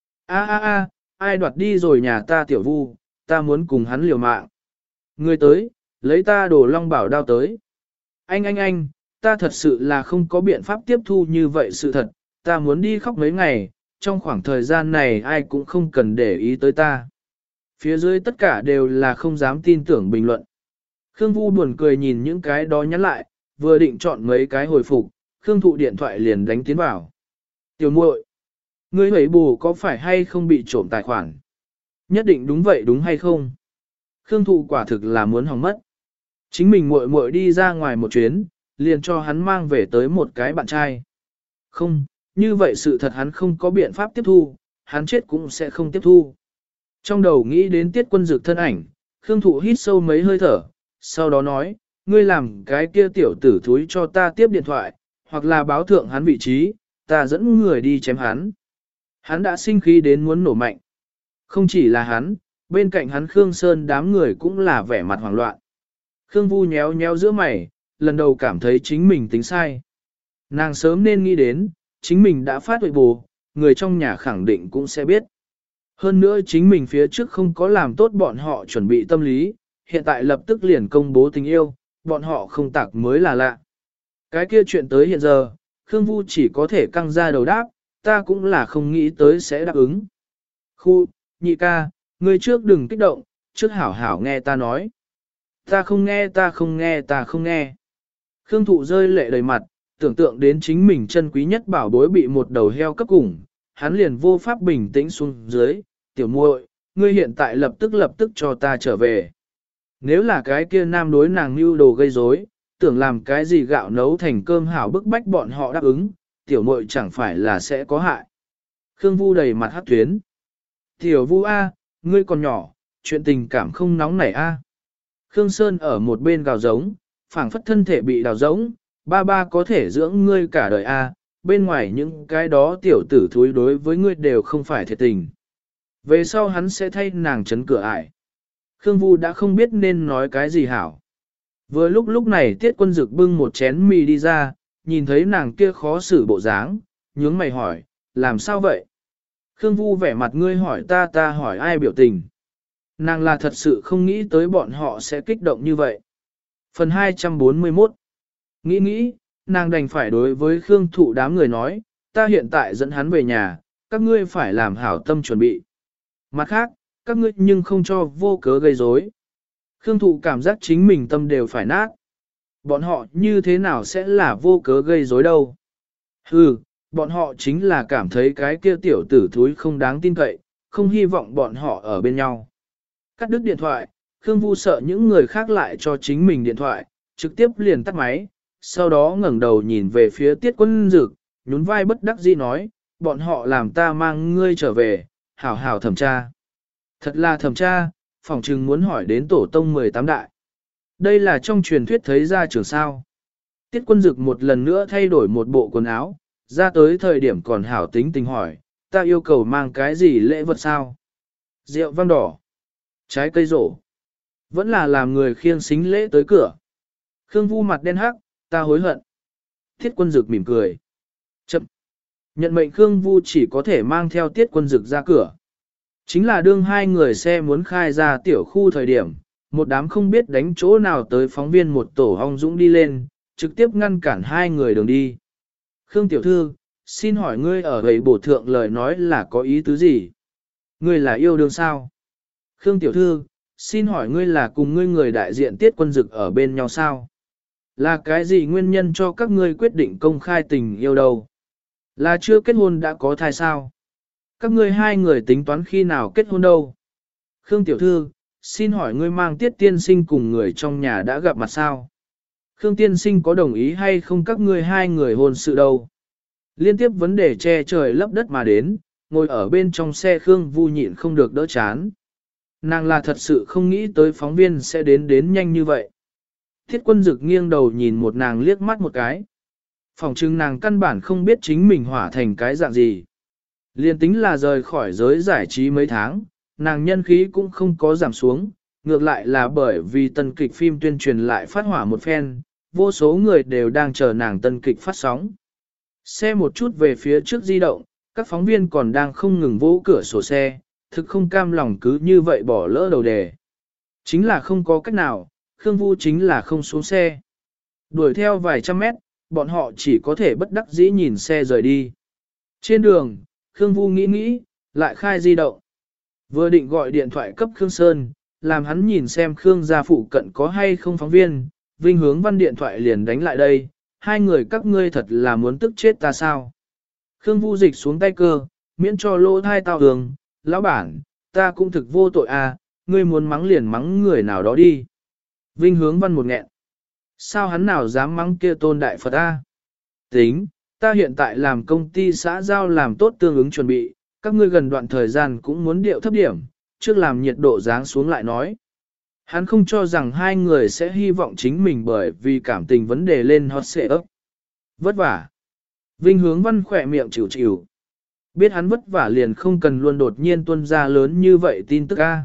Ai đoạt đi rồi nhà ta tiểu Vu, ta muốn cùng hắn liều mạng. Người tới, lấy ta đồ long bảo đao tới. Anh, ta thật sự là không có biện pháp tiếp thu như vậy sự thật, ta muốn đi khóc mấy ngày, trong khoảng thời gian này ai cũng không cần để ý tới ta. Phía dưới tất cả đều là không dám tin tưởng bình luận. Khương Vu buồn cười nhìn những cái đó nhắn lại, vừa định chọn mấy cái hồi phục, Khương Thụ điện thoại liền đánh tiến vào. Tiểu muội, ngươi hủy bù có phải hay không bị trộm tài khoản? Nhất định đúng vậy đúng hay không? Khương Thụ quả thực là muốn hỏng mất. Chính mình muội muội đi ra ngoài một chuyến, liền cho hắn mang về tới một cái bạn trai. Không, như vậy sự thật hắn không có biện pháp tiếp thu, hắn chết cũng sẽ không tiếp thu. Trong đầu nghĩ đến Tiết Quân Dực thân ảnh, Khương Thụ hít sâu mấy hơi thở, sau đó nói, ngươi làm cái kia tiểu tử thúi cho ta tiếp điện thoại, hoặc là báo thượng hắn vị trí, ta dẫn người đi chém hắn. Hắn đã sinh khí đến muốn nổ mạnh. Không chỉ là hắn, bên cạnh hắn Khương Sơn đám người cũng là vẻ mặt hoảng loạn. Khương Vu nhéo nhéo giữa mày, lần đầu cảm thấy chính mình tính sai. Nàng sớm nên nghĩ đến, chính mình đã phát huệ bù, người trong nhà khẳng định cũng sẽ biết. Hơn nữa chính mình phía trước không có làm tốt bọn họ chuẩn bị tâm lý, hiện tại lập tức liền công bố tình yêu, bọn họ không tạc mới là lạ. Cái kia chuyện tới hiện giờ, Khương Vu chỉ có thể căng ra đầu đáp, ta cũng là không nghĩ tới sẽ đáp ứng. Khu, nhị ca, ngươi trước đừng kích động, trước hảo hảo nghe ta nói. Ta không nghe, ta không nghe, ta không nghe. Khương Thụ rơi lệ đầy mặt, tưởng tượng đến chính mình chân quý nhất bảo bối bị một đầu heo cấp cùng, hắn liền vô pháp bình tĩnh xuống dưới, tiểu muội, ngươi hiện tại lập tức cho ta trở về. Nếu là cái kia nam đối nàng mưu đồ gây rối, tưởng làm cái gì gạo nấu thành cơm hảo bức bách bọn họ đáp ứng, tiểu muội chẳng phải là sẽ có hại. Khương Vu đầy mặt hắc tuyến. Tiểu Vu A, ngươi còn nhỏ, chuyện tình cảm không nóng nảy A. Khương Sơn ở một bên gào giống, phảng phất thân thể bị đào giống, ba có thể dưỡng ngươi cả đời A, bên ngoài những cái đó tiểu tử thúi đối với ngươi đều không phải thiệt tình. Về sau hắn sẽ thay nàng chấn cửa ải. Khương Vu đã không biết nên nói cái gì hảo. Vừa lúc này Tiết Quân Dực bưng một chén mì đi ra, nhìn thấy nàng kia khó xử bộ dáng, nhướng mày hỏi, làm sao vậy? Khương Vu vẻ mặt ngươi hỏi ta hỏi ai biểu tình. Nàng là thật sự không nghĩ tới bọn họ sẽ kích động như vậy. Phần 241 Nghĩ, nàng đành phải đối với Khương Thụ đám người nói, ta hiện tại dẫn hắn về nhà, các ngươi phải làm hảo tâm chuẩn bị. Mặt khác, các ngươi nhưng không cho vô cớ gây rối. Khương Thụ cảm giác chính mình tâm đều phải nát. Bọn họ như thế nào sẽ là vô cớ gây rối đâu? Hừ, bọn họ chính là cảm thấy cái kia tiểu tử thúi không đáng tin cậy, không hy vọng bọn họ ở bên nhau. Cắt đứt điện thoại, Khương Vu sợ những người khác lại cho chính mình điện thoại, trực tiếp liền tắt máy, sau đó ngẩng đầu nhìn về phía Tiết Quân Dực, nhún vai bất đắc dĩ nói, bọn họ làm ta mang ngươi trở về, hảo hảo thẩm tra. Thật là thẩm tra, phỏng chừng muốn hỏi đến tổ tông 18 đại. Đây là trong truyền thuyết thấy ra trường sao. Tiết Quân Dực một lần nữa thay đổi một bộ quần áo, ra tới thời điểm còn hảo tính tình hỏi, ta yêu cầu mang cái gì lễ vật sao? Rượu vang đỏ, trái cây rổ, vẫn là làm người khiêng xính lễ tới cửa. Khương Vu mặt đen hắc, ta hối hận. Tiết Quân Dực mỉm cười. Chậm. Nhận mệnh Khương Vu chỉ có thể mang theo Tiết Quân Dực ra cửa. Chính là đương hai người xe muốn khai ra tiểu khu thời điểm, một đám không biết đánh chỗ nào tới phóng viên một tổ ong dũng đi lên, trực tiếp ngăn cản hai người đường đi. Khương tiểu thư, xin hỏi ngươi ở gầy bổ thượng lời nói là có ý tứ gì? Ngươi là yêu đương sao? Khương tiểu thư, xin hỏi ngươi là cùng ngươi người đại diện Tiết Quân Dực ở bên nhau sao? Là cái gì nguyên nhân cho các ngươi quyết định công khai tình yêu đâu? Là chưa kết hôn đã có thai sao? Các ngươi hai người tính toán khi nào kết hôn đâu? Khương tiểu thư, xin hỏi ngươi mang Tiết tiên sinh cùng người trong nhà đã gặp mặt sao? Khương tiên sinh có đồng ý hay không các ngươi hai người hôn sự đâu? Liên tiếp vấn đề che trời lấp đất mà đến, ngồi ở bên trong xe Khương Vu nhịn không được đỡ chán. Nàng là thật sự không nghĩ tới phóng viên sẽ đến nhanh như vậy. Thiết Quân Dực nghiêng đầu nhìn một nàng liếc mắt một cái. Phòng trưng nàng căn bản không biết chính mình hỏa thành cái dạng gì. Liên tính là rời khỏi giới giải trí mấy tháng, nàng nhân khí cũng không có giảm xuống, ngược lại là bởi vì tân kịch phim tuyên truyền lại phát hỏa một phen, vô số người đều đang chờ nàng tân kịch phát sóng. Xe một chút về phía trước di động, các phóng viên còn đang không ngừng vỗ cửa sổ xe, thực không cam lòng cứ như vậy bỏ lỡ đầu đề. Chính là không có cách nào, Khương Vu chính là không xuống xe. Đuổi theo vài trăm mét, bọn họ chỉ có thể bất đắc dĩ nhìn xe rời đi. Trên đường, Khương Vu nghĩ, lại khai di động. Vừa định gọi điện thoại cấp Khương Sơn, làm hắn nhìn xem Khương gia phụ cận có hay không phóng viên, Vinh Hướng Văn điện thoại liền đánh lại đây, hai người các ngươi thật là muốn tức chết ta sao? Khương Vu dịch xuống tay cơ, miễn cho lỗ thai tao hương, lão bản, ta cũng thực vô tội à, ngươi muốn mắng liền mắng người nào đó đi. Vinh Hướng Văn một nghẹn. Sao hắn nào dám mắng kia Tôn Đại Phật a? Tính, ta hiện tại làm công ty xã giao làm tốt tương ứng chuẩn bị, các ngươi gần đoạn thời gian cũng muốn điệu thấp điểm, trước làm nhiệt độ giáng xuống lại nói. Hắn không cho rằng hai người sẽ hy vọng chính mình bởi vì cảm tình vấn đề lên hot xệ ấp. Vất vả. Vinh Hướng Văn khỏe miệng chịu chịu. Biết hắn vất vả liền không cần luôn đột nhiên tuân ra lớn như vậy tin tức a.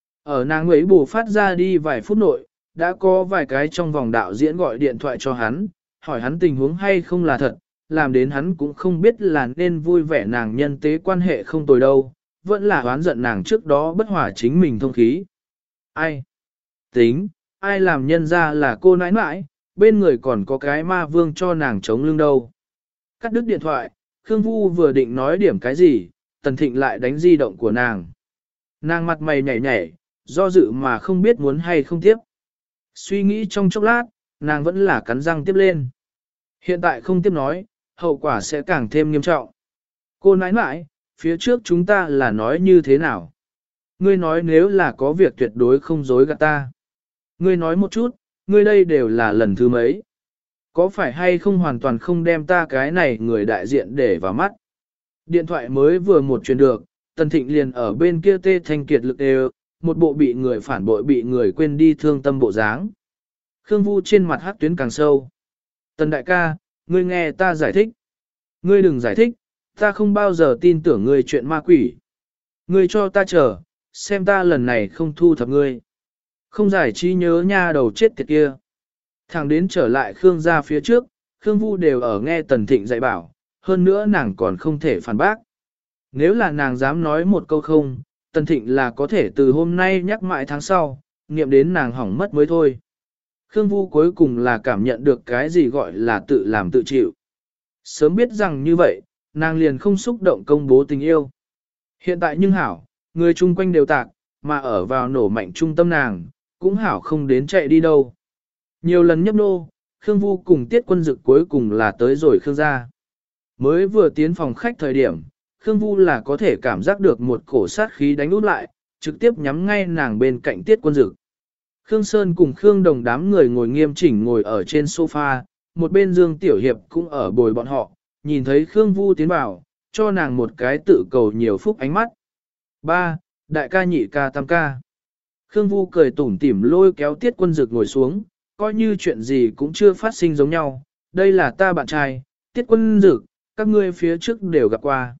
Ở nàng ấy bù phát ra đi vài phút nội, đã có vài cái trong vòng đạo diễn gọi điện thoại cho hắn, hỏi hắn tình huống hay không là thật, làm đến hắn cũng không biết là nên vui vẻ nàng nhân tế quan hệ không tồi đâu, vẫn là oán giận nàng trước đó bất hòa chính mình thông khí. Ai? Tính, ai làm nhân ra là cô nãi nãi, bên người còn có cái ma vương cho nàng chống lưng đâu. Cắt đứt điện thoại, Khương Vu vừa định nói điểm cái gì, Tần Thịnh lại đánh di động của nàng. Nàng mặt mày nhảy nhảy, do dự mà không biết muốn hay không tiếp. Suy nghĩ trong chốc lát, nàng vẫn là cắn răng tiếp lên. Hiện tại không tiếp nói, hậu quả sẽ càng thêm nghiêm trọng. Cô nãi nãi, phía trước chúng ta là nói như thế nào? Ngươi nói nếu là có việc tuyệt đối không dối gạt ta. Ngươi nói một chút, ngươi đây đều là lần thứ mấy. Có phải hay không hoàn toàn không đem ta cái này người đại diện để vào mắt? Điện thoại mới vừa một truyền được, Tần Thịnh liền ở bên kia tê thanh kiệt lực đều, một bộ bị người phản bội bị người quên đi thương tâm bộ dáng. Khương Vu trên mặt hắc tuyến càng sâu. Tần đại ca, ngươi nghe ta giải thích. Ngươi đừng giải thích, ta không bao giờ tin tưởng ngươi chuyện ma quỷ. Ngươi cho ta chờ, xem ta lần này không thu thập ngươi. Không giải trí nhớ nha đầu chết tiệt kia. Thẳng đến trở lại Khương gia phía trước, Khương Vu đều ở nghe Tần Thịnh dạy bảo, hơn nữa nàng còn không thể phản bác. Nếu là nàng dám nói một câu không, Tần Thịnh là có thể từ hôm nay nhắc mãi tháng sau, nghiệm đến nàng hỏng mất mới thôi. Khương Vu cuối cùng là cảm nhận được cái gì gọi là tự làm tự chịu. Sớm biết rằng như vậy, nàng liền không xúc động công bố tình yêu. Hiện tại nhưng hảo, người chung quanh đều tạc, mà ở vào nổ mạnh trung tâm nàng, cũng hảo không đến chạy đi đâu. Nhiều lần nhấp nô, Khương Vu cùng Tiết Quân Dực cuối cùng là tới rồi Khương gia. Mới vừa tiến phòng khách thời điểm, Khương Vu là có thể cảm giác được một cổ sát khí đánh út lại, trực tiếp nhắm ngay nàng bên cạnh Tiết Quân Dực. Khương Sơn cùng Khương Đồng đám người ngồi nghiêm chỉnh ngồi ở trên sofa, một bên Dương Tiểu Hiệp cũng ở bồi bọn họ, nhìn thấy Khương Vu tiến vào, cho nàng một cái tự cầu nhiều phúc ánh mắt. Ba, đại ca nhị ca tam ca. Khương Vu cười tủm tỉm lôi kéo Tiết Quân Dực ngồi xuống, coi như chuyện gì cũng chưa phát sinh giống nhau. Đây là ta bạn trai, Tiết Quân Dực, các ngươi phía trước đều gặp qua.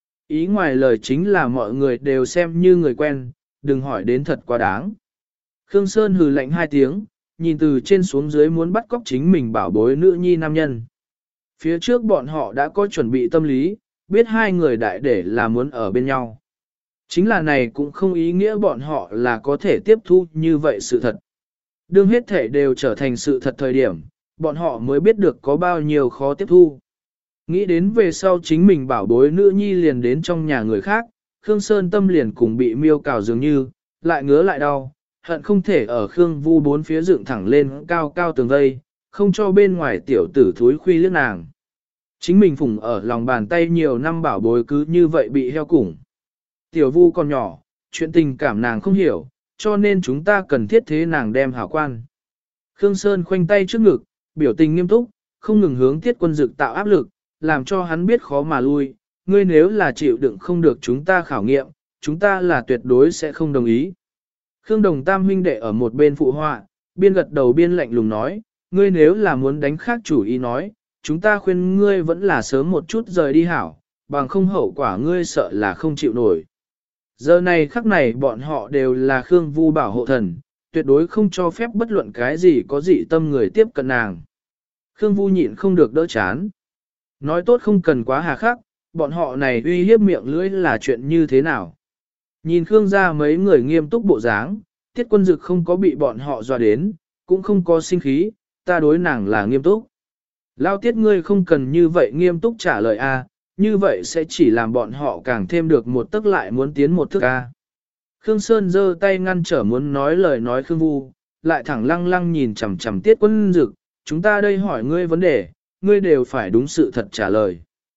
Ý ngoài lời chính là mọi người đều xem như người quen, đừng hỏi đến thật quá đáng. Khương Sơn hừ lạnh hai tiếng, nhìn từ trên xuống dưới muốn bắt cóc chính mình bảo bối nữ nhi nam nhân. Phía trước bọn họ đã có chuẩn bị tâm lý, biết hai người đại để là muốn ở bên nhau. Chính là này cũng không ý nghĩa bọn họ là có thể tiếp thu như vậy sự thật. Đương hết thể đều trở thành sự thật thời điểm, bọn họ mới biết được có bao nhiêu khó tiếp thu. Nghĩ đến về sau chính mình bảo bối nữ nhi liền đến trong nhà người khác, Khương Sơn tâm liền cùng bị miêu cào dường như, lại ngứa lại đau, hận không thể ở Khương Vu bốn phía dựng thẳng lên cao cao tường vây, không cho bên ngoài tiểu tử thúi khuy liếc nàng. Chính mình phụng ở lòng bàn tay nhiều năm bảo bối cứ như vậy bị heo củng. Tiểu Vu còn nhỏ, chuyện tình cảm nàng không hiểu, cho nên chúng ta cần thiết thế nàng đem hảo quan. Khương Sơn khoanh tay trước ngực, biểu tình nghiêm túc, không ngừng hướng Tiết Quân Dực tạo áp lực, làm cho hắn biết khó mà lui. Ngươi nếu là chịu đựng không được chúng ta khảo nghiệm, chúng ta là tuyệt đối sẽ không đồng ý. Khương Đồng Tam huynh đệ ở một bên phụ họa, biên gật đầu biên lạnh lùng nói, ngươi nếu là muốn đánh khác chủ ý nói, chúng ta khuyên ngươi vẫn là sớm một chút rời đi hảo, bằng không hậu quả ngươi sợ là không chịu nổi. Giờ này khắc này bọn họ đều là Khương Vu bảo hộ thần, tuyệt đối không cho phép bất luận cái gì có dị tâm người tiếp cận nàng. Khương Vu nhịn không được đỡ chán. Nói tốt không cần quá hà khắc, bọn họ này uy hiếp miệng lưỡi là chuyện như thế nào. Nhìn Khương gia mấy người nghiêm túc bộ dáng, Tiết Quân Dực không có bị bọn họ dọa đến, cũng không có sinh khí, ta đối nàng là nghiêm túc. Lao Tiết ngươi không cần như vậy nghiêm túc trả lời a, như vậy sẽ chỉ làm bọn họ càng thêm được một tức lại muốn tiến một thước a. Khương Sơn giơ tay ngăn trở muốn nói lời nói Khương Vu, lại thẳng lăng lăng nhìn chằm chằm Tiết Quân Dực, chúng ta đây hỏi ngươi vấn đề, ngươi đều phải đúng sự thật trả lời.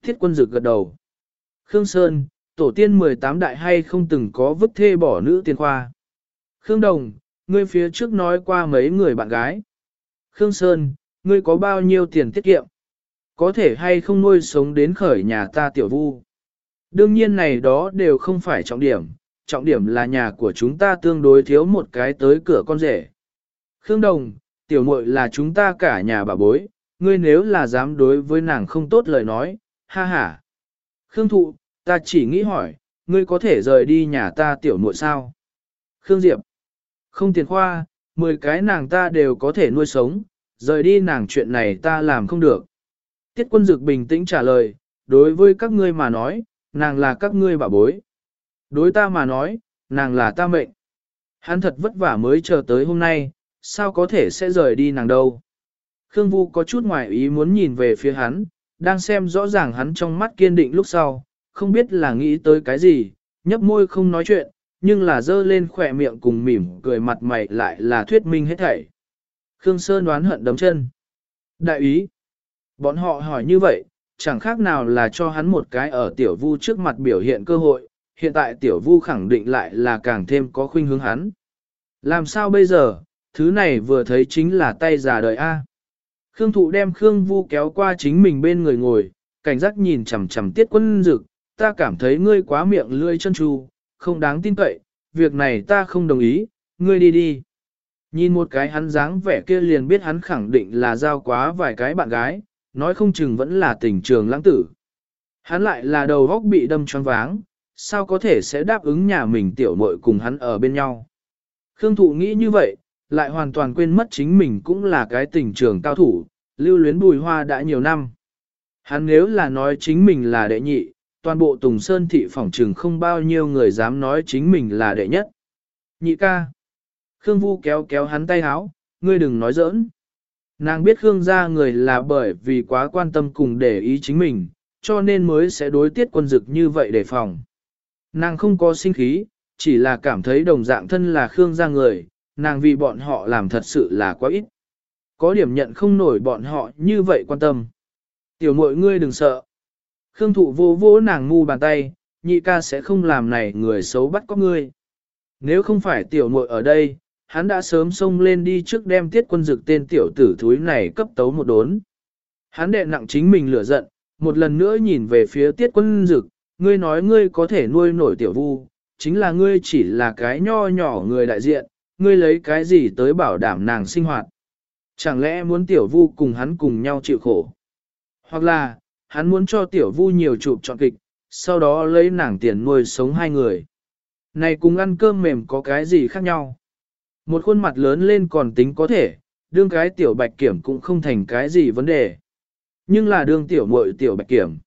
Thiết Quân Dực gật đầu. Khương Sơn, tổ tiên 18 đại hay không từng có vứt thê bỏ nữ tiên khoa. Khương Đồng, ngươi phía trước nói qua mấy người bạn gái. Khương Sơn, ngươi có bao nhiêu tiền tiết kiệm? Có thể hay không nuôi sống đến khởi nhà ta tiểu vu? Đương nhiên này đó đều không phải trọng điểm là nhà của chúng ta tương đối thiếu một cái tới cửa con rể. Khương Đồng, tiểu muội là chúng ta cả nhà bà bối, ngươi nếu là dám đối với nàng không tốt lời nói, ha ha. Khương Thụ, ta chỉ nghĩ hỏi, ngươi có thể rời đi nhà ta tiểu muội sao? Khương Diệp, không tiền khoa, 10 cái nàng ta đều có thể nuôi sống, rời đi nàng chuyện này ta làm không được. Tiết Quân Dực bình tĩnh trả lời, đối với các ngươi mà nói, nàng là các ngươi bảo bối. Đối ta mà nói, nàng là ta mệnh. Hắn thật vất vả mới chờ tới hôm nay, sao có thể sẽ rời đi nàng đâu. Khương Vu có chút ngoài ý muốn nhìn về phía hắn, đang xem rõ ràng hắn trong mắt kiên định lúc sau, không biết là nghĩ tới cái gì, nhấp môi không nói chuyện, nhưng là dơ lên khỏe miệng cùng mỉm cười mặt mày lại là thuyết minh hết thảy. Khương Sơn đoán hận đấm chân. Đại ý, bọn họ hỏi như vậy, chẳng khác nào là cho hắn một cái ở tiểu vu trước mặt biểu hiện cơ hội, hiện tại tiểu vu khẳng định lại là càng thêm có khuynh hướng hắn. Làm sao bây giờ, thứ này vừa thấy chính là tay già đời A. Khương Thụ đem Khương Vu kéo qua chính mình bên người ngồi, cảnh giác nhìn chằm chằm Tiết Quân Dực, ta cảm thấy ngươi quá miệng lươi chân tru, không đáng tin cậy, việc này ta không đồng ý, ngươi đi đi. Nhìn một cái hắn dáng vẻ kia liền biết hắn khẳng định là giao quá vài cái bạn gái, nói không chừng vẫn là tình trường lãng tử. Hắn lại là đầu góc bị đâm choáng váng, sao có thể sẽ đáp ứng nhà mình tiểu muội cùng hắn ở bên nhau. Khương Thụ nghĩ như vậy, lại hoàn toàn quên mất chính mình cũng là cái tình trường cao thủ, lưu luyến Bùi Hoa đã nhiều năm. Hắn nếu là nói chính mình là đệ nhị, toàn bộ Tùng Sơn thị phỏng trừng không bao nhiêu người dám nói chính mình là đệ nhất. Nhị ca. Khương Vu kéo kéo hắn tay háo, ngươi đừng nói giỡn. Nàng biết Khương gia người là bởi vì quá quan tâm cùng để ý chính mình, cho nên mới sẽ đối Tiết Quân Dực như vậy đề phòng. Nàng không có sinh khí, chỉ là cảm thấy đồng dạng thân là Khương gia người, nàng vì bọn họ làm thật sự là quá ít. Có điểm nhận không nổi bọn họ như vậy quan tâm. Tiểu muội ngươi đừng sợ. Khương Thụ vô vô nàng ngu bàn tay, nhị ca sẽ không làm này người xấu bắt có ngươi. Nếu không phải tiểu muội ở đây, hắn đã sớm xông lên đi trước đem Tiết Quân Dực tên tiểu tử thúi này cấp tấu một đốn. Hắn đệ nặng chính mình lửa giận, một lần nữa nhìn về phía Tiết Quân Dực, ngươi nói ngươi có thể nuôi nổi tiểu vu, chính là ngươi chỉ là cái nho nhỏ người đại diện, ngươi lấy cái gì tới bảo đảm nàng sinh hoạt. Chẳng lẽ muốn tiểu vu cùng hắn cùng nhau chịu khổ? Hoặc là, hắn muốn cho tiểu vu nhiều chụp trọn kịch, sau đó lấy nàng tiền nuôi sống hai người. Này cùng ăn cơm mềm có cái gì khác nhau? Một khuôn mặt lớn lên còn tính có thể, đương cái tiểu bạch kiểm cũng không thành cái gì vấn đề. Nhưng là đương tiểu muội tiểu bạch kiểm.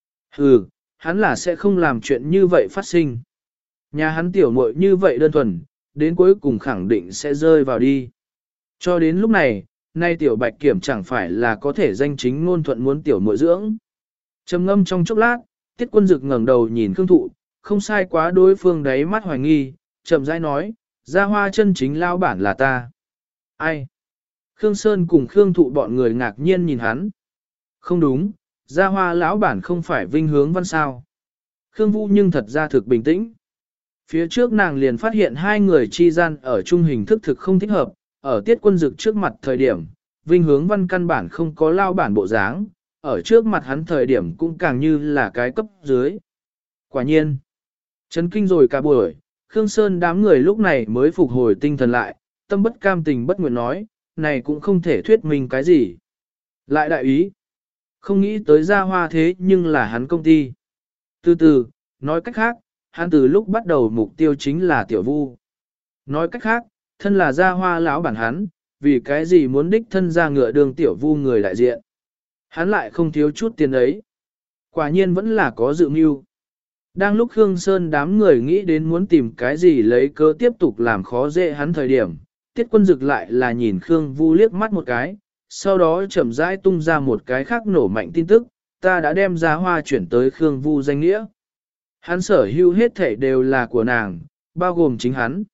Hừ, hắn là sẽ không làm chuyện như vậy phát sinh. Nhà hắn tiểu muội như vậy đơn thuần, đến cuối cùng khẳng định sẽ rơi vào đi. Cho đến lúc này, nay tiểu bạch kiểm chẳng phải là có thể danh chính ngôn thuận muốn tiểu muội dưỡng. Trầm ngâm trong chốc lát, Tiết Quân Dực ngẩng đầu nhìn Khương Thụ, không sai quá đối phương đáy mắt hoài nghi, chậm rãi nói, Gia Hoa chân chính lao bản là ta. Ai? Khương Sơn cùng Khương Thụ bọn người ngạc nhiên nhìn hắn. Không đúng, Gia Hoa lão bản không phải Vinh Hướng Văn sao. Khương Vũ nhưng thật ra thực bình tĩnh. Phía trước nàng liền phát hiện hai người chi gian ở chung hình thức thực không thích hợp, ở Tiết Quân Dực trước mặt thời điểm, Vinh Hướng Văn căn bản không có lao bản bộ dáng, ở trước mặt hắn thời điểm cũng càng như là cái cấp dưới. Quả nhiên, chấn kinh rồi cả buổi, Khương Sơn đám người lúc này mới phục hồi tinh thần lại, tâm bất cam tình bất nguyện nói, này cũng không thể thuyết minh cái gì. Lại đại ý, không nghĩ tới Gia Hoa thế nhưng là hắn công ty. Từ từ, nói cách khác, hắn từ lúc bắt đầu mục tiêu chính là tiểu vu. Nói cách khác, thân là Gia Hoa lão bản hắn, vì cái gì muốn đích thân ra ngựa đường tiểu vu người đại diện. Hắn lại không thiếu chút tiền ấy. Quả nhiên vẫn là có dự mưu. Đang lúc Khương Sơn đám người nghĩ đến muốn tìm cái gì lấy cớ tiếp tục làm khó dễ hắn thời điểm, Tiết Quân Dực lại là nhìn Khương Vu liếc mắt một cái, sau đó chậm rãi tung ra một cái khác nổ mạnh tin tức, ta đã đem Gia Hoa chuyển tới Khương Vu danh nghĩa. Hắn sở hữu hết thảy đều là của nàng, bao gồm chính hắn.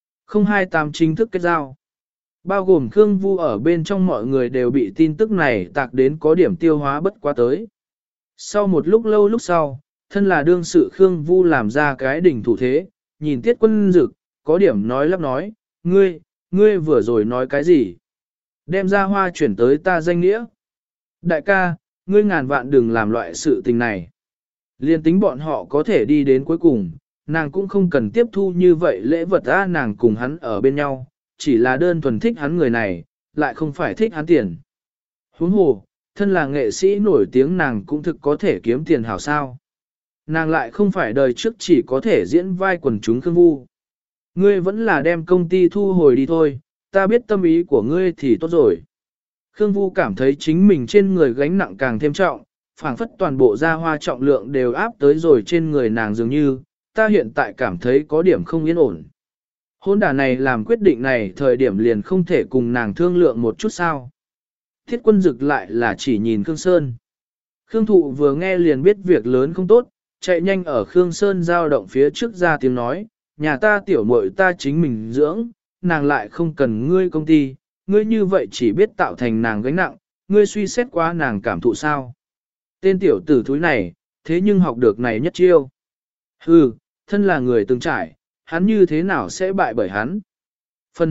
028 chính thức kết giao. Bao gồm Khương Vu ở bên trong mọi người đều bị tin tức này tạc đến có điểm tiêu hóa bất quá tới. Sau một lúc lâu lúc sau, thân là đương sự Khương Vu làm ra cái đỉnh thủ thế, nhìn Tiết Quân Dực, có điểm nói lắp nói, ngươi vừa rồi nói cái gì? Đem ra hoa chuyển tới ta danh nghĩa. Đại ca, ngươi ngàn vạn đừng làm loại sự tình này. Liên tính bọn họ có thể đi đến cuối cùng, nàng cũng không cần tiếp thu như vậy lễ vật nàng cùng hắn ở bên nhau, chỉ là đơn thuần thích hắn người này, lại không phải thích hắn tiền. Huống hồ, thân là nghệ sĩ nổi tiếng nàng cũng thực có thể kiếm tiền hảo sao. Nàng lại không phải đời trước chỉ có thể diễn vai quần chúng Khương Vu. Ngươi vẫn là đem công ty thu hồi đi thôi, ta biết tâm ý của ngươi thì tốt rồi. Khương Vu cảm thấy chính mình trên người gánh nặng càng thêm trọng, phảng phất toàn bộ gia hoa trọng lượng đều áp tới rồi trên người nàng dường như, ta hiện tại cảm thấy có điểm không yên ổn. Hôn đả này làm quyết định này thời điểm liền không thể cùng nàng thương lượng một chút sao. Thiết Quân Dực lại là chỉ nhìn Khương Sơn. Khương Thụ vừa nghe liền biết việc lớn không tốt, chạy nhanh ở Khương Sơn giao động phía trước ra tiếng nói, nhà ta tiểu muội ta chính mình dưỡng, nàng lại không cần ngươi công ty, ngươi như vậy chỉ biết tạo thành nàng gánh nặng, ngươi suy xét quá nàng cảm thụ sao. Tên tiểu tử thúi này, thế nhưng học được này nhất chiêu. Hừ, thân là người từng trải, hắn như thế nào sẽ bại bởi hắn. Phần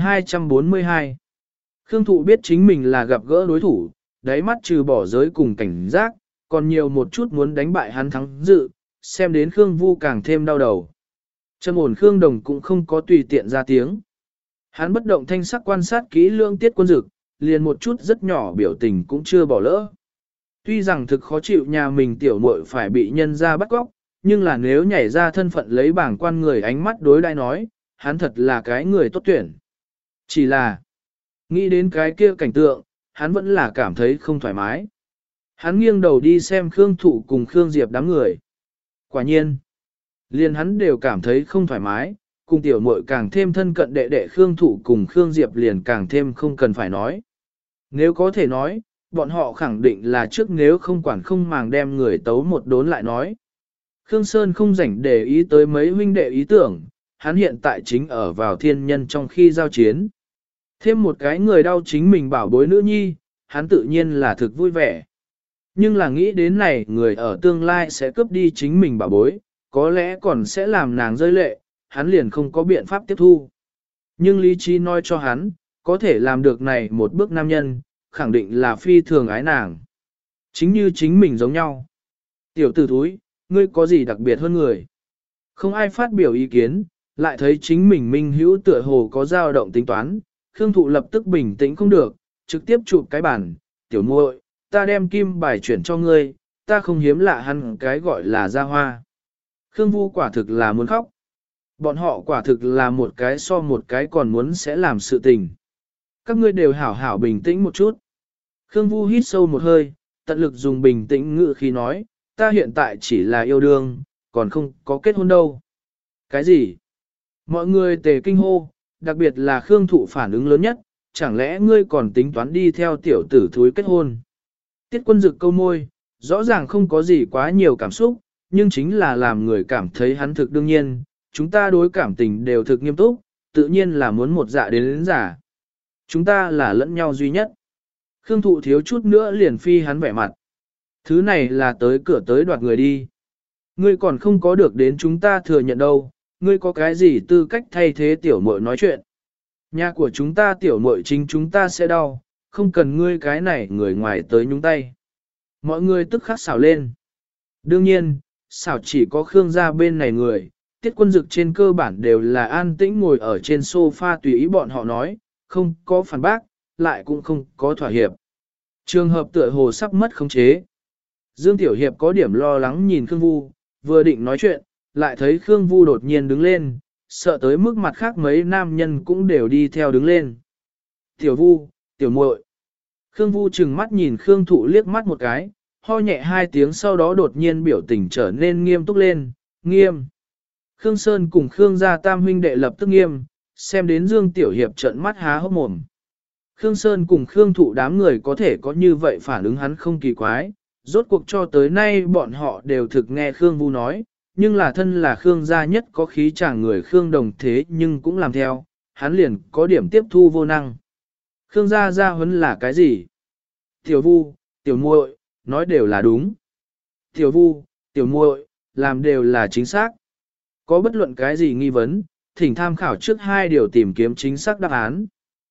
242 Khương Thụ biết chính mình là gặp gỡ đối thủ, đáy mắt trừ bỏ giới cùng cảnh giác, còn nhiều một chút muốn đánh bại hắn thắng dự, xem đến Khương Vu càng thêm đau đầu. Trầm ổn Khương Đồng cũng không có tùy tiện ra tiếng. Hắn bất động thanh sắc quan sát kỹ lưỡng Tiết Quân Dực, liền một chút rất nhỏ biểu tình cũng chưa bỏ lỡ. Tuy rằng thực khó chịu nhà mình tiểu muội phải bị nhân ra bắt cóc, nhưng là nếu nhảy ra thân phận lấy bảng quan người ánh mắt đối đãi nói, hắn thật là cái người tốt tuyển. Chỉ là, nghĩ đến cái kia cảnh tượng, hắn vẫn là cảm thấy không thoải mái. Hắn nghiêng đầu đi xem Khương Thụ cùng Khương Diệp đám người. Quả nhiên, liền hắn đều cảm thấy không thoải mái, cùng tiểu muội càng thêm thân cận đệ đệ Khương Thụ cùng Khương Diệp liền càng thêm không cần phải nói. Nếu có thể nói, bọn họ khẳng định là trước nếu không quản không màng đem người tấu một đốn lại nói. Khương Sơn không rảnh để ý tới mấy huynh đệ ý tưởng, hắn hiện tại chính ở vào thiên nhân trong khi giao chiến. Thêm một cái người đau chính mình bảo bối nữ nhi, hắn tự nhiên là thực vui vẻ. Nhưng là nghĩ đến này người ở tương lai sẽ cướp đi chính mình bảo bối, có lẽ còn sẽ làm nàng rơi lệ, hắn liền không có biện pháp tiếp thu. Nhưng lý trí nói cho hắn, có thể làm được này một bước nam nhân, khẳng định là phi thường ái nàng. Chính như chính mình giống nhau. Tiểu tử thúi, ngươi có gì đặc biệt hơn người? Không ai phát biểu ý kiến, lại thấy chính mình minh hữu tựa hồ có dao động tính toán, Khương Thụ lập tức bình tĩnh không được, trực tiếp chụp cái bản, tiểu muội, ta đem kim bài chuyển cho ngươi, ta không hiếm lạ hắn cái gọi là gia hoa. Khương Vu quả thực là muốn khóc. Bọn họ quả thực là một cái so một cái còn muốn sẽ làm sự tình. Các ngươi đều hảo hảo bình tĩnh một chút. Khương Vu hít sâu một hơi, tận lực dùng bình tĩnh ngữ khí nói, ta hiện tại chỉ là yêu đương, còn không có kết hôn đâu. Cái gì? Mọi người tề kinh hô, đặc biệt là Khương Thụ phản ứng lớn nhất, chẳng lẽ ngươi còn tính toán đi theo tiểu tử thúi kết hôn? Tiết Quân Dực câu môi, rõ ràng không có gì quá nhiều cảm xúc, nhưng chính là làm người cảm thấy hắn thực đương nhiên, chúng ta đối cảm tình đều thực nghiêm túc, tự nhiên là muốn một dạ đến giả. Chúng ta là lẫn nhau duy nhất. Khương Thụ thiếu chút nữa liền phi hắn vẻ mặt. Thứ này là tới cửa tới đoạt người đi. Ngươi còn không có được đến chúng ta thừa nhận đâu, ngươi có cái gì tư cách thay thế tiểu muội nói chuyện. Nhà của chúng ta tiểu muội chính chúng ta sẽ đau, không cần ngươi cái này người ngoài tới nhúng tay. Mọi người tức khắc xảo lên. Đương nhiên, xảo chỉ có Khương gia bên này người, Tiết Quân Dực trên cơ bản đều là an tĩnh ngồi ở trên sofa tùy ý bọn họ nói, không có phản bác, lại cũng không có thỏa hiệp. Trường hợp tựa hồ sắp mất khống chế. Dương Tiểu Hiệp có điểm lo lắng nhìn Khương Vu, vừa định nói chuyện, lại thấy Khương Vu đột nhiên đứng lên, sợ tới mức mặt khác mấy nam nhân cũng đều đi theo đứng lên. Tiểu Vu, tiểu muội. Khương Vu trừng mắt nhìn Khương Thụ liếc mắt một cái, ho nhẹ hai tiếng sau đó đột nhiên biểu tình trở nên nghiêm túc lên, nghiêm. Khương Sơn cùng Khương gia tam huynh đệ lập tức nghiêm, xem đến Dương Tiểu Hiệp trợn mắt há hốc mồm. Khương Sơn cùng Khương Thụ đám người có thể có như vậy phản ứng hắn không kỳ quái, rốt cuộc cho tới nay bọn họ đều thực nghe Khương Vu nói, nhưng là thân là Khương gia nhất có khí chàng người Khương Đồng thế nhưng cũng làm theo, hắn liền có điểm tiếp thu vô năng. Khương gia huấn là cái gì? Tiểu Vu, tiểu muội, nói đều là đúng. Tiểu Vu, tiểu muội, làm đều là chính xác. Có bất luận cái gì nghi vấn, thỉnh tham khảo trước 2 điều tìm kiếm chính xác đáp án.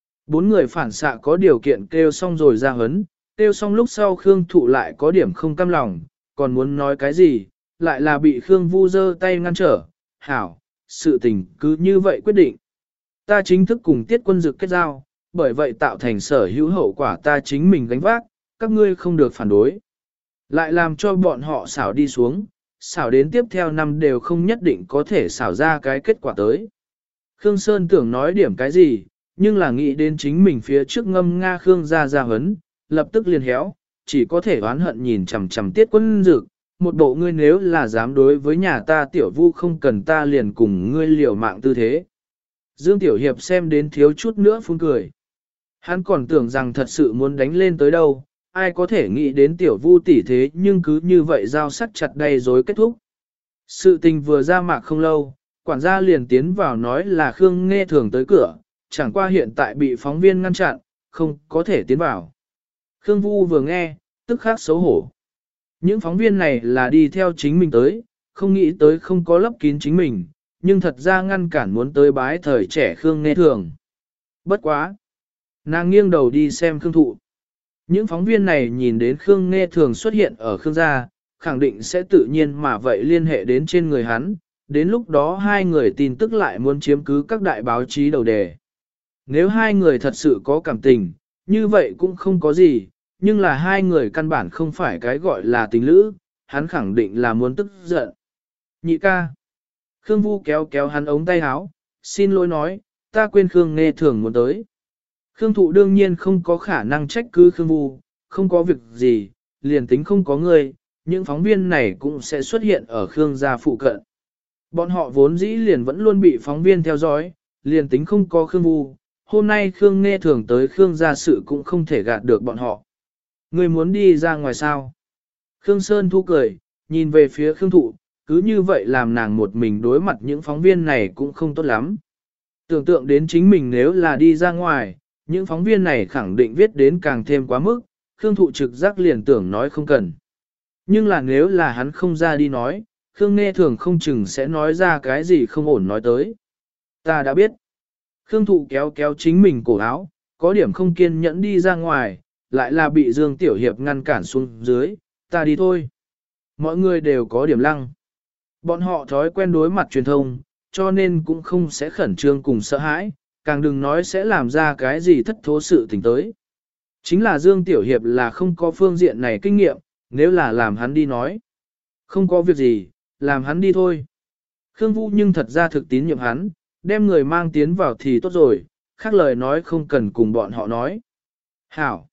4 người phản xạ có điều kiện kêu xong rồi ra hấn, kêu xong lúc sau Khương Thụ lại có điểm không cam lòng, còn muốn nói cái gì, lại là bị Khương Vu giơ tay ngăn trở. Hảo, sự tình cứ như vậy quyết định. Ta chính thức cùng Tiết Quân Dực kết giao, bởi vậy tạo thành sở hữu hậu quả ta chính mình gánh vác, các ngươi không được phản đối. Lại làm cho bọn họ xảo đi xuống, xảo đến tiếp theo năm đều không nhất định có thể xảo ra cái kết quả tới. Khương Sơn tưởng nói điểm cái gì, nhưng là nghĩ đến chính mình phía trước ngâm Nga Khương ra hấn, lập tức liền héo, chỉ có thể oán hận nhìn chằm chằm Tiết Quân Dực, một bộ ngươi nếu là dám đối với nhà ta Tiểu Vu không cần ta liền cùng ngươi liều mạng tư thế. Dương Tiểu Hiệp xem đến thiếu chút nữa phun cười. Hắn còn tưởng rằng thật sự muốn đánh lên tới đâu, ai có thể nghĩ đến Tiểu Vu tỷ thế nhưng cứ như vậy giao sắc chặt đầy rối kết thúc. Sự tình vừa ra mạc không lâu, quản gia liền tiến vào nói là Khương Nghê Thường tới cửa, chẳng qua hiện tại bị phóng viên ngăn chặn, không có thể tiến vào. Khương Vu vừa nghe, tức khắc xấu hổ. Những phóng viên này là đi theo chính mình tới, không nghĩ tới không có lấp kín chính mình, nhưng thật ra ngăn cản muốn tới bái thời trẻ Khương Nghê Thường. Bất quá. Nàng nghiêng đầu đi xem Khương Thụ. Những phóng viên này nhìn đến Khương Nghê Thường xuất hiện ở Khương gia, khẳng định sẽ tự nhiên mà vậy liên hệ đến trên người hắn, đến lúc đó 2 người tin tức lại muốn chiếm cứ các đại báo chí đầu đề. Nếu 2 người thật sự có cảm tình, như vậy cũng không có gì, nhưng là 2 người căn bản không phải cái gọi là tình lữ, hắn khẳng định là muốn tức giận. Nhị ca. Khương Vu kéo kéo hắn ống tay áo, xin lỗi nói, ta quên Khương Nghê Thường muốn tới. Khương Thụ đương nhiên không có khả năng trách cứ Khương Vu, không có việc gì, liền tính không có người, những phóng viên này cũng sẽ xuất hiện ở Khương gia phụ cận. Bọn họ vốn dĩ liền vẫn luôn bị phóng viên theo dõi, liền tính không có Khương Vu, hôm nay Khương Nghê Thường tới Khương gia sự cũng không thể gạt được bọn họ. Người muốn đi ra ngoài sao? Khương Sơn thu cười, nhìn về phía Khương Thụ, cứ như vậy làm nàng một mình đối mặt những phóng viên này cũng không tốt lắm. Tưởng tượng đến chính mình nếu là đi ra ngoài, những phóng viên này khẳng định viết đến càng thêm quá mức, Khương Thụ trực giác liền tưởng nói không cần. Nhưng là nếu là hắn không ra đi nói, Khương Nghê Thường không chừng sẽ nói ra cái gì không ổn nói tới. Ta đã biết. Khương Thụ kéo kéo chính mình cổ áo, có điểm không kiên nhẫn đi ra ngoài, lại là bị Dương Tiểu Hiệp ngăn cản xuống dưới, ta đi thôi. Mọi người đều có điểm lăng. Bọn họ thói quen đối mặt truyền thông, cho nên cũng không sẽ khẩn trương cùng sợ hãi, càng đừng nói sẽ làm ra cái gì thất thố sự tình tới. Chính là Dương Tiểu Hiệp là không có phương diện này kinh nghiệm, nếu là làm hắn đi nói. Không có việc gì, làm hắn đi thôi. Khương Vũ nhưng thật ra thực tín nhiệm hắn, đem người mang tiến vào thì tốt rồi, khác lời nói không cần cùng bọn họ nói. Hảo.